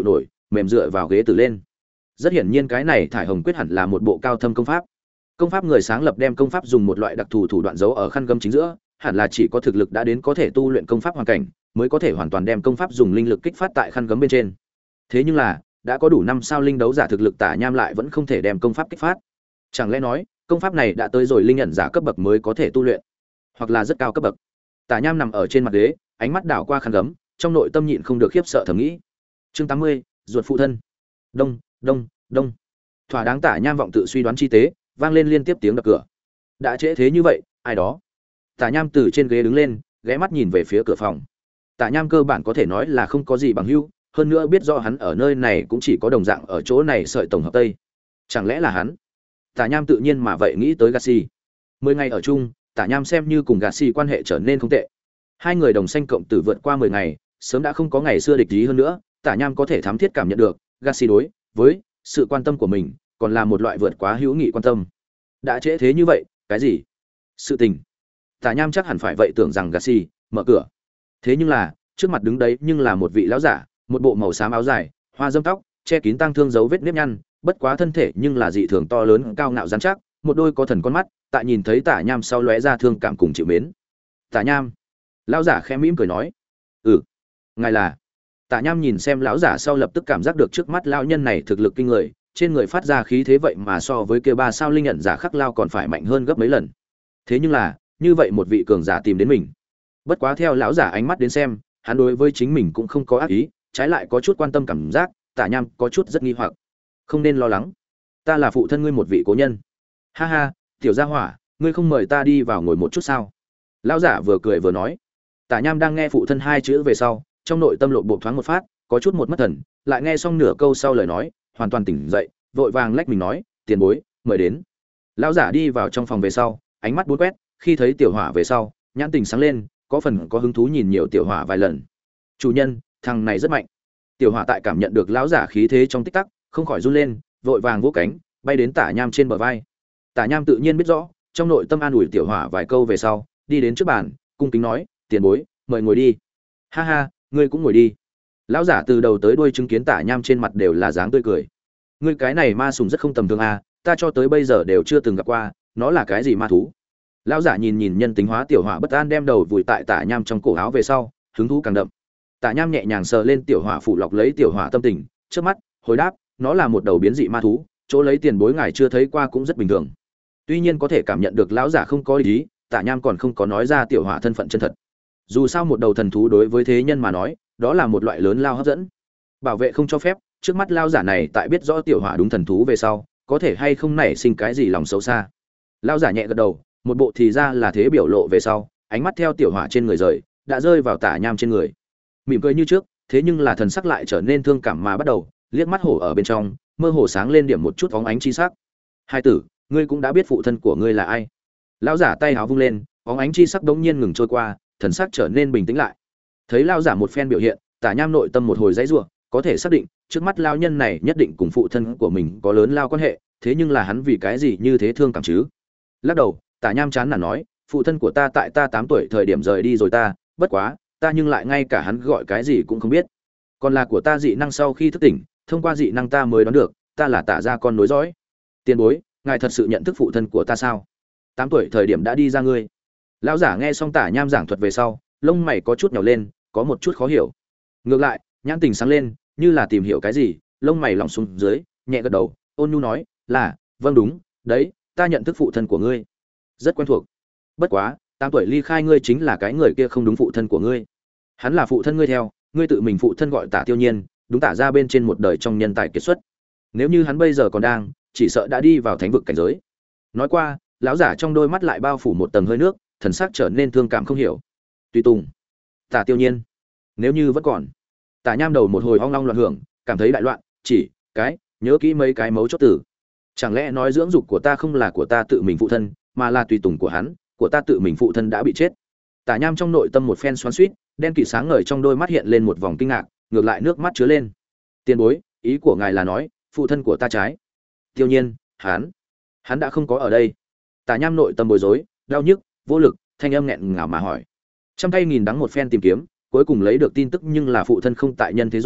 mềm dựa vào ghế từ lên. Rất hiển nhiên cái này thải hồng quyết hẳn là một bộ cao thâm công pháp. Công pháp người sáng lập đem công pháp dùng một loại đặc thù thủ đoạn giấu ở khăn gấm chính giữa, hẳn là chỉ có thực lực đã đến có thể tu luyện công pháp hoàn cảnh, mới có thể hoàn toàn đem công pháp dùng linh lực kích phát tại khăn gấm bên trên. Thế nhưng là, đã có đủ năm sao linh đấu giả thực lực Tả Nham lại vẫn không thể đem công pháp kích phát. Chẳng lẽ nói, công pháp này đã tới rồi linh nhận giả cấp bậc mới có thể tu luyện, hoặc là rất cao cấp bậc. Tả Nham nằm ở trên mặt ghế, ánh mắt đảo qua khăn gấm, trong nội tâm nhịn không được khiếp sợ thầm nghĩ. Chương tám mươi, ruột phụ thân. Đông, đông, đông. Thỏa đáng Tả Nham vọng tự suy đoán chi tế, vang lên liên tiếp tiếng đập cửa. Đã trễ thế như vậy, ai đó? Tả Nham từ trên ghế đứng lên, ghé mắt nhìn về phía cửa phòng. Tả Nham cơ bản có thể nói là không có gì bằng hữu, hơn nữa biết rõ hắn ở nơi này cũng chỉ có đồng dạng ở chỗ này sợi tổng hợp tây. Chẳng lẽ là hắn? Tả Nham tự nhiên mà vậy nghĩ tới Gassi. Mười ngày ở chung, Tả Nham xem như cùng Gassi quan hệ trở nên không tệ. Hai người đồng sanh cộng tử vượt qua mười ngày, sớm đã không có ngày xưa địch ý hơn nữa, Tả Nham có thể thám thiết cảm nhận được, Gassi đối với sự quan tâm của mình, còn là một loại vượt quá hữu nghị quan tâm. Đã trễ thế như vậy, cái gì? Sự tình. Tả Nham chắc hẳn phải vậy tưởng rằng Gassi mở cửa. Thế nhưng là, trước mặt đứng đấy nhưng là một vị lão giả, một bộ màu xám áo dài, hoa dâm tóc, che kín tang thương dấu vết nếp nhăn, bất quá thân thể nhưng là dị thường to lớn, cao ngạo rắn chắc, một đôi có thần con mắt, tại nhìn thấy Tả Nham sau lóe ra thương cảm cùng chịu mến. Tả Nham. Lão giả khẽ mỉm cười nói, "Ừ, ngài là?" Tả Nham nhìn xem lão giả sau lập tức cảm giác được trước mắt lão nhân này thực lực kinh người, trên người phát ra khí thế vậy mà so với kia ba sao linh nhận giả khắc lao còn phải mạnh hơn gấp mấy lần. Thế nhưng là, như vậy một vị cường giả tìm đến mình. Bất quá theo lão giả ánh mắt đến xem, hắn đối với chính mình cũng không có ác ý, trái lại có chút quan tâm cảm giác. Tả Nham có chút rất nghi hoặc. "Không nên lo lắng, ta là phụ thân ngươi một vị cố nhân." "Ha ha, tiểu gia hỏa, ngươi không mời ta đi vào ngồi một chút sao?" Lão giả vừa cười vừa nói. Tả Nham đang nghe phụ thân hai chữ về sau, trong nội tâm lộn bộ thoáng một phát, có chút một mất thần, lại nghe xong nửa câu sau lời nói, hoàn toàn tỉnh dậy, vội vàng lách mình nói, "Tiền bối, mời đến." Lão giả đi vào trong phòng về sau, ánh mắt bốn quét, khi thấy tiểu hỏa về sau, nhãn tình sáng lên, có phần có hứng thú nhìn nhiều tiểu hỏa vài lần. "Chủ nhân, thằng này rất mạnh." Tiểu hỏa tại cảm nhận được lão giả khí thế trong tích tắc, không khỏi run lên, vội vàng vỗ cánh, bay đến Tả Nham trên bờ vai. Tả Nham tự nhiên biết rõ, trong nội tâm an ủi tiểu hỏa vài câu về sau, đi đến trước bàn, cung kính nói, "Tiền bối, mời ngồi đi." "Ha ha, ngươi cũng ngồi đi." Lão giả từ đầu tới đuôi chứng kiến Tả Nham trên mặt đều là dáng tươi cười. "Ngươi cái này ma sùng rất không tầm thường à, ta cho tới bây giờ đều chưa từng gặp qua, nó là cái gì ma thú?" Lão giả nhìn nhìn nhân tính hóa tiểu hỏa bất an đem đầu vùi tại Tả Nham trong cổ áo về sau, hứng thú càng đậm. Tả Nham nhẹ nhàng sờ lên tiểu hỏa phụ lọc lấy tiểu hỏa tâm tình, trước mắt, hồi đáp, "Nó là một đầu biến dị ma thú, chỗ lấy tiền bối ngài chưa thấy qua cũng rất bình thường." Tuy nhiên có thể cảm nhận được lão giả không có ý, Tả Nham còn không có nói ra tiểu hỏa thân phận chân thật. Dù sao một đầu thần thú đối với thế nhân mà nói, đó là một loại lớn lao hấp dẫn. Bảo vệ không cho phép, trước mắt lão giả này tại biết rõ tiểu hỏa đúng thần thú về sau, có thể hay không nảy sinh cái gì lòng xấu xa. Lão giả nhẹ gật đầu, một bộ thì ra là thế biểu lộ về sau, ánh mắt theo tiểu hỏa trên người rời, đã rơi vào Tả Nham trên người. Mỉm cười như trước, thế nhưng là thần sắc lại trở nên thương cảm mà bắt đầu, liếc mắt hổ ở bên trong, mơ hồ sáng lên điểm một chút bóng ánh chi sắc. "Hai tử, ngươi cũng đã biết phụ thân của ngươi là ai?" Lão giả tay háo vung lên, bóng ánh chi sắc đống nhiên ngừng trôi qua, thần sắc trở nên bình tĩnh lại. Thấy lão giả một phen biểu hiện, Tả Nham nội tâm một hồi dãy rủa, có thể xác định, trước mắt lão nhân này nhất định cùng phụ thân của mình có lớn lao quan hệ, thế nhưng là hắn vì cái gì như thế thương cảm chứ? Lắc đầu, Tả Nham chán nản nói, "Phụ thân của ta tại ta tám tuổi thời điểm rời đi rồi ta, bất quá, ta nhưng lại ngay cả hắn gọi cái gì cũng không biết. Còn là của ta dị năng sau khi thức tỉnh, thông qua dị năng ta mới đoán được, ta là Tả gia con nối dõi." "Tiền bối, ngài thật sự nhận thức phụ thân của ta sao? Tám tuổi thời điểm đã đi ra ngươi." Lão giả nghe xong Tả Nham giảng thuật về sau, lông mày có chút nhào lên, có một chút khó hiểu. Ngược lại, nhãn tình sáng lên, như là tìm hiểu cái gì, lông mày lỏng xuống dưới, nhẹ gật đầu, ôn nhu nói, "Là, vâng đúng, đấy, ta nhận thức phụ thân của ngươi. Rất quen thuộc. Bất quá, tám tuổi ly khai ngươi chính là cái người kia không đúng phụ thân của ngươi. Hắn là phụ thân ngươi theo, ngươi tự mình phụ thân gọi Tả Tiêu Nhiên, đúng Tả ra bên trên một đời trong nhân tài kiệt xuất. Nếu như hắn bây giờ còn đang, chỉ sợ đã đi vào thánh vực cảnh giới." Nói qua, lão giả trong đôi mắt lại bao phủ một tầng hơi nước, thần sắc trở nên thương cảm không hiểu. Tùy Tùng, Tả Tiêu Nhiên, nếu như vẫn còn. Tả Nham đầu một hồi ong long loạn hưởng, cảm thấy đại loạn, chỉ cái nhớ kỹ mấy cái mấu chốt từ. Chẳng lẽ nói dưỡng dục của ta không là của ta tự mình phụ thân, mà là tùy tùng của hắn, của ta tự mình phụ thân đã bị chết. Tả Nham trong nội tâm một phen xoắn xuýt, đen kịt sáng ngời trong đôi mắt hiện lên một vòng kinh ngạc, ngược lại nước mắt chứa lên. "Tiền bối, ý của ngài là nói, phụ thân của ta trái?" Tiêu Nhiên, hắn, hắn đã không có ở đây. Tả Nham nội tâm bối rối, đau nhức, vô lực, thanh âm nghẹn ngào mà hỏi. Trăm tay nghìn đắng một phen tìm kiếm, cuối cùng lấy được tin tức nhưng là phụ thân không tại nhân thế rồi.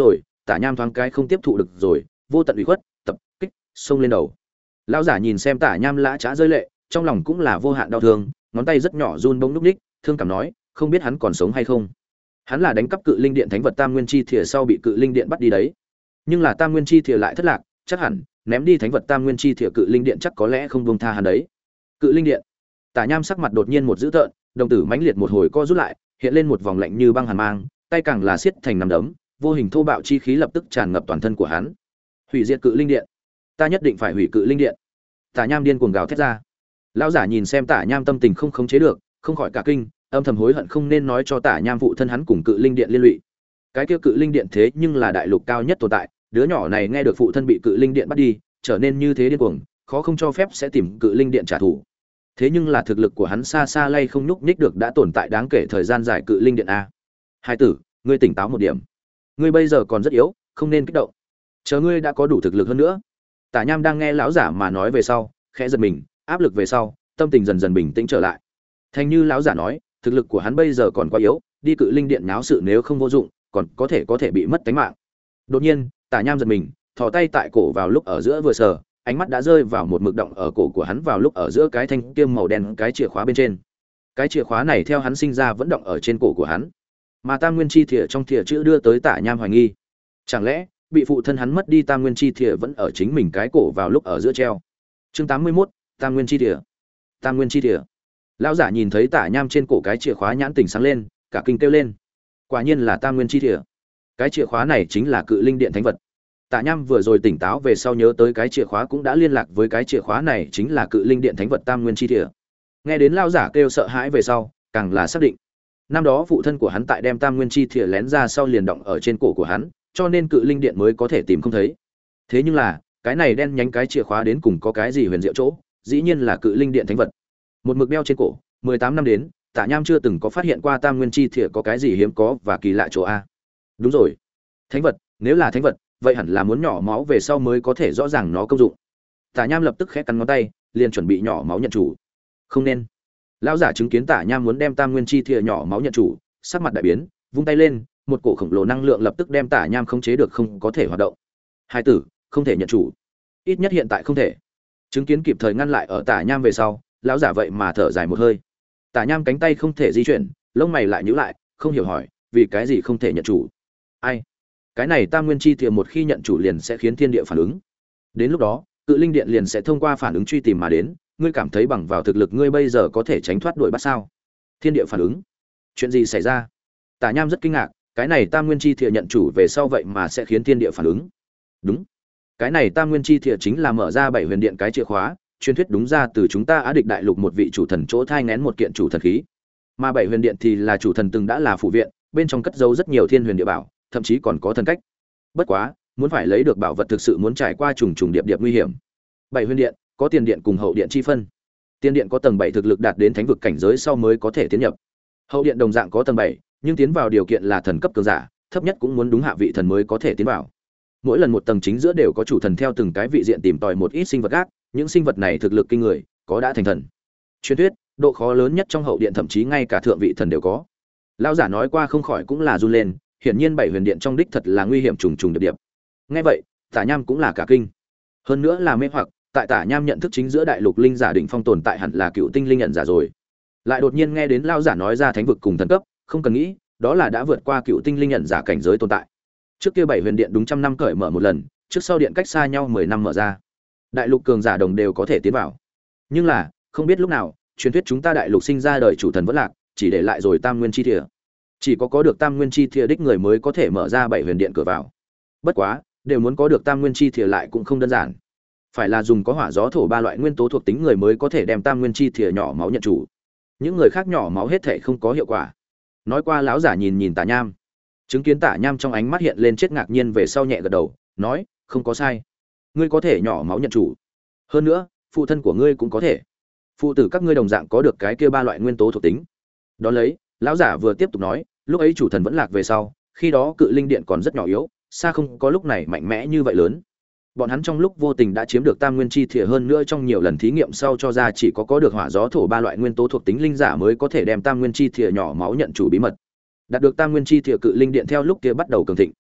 Tả Nham thoáng cái không tiếp thụ được rồi, vô tận ủy khuất, tập kích, xông lên đầu. Lão giả nhìn xem Tả Nham lã chã rơi lệ, trong lòng cũng là vô hạn đau thương, ngón tay rất nhỏ run bông lúc ních, thương cảm nói, không biết hắn còn sống hay không. Hắn là đánh cắp cự linh điện thánh vật Tam Nguyên Chi Thìa sau bị cự linh điện bắt đi đấy. Nhưng là Tam Nguyên Chi Thìa lại thất lạc, chắc hẳn ném đi thánh vật Tam Nguyên Chi Thìa cự linh điện chắc có lẽ không buông tha hắn đấy. Cự linh điện. Tả Nham sắc mặt đột nhiên một dữ tợn, đồng tử mãnh liệt một hồi co rút lại, hiện lên một vòng lạnh như băng hàn mang, tay càng là siết thành nắm đấm, vô hình thô bạo chi khí lập tức tràn ngập toàn thân của hắn. Hủy diệt cự linh điện, ta nhất định phải hủy cự linh điện. Tả Nham điên cuồng gào thét ra. Lão giả nhìn xem Tả Nham tâm tình không khống chế được, không khỏi cả kinh, âm thầm hối hận không nên nói cho Tả Nham phụ thân hắn cùng cự linh điện liên lụy. Cái kia cự linh điện thế nhưng là đại lục cao nhất tồn tại, đứa nhỏ này nghe được phụ thân bị cự linh điện bắt đi, trở nên như thế điên cuồng, khó không cho phép sẽ tìm cự linh điện trả thù. Thế nhưng là thực lực của hắn xa xa lay không nhúc nhích được đã tồn tại đáng kể thời gian dài cự linh điện a. Hai tử, ngươi tỉnh táo một điểm. Ngươi bây giờ còn rất yếu, không nên kích động. Chờ ngươi đã có đủ thực lực hơn nữa. Tả Nham đang nghe lão giả mà nói về sau, khẽ giật mình, áp lực về sau, tâm tình dần dần bình tĩnh trở lại. Thành như lão giả nói, thực lực của hắn bây giờ còn quá yếu, đi cự linh điện náo sự nếu không vô dụng, còn có thể có thể bị mất tính mạng. Đột nhiên, Tả Nham giật mình, thò tay tại cổ vào lúc ở giữa vừa sờ, ánh mắt đã rơi vào một mực động ở cổ của hắn vào lúc ở giữa cái thanh kiêm màu đen cái chìa khóa bên trên. Cái chìa khóa này theo hắn sinh ra vẫn động ở trên cổ của hắn. Mà Tam Nguyên Chi Thìa trong thìa chữ đưa tới Tả Nham hoài nghi. Chẳng lẽ, bị phụ thân hắn mất đi Tam Nguyên Chi Thìa vẫn ở chính mình cái cổ vào lúc ở giữa treo. Chương tám mươi mốt, Tam Nguyên Chi Thìa. Tam Nguyên Chi Thìa. Lão giả nhìn thấy Tả Nham trên cổ cái chìa khóa nhãn tỉnh sáng lên, cả kinh kêu lên. Quả nhiên là Tam Nguyên Chi Thìa. Cái chìa khóa này chính là cự linh điện thánh vật. Tả Nham vừa rồi tỉnh táo về sau nhớ tới cái chìa khóa cũng đã liên lạc với cái chìa khóa này chính là cự linh điện thánh vật Tam Nguyên Chi Thìa. Nghe đến lão giả kêu sợ hãi về sau, càng là xác định. Năm đó phụ thân của hắn tại đem Tam Nguyên Chi Thìa lén ra sau liền động ở trên cổ của hắn, cho nên cự linh điện mới có thể tìm không thấy. Thế nhưng là, cái này đen nhánh cái chìa khóa đến cùng có cái gì huyền diệu chỗ, dĩ nhiên là cự linh điện thánh vật. Một mực đeo trên cổ, mười tám năm đến, Tả Nham chưa từng có phát hiện qua Tam Nguyên Chi Thìa có cái gì hiếm có và kỳ lạ chỗ a. Đúng rồi, thánh vật, nếu là thánh vật, vậy hẳn là muốn nhỏ máu về sau mới có thể rõ ràng nó công dụng. Tả Nham lập tức khẽ cắn ngón tay, liền chuẩn bị nhỏ máu nhận chủ. Không nên. Lão giả chứng kiến Tả Nham muốn đem Tam Nguyên Chi Thìa nhỏ máu nhận chủ, sắc mặt đại biến, vung tay lên, một cổ khổng lồ năng lượng lập tức đem Tả Nham khống chế được không có thể hoạt động. Hai tử, không thể nhận chủ. Ít nhất hiện tại không thể. Chứng kiến kịp thời ngăn lại ở Tả Nham về sau, lão giả vậy mà thở dài một hơi. Tả Nham cánh tay không thể di chuyển, lông mày lại nhíu lại, không hiểu hỏi, vì cái gì không thể nhận chủ? Ai? Cái này Tam Nguyên Chi Thìa một khi nhận chủ liền sẽ khiến thiên địa phản ứng. Đến lúc đó, cự linh điện liền sẽ thông qua phản ứng truy tìm mà đến, ngươi cảm thấy bằng vào thực lực ngươi bây giờ có thể tránh thoát đuổi bắt sao? Thiên địa phản ứng? Chuyện gì xảy ra? Tả Nham rất kinh ngạc, cái này Tam Nguyên Chi Thìa nhận chủ về sau vậy mà sẽ khiến thiên địa phản ứng. Đúng. Cái này Tam Nguyên Chi Thìa chính là mở ra bảy huyền điện cái chìa khóa, truyền thuyết đúng ra từ chúng ta Á Địch đại lục một vị chủ thần chỗ thai nghén một kiện chủ thần khí. Mà bảy huyền điện thì là chủ thần từng đã là phủ viện, bên trong cất giấu rất nhiều thiên huyền địa bảo, thậm chí còn có thần cách. Bất quá, muốn phải lấy được bảo vật thực sự muốn trải qua trùng trùng điệp điệp nguy hiểm. Bảy huyền điện, có tiền điện cùng hậu điện chi phân. Tiền điện có tầng bảy thực lực đạt đến thánh vực cảnh giới sau mới có thể tiến nhập. Hậu điện đồng dạng có tầng bảy, nhưng tiến vào điều kiện là thần cấp cường giả, thấp nhất cũng muốn đúng hạ vị thần mới có thể tiến vào. Mỗi lần một tầng chính giữa đều có chủ thần theo từng cái vị diện tìm tòi một ít sinh vật gác, những sinh vật này thực lực kinh người, có đã thành thần. Truyền thuyết, độ khó lớn nhất trong hậu điện thậm chí ngay cả thượng vị thần đều có. Lão giả nói qua không khỏi cũng là run lên, hiển nhiên bảy huyền điện trong đích thật là nguy hiểm trùng trùng điệp điệp. Nghe vậy, Tả Nham cũng là cả kinh. Hơn nữa là mê hoặc, tại Tả Nham nhận thức chính giữa đại lục linh giả đỉnh phong tồn tại hẳn là cựu tinh linh nhận giả rồi. Lại đột nhiên nghe đến lão giả nói ra thánh vực cùng thần cấp, không cần nghĩ, đó là đã vượt qua cựu tinh linh nhận giả cảnh giới tồn tại. Trước kia bảy huyền điện đúng trăm năm cởi mở một lần, trước sau điện cách xa nhau mười năm mở ra. Đại lục cường giả đồng đều có thể tiến vào. Nhưng là, không biết lúc nào, truyền thuyết chúng ta đại lục sinh ra đời chủ thần vẫn lạc, chỉ để lại rồi Tam Nguyên Chi Thìa. Chỉ có có được Tam Nguyên Chi Thìa đích người mới có thể mở ra bảy huyền điện cửa vào. Bất quá, đều muốn có được Tam Nguyên Chi Thìa lại cũng không đơn giản. Phải là dùng có hỏa gió thổ ba loại nguyên tố thuộc tính người mới có thể đem Tam Nguyên Chi Thìa nhỏ máu nhận chủ. Những người khác nhỏ máu hết thể không có hiệu quả. Nói qua lão giả nhìn nhìn Tả Nham. Chứng kiến Tả Nham trong ánh mắt hiện lên chết ngạc nhiên về sau nhẹ gật đầu, nói, không có sai. Ngươi có thể nhỏ máu nhận chủ. Hơn nữa, phụ thân của ngươi cũng có thể. Phụ tử các ngươi đồng dạng có được cái kia ba loại nguyên tố thuộc tính. Đó lấy, lão giả vừa tiếp tục nói, lúc ấy chủ thần vẫn lạc về sau, khi đó cự linh điện còn rất nhỏ yếu, xa không có lúc này mạnh mẽ như vậy lớn. Bọn hắn trong lúc vô tình đã chiếm được Tam Nguyên Chi Thìa, hơn nữa trong nhiều lần thí nghiệm sau cho ra chỉ có có được hỏa gió thổ ba loại nguyên tố thuộc tính linh giả mới có thể đem Tam Nguyên Chi Thìa nhỏ máu nhận chủ bí mật. Đạt được Tam Nguyên Chi Thìa cự linh điện theo lúc kia bắt đầu cường thịnh.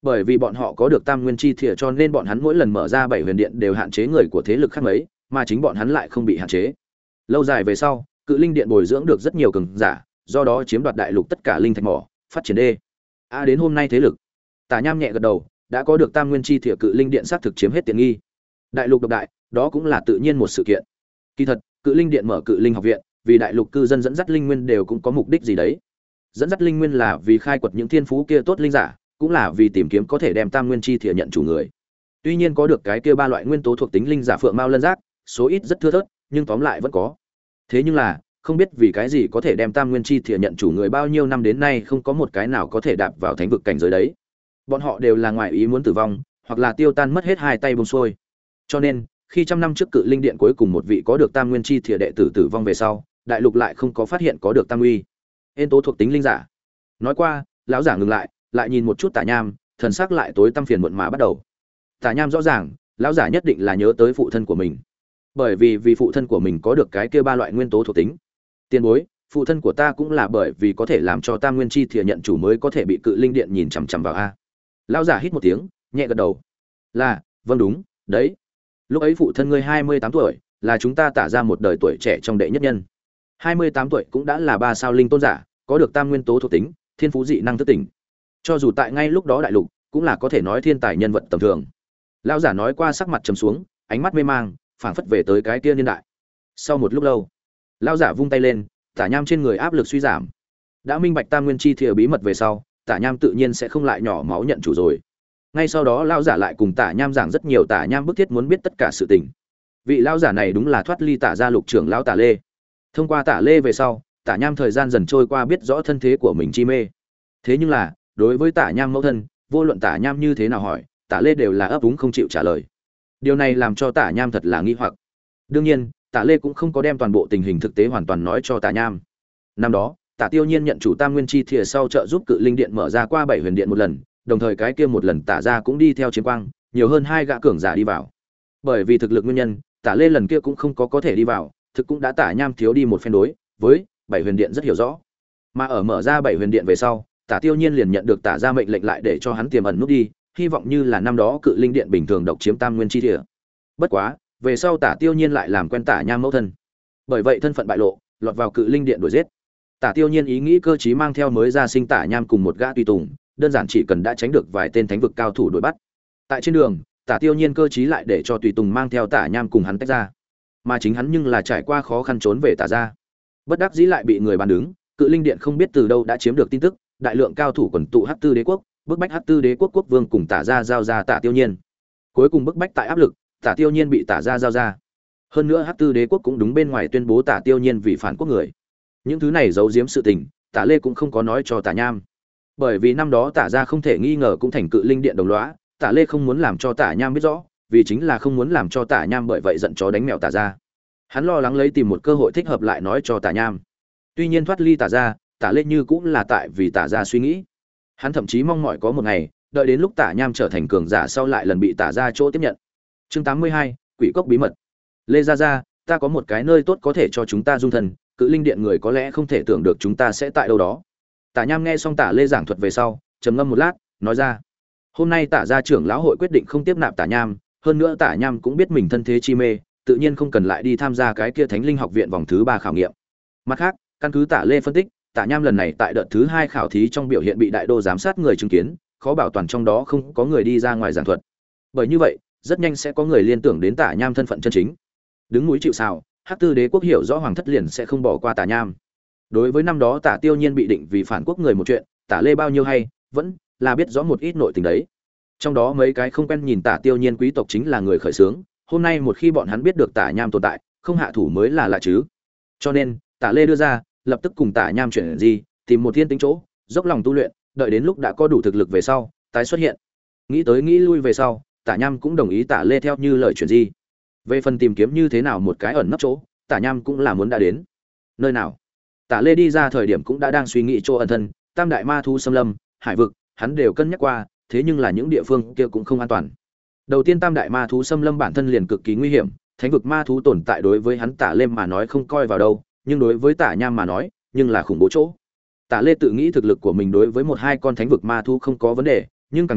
Bởi vì bọn họ có được tam nguyên chi thìa cho nên bọn hắn mỗi lần mở ra bảy huyền điện đều hạn chế người của thế lực khác mấy, mà chính bọn hắn lại không bị hạn chế. Lâu dài về sau, cự linh điện bồi dưỡng được rất nhiều cường giả, do đó chiếm đoạt đại lục tất cả linh thạch mỏ, phát triển đê. A đến hôm nay thế lực. Tả Nham nhẹ gật đầu, đã có được tam nguyên chi thìa cự linh điện xác thực chiếm hết tiện nghi. Đại lục độc đại, đó cũng là tự nhiên một sự kiện. Kỳ thật, cự linh điện mở cự linh học viện, vì đại lục cư dân dẫn dắt linh nguyên đều cũng có mục đích gì đấy. Dẫn dắt linh nguyên là vì khai quật những thiên phú kia tốt linh giả, cũng là vì tìm kiếm có thể đem tam nguyên chi thìa nhận chủ người. Tuy nhiên có được cái kia ba loại nguyên tố thuộc tính linh giả phượng mao lân giác, số ít rất thưa thớt, nhưng tóm lại vẫn có. Thế nhưng là, không biết vì cái gì có thể đem tam nguyên chi thìa nhận chủ người bao nhiêu năm đến nay không có một cái nào có thể đạp vào thánh vực cảnh giới đấy. Bọn họ đều là ngoại ý muốn tử vong, hoặc là tiêu tan mất hết hai tay buông xuôi. Cho nên, khi trăm năm trước cự linh điện cuối cùng một vị có được tam nguyên chi thìa đệ tử tử vong về sau, đại lục lại không có phát hiện có được tam uy ên tố thuộc tính linh giả. Nói qua, lão giả ngừng lại, lại nhìn một chút Tả Nham, thần sắc lại tối tăm phiền muộn mà bắt đầu. Tả Nham rõ ràng, lão giả nhất định là nhớ tới phụ thân của mình, bởi vì vì phụ thân của mình có được cái kia ba loại nguyên tố thuộc tính. Tiền bối, phụ thân của ta cũng là bởi vì có thể làm cho tam nguyên chi thìa nhận chủ mới có thể bị cự linh điện nhìn chằm chằm vào a. Lão giả hít một tiếng, nhẹ gật đầu. Là, vâng đúng, đấy. Lúc ấy phụ thân ngươi hai mươi tám tuổi, là chúng ta Tả ra một đời tuổi trẻ trong đệ nhất nhân. hai mươi tám tuổi cũng đã là ba sao linh tôn giả, có được tam nguyên tố thuộc tính, thiên phú dị năng thức tỉnh. Cho dù tại ngay lúc đó đại lục, cũng là có thể nói thiên tài nhân vật tầm thường. Lão giả nói qua sắc mặt trầm xuống, ánh mắt mê mang, phảng phất về tới cái kia niên đại. Sau một lúc lâu, lão giả vung tay lên, Tả Nham trên người áp lực suy giảm. Đã minh bạch tam nguyên chi thìa bí mật về sau, Tả Nham tự nhiên sẽ không lại nhỏ máu nhận chủ rồi. Ngay sau đó lão giả lại cùng Tả Nham giảng rất nhiều Tả Nham bức thiết muốn biết tất cả sự tình. Vị lão giả này đúng là thoát ly Tả gia lục trưởng lão Tả Lê. Thông qua Tả Lê về sau, Tả Nham thời gian dần trôi qua biết rõ thân thế của mình chi mê. Thế nhưng là, đối với Tả Nham mẫu thân, vô luận Tả Nham như thế nào hỏi, Tả Lê đều là ấp úng không chịu trả lời. Điều này làm cho Tả Nham thật là nghi hoặc. Đương nhiên, Tả Lê cũng không có đem toàn bộ tình hình thực tế hoàn toàn nói cho Tả Nham. Năm đó, Tả Tiêu Nhiên nhận chủ tam nguyên chi thìa sau trợ giúp cự linh điện mở ra qua bảy huyền điện một lần, đồng thời cái kia một lần Tả gia cũng đi theo chiến quang, nhiều hơn hai gã cường giả đi vào. Bởi vì thực lực nguyên nhân, Tả Lê lần kia cũng không có có thể đi vào, thực cũng đã Tả Nham thiếu đi một phen đối với bảy huyền điện rất hiểu rõ. Mà ở mở ra bảy huyền điện về sau, Tả Tiêu Nhiên liền nhận được Tả gia mệnh lệnh lại để cho hắn tiềm ẩn núp đi, hy vọng như là năm đó cự linh điện bình thường độc chiếm tam nguyên chi thìa. Bất quá, về sau Tả Tiêu Nhiên lại làm quen Tả Nham mẫu thân. Bởi vậy thân phận bại lộ, lọt vào cự linh điện đuổi giết. Tả Tiêu Nhiên ý nghĩ cơ trí mang theo mới ra sinh Tả Nham cùng một gã tùy tùng, đơn giản chỉ cần đã tránh được vài tên thánh vực cao thủ đuổi bắt. Tại trên đường, Tả Tiêu Nhiên cơ trí lại để cho tùy tùng mang theo Tả Nham cùng hắn tách ra. Mà chính hắn nhưng là trải qua khó khăn trốn về Tả gia. Bất đắc dĩ lại bị người bàn đứng, cự linh điện không biết từ đâu đã chiếm được tin tức, đại lượng cao thủ quần tụ Hắc Tư Đế quốc, bức bách Hắc Tư Đế quốc quốc vương cùng Tả gia giao ra Tả Tiêu Nhiên. Cuối cùng bức bách tại áp lực, Tả Tiêu Nhiên bị Tả gia giao ra. Hơn nữa Hắc Tư Đế quốc cũng đúng bên ngoài tuyên bố Tả Tiêu Nhiên vì phản quốc người. Những thứ này giấu giếm sự tình, Tả Lê cũng không có nói cho Tả Nham. Bởi vì năm đó Tả gia không thể nghi ngờ cũng thành cự linh điện đồng lõa, Tả Lê không muốn làm cho Tả Nham biết rõ, vì chính là không muốn làm cho Tả Nham bởi vậy giận chó đánh mèo Tả gia. Hắn lo lắng lấy tìm một cơ hội thích hợp lại nói cho Tả Nham. Tuy nhiên thoát ly Tả gia, Tả Lê như cũng là tại vì Tả gia suy nghĩ. Hắn thậm chí mong mỏi có một ngày, đợi đến lúc Tả Nham trở thành cường giả sau lại lần bị Tả gia chỗ tiếp nhận. Chương tám mươi hai, Quỷ cốc bí mật. Lê gia gia, ta có một cái nơi tốt có thể cho chúng ta dung thân, cự linh điện người có lẽ không thể tưởng được chúng ta sẽ tại đâu đó. Tả Nham nghe xong Tả Lê giảng thuật về sau, trầm ngâm một lát, nói ra: "Hôm nay Tả gia trưởng lão hội quyết định không tiếp nạp Tả Nham, hơn nữa Tả Nham cũng biết mình thân thế chi mê, tự nhiên không cần lại đi tham gia cái kia Thánh Linh học viện vòng thứ ba khảo nghiệm. Mặt khác, căn cứ Tả Lê phân tích, Tả Nham lần này tại đợt thứ hai khảo thí trong biểu hiện bị đại đô giám sát người chứng kiến, khó bảo toàn trong đó không có người đi ra ngoài giảng thuật. Bởi như vậy, rất nhanh sẽ có người liên tưởng đến Tả Nham thân phận chân chính. Đứng núi chịu sào, Hắc Tư Đế quốc hiểu rõ hoàng thất liền sẽ không bỏ qua Tả Nham. Đối với năm đó Tả Tiêu Nhiên bị định vì phản quốc người một chuyện, Tả Lê bao nhiêu hay, vẫn là biết rõ một ít nội tình đấy. Trong đó mấy cái không quen nhìn Tả Tiêu Nhiên quý tộc chính là người khởi xướng, hôm nay một khi bọn hắn biết được Tả Nham tồn tại, không hạ thủ mới là lạ chứ. Cho nên, Tả Lê đưa ra, lập tức cùng Tả Nham chuyển gì, tìm một thiên tính chỗ, dốc lòng tu luyện, đợi đến lúc đã có đủ thực lực về sau, tái xuất hiện. Nghĩ tới nghĩ lui về sau, Tả Nham cũng đồng ý Tả Lê theo như lời chuyển gì. Về phần tìm kiếm như thế nào một cái ẩn nấp chỗ, Tả Nham cũng là muốn đã đến. Nơi nào? Tả Lê đi ra thời điểm cũng đã đang suy nghĩ chỗ ẩn thân, Tam đại ma thú xâm lâm, hải vực, hắn đều cân nhắc qua, thế nhưng là những địa phương kia cũng không an toàn. Đầu tiên Tam đại ma thú xâm lâm bản thân liền cực kỳ nguy hiểm, thánh vực ma thú tồn tại đối với hắn Tả Lê mà nói không coi vào đâu, nhưng đối với Tả Nham mà nói, nhưng là khủng bố chỗ. Tả Lê tự nghĩ thực lực của mình đối với một hai con thánh vực ma thú không có vấn đề, nhưng càng nhiều,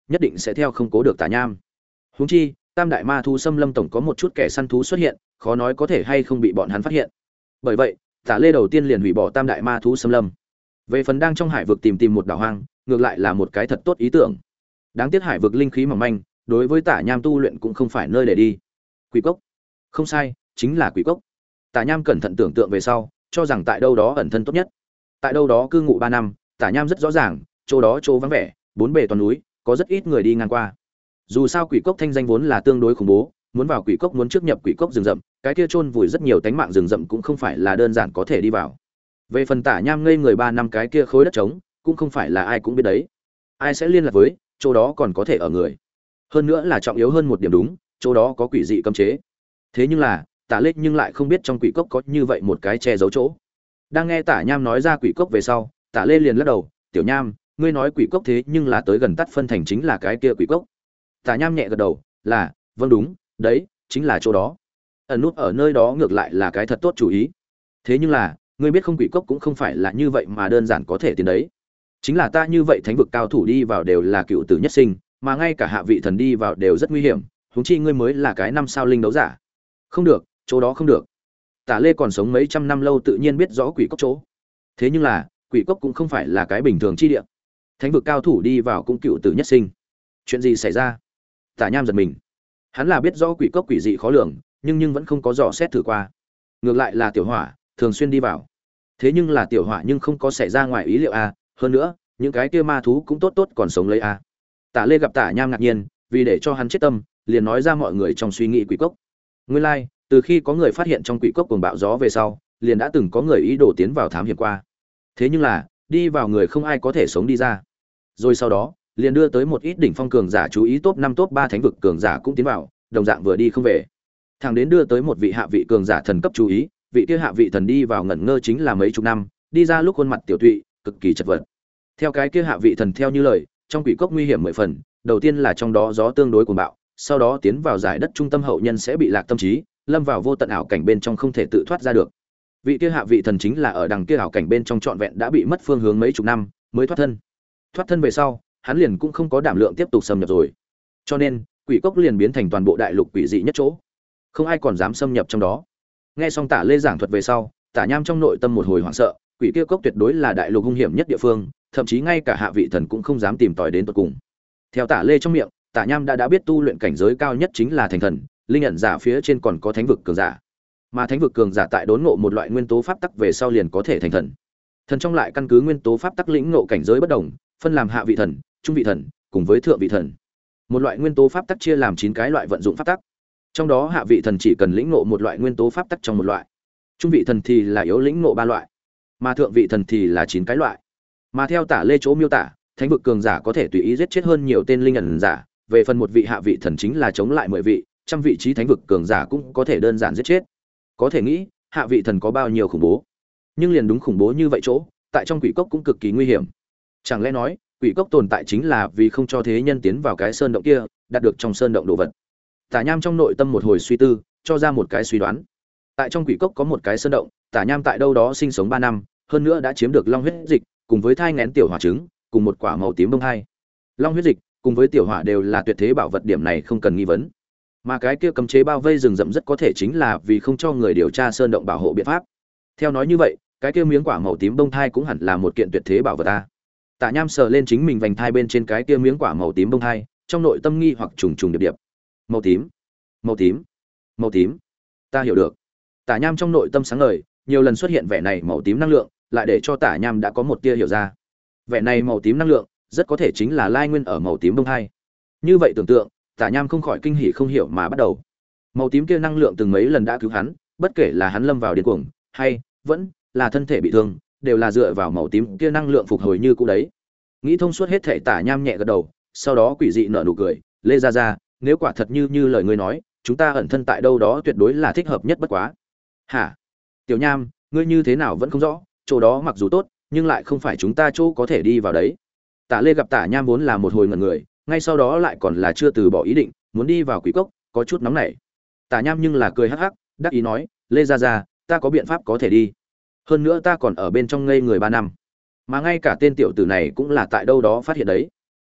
nhất định sẽ theo không cố được Tả Nham. Huống chi, Tam đại ma thú xâm lâm tổng có một chút kẻ săn thú xuất hiện, khó nói có thể hay không bị bọn hắn phát hiện. Bởi vậy, Tả Lê đầu tiên liền hủy bỏ Tam đại ma thú xâm lâm. Về phần đang trong hải vực tìm tìm một đảo hoang, ngược lại là một cái thật tốt ý tưởng. Đáng tiếc hải vực linh khí mỏng manh, đối với Tả Nham tu luyện cũng không phải nơi để đi. Quỷ cốc. Không sai, chính là quỷ cốc. Tả Nham cẩn thận tưởng tượng về sau, cho rằng tại đâu đó ẩn thân tốt nhất. Tại đâu đó cư ngụ ba năm, Tả Nham rất rõ ràng, chỗ đó chỗ vắng vẻ, bốn bề toàn núi, có rất ít người đi ngang qua. Dù sao quỷ cốc thanh danh vốn là tương đối khủng bố, muốn vào quỷ cốc muốn trước nhập quỷ cốc rừng rậm, cái kia chôn vùi rất nhiều tánh mạng rừng rậm cũng không phải là đơn giản có thể đi vào. Về phần Tả Nham ngây người ba năm cái kia khối đất trống, cũng không phải là ai cũng biết đấy. Ai sẽ liên lạc với, chỗ đó còn có thể ở người. Hơn nữa là trọng yếu hơn một điểm đúng, chỗ đó có quỷ dị cấm chế. Thế nhưng là, Tả Lê nhưng lại không biết trong quỷ cốc có như vậy một cái che giấu chỗ. Đang nghe Tả Nham nói ra quỷ cốc về sau, Tả Lê liền lắc đầu, "Tiểu Nham, ngươi nói quỷ cốc thế nhưng là tới gần Tắt Phân thành chính là cái kia quỷ cốc." Tả Nham nhẹ gật đầu, "Là, vâng đúng, đấy, chính là chỗ đó. Ẩn nút ở nơi đó ngược lại là cái thật tốt chủ ý. Thế nhưng là, ngươi biết không, quỷ cốc cũng không phải là như vậy mà đơn giản có thể tiến đấy. Chính là ta như vậy thánh vực cao thủ đi vào đều là cựu tử nhất sinh, mà ngay cả hạ vị thần đi vào đều rất nguy hiểm, huống chi ngươi mới là cái năm sao linh đấu giả. Không được, chỗ đó không được." Tả Lê còn sống mấy trăm năm lâu tự nhiên biết rõ quỷ cốc chỗ. Thế nhưng là, quỷ cốc cũng không phải là cái bình thường chi địa. Thánh vực cao thủ đi vào cũng cựu tử nhất sinh. Chuyện gì xảy ra? Tả Nham giật mình. Hắn là biết rõ quỷ cốc quỷ dị khó lường, nhưng nhưng vẫn không có dò xét thử qua. Ngược lại là Tiểu Hỏa thường xuyên đi vào. Thế nhưng là Tiểu Hỏa nhưng không có xảy ra ngoài ý liệu a, hơn nữa, những cái kia ma thú cũng tốt tốt còn sống lấy a. Tả Lê gặp Tả Nham ngạc nhiên, vì để cho hắn chết tâm, liền nói ra mọi người trong suy nghĩ quỷ cốc. Nguyên lai, like, từ khi có người phát hiện trong quỷ cốc cuồng bạo gió về sau, liền đã từng có người ý đồ tiến vào thám hiểm qua. Thế nhưng là, đi vào người không ai có thể sống đi ra. Rồi sau đó, liền đưa tới một ít đỉnh phong cường giả chú ý top năm top ba thánh vực cường giả cũng tiến vào, đồng dạng vừa đi không về. Thằng đến đưa tới một vị hạ vị cường giả thần cấp chú ý, vị kia hạ vị thần đi vào ngẩn ngơ chính là mấy chục năm, đi ra lúc khuôn mặt tiểu tụy, cực kỳ chật vật. Theo cái kia hạ vị thần theo như lời, trong quỷ cốc nguy hiểm mười phần, đầu tiên là trong đó gió tương đối cuồng bạo, sau đó tiến vào giải đất trung tâm hậu nhân sẽ bị lạc tâm trí, lâm vào vô tận ảo cảnh bên trong không thể tự thoát ra được. Vị kia hạ vị thần chính là ở đằng kia ảo cảnh bên trong trọn vẹn đã bị mất phương hướng mấy chục năm, mới thoát thân. Thoát thân về sau, hắn liền cũng không có đảm lượng tiếp tục xâm nhập rồi. Cho nên, quỷ cốc liền biến thành toàn bộ đại lục quỷ dị nhất chỗ. Không ai còn dám xâm nhập trong đó. Nghe xong Tả Lê giảng thuật về sau, Tả Nham trong nội tâm một hồi hoảng sợ, quỷ kia cốc tuyệt đối là đại lục hung hiểm nhất địa phương, thậm chí ngay cả hạ vị thần cũng không dám tìm tòi đến tận cùng. Theo Tả Lê trong miệng, Tả Nham đã đã biết tu luyện cảnh giới cao nhất chính là thành thần, linh ẩn giả phía trên còn có thánh vực cường giả. Mà thánh vực cường giả tại đốn ngộ một loại nguyên tố pháp tắc về sau liền có thể thành thần. Thần trong lại căn cứ nguyên tố pháp tắc lĩnh ngộ cảnh giới bất đồng, phân làm hạ vị thần, trung vị thần, cùng với thượng vị thần. Một loại nguyên tố pháp tắc chia làm chín cái loại vận dụng pháp tắc. Trong đó hạ vị thần chỉ cần lĩnh ngộ một loại nguyên tố pháp tắc trong một loại. Trung vị thần thì là yếu lĩnh ngộ ba loại, mà thượng vị thần thì là chín cái loại. Mà theo Tả Lê chỗ miêu tả, thánh vực cường giả có thể tùy ý giết chết hơn nhiều tên linh ẩn giả, về phần một vị hạ vị thần chính là chống lại mười vị, trăm vị trí thánh vực cường giả cũng có thể đơn giản giết chết. Có thể nghĩ, hạ vị thần có bao nhiêu khủng bố. Nhưng liền đúng khủng bố như vậy chỗ, tại trong quỷ cốc cũng cực kỳ nguy hiểm. Chẳng lẽ nói, quỷ cốc tồn tại chính là vì không cho thế nhân tiến vào cái sơn động kia, đạt được trong sơn động đồ vật. Tả Nham trong nội tâm một hồi suy tư, cho ra một cái suy đoán. Tại trong quỷ cốc có một cái sơn động, Tả Nham tại đâu đó sinh sống ba năm, hơn nữa đã chiếm được long huyết dịch, cùng với thai nghén tiểu hỏa trứng, cùng một quả màu tím bông hai. Long huyết dịch cùng với tiểu hỏa đều là tuyệt thế bảo vật, điểm này không cần nghi vấn. Mà cái kia cấm chế bao vây rừng rậm rất có thể chính là vì không cho người điều tra sơn động bảo hộ biện pháp. Theo nói như vậy, cái kia miếng quả màu tím bông thai cũng hẳn là một kiện tuyệt thế bảo vật ta. Tạ Nham sờ lên chính mình vành thai bên trên cái kia miếng quả màu tím bông thai, trong nội tâm nghi hoặc trùng trùng điệp điệp. Màu tím, màu tím, màu tím. Ta hiểu được. Tạ Nham trong nội tâm sáng ngời, nhiều lần xuất hiện vẻ này màu tím năng lượng, lại để cho Tạ Nham đã có một tia hiểu ra. Vẻ này màu tím năng lượng, rất có thể chính là lai nguyên ở màu tím bông thai. Như vậy tưởng tượng, Tạ Nham không khỏi kinh hỉ không hiểu mà bắt đầu. Màu tím kia năng lượng từng mấy lần đã cứu hắn, bất kể là hắn lâm vào điên cuồng, hay vẫn là thân thể bị thương, đều là dựa vào màu tím kia năng lượng phục hồi như cũ đấy. Nghĩ thông suốt hết thảy, Tạ Nham nhẹ gật đầu, sau đó quỷ dị nở nụ cười, "Lê Gia Gia, nếu quả thật như như lời ngươi nói, chúng ta ẩn thân tại đâu đó tuyệt đối là thích hợp nhất bất quá." "Hả? Tiểu Nham, ngươi như thế nào vẫn không rõ, chỗ đó mặc dù tốt, nhưng lại không phải chúng ta chỗ có thể đi vào đấy." Tạ Lê gặp Tạ Nham vốn là một hồi ngẩn người, ngay sau đó lại còn là chưa từ bỏ ý định, muốn đi vào quỷ cốc, có chút nóng nảy. Tạ Nham nhưng là cười hắc hắc, đắc ý nói, "Lê Gia Gia, ta có biện pháp có thể đi. Hơn nữa ta còn ở bên trong ngây người ba năm, mà ngay cả tên tiểu tử này cũng là tại đâu đó phát hiện đấy."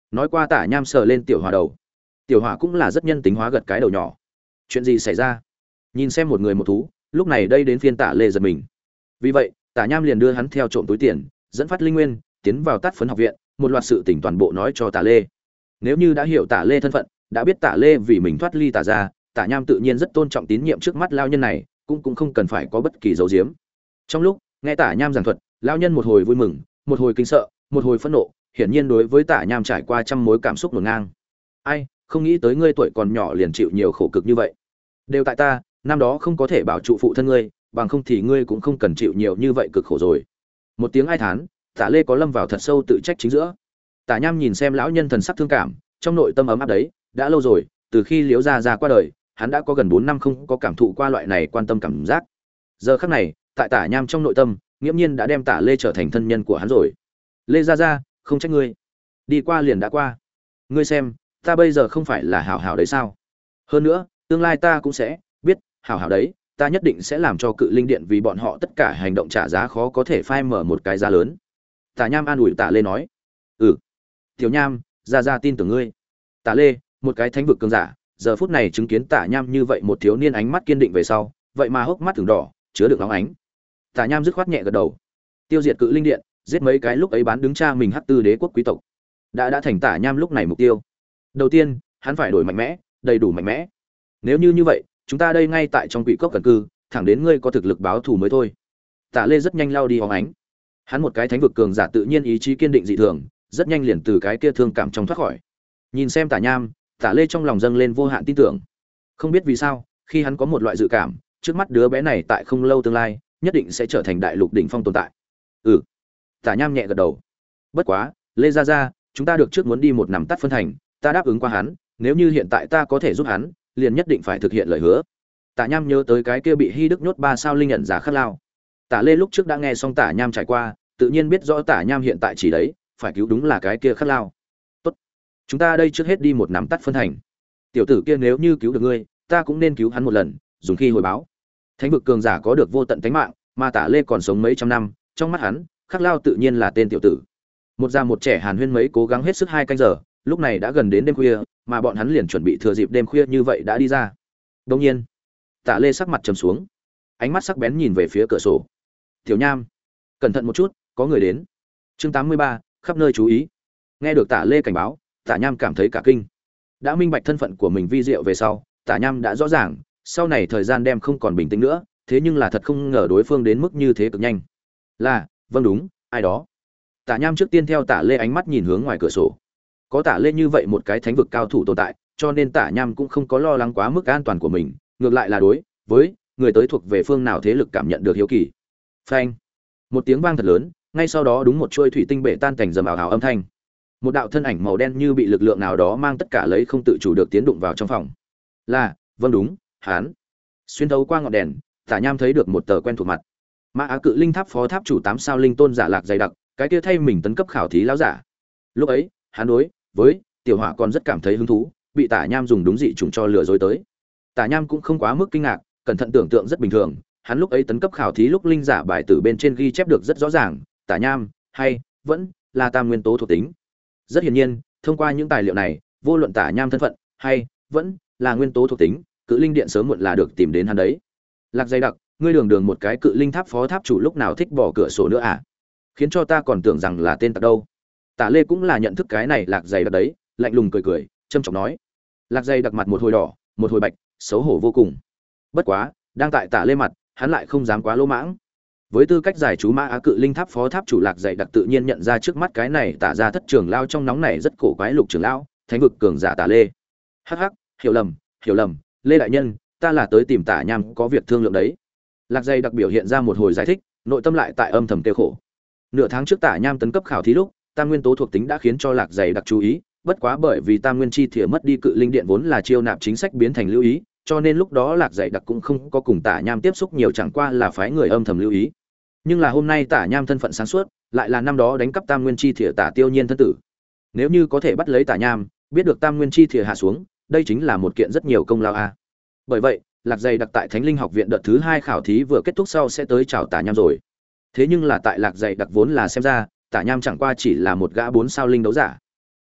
nói qua Tả Nham sờ lên Tiểu Hỏa đầu. Tiểu Hỏa cũng là rất nhân tính hóa gật cái đầu nhỏ. Chuyện gì xảy ra? Nhìn xem một người một thú, lúc này đây đến phiên Tả Lê giật mình. Vì vậy, Tả Nham liền đưa hắn theo trộm túi tiền, dẫn phát linh nguyên, tiến vào Tát Phấn học viện, một loạt sự tình toàn bộ nói cho Tả Lê. Nếu như đã hiểu Tả Lê thân phận, đã biết Tả Lê vì mình thoát ly Tả gia, Tả Nham tự nhiên rất tôn trọng tín nhiệm trước mắt lao nhân này, cũng cũng không cần phải có bất kỳ dấu diếm. Trong lúc nghe Tả Nham giảng thuật, lao nhân một hồi vui mừng, một hồi kinh sợ, một hồi phẫn nộ, hiển nhiên đối với Tả Nham trải qua trăm mối cảm xúc hỗn ngang. Ai, không nghĩ tới ngươi tuổi còn nhỏ liền chịu nhiều khổ cực như vậy. Đều tại ta, năm đó không có thể bảo trụ phụ thân ngươi, bằng không thì ngươi cũng không cần chịu nhiều như vậy cực khổ rồi. Một tiếng ai thán, Tả Lê có lâm vào thật sâu tự trách chính giữa. Tả Nham nhìn xem lão nhân thần sắc thương cảm, trong nội tâm ấm áp đấy, đã lâu rồi, từ khi Liễu gia gia qua đời, hắn đã có gần bốn năm không có cảm thụ qua loại này quan tâm cảm giác. Giờ khắc này, tại Tả Nham trong nội tâm, nghiễm nhiên đã đem Tả Lê trở thành thân nhân của hắn rồi. Lê gia gia, không trách ngươi. Đi qua liền đã qua. Ngươi xem, ta bây giờ không phải là hảo hảo đấy sao? Hơn nữa, tương lai ta cũng sẽ biết, hảo hảo đấy, ta nhất định sẽ làm cho Cự Linh Điện vì bọn họ tất cả hành động trả giá khó có thể phai mở một cái giá lớn. Tả Nham an ủi Tả Lê nói. Ừ. Tiểu Nham, gia gia tin tưởng ngươi. Tả Lê, một cái thánh vực cường giả, giờ phút này chứng kiến Tả Nham như vậy một thiếu niên ánh mắt kiên định về sau, vậy mà hốc mắt thường đỏ, chứa đựng óng ánh. Tả Nham dứt khoát nhẹ gật đầu. Tiêu diệt Cự Linh Điện, giết mấy cái lúc ấy bán đứng cha mình Hắc Tư Đế quốc quý tộc, đã đã thành Tả Nham lúc này mục tiêu. Đầu tiên, hắn phải đổi mạnh mẽ, đầy đủ mạnh mẽ. Nếu như như vậy, chúng ta đây ngay tại trong Quỷ Cốc cần cư, thẳng đến ngươi có thực lực báo thù mới thôi. Tả Lê rất nhanh lao đi óng ánh. Hắn một cái thánh vực cường giả tự nhiên ý chí kiên định dị thường, rất nhanh liền từ cái kia thương cảm trong thoát khỏi. Nhìn xem Tả Nham, Tả Lê trong lòng dâng lên vô hạn tin tưởng. Không biết vì sao, khi hắn có một loại dự cảm, trước mắt đứa bé này tại không lâu tương lai, nhất định sẽ trở thành đại lục đỉnh phong tồn tại. Ừ. Tả Nham nhẹ gật đầu. Bất quá, Lê gia gia, chúng ta được trước muốn đi một nằm tắt phân thành, ta đáp ứng qua hắn, nếu như hiện tại ta có thể giúp hắn, liền nhất định phải thực hiện lời hứa. Tả Nham nhớ tới cái kia bị Hy Đức nhốt ba sao linh nhận giả Khát Lao. Tả Lê lúc trước đã nghe xong Tả Nham trải qua, tự nhiên biết rõ Tả Nham hiện tại chỉ đấy, phải cứu đúng là cái kia Khát Lao. Tốt, chúng ta đây trước hết đi một nắm tắt phân thành. Tiểu tử kia nếu như cứu được ngươi, ta cũng nên cứu hắn một lần, dùng khi hồi báo. Thánh vực cường giả có được vô tận tánh mạng, mà Tả Lê còn sống mấy trăm năm, trong mắt hắn, Khát Lao tự nhiên là tên tiểu tử. Một già một trẻ Hàn Huyên mấy cố gắng hết sức hai canh giờ, lúc này đã gần đến đêm khuya, mà bọn hắn liền chuẩn bị thừa dịp đêm khuya như vậy đã đi ra. Đương nhiên, Tả Lê sắc mặt trầm xuống, ánh mắt sắc bén nhìn về phía cửa sổ. Tiểu Nham, cẩn thận một chút, có người đến. Chương tám mươi ba, khắp nơi chú ý. Nghe được Tả Lê cảnh báo, Tả Nham cảm thấy cả kinh. Đã minh bạch thân phận của mình vi diệu về sau, Tả Nham đã rõ ràng, sau này thời gian đem không còn bình tĩnh nữa, thế nhưng là thật không ngờ đối phương đến mức như thế cực nhanh. Là, vâng đúng, ai đó. Tả Nham trước tiên theo Tả Lê ánh mắt nhìn hướng ngoài cửa sổ. Có Tả Lê như vậy một cái thánh vực cao thủ tồn tại, cho nên Tả Nham cũng không có lo lắng quá mức an toàn của mình, ngược lại là đối với người tới thuộc về phương nào thế lực cảm nhận được hiếu kỳ. Phanh! Một tiếng vang thật lớn, ngay sau đó đúng một chuôi thủy tinh bể tan cảnh rầm ào ào âm thanh. Một đạo thân ảnh màu đen như bị lực lượng nào đó mang tất cả lấy không tự chủ được tiến đụng vào trong phòng. Là, vâng đúng, hắn. Xuyên thấu qua ngọn đèn, Tả Nham thấy được một tờ quen thuộc mặt. Mã Á Cự Linh Tháp phó tháp chủ tám sao linh tôn giả Lạc dày đặc, cái kia thay mình tấn cấp khảo thí lão giả. Lúc ấy, hắn đối với Tiểu Hỏa còn rất cảm thấy hứng thú, bị Tả Nham dùng đúng dị trùng cho lừa dối tới. Tả Nham cũng không quá mức kinh ngạc, cẩn thận tưởng tượng rất bình thường, hắn lúc ấy tấn cấp khảo thí lúc linh giả bài tử bên trên ghi chép được rất rõ ràng, Tả Nham hay vẫn là tam nguyên tố thuộc tính. Rất hiển nhiên, thông qua những tài liệu này, vô luận Tả Nham thân phận hay vẫn là nguyên tố thuộc tính, Cự Linh Điện sớm muộn là được tìm đến hắn đấy. Lạc dày đặc, ngươi đường đường một cái Cự Linh Tháp phó tháp chủ lúc nào thích bỏ cửa sổ nữa à? Khiến cho ta còn tưởng rằng là tên tặc đâu. Tả Lê cũng là nhận thức cái này Lạc dày đặc đấy, lạnh lùng cười cười, trâm trọng nói. Lạc dày đặc mặt một hồi đỏ, một hồi bạch, xấu hổ vô cùng. Bất quá, đang tại Tả Lê mặt, hắn lại không dám quá lỗ mãng. Với tư cách giải chú Mã Á Cự Linh Tháp phó tháp chủ Lạc dày đặc tự nhiên nhận ra trước mắt cái này Tả ra thất trưởng lao trong nóng này rất cổ quái lục trưởng lão, thánh vực cường giả Tả Lê. Hắc hắc, hiểu lầm, hiểu lầm, Lê đại nhân, ta là tới tìm Tả Nham có việc thương lượng đấy. Lạc dày đặc biểu hiện ra một hồi giải thích, nội tâm lại tại âm thầm tiêu khổ. Nửa tháng trước Tả Nham tấn cấp khảo thí lúc, tam nguyên tố thuộc tính đã khiến cho Lạc dày đặc chú ý, bất quá bởi vì tam nguyên chi thìa mất đi Cự Linh Điện vốn là chiêu nạp chính sách biến thành lưu ý, cho nên lúc đó Lạc dày đặc cũng không có cùng Tả Nham tiếp xúc nhiều, chẳng qua là phái người âm thầm lưu ý. Nhưng là hôm nay Tả Nham thân phận sáng suốt, lại là năm đó đánh cắp tam nguyên chi thìa Tả Tiêu Nhiên thân tử. Nếu như có thể bắt lấy Tả Nham, biết được tam nguyên chi thìa hạ xuống, đây chính là một kiện rất nhiều công lao a. Bởi vậy, Lạc dày đặc tại Thánh Linh học viện đợt thứ hai khảo thí vừa kết thúc sau sẽ tới chào Tả Nham rồi. Thế nhưng là tại Lạc dày đặc vốn là xem ra, Tả Nham chẳng qua chỉ là một gã bốn sao linh đấu giả.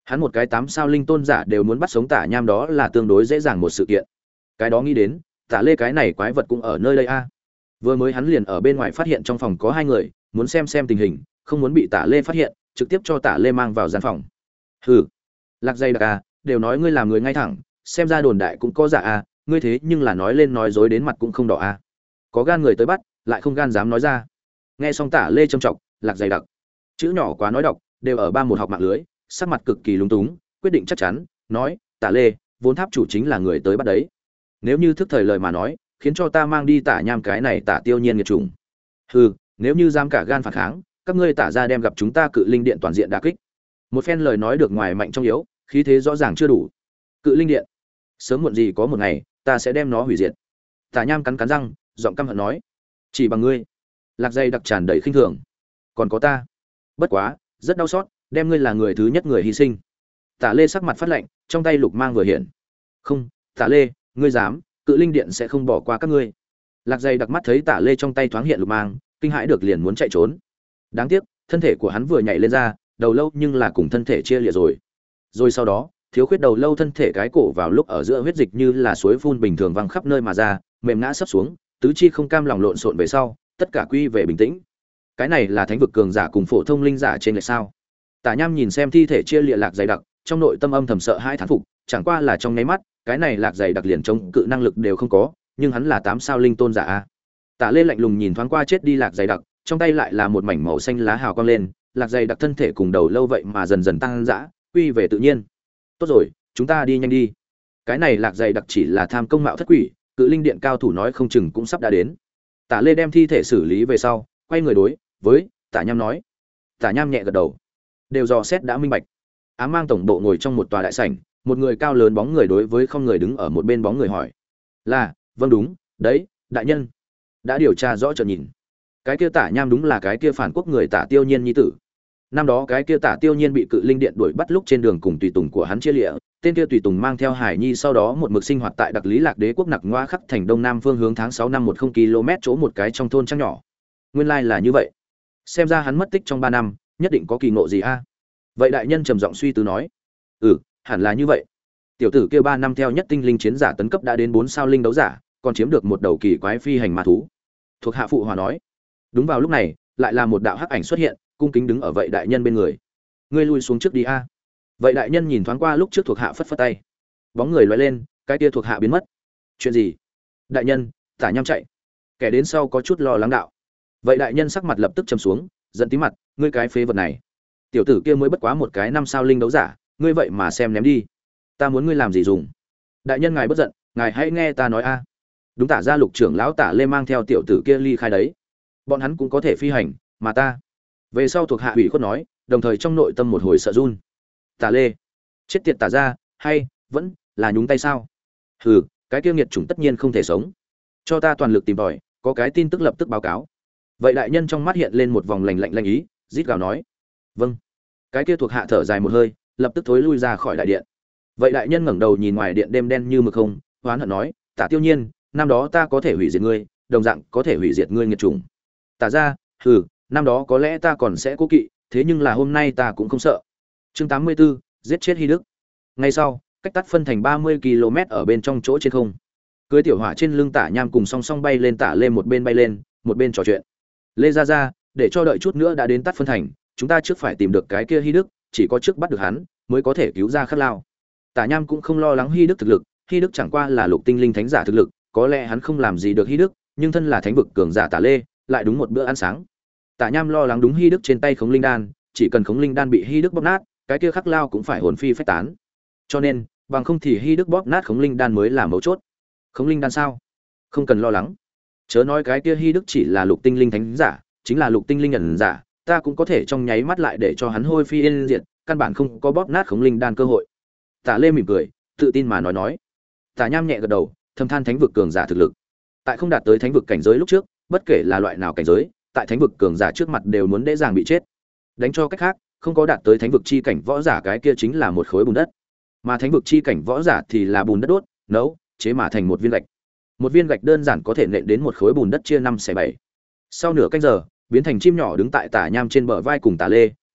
Hắn một cái tám sao linh tôn giả đều muốn bắt sống Tả Nham, đó là tương đối dễ dàng một sự kiện. Cái đó nghĩ đến, Tả Lê cái này quái vật cũng ở nơi đây a. Vừa mới hắn liền ở bên ngoài phát hiện trong phòng có hai người, muốn xem xem tình hình, không muốn bị Tả Lê phát hiện, trực tiếp cho Tả Lê mang vào gian phòng. Hừ, Lạc Dây Đặc a, đều nói ngươi làm người ngay thẳng, xem ra đồn đại cũng có giả a, ngươi thế nhưng là nói lên nói dối đến mặt cũng không đỏ a. Có gan người tới bắt, lại không gan dám nói ra. Nghe xong Tả Lê châm chọc, Lạc Dây Đặc, chữ nhỏ quá nói đọc, đều ở ba một học mạng lưới, sắc mặt cực kỳ lúng túng, quyết định chắc chắn, nói, Tả Lê, vốn tháp chủ chính là người tới bắt đấy. Nếu như thức thời lời mà nói, khiến cho ta mang đi Tả Nham cái này Tả Tiêu Nhiên nghiệt chủng. Hừ, nếu như dám cả gan phản kháng, các ngươi Tả gia đem gặp chúng ta Cự Linh Điện toàn diện đả kích. Một phen lời nói được ngoài mạnh trong yếu, khí thế rõ ràng chưa đủ. Cự Linh Điện, sớm muộn gì có một ngày, ta sẽ đem nó hủy diệt. Tả Nham cắn cắn răng, giọng căm hận nói, chỉ bằng ngươi. Lạc Dây Đặc tràn đầy khinh thường. Còn có ta. Bất quá, rất đau xót, đem ngươi là người thứ nhất người hy sinh. Tả Lê sắc mặt phát lạnh, trong tay lục mang vừa hiện. Không, Tả Lê, ngươi dám, Cự Linh Điện sẽ không bỏ qua các ngươi. Lạc Dây Đặc mắt thấy Tả Lê trong tay thoáng hiện lục mang, kinh hãi được liền muốn chạy trốn. Đáng tiếc, thân thể của hắn vừa nhảy lên ra, đầu lâu nhưng là cùng thân thể chia liệt rồi. Rồi sau đó, thiếu khuyết đầu lâu thân thể cái cổ vào lúc ở giữa huyết dịch như là suối phun bình thường văng khắp nơi mà ra, mềm ngã sấp xuống, tứ chi không cam lòng lộn xộn về sau, tất cả quy về bình tĩnh. Cái này là thánh vực cường giả cùng phổ thông linh giả trên lệch sao? Tả Nham nhìn xem thi thể chia liệt Lạc Dày Đặc, trong nội tâm âm thầm sợ hai thán phục, chẳng qua là trong nháy mắt, cái này Lạc Dày Đặc liền chống cự năng lực đều không có, nhưng hắn là tám sao linh tôn giả a. Tả Lê lạnh lùng nhìn thoáng qua chết đi Lạc Dày Đặc, trong tay lại là một mảnh màu xanh lá hào quang lên, Lạc Dày Đặc thân thể cùng đầu lâu vậy mà dần dần tăng dã, quy về tự nhiên. Tốt rồi, chúng ta đi nhanh đi. Cái này Lạc Dày Đặc chỉ là tham công mạo thất quỷ, Cự Linh Điện cao thủ nói không chừng cũng sắp đã đến. Tả Lê đem thi thể xử lý về sau, quay người đối với Tả Nham nói. Tả Nham nhẹ gật đầu, đều dò xét đã minh bạch. Ám Mang tổng bộ ngồi trong một tòa đại sảnh, một người cao lớn bóng người đối với không người đứng ở một bên bóng người hỏi: "Là, vâng đúng, đấy, đại nhân." Đã điều tra rõ chợt nhìn. Cái kia Tả Nham đúng là cái kia phản quốc người Tả Tiêu Nhiên nhi tử. Năm đó cái kia Tả Tiêu Nhiên bị Cự Linh Điện đuổi bắt lúc trên đường cùng tùy tùng của hắn chia liễu, tên kia tùy tùng mang theo Hải Nhi sau đó một mực sinh hoạt tại Đặc Lý Lạc Đế quốc Nặc Ngoa khắc thành đông nam phương hướng tháng sáu năm một không ki lô mét chỗ một cái trong thôn trăng nhỏ. Nguyên lai là như vậy. Xem ra hắn mất tích trong ba năm, nhất định có kỳ ngộ gì a. Vậy đại nhân trầm giọng suy tư nói: "Ừ, hẳn là như vậy. Tiểu tử kia ba năm theo nhất tinh linh chiến giả tấn cấp đã đến bốn sao linh đấu giả, còn chiếm được một đầu kỳ quái phi hành ma thú." Thuộc hạ phụ hòa nói. Đúng vào lúc này, lại là một đạo hắc ảnh xuất hiện, cung kính đứng ở vậy đại nhân bên người. "Ngươi lui xuống trước đi a." Vậy đại nhân nhìn thoáng qua lúc trước thuộc hạ phất phất tay. Bóng người lóe lên, cái kia thuộc hạ biến mất. "Chuyện gì?" "Đại nhân, Tả Nham chạy." Kẻ đến sau có chút lo lắng đạo. Vậy đại nhân sắc mặt lập tức trầm xuống, giận tí mặt: "Ngươi cái phế vật này, tiểu tử kia mới bất quá một cái năm sao linh đấu giả, ngươi vậy mà xem ném đi, ta muốn ngươi làm gì dùng?" "Đại nhân ngài bất giận, ngài hãy nghe ta nói a." Đúng, Tả gia lục trưởng lão Tả Lê mang theo tiểu tử kia ly khai đấy. Bọn hắn cũng có thể phi hành, mà ta. Về sau thuộc hạ ủy khuất nói, đồng thời trong nội tâm một hồi sợ run. Tả Lê, chết tiệt Tả gia, hay vẫn là nhúng tay sao? Hừ, cái kia nghiệt chủng tất nhiên không thể sống. Cho ta toàn lực tìm tòi, có cái tin tức lập tức báo cáo. Vậy đại nhân trong mắt hiện lên một vòng lạnh lạnh lạnh ý, rít gào nói: "Vâng." Cái kia thuộc hạ thở dài một hơi, lập tức thối lui ra khỏi đại điện. Vậy đại nhân ngẩng đầu nhìn ngoài điện đêm đen như mực không, hoán hận nói: "Tả Tiêu Nhiên, năm đó ta có thể hủy diệt ngươi, đồng dạng có thể hủy diệt ngươi nghiệt chủng. Tả gia, hừ, năm đó có lẽ ta còn sẽ cố kỵ, thế nhưng là hôm nay ta cũng không sợ." Chương tám mươi 84, giết chết Hy Đức. Ngay sau, cách tắt phân thành ba mươi ki lô mét ở bên trong chỗ trên không. Cưới tiểu hỏa trên lưng Tả Nham cùng song song bay lên Tả Lê, một bên bay lên, một bên trò chuyện. "Lê gia gia, để cho đợi chút nữa đã đến tắt phân thành, chúng ta trước phải tìm được cái kia Hy Đức, chỉ có trước bắt được hắn mới có thể cứu ra Khát Lao." Tả Nham cũng không lo lắng Hy Đức thực lực, Hy Đức chẳng qua là lục tinh linh thánh giả thực lực, có lẽ hắn không làm gì được Hy Đức, nhưng thân là thánh vực cường giả Tả Lê, lại đúng một bữa ăn sáng. Tả Nham lo lắng đúng Hy Đức trên tay Khống Linh Đan, chỉ cần Khống Linh Đan bị Hy Đức bóp nát, cái kia Khắc Lao cũng phải hồn phi phách tán. Cho nên, bằng không thì Hy Đức bóp nát Khống Linh Đan mới là mấu chốt. Khống Linh Đan sao? Không cần lo lắng. Chớ nói cái kia Hy Đức chỉ là lục tinh linh thánh giả, chính là lục tinh linh ẩn giả, ta cũng có thể trong nháy mắt lại để cho hắn hôi phi yên diệt, căn bản không có bóp nát Khống Linh Đan cơ hội. Tả Lê mỉm cười, tự tin mà nói nói. Tả Nham nhẹ gật đầu, thầm than thánh vực cường giả thực lực. Tại không đạt tới thánh vực cảnh giới lúc trước, bất kể là loại nào cảnh giới, tại thánh vực cường giả trước mặt đều muốn dễ dàng bị chết. Đánh cho cách khác, không có đạt tới thánh vực chi cảnh võ giả cái kia chính là một khối bùn đất. Mà thánh vực chi cảnh võ giả thì là bùn đất đốt, nấu, chế mà thành một viên gạch. Một viên gạch đơn giản có thể nện đến một khối bùn đất chia năm xẻ bảy. Sau nửa canh giờ, biến thành chim nhỏ đứng tại Tả Nham trên bờ vai cùng Tả Lê,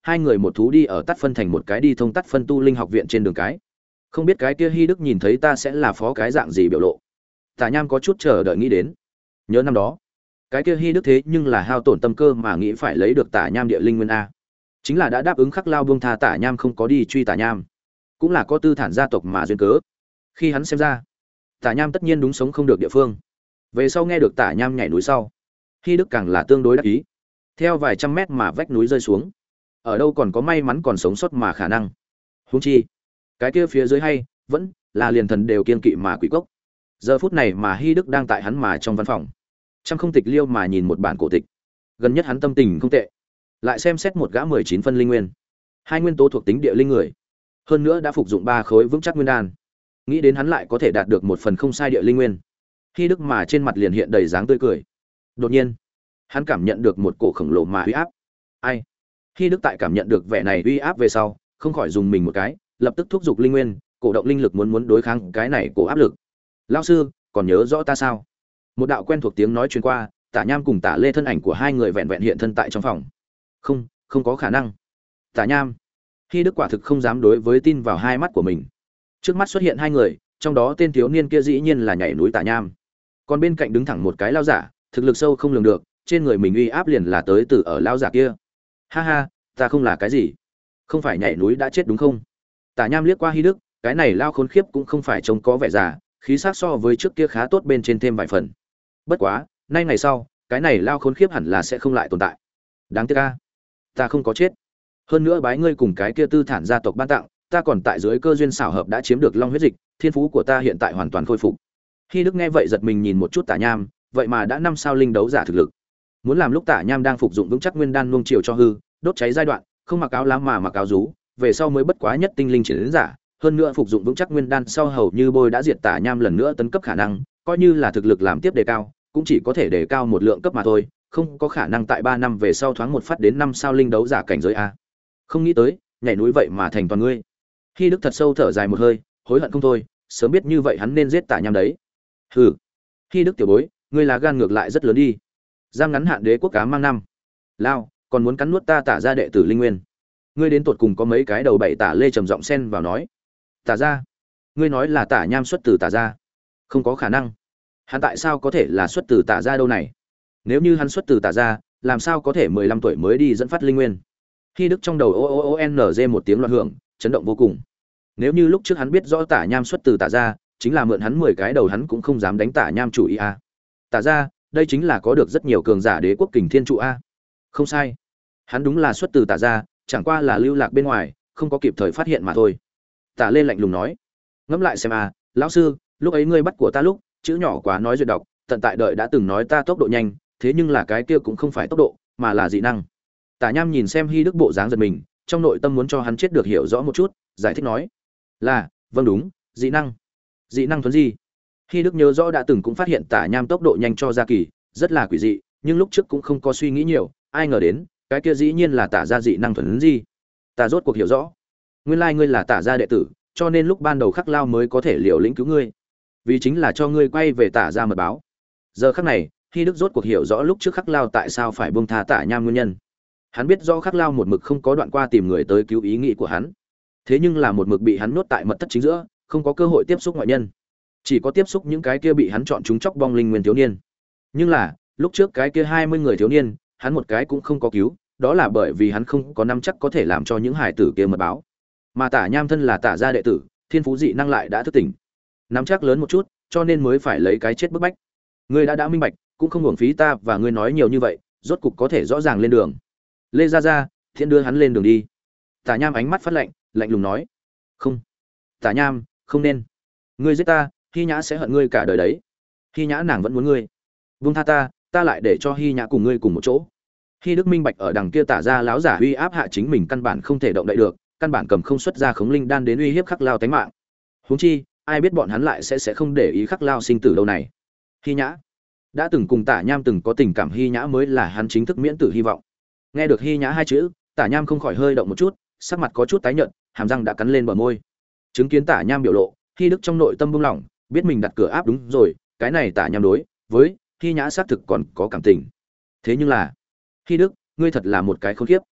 hai người một thú đi ở tắt phân thành một cái đi thông tắt phân tu linh học viện trên đường cái. Không biết cái kia Hy Đức nhìn thấy ta sẽ là phó cái dạng gì biểu lộ. Tả Nham có chút chờ đợi nghĩ đến. Nhớ năm đó, cái kia Hy Đức thế nhưng là hao tổn tâm cơ mà nghĩ phải lấy được Tả Nham địa linh nguyên a. Chính là đã đáp ứng Khắc Lao buông tha Tả Nham không có đi truy Tả Nham, cũng là có tư thản gia tộc mà duyên cớ. Khi hắn xem ra, Tả Nham tất nhiên đúng sống không được địa phương. Về sau nghe được Tả Nham nhảy núi sau, Hy Đức càng là tương đối đắc ý. Theo vài trăm mét mà vách núi rơi xuống, ở đâu còn có may mắn còn sống sót mà khả năng. Huống chi, cái kia phía dưới hay vẫn là liền thần đều kiên kỵ mà quỷ cốc. Giờ phút này mà Hy Đức đang tại hắn mà trong văn phòng, trăm không tịch liêu mà nhìn một bản cổ tịch. Gần nhất hắn tâm tình không tệ, lại xem xét một gã mười chín phân linh nguyên, hai nguyên tố thuộc tính địa linh người, hơn nữa đã phục dụng ba khối vững chắc nguyên đan. Nghĩ đến hắn lại có thể đạt được một phần không sai địa linh nguyên, Hy Đức mà trên mặt liền hiện đầy dáng tươi cười. Đột nhiên, hắn cảm nhận được một cổ khổng lồ mà uy áp. Ai? Hy Đức tại cảm nhận được vẻ này uy áp về sau, không khỏi dùng mình một cái, lập tức thúc giục linh nguyên, cổ động linh lực muốn muốn đối kháng cái này cổ áp lực. Lão sư, còn nhớ rõ ta sao? Một đạo quen thuộc tiếng nói truyền qua, Tả Nham cùng Tả Lê thân ảnh của hai người vẹn vẹn hiện thân tại trong phòng. Không, không có khả năng. Tả Nham. Hy Đức quả thực không dám đối với tin vào hai mắt của mình. Trước mắt xuất hiện hai người, trong đó tên thiếu niên kia dĩ nhiên là nhảy núi Tả Nham. Còn bên cạnh đứng thẳng một cái lão giả, thực lực sâu không lường được, trên người mình uy áp liền là tới từ ở lão giả kia. Ha ha, ta không là cái gì, không phải nhảy núi đã chết đúng không? Tả Nham liếc qua Hy Đức, cái này lao khốn khiếp cũng không phải trông có vẻ già, khí sắc so với trước kia khá tốt bên trên thêm vài phần. Bất quá, nay ngày sau, cái này lao khốn khiếp hẳn là sẽ không lại tồn tại. Đáng tiếc a, ta không có chết. Hơn nữa bái ngươi cùng cái kia tư thản gia tộc ban tặng, ta còn tại dưới cơ duyên xảo hợp đã chiếm được long huyết dịch, thiên phú của ta hiện tại hoàn toàn khôi phục. Hy Đức nghe vậy giật mình nhìn một chút Tả Nham, vậy mà đã năm sao linh đấu giả thực lực. Muốn làm lúc Tả Nham đang phục dụng vững chắc nguyên đan nuông chiều cho hư, đốt cháy giai đoạn, không mặc áo lam mà mặc áo rú, về sau mới bất quá nhất tinh linh chiến giả, hơn nữa phục dụng vững chắc nguyên đan sau hầu như bôi đã diệt Tả Nham lần nữa tấn cấp khả năng, coi như là thực lực làm tiếp đề cao, cũng chỉ có thể đề cao một lượng cấp mà thôi, không có khả năng tại ba năm về sau thoáng một phát đến năm sao linh đấu giả cảnh giới a. Không nghĩ tới, nhảy núi vậy mà thành toàn ngươi. Hy Đức thật sâu thở dài một hơi, hối hận không thôi, sớm biết như vậy hắn nên giết Tả Nham đấy. Hừ. Hy Đức tiểu bối, ngươi là gan ngược lại rất lớn đi. Giam ngắn hạn đế quốc cá mang năm. Lao, còn muốn cắn nuốt ta Tả gia đệ tử linh nguyên. Ngươi đến tột cùng có mấy cái đầu bảy Tả Lê trầm giọng xen vào nói. Tả gia? Ngươi nói là Tả Nham xuất từ Tả gia? Không có khả năng. Hắn tại sao có thể là xuất từ Tả gia đâu này? Nếu như hắn xuất từ Tả gia, làm sao có thể mười lăm tuổi mới đi dẫn phát linh nguyên? Hy Đức trong đầu o o o n g một tiếng loạn hưởng, chấn động vô cùng. Nếu như lúc trước hắn biết rõ Tả Nham xuất từ Tả gia, chính là mượn hắn mười cái đầu hắn cũng không dám đánh Tả Nham chủ ý a. Tả gia, đây chính là có được rất nhiều cường giả đế quốc kình thiên trụ a. Không sai. Hắn đúng là xuất từ Tả gia, chẳng qua là lưu lạc bên ngoài, không có kịp thời phát hiện mà thôi. Tả Lê lạnh lùng nói. Ngẫm lại xem a, lão sư, lúc ấy ngươi bắt của ta lúc, chữ nhỏ quá nói duyệt đọc, tận tại đợi đã từng nói ta tốc độ nhanh, thế nhưng là cái kia cũng không phải tốc độ, mà là dị năng. Tả Nham nhìn xem Hy Đức bộ dáng giật mình, trong nội tâm muốn cho hắn chết được hiểu rõ một chút, giải thích nói. Là, vâng đúng, dị năng. Dị năng thuần gì? Hy Đức nhớ rõ đã từng cũng phát hiện Tả Nham tốc độ nhanh cho ra kỳ, rất là quỷ dị, nhưng lúc trước cũng không có suy nghĩ nhiều, ai ngờ đến, cái kia dĩ nhiên là Tả gia dị năng thuần gì? Ta rốt cuộc hiểu rõ. Nguyên lai ngươi là Tả gia đệ tử, cho nên lúc ban đầu Khắc Lao mới có thể liều lĩnh cứu ngươi. Vì chính là cho ngươi quay về Tả gia mật báo. Giờ khắc này, Hy Đức rốt cuộc hiểu rõ lúc trước Khắc Lao tại sao phải buông tha Tả Nham nguyên nhân. Hắn biết do Khắc Lao một mực không có đoạn qua tìm người tới cứu ý nghĩ của hắn. Thế nhưng là một mực bị hắn nhốt tại mật thất chính giữa, không có cơ hội tiếp xúc ngoại nhân. Chỉ có tiếp xúc những cái kia bị hắn chọn chúng chóc bong linh nguyên thiếu niên. Nhưng là, lúc trước cái kia hai mươi người thiếu niên, hắn một cái cũng không có cứu, đó là bởi vì hắn không có nắm chắc có thể làm cho những hải tử kia mật báo. Mà Tả Nham thân là Tả gia đệ tử, thiên phú dị năng lại đã thức tỉnh. Nắm chắc lớn một chút, cho nên mới phải lấy cái chết bức bách. Ngươi đã đã minh bạch, cũng không uổng phí ta và ngươi nói nhiều như vậy, rốt cục có thể rõ ràng lên đường. Lê Gia Gia, thiện đưa hắn lên đường đi. Tả Nham ánh mắt phát lạnh, lạnh lùng nói. Không. Tả Nham, không nên. Ngươi giết ta, Hy Nhã sẽ hận ngươi cả đời đấy. Hy Nhã nàng vẫn muốn ngươi. Vung tha ta, ta lại để cho Hy Nhã cùng ngươi cùng một chỗ. Hy Đức minh bạch ở đằng kia Tả gia láo giả uy áp hạ chính mình căn bản không thể động đậy được, căn bản cầm không xuất ra khống linh đan đến uy hiếp Khắc Lao tánh mạng. Huống chi, ai biết bọn hắn lại sẽ sẽ không để ý Khắc Lao sinh tử đâu này. Hy Nhã đã từng cùng Tả Nham từng có tình cảm, Hy Nhã mới là hắn chính thức miễn tử hy vọng. Nghe được Hy Nhã hai chữ, Tả Nham không khỏi hơi động một chút, sắc mặt có chút tái nhợt, hàm răng đã cắn lên bờ môi. Chứng kiến Tả Nham biểu lộ, Hy Đức trong nội tâm buông lỏng, biết mình đặt cửa áp đúng rồi, cái này Tả Nham đối với Hy Nhã xác thực còn có cảm tình. Thế nhưng là, Hy Đức, ngươi thật là một cái khốn kiếp.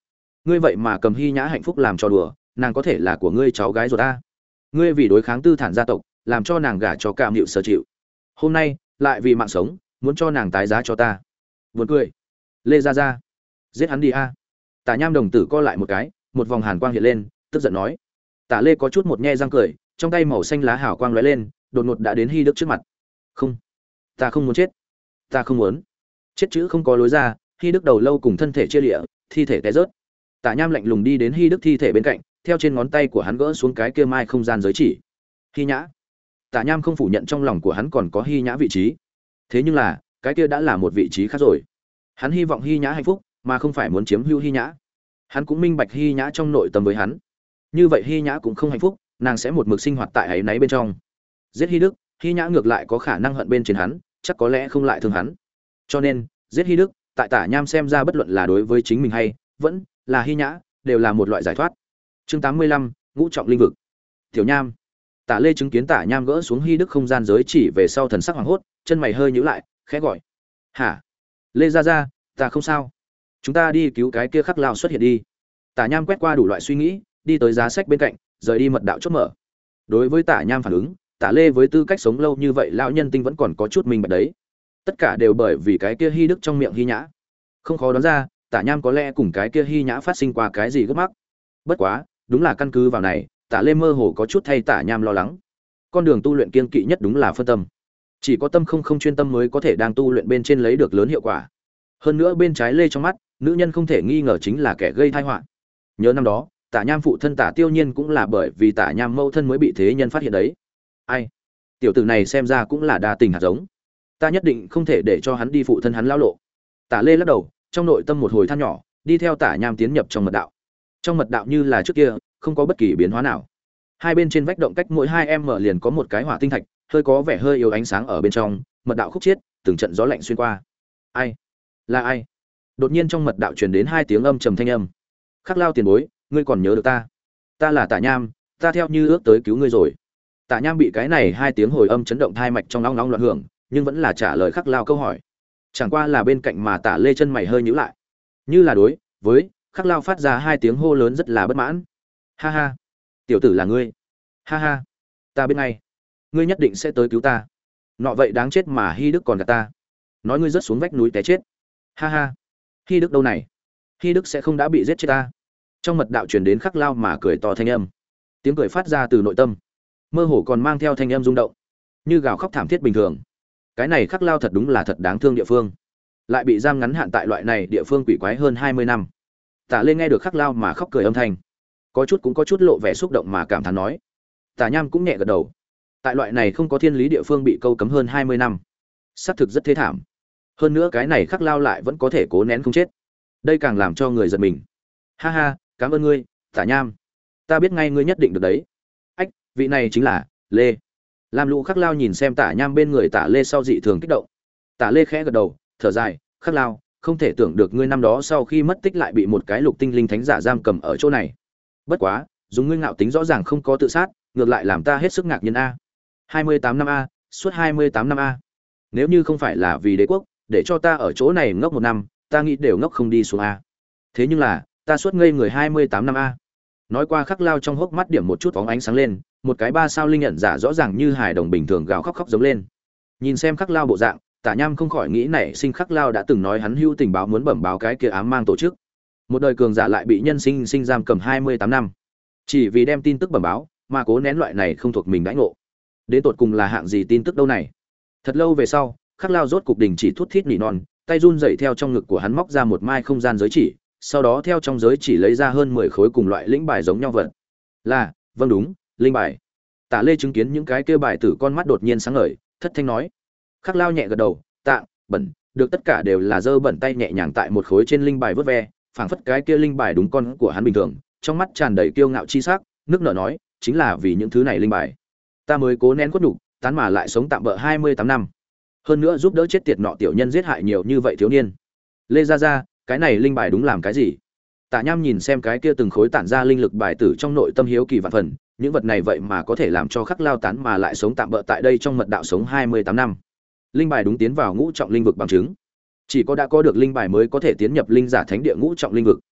ngươi vậy mà cầm Hy Nhã hạnh phúc làm trò đùa, nàng có thể là của ngươi cháu gái rồi ta. Ngươi vì đối kháng Tư Thản gia tộc, làm cho nàng gả cho Cam Nữu Sở chịu. Hôm nay, lại vì mạng sống, muốn cho nàng tái giá cho ta. Buồn cười. Lê Gia Gia, giết hắn đi a. Tả Nham đồng tử co lại một cái, một vòng hàn quang hiện lên, tức giận nói. Tả Lê có chút một nhe răng cười, trong tay màu xanh lá hào quang lóe lên, đột ngột đã đến Hy Đức trước mặt. Không, ta không muốn chết, ta không muốn. Chết chữ không có lối ra, Hy Đức đầu lâu cùng thân thể chia lịa, thi thể té rớt. Tả Nham lạnh lùng đi đến Hy Đức thi thể bên cạnh, theo trên ngón tay của hắn gỡ xuống cái kia mai không gian giới chỉ. Hy Nhã. Tả Nham không phủ nhận trong lòng của hắn còn có Hy Nhã vị trí. Thế nhưng là, cái kia đã là một vị trí khác rồi. Hắn hy vọng Hy Nhã hạnh phúc, mà không phải muốn chiếm hữu Hy Nhã. Hắn cũng minh bạch Hy Nhã trong nội tâm với hắn. Như vậy Hy Nhã cũng không hạnh phúc, nàng sẽ một mực sinh hoạt tại ấy náy bên trong. Giết Hy Đức, Hy Nhã ngược lại có khả năng hận bên trên hắn, chắc có lẽ không lại thương hắn. Cho nên, giết Hy Đức, tại Tả Nham xem ra bất luận là đối với chính mình hay vẫn là Hy Nhã, đều là một loại giải thoát. Chương tám mươi lăm, ngũ trọng linh vực. Tiểu Nham. Tả Lê chứng kiến Tả Nham gỡ xuống Hy Đức không gian giới chỉ về sau thần sắc hoảng hốt, chân mày hơi nhíu lại, khẽ gọi. "Hả? Lê Gia Gia, ta không sao. Chúng ta đi cứu cái kia Khắc Lao xuất hiện đi." Tả Nham quét qua đủ loại suy nghĩ, đi tới giá sách bên cạnh, rời đi mật đạo chốt mở. Đối với Tả Nham phản ứng, Tả Lê với tư cách sống lâu như vậy lão nhân tinh vẫn còn có chút minh bạch đấy. Tất cả đều bởi vì cái kia Hy Đức trong miệng Hy Nhã. Không khó đoán ra, Tả Nham có lẽ cùng cái kia Hy Nhã phát sinh qua cái gì gấp mắc. Bất quá, đúng là căn cứ vào này, Tả Lê mơ hồ có chút thay Tả Nham lo lắng. Con đường tu luyện kiên kỵ nhất đúng là phân tâm. Chỉ có tâm không không chuyên tâm mới có thể đang tu luyện bên trên lấy được lớn hiệu quả. Hơn nữa bên trái Lê trong mắt, nữ nhân không thể nghi ngờ chính là kẻ gây tai họa. Nhớ năm đó, Tả Nham phụ thân Tả Tiêu Nhiên cũng là bởi vì Tả Nham mâu thân mới bị thế nhân phát hiện đấy. Ai? Tiểu tử này xem ra cũng là đa tình hạt giống. Ta nhất định không thể để cho hắn đi phụ thân hắn lao lộ. Tả Lê lắc đầu, trong nội tâm một hồi than nhỏ, đi theo Tả Nham tiến nhập trong mật đạo. Trong mật đạo như là trước kia, không có bất kỳ biến hóa nào. Hai bên trên vách động cách mỗi hai em mở liền có một cái hỏa tinh thạch, hơi có vẻ hơi yếu ánh sáng ở bên trong, mật đạo khúc chiết, từng trận gió lạnh xuyên qua. Ai? Là ai? Đột nhiên trong mật đạo truyền đến hai tiếng âm trầm thanh âm. Khắc Lao tiền bối, ngươi còn nhớ được ta? Ta là Tả Nham, ta theo như ước tới cứu ngươi rồi. Tả Nham bị cái này hai tiếng hồi âm chấn động thai mạch trong long long loạn hưởng, nhưng vẫn là trả lời Khắc Lao câu hỏi. Chẳng qua là bên cạnh mà Tả Lê chân mày hơi nhíu lại, như là đối với Khắc Lao phát ra hai tiếng hô lớn rất là bất mãn. Ha ha, tiểu tử là ngươi. Ha ha, ta biết ngay, ngươi nhất định sẽ tới cứu ta. Nọ vậy đáng chết mà Hy Đức còn gạt ta, nói ngươi rớt xuống vách núi té chết. Ha ha, Hy Đức đâu này? Hy Đức sẽ không đã bị giết chết ta. Trong mật đạo truyền đến Khắc Lao mà cười to thanh âm, tiếng cười phát ra từ nội tâm, mơ hồ còn mang theo thanh âm rung động, như gào khóc thảm thiết bình thường. Cái này Khắc Lao thật đúng là thật đáng thương địa phương, lại bị giam ngắn hạn tại loại này địa phương quỷ quái hơn hai mươi năm. Tả Lê nghe được Khắc Lao mà khóc cười âm thanh, có chút cũng có chút lộ vẻ xúc động mà cảm thán nói. Tả Nham cũng nhẹ gật đầu. Tại loại này không có thiên lý địa phương bị câu cấm hơn hai mươi năm, xác thực rất thế thảm. Hơn nữa cái này Khắc Lao lại vẫn có thể cố nén không chết, đây càng làm cho người giật mình. Ha ha, cảm ơn ngươi, Tả Nham. Ta biết ngay ngươi nhất định được đấy. Ách, vị này chính là Lê. Lam Lũ Khắc Lao nhìn xem Tả Nham bên người Tả Lê sau dị thường kích động. Tả Lê khẽ gật đầu, thở dài, Khắc Lao, không thể tưởng được ngươi năm đó sau khi mất tích lại bị một cái lục tinh linh thánh giả giam cầm ở chỗ này. Bất quá, dùng ngươi ngạo tính rõ ràng không có tự sát, ngược lại làm ta hết sức ngạc nhiên a. hai mươi tám năm a, suốt hai mươi tám năm a. Nếu như không phải là vì đế quốc, để cho ta ở chỗ này ngốc một năm, ta nghĩ đều ngốc không đi xuống a. Thế nhưng là, ta suốt ngây người hai mươi tám năm a. Nói qua Khắc Lao trong hốc mắt điểm một chút bóng ánh sáng lên, một cái ba sao linh nhận giả rõ ràng như hài đồng bình thường gào khóc khóc giống lên. Nhìn xem Khắc Lao bộ dạng, Tả Nham không khỏi nghĩ nảy sinh Khắc Lao đã từng nói hắn hưu tình báo muốn bẩm báo cái kia ám mang tổ chức. Một đời cường giả lại bị nhân sinh sinh giam cầm hai mươi tám năm, chỉ vì đem tin tức bẩm báo, mà cố nén loại này không thuộc mình đãi ngộ. Đến tột cùng là hạng gì tin tức đâu này? Thật lâu về sau, Khắc Lao rốt cục đình chỉ thút thít nỉ non, tay run rẩy theo trong ngực của hắn móc ra một mai không gian giới chỉ, sau đó theo trong giới chỉ lấy ra hơn mười khối cùng loại lĩnh bài giống nhau vật. Là, vâng đúng, linh bài. Tả Lê chứng kiến những cái kia bài tử con mắt đột nhiên sáng ngời, thất thanh nói. Khắc Lao nhẹ gật đầu, tạ, bẩn, được tất cả đều là dơ bẩn tay nhẹ nhàng tại một khối trên linh bài vớt ve, phảng phất cái kia linh bài đúng con của hắn bình thường, trong mắt tràn đầy kiêu ngạo chi sắc, nước nở nói, chính là vì những thứ này linh bài, ta mới cố nén cốt nhục, tán mà lại sống tạm bợ hai mươi tám năm. Hơn nữa giúp đỡ chết tiệt nọ tiểu nhân giết hại nhiều như vậy thiếu niên. Lê Gia Gia, cái này linh bài đúng làm cái gì? Tả Nham nhìn xem cái kia từng khối tản ra linh lực bài tử trong nội tâm hiếu kỳ vạn phần, những vật này vậy mà có thể làm cho Khắc Lao tán mà lại sống tạm bợ tại đây trong mật đạo sống hai mươi tám năm. Linh bài đúng tiến vào ngũ trọng linh vực bằng chứng. Chỉ có đã có được linh bài mới có thể tiến nhập linh giả thánh địa ngũ trọng linh vực.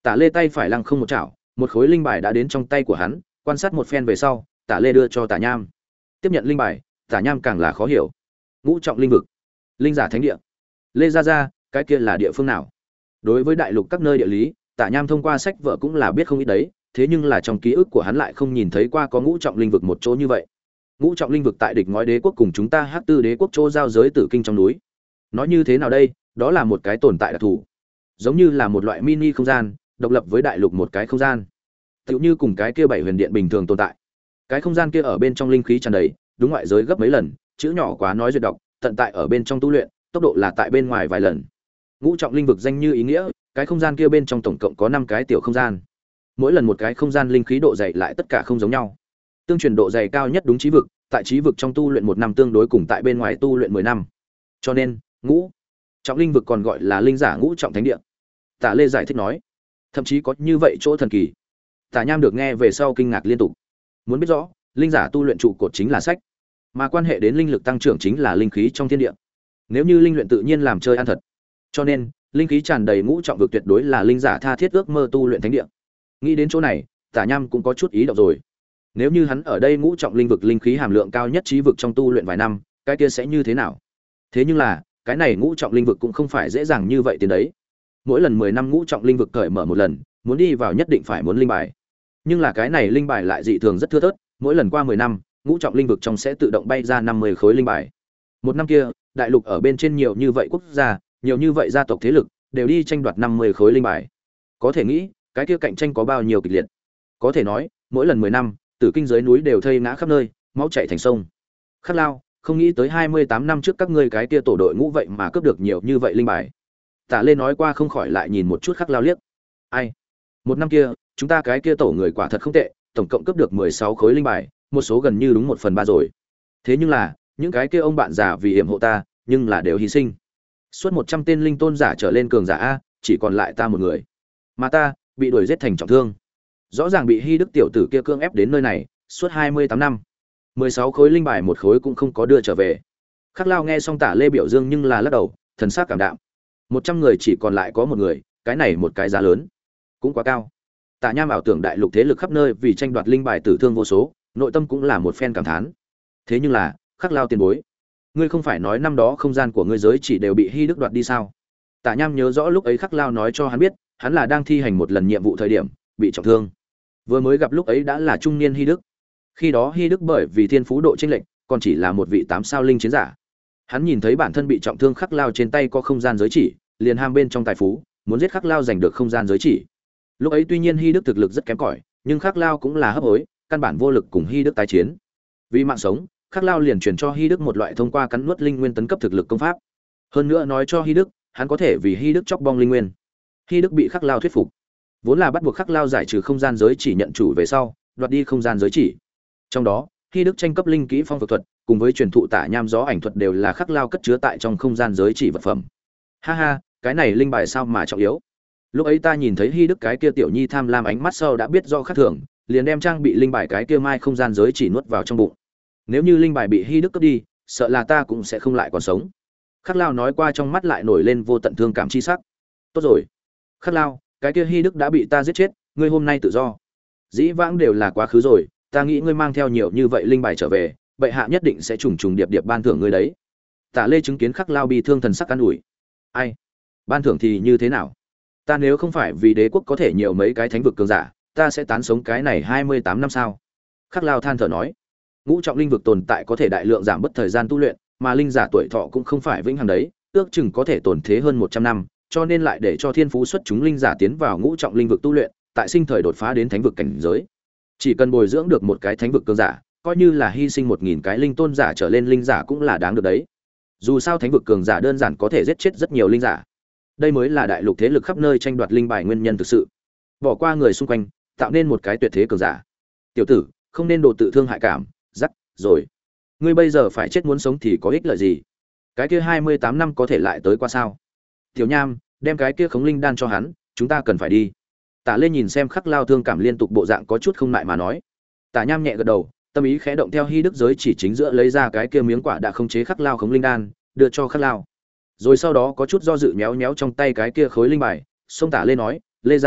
Tả Lê tay phải lăng không một chảo, một khối linh bài đã đến trong tay của hắn, quan sát một phen về sau, Tả Lê đưa cho Tả Nham. Tiếp nhận linh bài, Tả Nham càng là khó hiểu. Ngũ trọng linh vực, linh giả thánh địa. Lê gia gia, cái kia là địa phương nào? Đối với đại lục các nơi địa lý, Tả Nham thông qua sách vở cũng là biết không ít đấy, thế nhưng là trong ký ức của hắn lại không nhìn thấy qua có ngũ trọng linh vực một chỗ như vậy. Ngũ trọng linh vực tại địch ngói đế quốc cùng chúng ta Hắc Tư đế quốc chỗ giao giới Tử Kinh trong núi. Nói như thế nào đây, đó là một cái tồn tại đặc thù, giống như là một loại mini không gian, độc lập với đại lục một cái không gian. Tựu như cùng cái kia bảy huyền điện bình thường tồn tại. Cái không gian kia ở bên trong linh khí tràn đầy, đúng ngoại giới gấp mấy lần, chữ nhỏ quá nói duyệt đọc, tận tại ở bên trong tu luyện, tốc độ là tại bên ngoài vài lần. Ngũ trọng linh vực danh như ý nghĩa, cái không gian kia bên trong tổng cộng có năm cái tiểu không gian. Mỗi lần một cái không gian linh khí độ dày lại tất cả không giống nhau. Tương truyền độ dày cao nhất đúng chí vực, tại chí vực trong tu luyện một năm tương đối cùng tại bên ngoài tu luyện mười năm. Cho nên, ngũ trọng linh vực còn gọi là linh giả ngũ trọng thánh địa. Tả Lê giải thích nói, thậm chí có như vậy chỗ thần kỳ. Tả Nham được nghe về sau kinh ngạc liên tục. Muốn biết rõ, linh giả tu luyện trụ cột chính là sách, mà quan hệ đến linh lực tăng trưởng chính là linh khí trong thiên địa. Nếu như linh luyện tự nhiên làm chơi ăn thật, cho nên linh khí tràn đầy ngũ trọng vực tuyệt đối là linh giả tha thiết ước mơ tu luyện thánh địa. Nghĩ đến chỗ này, Tả Nham cũng có chút ý động rồi. Nếu như hắn ở đây ngũ trọng linh vực linh khí hàm lượng cao nhất trí vực trong tu luyện vài năm, cái kia sẽ như thế nào? Thế nhưng là, cái này ngũ trọng linh vực cũng không phải dễ dàng như vậy tiền đấy. Mỗi lần mười năm ngũ trọng linh vực cởi mở một lần, muốn đi vào nhất định phải muốn linh bài. Nhưng là cái này linh bài lại dị thường rất thưa thớt, mỗi lần qua mười năm, ngũ trọng linh vực trong sẽ tự động bay ra năm mươi khối linh bài. Một năm kia, đại lục ở bên trên nhiều như vậy quốc gia, nhiều như vậy gia tộc thế lực, đều đi tranh đoạt năm mươi khối linh bài. Có thể nghĩ, cái kia cạnh tranh có bao nhiêu kịch liệt. Có thể nói, mỗi lần mười năm, Tử Kinh dưới núi đều thây ngã khắp nơi, máu chảy thành sông. Khắc Lao, không nghĩ tới hai mươi tám năm trước các ngươi cái kia tổ đội ngũ vậy mà cướp được nhiều như vậy linh bài. Tả Lê nói qua không khỏi lại nhìn một chút Khắc Lao liếc. Ai? Một năm kia, chúng ta cái kia tổ người quả thật không tệ, tổng cộng cướp được mười sáu khối linh bài, một số gần như đúng một phần ba rồi. Thế nhưng là, những cái kia ông bạn già vì yểm hộ ta, nhưng là đều hy sinh. Suốt một trăm tên linh tôn giả trở lên cường giả a, chỉ còn lại ta một người. Mà ta bị đuổi giết thành trọng thương. Rõ ràng bị Hy Đức tiểu tử kia cưỡng ép đến nơi này, suốt hai mươi tám năm. mười sáu khối linh bài một khối cũng không có đưa trở về. Khắc Lao nghe xong Tả Lê biểu dương nhưng là lắc đầu, thần sắc cảm đạm. một trăm người chỉ còn lại có một người, cái này một cái giá lớn, cũng quá cao. Tả Nham ảo tưởng đại lục thế lực khắp nơi vì tranh đoạt linh bài tử thương vô số, nội tâm cũng là một phen cảm thán. Thế nhưng là, Khắc Lao tiền bối, ngươi không phải nói năm đó không gian của ngươi giới chỉ đều bị Hy Đức đoạt đi sao? Tả Nham nhớ rõ lúc ấy Khắc Lao nói cho hắn biết, hắn là đang thi hành một lần nhiệm vụ thời điểm, bị trọng thương. Vừa mới gặp lúc ấy đã là trung niên Hy Đức. Khi đó Hy Đức bởi vì thiên phú độ chênh lệch, còn chỉ là một vị tám sao linh chiến giả. Hắn nhìn thấy bản thân bị trọng thương Khắc Lao trên tay có không gian giới chỉ, liền ham bên trong tài phú, muốn giết Khắc Lao giành được không gian giới chỉ. Lúc ấy tuy nhiên Hy Đức thực lực rất kém cỏi, nhưng Khắc Lao cũng là hấp hối, căn bản vô lực cùng Hy Đức tái chiến. Vì mạng sống, Khắc Lao liền truyền cho Hy Đức một loại thông qua cắn nuốt linh nguyên tấn cấp thực lực công pháp. Hơn nữa nói cho Hy Đức, hắn có thể vì Hy Đức chọc bong linh nguyên. Hy Đức bị Khắc Lao thuyết phục, vốn là bắt buộc Khắc Lao giải trừ không gian giới chỉ nhận chủ về sau, đoạt đi không gian giới chỉ. Trong đó, Hy Đức tranh cấp linh kỹ phong vực thuật, cùng với truyền thụ Tả Nham gió ảnh thuật đều là Khắc Lao cất chứa tại trong không gian giới chỉ vật phẩm. Ha ha, cái này linh bài sao mà trọng yếu. Lúc ấy ta nhìn thấy Hy Đức cái kia tiểu nhi tham lam ánh mắt sau đã biết do khác thường, liền đem trang bị linh bài cái kia mai không gian giới chỉ nuốt vào trong bụng. Nếu như linh bài bị Hy Đức cướp đi, sợ là ta cũng sẽ không lại còn sống. Khắc Lao nói qua trong mắt lại nổi lên vô tận thương cảm chi sắc. Tốt rồi, Khắc Lao, cái kia Hy Đức đã bị ta giết chết, ngươi hôm nay tự do. Dĩ vãng đều là quá khứ rồi, ta nghĩ ngươi mang theo nhiều như vậy linh bài trở về, bệ hạ nhất định sẽ trùng trùng điệp điệp ban thưởng ngươi đấy. Tả Lê chứng kiến Khắc Lao bị thương thần sắc an ủi. Ai? Ban thưởng thì như thế nào? Ta nếu không phải vì đế quốc có thể nhiều mấy cái thánh vực cường giả, ta sẽ tán sống cái này hai mươi tám năm sao? Khắc Lao than thở nói. Ngũ trọng linh vực tồn tại có thể đại lượng giảm bớt thời gian tu luyện, mà linh giả tuổi thọ cũng không phải vĩnh hằng đấy, ước chừng có thể tồn thế hơn một trăm năm, cho nên lại để cho thiên phú xuất chúng linh giả tiến vào ngũ trọng linh vực tu luyện, tại sinh thời đột phá đến thánh vực cảnh giới. Chỉ cần bồi dưỡng được một cái thánh vực cường giả, coi như là hy sinh một nghìn cái linh tôn giả trở lên linh giả cũng là đáng được đấy. Dù sao thánh vực cường giả đơn giản có thể giết chết rất nhiều linh giả. Đây mới là đại lục thế lực khắp nơi tranh đoạt linh bài nguyên nhân thực sự. Bỏ qua người xung quanh, tạo nên một cái tuyệt thế cường giả. Tiểu tử, không nên độ tự thương hại cảm, rắc, rồi. Ngươi bây giờ phải chết muốn sống thì có ích lợi gì? Cái kia hai mươi tám năm có thể lại tới qua sao? Tiểu Nham, đem cái kia khống linh đan cho hắn, chúng ta cần phải đi. Tả Lê nhìn xem Khắc Lao thương cảm liên tục bộ dạng có chút không nại mà nói. Tả Nham nhẹ gật đầu, tâm ý khẽ động theo Hy Đức giới chỉ chính giữa lấy ra cái kia miếng quả đã khống chế Khắc Lao khống linh đan, đưa cho Khắc Lao. Rồi sau đó có chút do dự méo méo trong tay cái kia khối linh bài, xông Tả Lê nói, "Lê gia gia,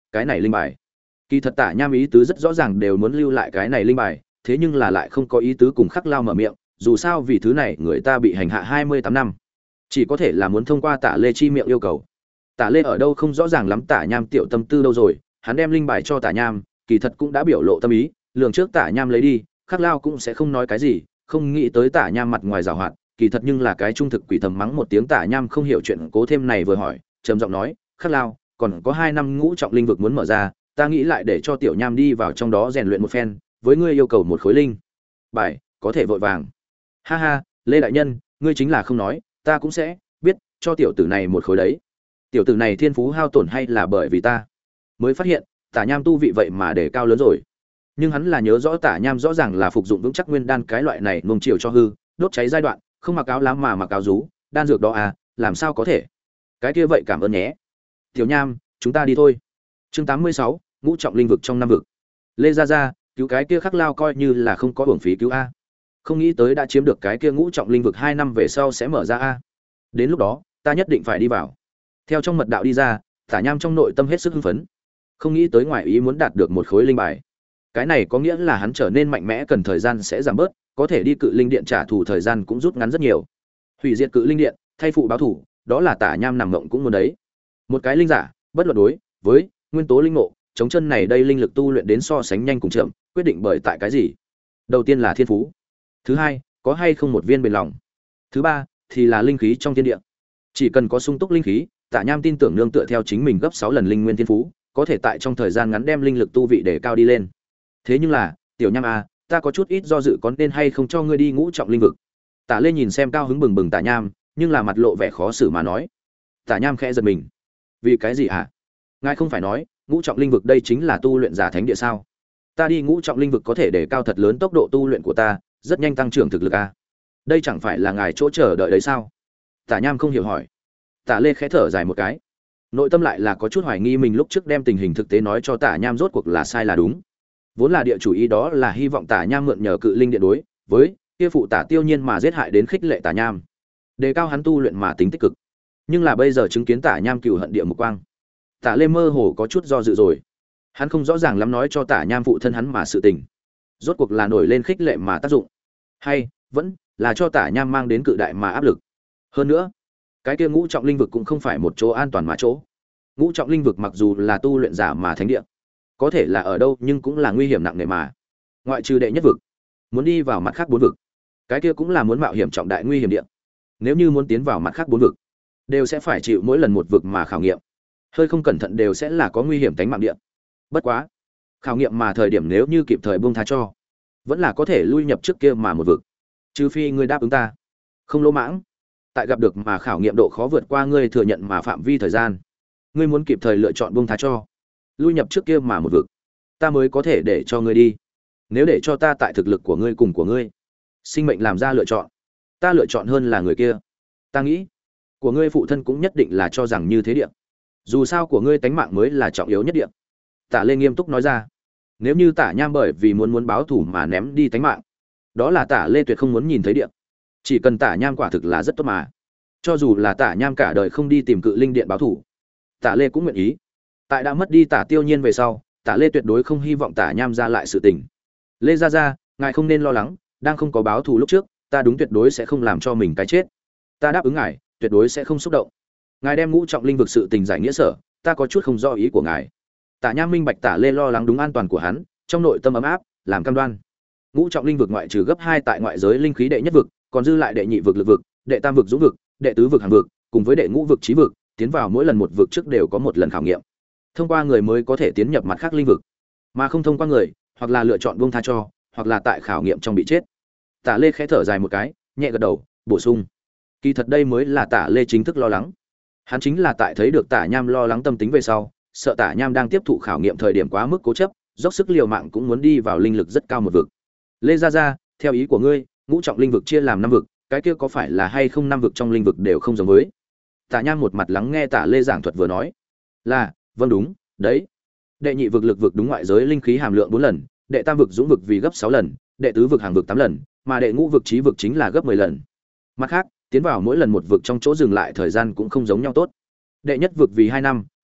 cái này linh bài. Kỳ thật Tả Nham ý tứ rất rõ ràng đều muốn lưu lại cái này linh bài, thế nhưng là lại không có ý tứ cùng Khắc Lao mở miệng, dù sao vì thứ này người ta bị hành hạ hai mươi tám năm, chỉ có thể là muốn thông qua Tả Lê chi miệng yêu cầu. Tả Lê ở đâu không rõ ràng lắm Tả Nham tiểu tâm tư đâu rồi, hắn đem linh bài cho Tả Nham, kỳ thật cũng đã biểu lộ tâm ý, lường trước Tả Nham lấy đi, Khắc Lao cũng sẽ không nói cái gì, không nghĩ tới Tả Nham mặt ngoài giảo hoạt, kỳ thật nhưng là cái trung thực quỷ thầm mắng một tiếng. Tả Nham không hiểu chuyện cố thêm này vừa hỏi, trầm giọng nói, Khắc Lao, còn có hai năm ngũ trọng linh vực muốn mở ra, ta nghĩ lại để cho tiểu Nham đi vào trong đó rèn luyện một phen, với ngươi yêu cầu một khối linh bài, có thể vội vàng. Ha ha, Lê đại nhân, ngươi chính là không nói, ta cũng sẽ biết cho tiểu tử này một khối đấy. Tiểu tử này thiên phú hao tổn hay là bởi vì ta mới phát hiện, Tả Nham tu vị vậy mà để cao lớn rồi. Nhưng hắn là nhớ rõ Tả Nham rõ ràng là phục dụng vững chắc nguyên đan cái loại này nuông chiều cho hư, đốt cháy giai đoạn, không mặc áo lám mà mặc áo rú, đan dược đó à, làm sao có thể? Cái kia vậy cảm ơn nhé. Tiểu Nham, chúng ta đi thôi. Chương tám mươi sáu, ngũ trọng linh vực trong năm vực. Lê Gia Gia, cứu cái kia Khắc Lao coi như là không có hưởng phí cứu a. Không nghĩ tới đã chiếm được cái kia ngũ trọng linh vực hai năm về sau sẽ mở ra a. Đến lúc đó, ta nhất định phải đi vào. Theo trong mật đạo đi ra, Tả Nham trong nội tâm hết sức hưng phấn. Không nghĩ tới ngoài ý muốn đạt được một khối linh bài. Cái này có nghĩa là hắn trở nên mạnh mẽ cần thời gian sẽ giảm bớt, có thể đi cự linh điện trả thù thời gian cũng rút ngắn rất nhiều. Hủy diệt cự linh điện, thay phụ báo thủ, đó là Tả Nham nằm mộng cũng muốn đấy. Một cái linh giả, bất luận đối với nguyên tố linh ngộ, chống chân này đây linh lực tu luyện đến so sánh nhanh cùng chậm, quyết định bởi tại cái gì? Đầu tiên là thiên phú, thứ hai, có hay không một viên bền lòng, thứ ba thì là linh khí trong thiên địa. Chỉ cần có sung túc linh khí, Tả Nham tin tưởng nương tựa theo chính mình gấp sáu lần linh nguyên thiên phú, có thể tại trong thời gian ngắn đem linh lực tu vị để cao đi lên. Thế nhưng là, tiểu Nham à, ta có chút ít do dự có nên hay không cho ngươi đi ngũ trọng linh vực. Tả Lê nhìn xem cao hứng bừng bừng Tả Nham, nhưng là mặt lộ vẻ khó xử mà nói. Tả Nham khẽ giật mình. Vì cái gì hả? Ngài không phải nói, ngũ trọng linh vực đây chính là tu luyện giả thánh địa sao? Ta đi ngũ trọng linh vực có thể để cao thật lớn tốc độ tu luyện của ta, rất nhanh tăng trưởng thực lực à? Đây chẳng phải là ngài chỗ chờ đợi đấy sao? Tả Nham không hiểu hỏi. Tả Lê khẽ thở dài một cái. Nội tâm lại là có chút hoài nghi mình lúc trước đem tình hình thực tế nói cho Tả Nham rốt cuộc là sai là đúng. Vốn là địa chủ ý đó là hy vọng Tả Nham mượn nhờ cự linh điện đối với kia phụ Tả Tiêu Nhiên mà giết hại đến khích lệ Tả Nham, đề cao hắn tu luyện mà tính tích cực. Nhưng là bây giờ chứng kiến Tả Nham cừu hận địa mục quang, Tả Lê mơ hồ có chút do dự rồi. Hắn không rõ ràng lắm nói cho Tả Nham phụ thân hắn mà sự tình, rốt cuộc là nổi lên khích lệ mà tác dụng, hay vẫn là cho Tả Nham mang đến cự đại mà áp lực. Hơn nữa, cái kia ngũ trọng linh vực cũng không phải một chỗ an toàn mà chỗ. Ngũ trọng linh vực mặc dù là tu luyện giả mà thánh địa, có thể là ở đâu nhưng cũng là nguy hiểm nặng nề mà. Ngoại trừ đệ nhất vực, muốn đi vào mặt khác bốn vực, cái kia cũng là muốn mạo hiểm trọng đại nguy hiểm địa. Nếu như muốn tiến vào mặt khác bốn vực, đều sẽ phải chịu mỗi lần một vực mà khảo nghiệm. Hơi không cẩn thận đều sẽ là có nguy hiểm tính mạng địa. Bất quá, khảo nghiệm mà thời điểm nếu như kịp thời buông tha cho, vẫn là có thể lui nhập trước kia mà một vực. Trừ phi ngươi đáp ứng ta, không lỗ mãng, tại gặp được mà khảo nghiệm độ khó vượt qua ngươi thừa nhận mà phạm vi thời gian, ngươi muốn kịp thời lựa chọn buông tha cho, lui nhập trước kia mà một vực, ta mới có thể để cho ngươi đi. Nếu để cho ta tại thực lực của ngươi cùng của ngươi sinh mệnh làm ra lựa chọn, ta lựa chọn hơn là người kia. Ta nghĩ của ngươi phụ thân cũng nhất định là cho rằng như thế địa. Dù sao của ngươi tánh mạng mới là trọng yếu nhất địa. Tả Lê nghiêm túc nói ra. Nếu như Tả Nham bởi vì muốn muốn báo thù mà ném đi tánh mạng, đó là Tả Lê tuyệt không muốn nhìn thấy địa. Chỉ cần Tả Nham quả thực là rất tốt mà, cho dù là Tả Nham cả đời không đi tìm cự linh điện báo thù, Tả Lê cũng nguyện ý. Tại đã mất đi Tả Tiêu Nhiên về sau, Tả Lê tuyệt đối không hy vọng Tả Nham ra lại sự tình. Lê Gia Gia, ngài không nên lo lắng, đang không có báo thù lúc trước, ta đúng tuyệt đối sẽ không làm cho mình cái chết. Ta đáp ứng ngài, tuyệt đối sẽ không xúc động. Ngài đem ngũ trọng linh vực sự tình giải nghĩa sở, ta có chút không rõ ý của ngài. Tả Nham minh bạch Tả Lê lo lắng đúng an toàn của hắn, trong nội tâm ấm áp, làm cam đoan. Ngũ trọng linh vực ngoại trừ gấp hai tại ngoại giới linh khí đệ nhất vực, còn dư lại đệ nhị vực lực vực, đệ tam vực dũng vực, đệ tứ vực hàng vực, cùng với đệ ngũ vực chí vực, tiến vào mỗi lần một vực trước đều có một lần khảo nghiệm. Thông qua người mới có thể tiến nhập mặt khác linh vực, mà không thông qua người, hoặc là lựa chọn buông tha cho, hoặc là tại khảo nghiệm trong bị chết. Tả Lê khẽ thở dài một cái, nhẹ gật đầu, bổ sung. Kỳ thật đây mới là Tả Lê chính thức lo lắng. Hắn chính là tại thấy được Tả Nham lo lắng tâm tính về sau, sợ Tả Nham đang tiếp thụ khảo nghiệm thời điểm quá mức cố chấp, dốc sức liều mạng cũng muốn đi vào linh lực rất cao một vực. Lê Gia Gia, theo ý của ngươi, ngũ trọng linh vực chia làm năm vực, cái kia có phải là hay không năm vực trong linh vực đều không giống với? Tả Nham một mặt lắng nghe Tả Lê giảng thuật vừa nói. Là, vâng đúng, đấy. Đệ nhị vực lực vực đúng ngoại giới linh khí hàm lượng bốn lần, đệ tam vực dũng vực vì gấp sáu lần, đệ tứ vực hàng vực tám lần, mà đệ ngũ vực chí vực chính là gấp mười lần. Mặt khác, tiến vào mỗi lần một vực trong chỗ dừng lại thời gian cũng không giống nhau tốt. Đệ nhất vực vì hai năm,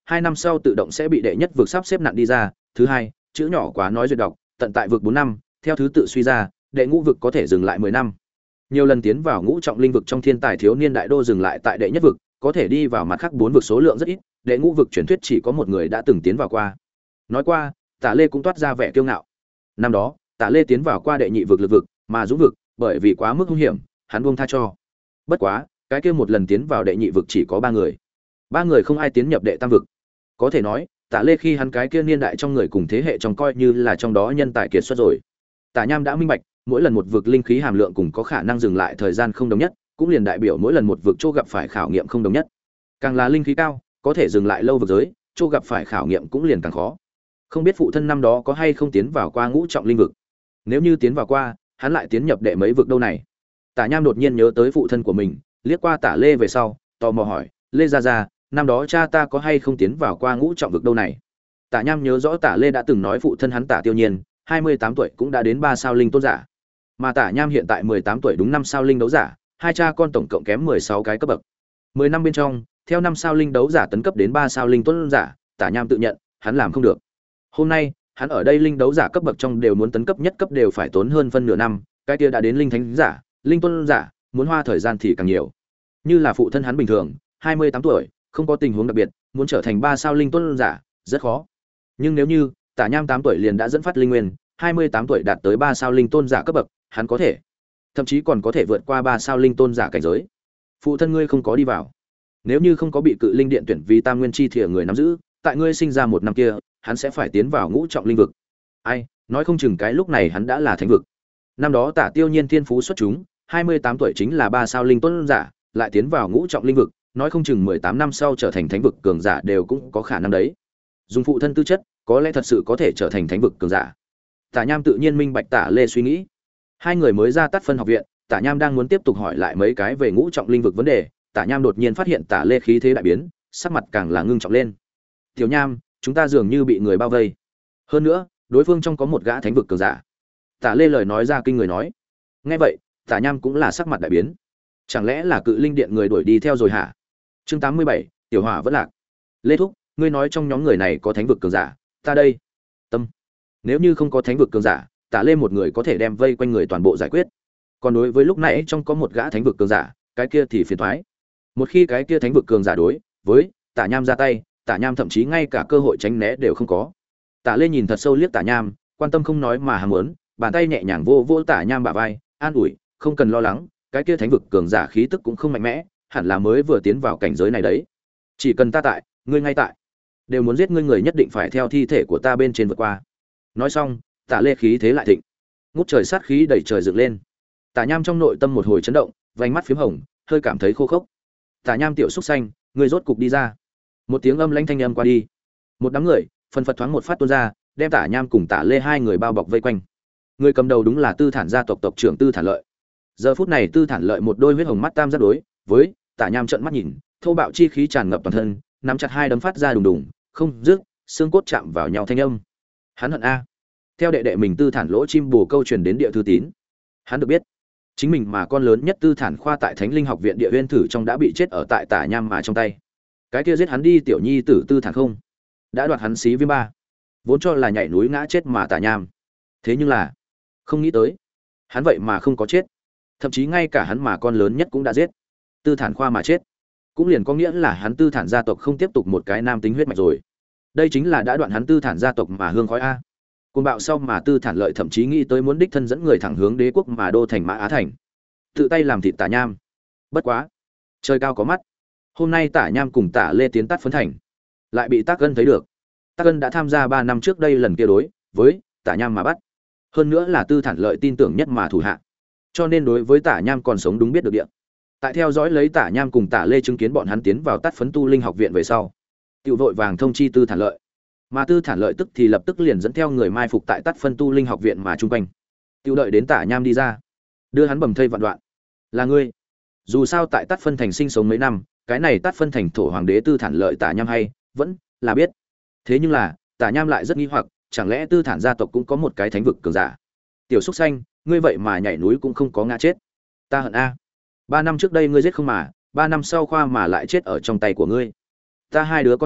hai năm sau tự động sẽ bị đệ nhất vực sắp xếp nặng đi ra. Thứ hai, chữ nhỏ quá nói duyệt đọc, tận tại vực bốn năm, theo thứ tự suy ra, đệ ngũ vực có thể dừng lại mười năm. Nhiều lần tiến vào ngũ trọng linh vực trong thiên tài thiếu niên đại đô dừng lại tại đệ nhất vực, có thể đi vào mặt khác bốn vực số lượng rất ít, đệ ngũ vực truyền thuyết chỉ có một người đã từng tiến vào qua. Nói qua, Tả Lê cũng toát ra vẻ kiêu ngạo. Năm đó, Tả Lê tiến vào qua đệ nhị vực lực vực, mà Dũng vực, bởi vì quá mức hung hiểm, hắn buông tha cho. Bất quá, cái kia một lần tiến vào đệ nhị vực chỉ có ba người. Ba người không ai tiến nhập đệ tam vực. Có thể nói, Tả Lê khi hắn cái kia niên đại trong người cùng thế hệ trong coi như là trong đó nhân tài kiệt xuất rồi. Tả Nham đã minh bạch, mỗi lần một vực linh khí hàm lượng cùng có khả năng dừng lại thời gian không đồng nhất, cũng liền đại biểu mỗi lần một vực chỗ gặp phải khảo nghiệm không đồng nhất. Càng là linh khí cao, có thể dừng lại lâu vực giới, chỗ gặp phải khảo nghiệm cũng liền càng khó. Không biết phụ thân năm đó có hay không tiến vào qua ngũ trọng linh vực. Nếu như tiến vào qua, hắn lại tiến nhập đệ mấy vực đâu này? Tả Nham đột nhiên nhớ tới phụ thân của mình, liếc qua Tả Lê về sau, tò mò hỏi, "Lê gia gia, năm đó cha ta có hay không tiến vào qua ngũ trọng vực đâu này?" Tả Nham nhớ rõ Tả Lê đã từng nói phụ thân hắn Tả Tiêu Nhiên, hai mươi tám tuổi cũng đã đến ba sao linh tôn giả. Mà Tả Nham hiện tại mười tám tuổi đúng năm sao linh đấu giả, hai cha con tổng cộng kém mười sáu cái cấp bậc. mười năm bên trong, theo năm sao linh đấu giả tấn cấp đến ba sao linh tôn giả, Tả Nham tự nhận, hắn làm không được. Hôm nay, hắn ở đây linh đấu giả cấp bậc trong đều muốn tấn cấp nhất cấp đều phải tốn hơn phân nửa năm, cái kia đã đến linh thánh giả, linh tôn giả, muốn hoa thời gian thì càng nhiều. Như là phụ thân hắn bình thường, hai mươi tám tuổi, không có tình huống đặc biệt, muốn trở thành ba sao linh tôn giả, rất khó. Nhưng nếu như Tả Nham tám tuổi liền đã dẫn phát linh nguyên, hai mươi tám tuổi đạt tới ba sao linh tôn giả cấp bậc, hắn có thể, thậm chí còn có thể vượt qua ba sao linh tôn giả cảnh giới. Phụ thân ngươi không có đi vào. Nếu như không có bị Cự Linh Điện tuyển vì Tam Nguyên chi thìa người nắm giữ, tại ngươi sinh ra một năm kia, hắn sẽ phải tiến vào ngũ trọng linh vực. Ai, nói không chừng cái lúc này hắn đã là thánh vực. Năm đó Tả Tiêu Nhiên thiên phú xuất chúng, hai mươi tám tuổi chính là ba sao linh tôn giả, lại tiến vào ngũ trọng linh vực, nói không chừng mười tám năm sau trở thành thánh vực cường giả đều cũng có khả năng đấy. Dùng phụ thân tư chất, có lẽ thật sự có thể trở thành thánh vực cường giả. Tả Nham tự nhiên minh bạch Tả Lê suy nghĩ. Hai người mới ra Tát Phân học viện, Tả Nham đang muốn tiếp tục hỏi lại mấy cái về ngũ trọng linh vực vấn đề, Tả Nham đột nhiên phát hiện Tả Lê khí thế đại biến, sắc mặt càng là ngưng trọng lên. "Tiểu Nham, chúng ta dường như bị người bao vây. Hơn nữa, đối phương trong có một gã thánh vực cường giả." Tả Lê lời nói ra kinh người nói. Nghe vậy, Tả Nham cũng là sắc mặt đại biến. Chẳng lẽ là Cự Linh Điện người đuổi đi theo rồi hả? Chương tám mươi bảy, Tiểu Hỏa vẫn lạc. "Lê thúc, ngươi nói trong nhóm người này có thánh vực cường giả, ta đây." Tâm. Nếu như không có thánh vực cường giả, Tả Lê một người có thể đem vây quanh người toàn bộ giải quyết. Còn đối với lúc nãy trong có một gã thánh vực cường giả, cái kia thì phiền toái. Một khi cái kia thánh vực cường giả đối với Tả Nham ra tay, Tả Nham thậm chí ngay cả cơ hội tránh né đều không có. Tả Lê nhìn thật sâu liếc Tả Nham, quan tâm không nói mà ham muốn, bàn tay nhẹ nhàng vô vô Tả Nham bả vai, an ủi, "Không cần lo lắng, cái kia thánh vực cường giả khí tức cũng không mạnh mẽ, hẳn là mới vừa tiến vào cảnh giới này đấy. Chỉ cần ta tại, ngươi ngay tại, đều muốn giết ngươi người nhất định phải theo thi thể của ta bên trên vượt qua." Nói xong, Tả Lê khí thế lại thịnh, ngút trời sát khí đẩy trời dựng lên. Tả Nham trong nội tâm một hồi chấn động, vành mắt phím hồng, hơi cảm thấy khô khốc. "Tả Nham tiểu xúc xanh, ngươi rốt cục đi ra." Một tiếng âm lãnh thanh âm qua đi, một đám người phần phật thoáng một phát tuôn ra, đem Tả Nham cùng Tả Lê hai người bao bọc vây quanh. Người cầm đầu đúng là Tư Thản gia tộc tộc trưởng Tư Thản Lợi. Giờ phút này Tư Thản Lợi một đôi huyết hồng mắt tam giác đối với Tả Nham trợn mắt nhìn, thô bạo chi khí tràn ngập toàn thân, nắm chặt hai đấm phát ra đùng đùng, không dứt, xương cốt chạm vào nhau thanh âm. Hắn hận a. Theo đệ đệ mình Tư Thản lỗ chim bồ câu truyền đến địa thư tín. Hắn được biết, chính mình mà con lớn nhất Tư Thản khoa tại Thánh Linh học viện địa uyên thử trong đã bị chết ở tại Tả Nham mà trong tay. Cái kia giết hắn đi tiểu nhi tử Tư Thản không, đã đoạt hắn xí viêm ba, vốn cho là nhảy núi ngã chết mà Tả Nham. Thế nhưng là, không nghĩ tới, hắn vậy mà không có chết, thậm chí ngay cả hắn mà con lớn nhất cũng đã giết. Tư Thản khoa mà chết, cũng liền có nghĩa là hắn Tư Thản gia tộc không tiếp tục một cái nam tính huyết mạch rồi. Đây chính là đã đoạn hắn Tư Thản gia tộc mà hương khói a. Côn bạo sau mà Tư Thản Lợi thậm chí nghĩ tới muốn đích thân dẫn người thẳng hướng đế quốc mà đô thành Mã Á thành, tự tay làm thịt Tả Nham. Bất quá, trời cao có mắt, hôm nay Tả Nham cùng Tả Lê tiến Tát Phấn thành, lại bị Tác Ân thấy được. Tác Ân đã tham gia ba năm trước đây lần kia đối với Tả Nham mà bắt, hơn nữa là Tư Thản Lợi tin tưởng nhất mà thủ hạ, cho nên đối với Tả Nham còn sống đúng biết được địa. Tại theo dõi lấy Tả Nham cùng Tả Lê chứng kiến bọn hắn tiến vào Tát Phấn tu linh học viện về sau, tiểu vội vàng thông chi Tư Thản Lợi. Mà Tư Thản Lợi tức thì lập tức liền dẫn theo người mai phục tại Tát Phân tu linh học viện mà chung quanh. Tiêu đợi đến Tả Nham đi ra, đưa hắn bầm thây vạn đoạn. "Là ngươi?" Dù sao tại Tát Phân thành sinh sống mấy năm, cái này Tát Phân thành thổ hoàng đế Tư Thản Lợi Tả Nham hay vẫn là biết. Thế nhưng là, Tả Nham lại rất nghi hoặc, chẳng lẽ Tư Thản gia tộc cũng có một cái thánh vực cường giả? "Tiểu xúc xanh, ngươi vậy mà nhảy núi cũng không có ngã chết. Ta hận a. Ba năm trước đây ngươi giết không mà, ba năm sau khoa mà lại chết ở trong tay của ngươi. Ta hai đứa con trai,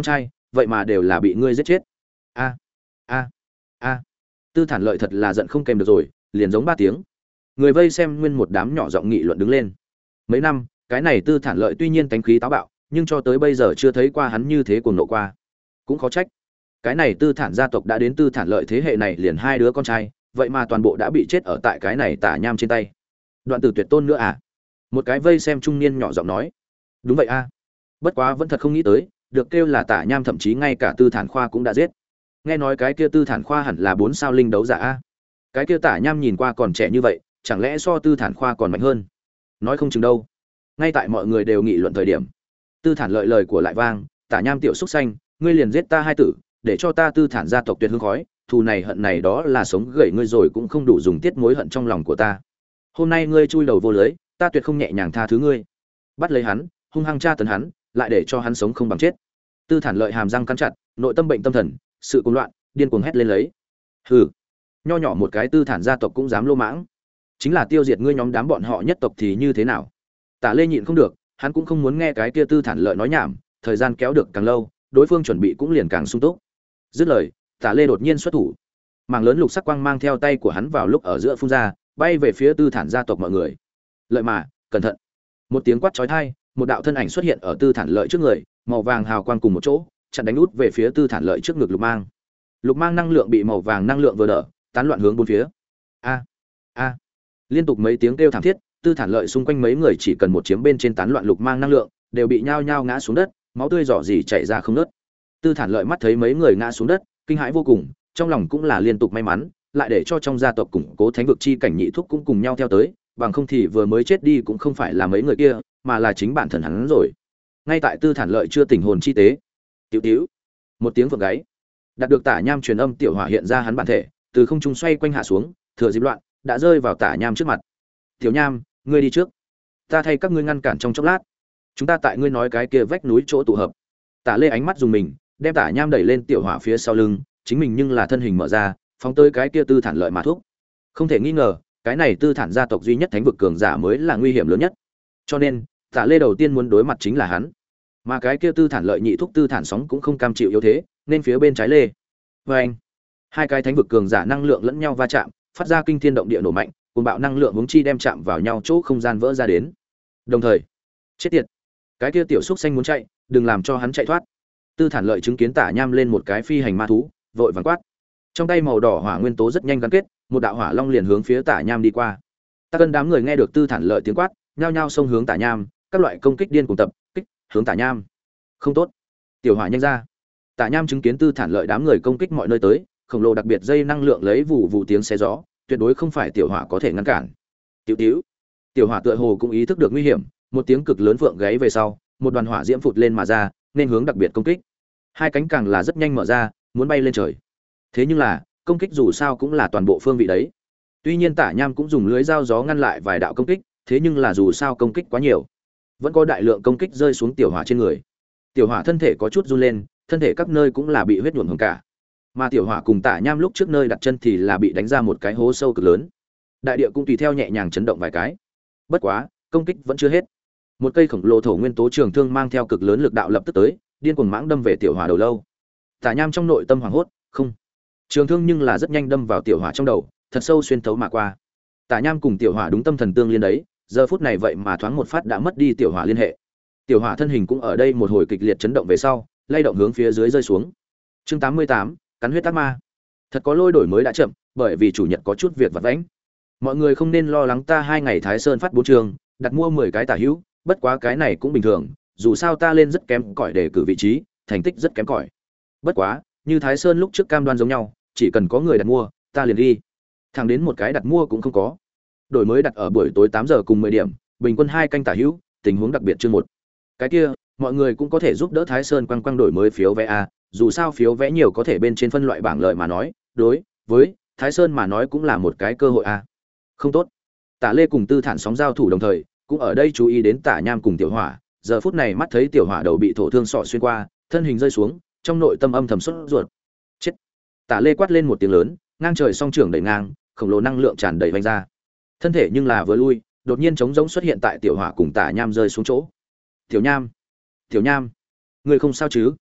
vậy mà đều là bị ngươi giết chết. A a a. Tư Thản Lợi thật là giận không kèm được rồi, liền giống ba tiếng. Người vây xem nguyên một đám nhỏ giọng nghị luận đứng lên. Mấy năm, cái này Tư Thản Lợi tuy nhiên tánh khí táo bạo, nhưng cho tới bây giờ chưa thấy qua hắn như thế cuồng nộ qua. Cũng khó trách. Cái này Tư Thản gia tộc đã đến Tư Thản Lợi thế hệ này liền hai đứa con trai, vậy mà toàn bộ đã bị chết ở tại cái này Tả Nham trên tay. Đoạn tử tuyệt tôn nữa à? Một cái vây xem trung niên nhỏ giọng nói. Đúng vậy a. Bất quá vẫn thật không nghĩ tới, được kêu là Tả Nham thậm chí ngay cả Tư Thản Khoa cũng đã giết. Nghe nói cái kia Tư Thản Khoa hẳn là bốn sao linh đấu giả a. Cái kia Tả Nham nhìn qua còn trẻ như vậy, chẳng lẽ so Tư Thản Khoa còn mạnh hơn? Nói không chừng đâu. Ngay tại mọi người đều nghị luận thời điểm, Tư Thản Lợi lời của lại vang, Tả Nham tiểu xúc xanh, ngươi liền giết ta hai tử, để cho ta Tư Thản gia tộc tuyệt hương khói, thù này hận này đó là sống gậy ngươi rồi cũng không đủ dùng tiết mối hận trong lòng của ta. Hôm nay ngươi chui đầu vô lưới, ta tuyệt không nhẹ nhàng tha thứ ngươi. Bắt lấy hắn, hung hăng tra tấn hắn, lại để cho hắn sống không bằng chết. Tư Thản Lợi hàm răng cắn chặt, nội tâm bệnh tâm thần, sự cuồng loạn, điên cuồng hét lên lấy. Hừ, nho nhỏ một cái Tư Thản gia tộc cũng dám lô mãng, chính là tiêu diệt ngươi nhóm đám bọn họ nhất tộc thì như thế nào? Tả Lê nhịn không được, hắn cũng không muốn nghe cái kia Tư Thản Lợi nói nhảm, thời gian kéo được càng lâu, đối phương chuẩn bị cũng liền càng sung túc. Dứt lời, Tả Lê đột nhiên xuất thủ, mảng lớn lục sắc quang mang theo tay của hắn vào lúc ở giữa phun ra, bay về phía Tư Thản gia tộc mọi người. Lợi mà, cẩn thận! Một tiếng quát chói tai, một đạo thân ảnh xuất hiện ở Tư Thản Lợi trước người, màu vàng hào quang cùng một chỗ, chặn đánh út về phía Tư Thản Lợi trước ngực lục mang. Lục mang năng lượng bị màu vàng năng lượng vừa đỡ, tán loạn hướng bốn phía. A a! Liên tục mấy tiếng kêu thảm thiết, Tư Thản Lợi xung quanh mấy người chỉ cần một chiếm bên trên tán loạn lục mang năng lượng, đều bị nhao nhao ngã xuống đất, máu tươi rỉ rỉ chảy ra không ngớt. Tư Thản Lợi mắt thấy mấy người ngã xuống đất, kinh hãi vô cùng, trong lòng cũng là liên tục may mắn, lại để cho trong gia tộc củng cố thánh vực chi cảnh nhị thúc cũng cùng nhau theo tới, bằng không thì vừa mới chết đi cũng không phải là mấy người kia, mà là chính bản thân hắn rồi. Ngay tại Tư Thản Lợi chưa tỉnh hồn chi tế, tiểu tiểu, một tiếng vượng gáy, đạt được Tả Nham truyền âm tiểu hỏa hiện ra hắn bản thể, từ không trung xoay quanh hạ xuống, thừa dịp loạn, đã rơi vào Tả Nham trước mặt. Tiểu Nham, ngươi đi trước, ta thay các ngươi ngăn cản trong chốc lát, chúng ta tại ngươi nói cái kia vách núi chỗ tụ hợp. Tả Lê ánh mắt dùng mình, đem Tả Nham đẩy lên tiểu hỏa phía sau lưng, chính mình nhưng là thân hình mở ra, phóng tới cái kia Tư Thản Lợi mà thúc. Không thể nghi ngờ, cái này Tư Thản gia tộc duy nhất thánh vực cường giả mới là nguy hiểm lớn nhất. Cho nên, Tả Lê đầu tiên muốn đối mặt chính là hắn. Mà cái kia Tư Thản Lợi nhị thúc Tư Thản Sóng cũng không cam chịu yếu thế, nên phía bên trái Lê. Và anh, hai cái thánh vực cường giả năng lượng lẫn nhau va chạm, phát ra kinh thiên động địa nổ mạnh, cùng bạo năng lượng hướng chi đem chạm vào nhau chỗ không gian vỡ ra đến. Đồng thời, chết tiệt, cái kia tiểu xúc xanh muốn chạy, đừng làm cho hắn chạy thoát. Tư Thản Lợi chứng kiến Tả Nham lên một cái phi hành ma thú, vội vàng quát. Trong tay màu đỏ hỏa nguyên tố rất nhanh gắn kết, một đạo hỏa long liền hướng phía Tả Nham đi qua. Ta cân đám người nghe được Tư Thản Lợi tiếng quát, nhao nhao xông hướng Tả Nham, các loại công kích điên cuồng tập kích hướng Tả Nham. Không tốt, tiểu hỏa nhanh ra! Tả Nham chứng kiến Tư Thản Lợi đám người công kích mọi nơi tới, khổng lồ đặc biệt dây năng lượng lấy vụ vụ tiếng xé gió, tuyệt đối không phải tiểu hỏa có thể ngăn cản. Tiểu tiểu, tiểu hỏa tựa hồ cũng ý thức được nguy hiểm, một tiếng cực lớn vượng gáy về sau, một đoàn hỏa diễm phụt lên mà ra, nên hướng đặc biệt công kích. Hai cánh càng là rất nhanh mở ra, muốn bay lên trời. Thế nhưng là, công kích dù sao cũng là toàn bộ phương vị đấy. Tuy nhiên Tả Nham cũng dùng lưới dao gió ngăn lại vài đạo công kích, thế nhưng là dù sao công kích quá nhiều, vẫn có đại lượng công kích rơi xuống tiểu hỏa trên người. Tiểu hỏa thân thể có chút run lên, thân thể các nơi cũng là bị huyết nhuộm hồng cả. Mà tiểu hỏa cùng Tả Nham lúc trước nơi đặt chân thì là bị đánh ra một cái hố sâu cực lớn. Đại địa cũng tùy theo nhẹ nhàng chấn động vài cái. Bất quá, công kích vẫn chưa hết. Một cây khổng lồ thổ nguyên tố trường thương mang theo cực lớn lực đạo lập tức tới, điên cuồng mãng đâm về tiểu hỏa đầu lâu. Tả Nham trong nội tâm hoảng hốt, không. Trường thương nhưng là rất nhanh đâm vào tiểu hỏa trong đầu, thật sâu xuyên thấu mà qua. Tả Nham cùng tiểu hỏa đúng tâm thần tương liên đấy, giờ phút này vậy mà thoáng một phát đã mất đi tiểu hỏa liên hệ. Tiểu hỏa thân hình cũng ở đây một hồi kịch liệt chấn động về sau, lay động hướng phía dưới rơi xuống. Chương tám mươi tám, cắn huyết ác ma. Thật có lôi đổi mới đã chậm, bởi vì chủ nhật có chút việc vặt vãnh. Mọi người không nên lo lắng, ta hai ngày Thái Sơn phát bốn trường, đặt mua mười cái tả hữu, bất quá cái này cũng bình thường, dù sao ta lên rất kém cỏi để cử vị trí, thành tích rất kém cỏi. Bất quá, như Thái Sơn lúc trước cam đoan giống nhau, chỉ cần có người đặt mua, ta liền đi. Thẳng đến một cái đặt mua cũng không có. Đổi mới đặt ở buổi tối tám giờ cùng mười điểm, bình quân hai canh tả hữu, tình huống đặc biệt chương một. Cái kia, mọi người cũng có thể giúp đỡ Thái Sơn quăng quăng đổi mới phiếu vé a, dù sao phiếu vé nhiều có thể bên trên phân loại bảng lợi mà nói, đối với Thái Sơn mà nói cũng là một cái cơ hội a. Không tốt. Tả Lê cùng Tư Thản Sóng giao thủ đồng thời, cũng ở đây chú ý đến Tả Nham cùng tiểu hỏa, giờ phút này mắt thấy tiểu hỏa đầu bị thổ thương sọ xuyên qua, thân hình rơi xuống, trong nội tâm âm thầm sốt ruột. Chết. Tả Lê quát lên một tiếng lớn, ngang trời song trưởng đẩy ngang, khổng lồ năng lượng tràn đầy vành ra. Thân thể nhưng là vừa lui, đột nhiên trống rỗng xuất hiện tại tiểu hỏa cùng Tả Nham rơi xuống chỗ. Tiểu Nham, Tiểu Nham, ngươi không sao chứ?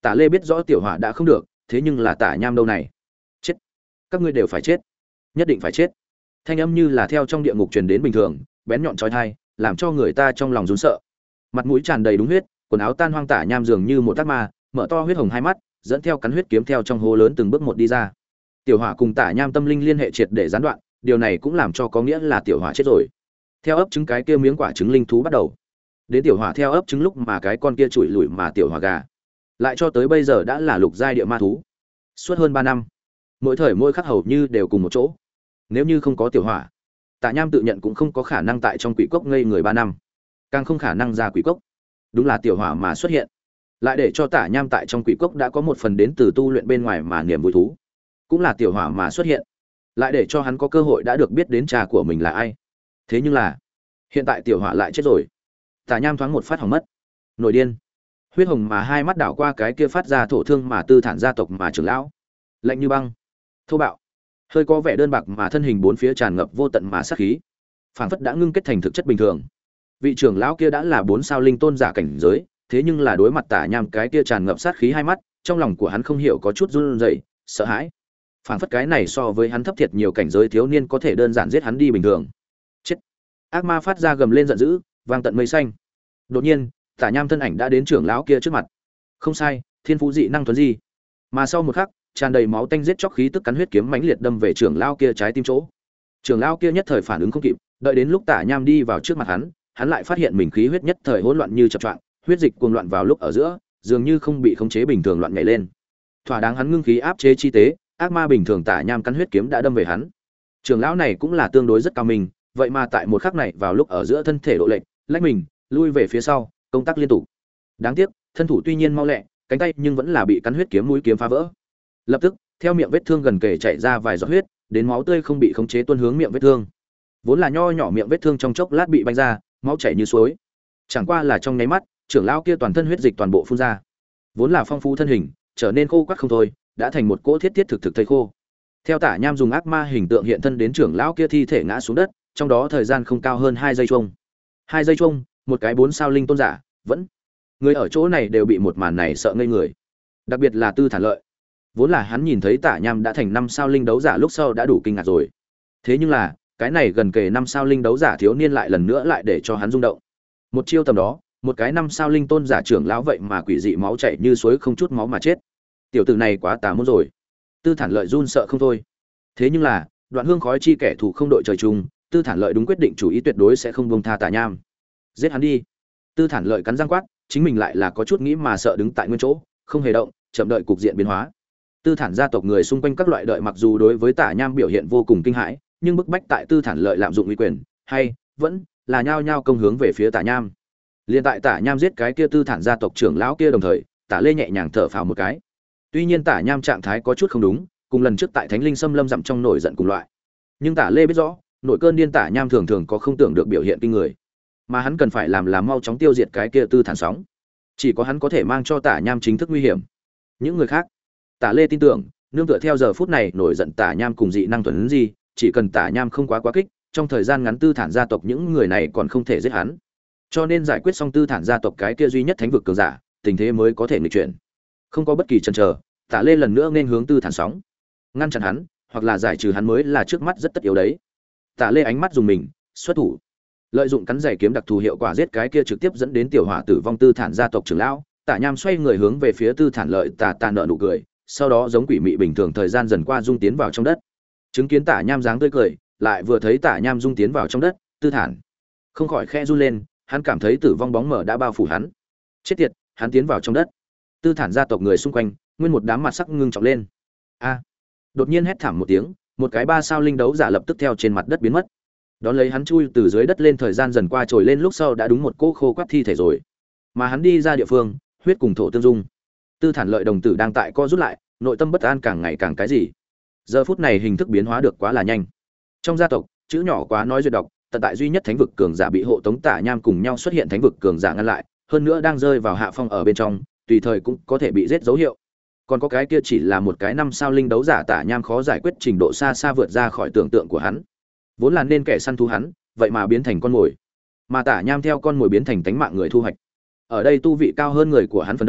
Tả Lê biết rõ tiểu hỏa đã không được, thế nhưng là Tả Nham đâu này? Chết! Các ngươi đều phải chết, nhất định phải chết. Thanh âm như là theo trong địa ngục truyền đến bình thường, bén nhọn chói tai, làm cho người ta trong lòng run sợ. Mặt mũi tràn đầy đúng huyết, quần áo tan hoang Tả Nham dường như một tác ma, mở to huyết hồng hai mắt, dẫn theo cắn huyết kiếm theo trong hố lớn từng bước một đi ra. Tiểu hỏa cùng Tả Nham tâm linh liên hệ triệt để gián đoạn, điều này cũng làm cho có nghĩa là tiểu hỏa chết rồi. Theo ấp trứng cái kia miếng quả trứng linh thú bắt đầu, đến tiểu hỏa theo ấp trứng lúc mà cái con kia chủi lủi mà tiểu hỏa gà, lại cho tới bây giờ đã là lục giai địa ma thú. Suốt hơn ba năm, mỗi thời mỗi khắc hầu như đều cùng một chỗ. Nếu như không có tiểu hỏa, Tả Nham tự nhận cũng không có khả năng tại trong quỷ cốc ngây người ba năm, càng không khả năng ra quỷ cốc. Đúng là tiểu hỏa mà xuất hiện, lại để cho Tả Nham tại trong quỷ cốc đã có một phần đến từ tu luyện bên ngoài mà niềm vui thú. Cũng là tiểu hỏa mà xuất hiện, lại để cho hắn có cơ hội đã được biết đến cha của mình là ai. Thế nhưng là hiện tại tiểu hỏa lại chết rồi. Tả Nham thoáng một phát hỏng mất, nổi điên, huyết hồng mà hai mắt đảo qua cái kia phát ra thổ thương mà tư thản gia tộc mà trưởng lão, lạnh như băng, thô bạo, hơi có vẻ đơn bạc mà thân hình bốn phía tràn ngập vô tận mà sát khí, phảng phất đã ngưng kết thành thực chất bình thường. Vị trưởng lão kia đã là bốn sao linh tôn giả cảnh giới, thế nhưng là đối mặt Tả Nham cái kia tràn ngập sát khí hai mắt, trong lòng của hắn không hiểu có chút run rẩy, sợ hãi. Phảng phất cái này so với hắn thấp thiệt nhiều cảnh giới thiếu niên có thể đơn giản giết hắn đi bình thường. Chết! Ác ma phát ra gầm lên giận dữ, vang tận mây xanh. Đột nhiên, Tả Nham thân ảnh đã đến trưởng lão kia trước mặt. Không sai, thiên phú dị năng tuấn di. Mà sau một khắc, tràn đầy máu tanh giết chóc khí tức cắn huyết kiếm mãnh liệt đâm về trưởng lão kia trái tim chỗ. Trưởng lão kia nhất thời phản ứng không kịp, đợi đến lúc Tả Nham đi vào trước mặt hắn, hắn lại phát hiện mình khí huyết nhất thời hỗn loạn như chập choạng, huyết dịch cuồng loạn vào lúc ở giữa, dường như không bị khống chế bình thường loạn nhảy lên. Thỏa đáng hắn ngưng khí áp chế chi tế, ác ma bình thường Tả Nham cắn huyết kiếm đã đâm về hắn. Trưởng lão này cũng là tương đối rất cao minh, vậy mà tại một khắc này vào lúc ở giữa thân thể độ lệch, lách mình, lui về phía sau, công tác liên tục. Đáng tiếc, thân thủ tuy nhiên mau lẹ, cánh tay nhưng vẫn là bị cắn huyết kiếm mũi kiếm phá vỡ. Lập tức, theo miệng vết thương gần kề chảy ra vài giọt huyết, đến máu tươi không bị khống chế tuôn hướng miệng vết thương. Vốn là nho nhỏ miệng vết thương trong chốc lát bị banh ra, máu chảy như suối. Chẳng qua là trong nháy mắt, trưởng lão kia toàn thân huyết dịch toàn bộ phun ra. Vốn là phong phú thân hình, trở nên khô quắt không thôi, đã thành một cỗ thiết thiết thực thực thây khô. Theo Tả Nham dùng ác ma hình tượng hiện thân đến trưởng lão kia thi thể ngã xuống đất, trong đó thời gian không cao hơn hai giây chung. Hai giây chung, một cái bốn sao linh tôn giả, vẫn người ở chỗ này đều bị một màn này sợ ngây người. Đặc biệt là Tư Thản Lợi. Vốn là hắn nhìn thấy Tả Nham đã thành năm sao linh đấu giả lúc sau đã đủ kinh ngạc rồi. Thế nhưng là, cái này gần kề năm sao linh đấu giả thiếu niên lại lần nữa lại để cho hắn rung động. Một chiêu tầm đó, một cái năm sao linh tôn giả trưởng lão vậy mà quỷ dị máu chảy như suối không chút máu mà chết. Tiểu tử này quá tà môn rồi. Tư Thản Lợi run sợ không thôi. Thế nhưng là, Đoạn Hương khói chi kẻ thù không đội trời chung, Tư Thản Lợi đúng quyết định chủ ý tuyệt đối sẽ không buông tha Tả Nham. Giết hắn đi. Tư Thản Lợi cắn răng quát, chính mình lại là có chút nghĩ mà sợ đứng tại nguyên chỗ, không hề động, chậm đợi cục diện biến hóa. Tư Thản gia tộc người xung quanh các loại đợi mặc dù đối với Tả Nham biểu hiện vô cùng kinh hãi, nhưng bức bách tại Tư Thản Lợi lạm dụng uy quyền, hay vẫn là nhao nhao công hướng về phía Tả Nham. Liên tại Tả Nham giết cái kia Tư Thản gia tộc trưởng lão kia đồng thời, Tả Lê nhẹ nhàng thở phào một cái. Tuy nhiên Tả Nham trạng thái có chút không đúng, cùng lần trước tại Thánh Linh Xâm Lâm dặm trong nổi giận cùng loại. Nhưng Tả Lê biết rõ, nội cơn điên Tả Nham thường thường có không tưởng được biểu hiện kinh người, mà hắn cần phải làm là mau chóng tiêu diệt cái kia Tư Thản sóng. Chỉ có hắn có thể mang cho Tả Nham chính thức nguy hiểm. Những người khác, Tả Lê tin tưởng, nương tựa theo giờ phút này nổi giận Tả Nham cùng dị năng thuần gì, chỉ cần Tả Nham không quá quá kích, trong thời gian ngắn Tư Thản gia tộc những người này còn không thể giết hắn. Cho nên giải quyết xong Tư Thản gia tộc cái kia duy nhất thánh vực cường giả, tình thế mới có thể nghịch chuyển. Không có bất kỳ chần chờ, Tả Lê lần nữa nên hướng Tư Thản sóng, ngăn chặn hắn, hoặc là giải trừ hắn mới là trước mắt rất tất yếu đấy. Tả Lê ánh mắt dùng mình, xuất thủ, lợi dụng cắn giày kiếm đặc thù hiệu quả giết cái kia trực tiếp dẫn đến tiểu hỏa tử vong Tư Thản gia tộc trưởng lão. Tả Nham xoay người hướng về phía Tư Thản Lợi tà tà nở nụ cười, sau đó giống quỷ mị bình thường thời gian dần qua dung tiến vào trong đất. Chứng kiến Tả Nham dáng tươi cười, lại vừa thấy Tả Nham dung tiến vào trong đất, Tư Thản không khỏi khẽ run lên, hắn cảm thấy tử vong bóng mờ đã bao phủ hắn. Chết tiệt, hắn tiến vào trong đất. Tư Thản gia tộc người xung quanh, nguyên một đám mặt sắc ngưng trọng lên. A! Đột nhiên hét thảm một tiếng, một cái ba sao linh đấu giả lập tức theo trên mặt đất biến mất. Đón lấy hắn chui từ dưới đất lên thời gian dần qua trồi lên lúc sau đã đúng một cỗ khô quắt thi thể rồi. Mà hắn đi ra địa phương, huyết cùng thổ tương dung. Tư Thản Lợi đồng tử đang tại co rút lại, nội tâm bất an càng ngày càng cái gì. Giờ phút này hình thức biến hóa được quá là nhanh. Trong gia tộc, chữ nhỏ quá nói duyệt đọc, tận tại duy nhất thánh vực cường giả bị hộ tống Tả Nham cùng nhau xuất hiện thánh vực cường giả ngăn lại, hơn nữa đang rơi vào hạ phong ở bên trong, tùy thời cũng có thể bị giết dấu hiệu. Còn có cái kia chỉ là một cái năm sao linh đấu giả Tả Nham khó giải quyết trình độ xa xa vượt ra khỏi tưởng tượng của hắn. Vốn là nên kẻ săn thú hắn, vậy mà biến thành con mồi. Mà Tả Nham theo con mồi biến thành tánh mạng người thu hoạch. Ở đây tu vị cao hơn người của hắn phần đông,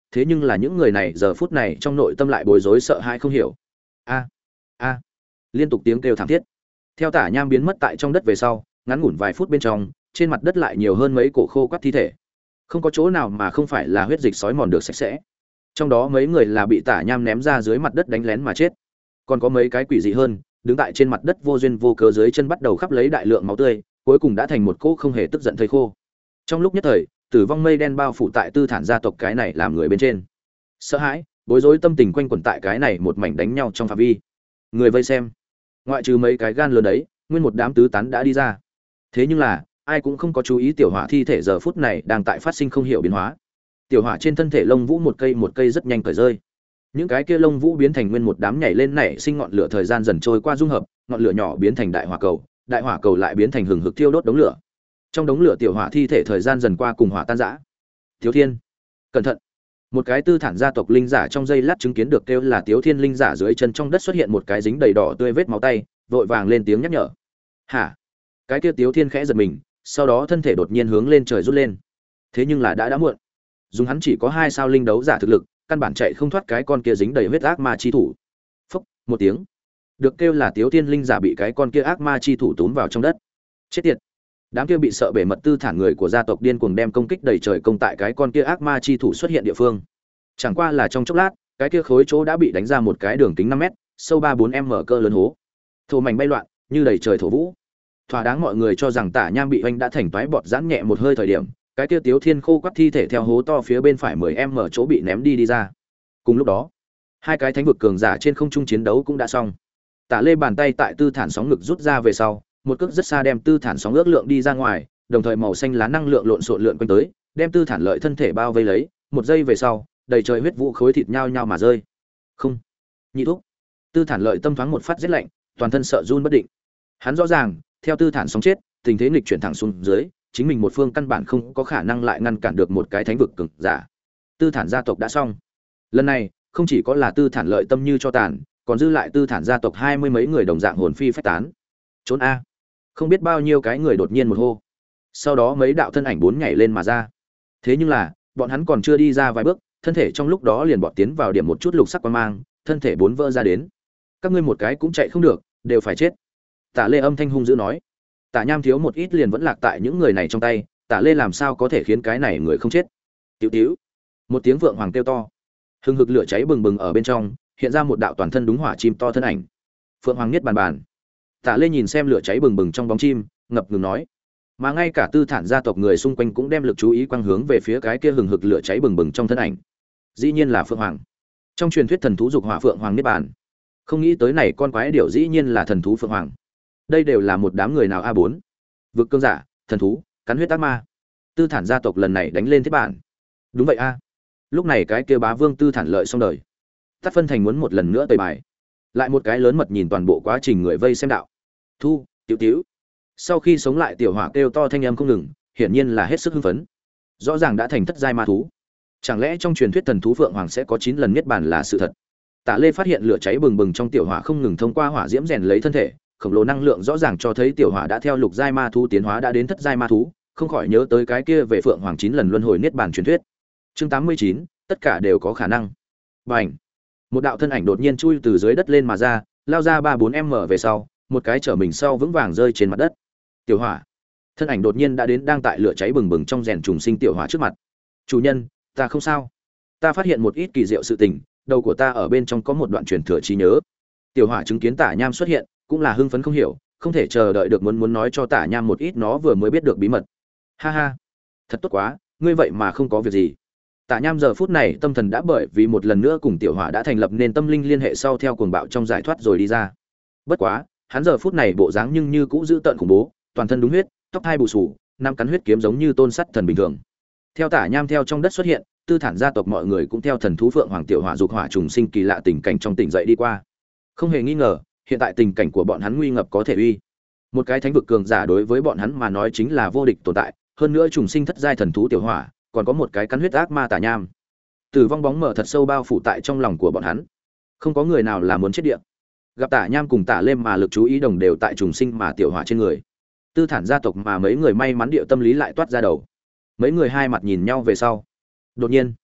thế nhưng là những người này giờ phút này trong nội tâm lại bối rối sợ hãi không hiểu. A a liên tục tiếng kêu thảm thiết. Theo Tả Nham biến mất tại trong đất về sau, ngắn ngủn vài phút bên trong, trên mặt đất lại nhiều hơn mấy cổ khô quắt thi thể. Không có chỗ nào mà không phải là huyết dịch sói mòn được sạch sẽ. Trong đó mấy người là bị Tả Nham ném ra dưới mặt đất đánh lén mà chết. Còn có mấy cái quỷ dị hơn, đứng tại trên mặt đất vô duyên vô cớ dưới chân bắt đầu khắp lấy đại lượng máu tươi, cuối cùng đã thành một cỗ không hề tức giận thây khô. Trong lúc nhất thời, tử vong mây đen bao phủ tại Tư Thản gia tộc cái này làm người bên trên. Sợ hãi, bối rối tâm tình quanh quẩn tại cái này một mảnh đánh nhau trong phạm vi. Người vây xem, ngoại trừ mấy cái gan lớn đấy, nguyên một đám tứ tán đã đi ra. Thế nhưng là, ai cũng không có chú ý tiểu hỏa thi thể giờ phút này đang tại phát sinh không hiểu biến hóa. Tiểu hỏa trên thân thể lông vũ một cây một cây rất nhanh cởi rơi. Những cái kia lông vũ biến thành nguyên một đám nhảy lên nảy sinh ngọn lửa, thời gian dần trôi qua dung hợp, ngọn lửa nhỏ biến thành đại hỏa cầu, đại hỏa cầu lại biến thành hừng hực thiêu đốt đống lửa. Trong đống lửa tiểu hỏa thi thể thời gian dần qua cùng hỏa tan rã. Tiếu Thiên, cẩn thận! Một cái Tư Thản gia tộc linh giả trong giây lát chứng kiến được kêu là Tiếu Thiên linh giả dưới chân trong đất xuất hiện một cái dính đầy đỏ tươi vết máu tay, vội vàng lên tiếng nhắc nhở. Hả? Cái kia Tiếu Thiên khẽ giật mình, sau đó thân thể đột nhiên hướng lên trời rút lên. Thế nhưng là đã đã muộn. Dùng hắn chỉ có hai sao linh đấu giả thực lực, căn bản chạy không thoát cái con kia dính đầy huyết ác ma chi thủ. Phốc, một tiếng. Được kêu là Tiếu Thiên linh giả bị cái con kia ác ma chi thủ túm vào trong đất. Chết tiệt. Đám kia bị sợ bể mật Tư Thản người của gia tộc điên cuồng đem công kích đầy trời công tại cái con kia ác ma chi thủ xuất hiện địa phương. Chẳng qua là trong chốc lát, cái kia khối chỗ đã bị đánh ra một cái đường kính năm mét, sâu ba bốn m cơ lớn hố. Thổ mảnh bay loạn, như đầy trời thổ vũ. Thỏa đáng mọi người cho rằng Tả Nham bị hoành đã thành toái bọt giãn nhẹ một hơi thời điểm, cái kia Tiếu Thiên khô quắt thi thể theo hố to phía bên phải mười m chỗ bị ném đi đi ra. Cùng lúc đó, hai cái thánh vực cường giả trên không trung chiến đấu cũng đã xong. Tả Lê bàn tay tại Tư Thản sóng ngực rút ra về sau, một cước rất xa đem Tư Thản sóng ước lượng đi ra ngoài, đồng thời màu xanh lá năng lượng lộn xộn lượn quanh tới, đem Tư Thản lợi thân thể bao vây lấy, một giây về sau, đầy trời huyết vũ khối thịt nhao nhao mà rơi. Không, nhị thúc. Tư Thản lợi tâm thoáng một phát rét lạnh, toàn thân sợ run bất định. Hắn rõ ràng, theo Tư Thản sóng chết, tình thế nghịch chuyển thẳng xuống dưới, chính mình một phương căn bản không có khả năng lại ngăn cản được một cái thánh vực cường giả. Tư Thản gia tộc đã xong. Lần này, không chỉ có là Tư Thản lợi tâm như cho tàn, còn dư lại Tư Thản gia tộc hai mươi mấy người đồng dạng hồn phi phách tán. Trốn a. Không biết bao nhiêu cái người đột nhiên một hô. Sau đó mấy đạo thân ảnh bốn nhảy lên mà ra. Thế nhưng là, bọn hắn còn chưa đi ra vài bước, thân thể trong lúc đó liền bọt tiến vào điểm một chút lục sắc quang mang, thân thể bốn vỡ ra đến. Các ngươi một cái cũng chạy không được, đều phải chết. Tả Lê âm thanh hung dữ nói. Tả Nham thiếu một ít liền vẫn lạc tại những người này trong tay, Tả Lê làm sao có thể khiến cái này người không chết? Tiểu Tiểu. Một tiếng vượng hoàng kêu to. Hừng hực lửa cháy bừng bừng ở bên trong, hiện ra một đạo toàn thân đúng hỏa chim to thân ảnh. Phượng Hoàng Niết bàn bàn. Tả Lê nhìn xem lửa cháy bừng bừng trong bóng chim, ngập ngừng nói. Mà ngay cả Tư Thản gia tộc người xung quanh cũng đem lực chú ý quang hướng về phía cái kia hừng hực lửa cháy bừng bừng trong thân ảnh. Dĩ nhiên là Phượng Hoàng. Trong truyền thuyết thần thú dục hỏa Phượng Hoàng Niết bàn. Không nghĩ tới này con quái điểu dĩ nhiên là thần thú Phượng Hoàng. Đây đều là một đám người nào a bốn. Vực cương giả, thần thú, cắn huyết ác ma. Tư Thản gia tộc lần này đánh lên thiết bản. Đúng vậy a. Lúc này cái kia bá vương Tư Thản lợi xong đời. Tắt phân thành muốn một lần nữa tẩy bài. Lại một cái lớn mật nhìn toàn bộ quá trình người vây xem đạo. Thu, tiểu tiểu. Sau khi sống lại tiểu hỏa kêu to thanh âm không ngừng, hiển nhiên là hết sức hưng phấn. Rõ ràng đã thành thất giai ma thú. Chẳng lẽ trong truyền thuyết thần thú Phượng Hoàng sẽ có chín lần niết bàn là sự thật? Tạ Lê phát hiện lửa cháy bừng bừng trong tiểu hỏa không ngừng thông qua hỏa diễm rèn lấy thân thể, khổng lồ năng lượng rõ ràng cho thấy tiểu hỏa đã theo lục giai ma thú tiến hóa đã đến thất giai ma thú, không khỏi nhớ tới cái kia về Phượng Hoàng chín lần luân hồi niết bàn truyền thuyết. Chương tám mươi chín, tất cả đều có khả năng. Bành! Một đạo thân ảnh đột nhiên chui từ dưới đất lên mà ra, lao ra ba bốn m về sau, một cái trở mình sau vững vàng rơi trên mặt đất. Tiểu hỏa! Thân ảnh đột nhiên đã đến đang tại lửa cháy bừng bừng trong rèn trùng sinh tiểu hỏa trước mặt. Chủ nhân, ta không sao. Ta phát hiện một ít kỳ diệu sự tình, đầu của ta ở bên trong có một đoạn truyền thừa trí nhớ. Tiểu hỏa chứng kiến Tả Nham xuất hiện, cũng là hưng phấn không hiểu, không thể chờ đợi được muốn muốn nói cho Tả Nham một ít nó vừa mới biết được bí mật. Ha ha, thật tốt quá, ngươi vậy mà không có việc gì. Tả Nham giờ phút này tâm thần đã bởi vì một lần nữa cùng tiểu hỏa đã thành lập nên tâm linh liên hệ sau theo cuồng bạo trong giải thoát rồi đi ra. Bất quá, hắn giờ phút này bộ dáng nhưng như cũ giữ tợn khủng bố, toàn thân đúng huyết, tóc hai bù sù, năm cắn huyết kiếm giống như tôn sắt thần bình thường. Theo Tả Nham theo trong đất xuất hiện, Tư Thản gia tộc mọi người cũng theo thần thú Phượng Hoàng tiểu hỏa dục hỏa trùng sinh kỳ lạ tình cảnh trong tỉnh dậy đi qua. Không hề nghi ngờ, hiện tại tình cảnh của bọn hắn nguy ngập có thể uy. Một cái thánh vực cường giả đối với bọn hắn mà nói chính là vô địch tồn tại, hơn nữa trùng sinh thất giai thần thú tiểu hỏa, còn có một cái cắn huyết ác ma Tả Nham. Tử vong bóng mờ thật sâu bao phủ tại trong lòng của bọn hắn. Không có người nào là muốn chết địa. Gặp Tả Nham cùng Tả Lêm mà lực chú ý đồng đều tại trùng sinh mà tiểu hỏa trên người. Tư Thản gia tộc mà mấy người may mắn địa tâm lý lại toát ra đầu. Mấy người hai mặt nhìn nhau về sau. Đột nhiên,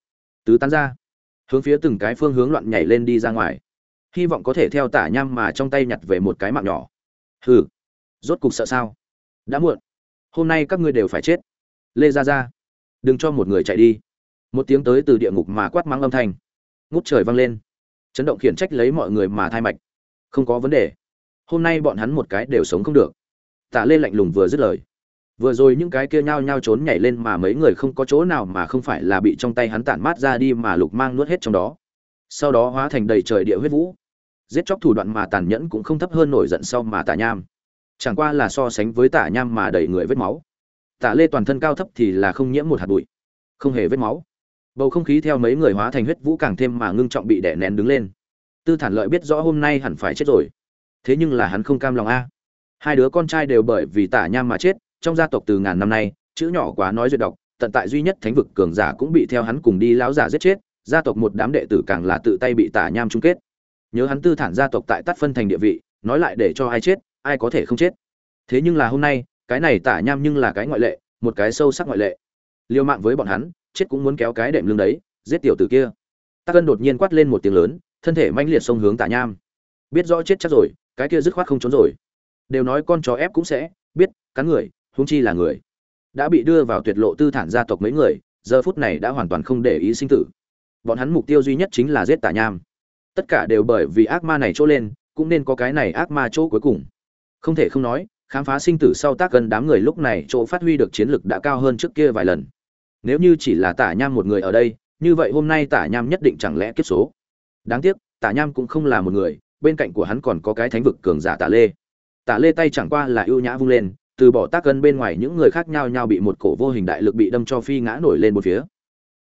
tứ tán ra, hướng phía từng cái phương hướng loạn nhảy lên đi ra ngoài, hy vọng có thể theo tả nham mà trong tay nhặt về một cái mạng nhỏ. Hừ, rốt cục sợ sao? Đã muộn, hôm nay các ngươi đều phải chết. Lê Gia Gia, đừng cho một người chạy đi. Một tiếng tới từ địa ngục mà quát mắng âm thanh ngút trời vang lên, chấn động khiển trách lấy mọi người mà thai mạch. Không có vấn đề, hôm nay bọn hắn một cái đều sống không được. Tả Lê lạnh lùng vừa dứt lời, vừa rồi những cái kia nhao nhao trốn nhảy lên mà mấy người không có chỗ nào mà không phải là bị trong tay hắn tản mát ra đi mà lục mang nuốt hết trong đó, sau đó hóa thành đầy trời địa huyết vũ. Giết chóc thủ đoạn mà tàn nhẫn cũng không thấp hơn nổi giận sau mà Tả Nham, chẳng qua là so sánh với Tả Nham mà đầy người vết máu. Tả Lê toàn thân cao thấp thì là không nhiễm một hạt bụi, không hề vết máu. Bầu không khí theo mấy người hóa thành huyết vũ càng thêm mà ngưng trọng bị đè nén đứng lên. Tư Thản Lợi biết rõ hôm nay hẳn phải chết rồi, thế nhưng là hắn không cam lòng a. Hai đứa con trai đều bởi vì Tả Nham mà chết, trong gia tộc từ ngàn năm nay, chữ nhỏ quá nói duyệt đọc, tận tại duy nhất thánh vực cường giả cũng bị theo hắn cùng đi lão giả giết chết, gia tộc một đám đệ tử càng là tự tay bị Tả Nham chung kết. Nhớ hắn Tư Thản gia tộc tại Tát phân thành địa vị, nói lại để cho ai chết, ai có thể không chết. Thế nhưng là hôm nay, cái này Tả Nham nhưng là cái ngoại lệ, một cái sâu sắc ngoại lệ. Liêu mạng với bọn hắn, chết cũng muốn kéo cái đệm lưng đấy, giết tiểu tử kia. Tắc Cân đột nhiên quát lên một tiếng lớn, thân thể manh liệt xông hướng Tả Nham. Biết rõ chết chắc rồi, cái kia dứt khoát không trốn rồi. Đều nói con chó ép cũng sẽ biết cắn người, huống chi là người. Đã bị đưa vào tuyệt lộ Tư Thản gia tộc mấy người, giờ phút này đã hoàn toàn không để ý sinh tử. Bọn hắn mục tiêu duy nhất chính là giết Tả Nham. Tất cả đều bởi vì ác ma này chỗ lên, cũng nên có cái này ác ma chỗ cuối cùng. Không thể không nói, khám phá sinh tử sau Tác Cân đám người lúc này chỗ phát huy được chiến lực đã cao hơn trước kia vài lần. Nếu như chỉ là Tả Nham một người ở đây, như vậy hôm nay Tả Nham nhất định chẳng lẽ kiếp số. Đáng tiếc, Tả Nham cũng không là một người, bên cạnh của hắn còn có cái thánh vực cường giả Tả Lê. Tả Lê tay chẳng qua là ưu nhã vung lên, từ bỏ Tác Cân bên ngoài những người khác nhau nhau bị một cổ vô hình đại lực bị đâm cho phi ngã nổi lên một phía.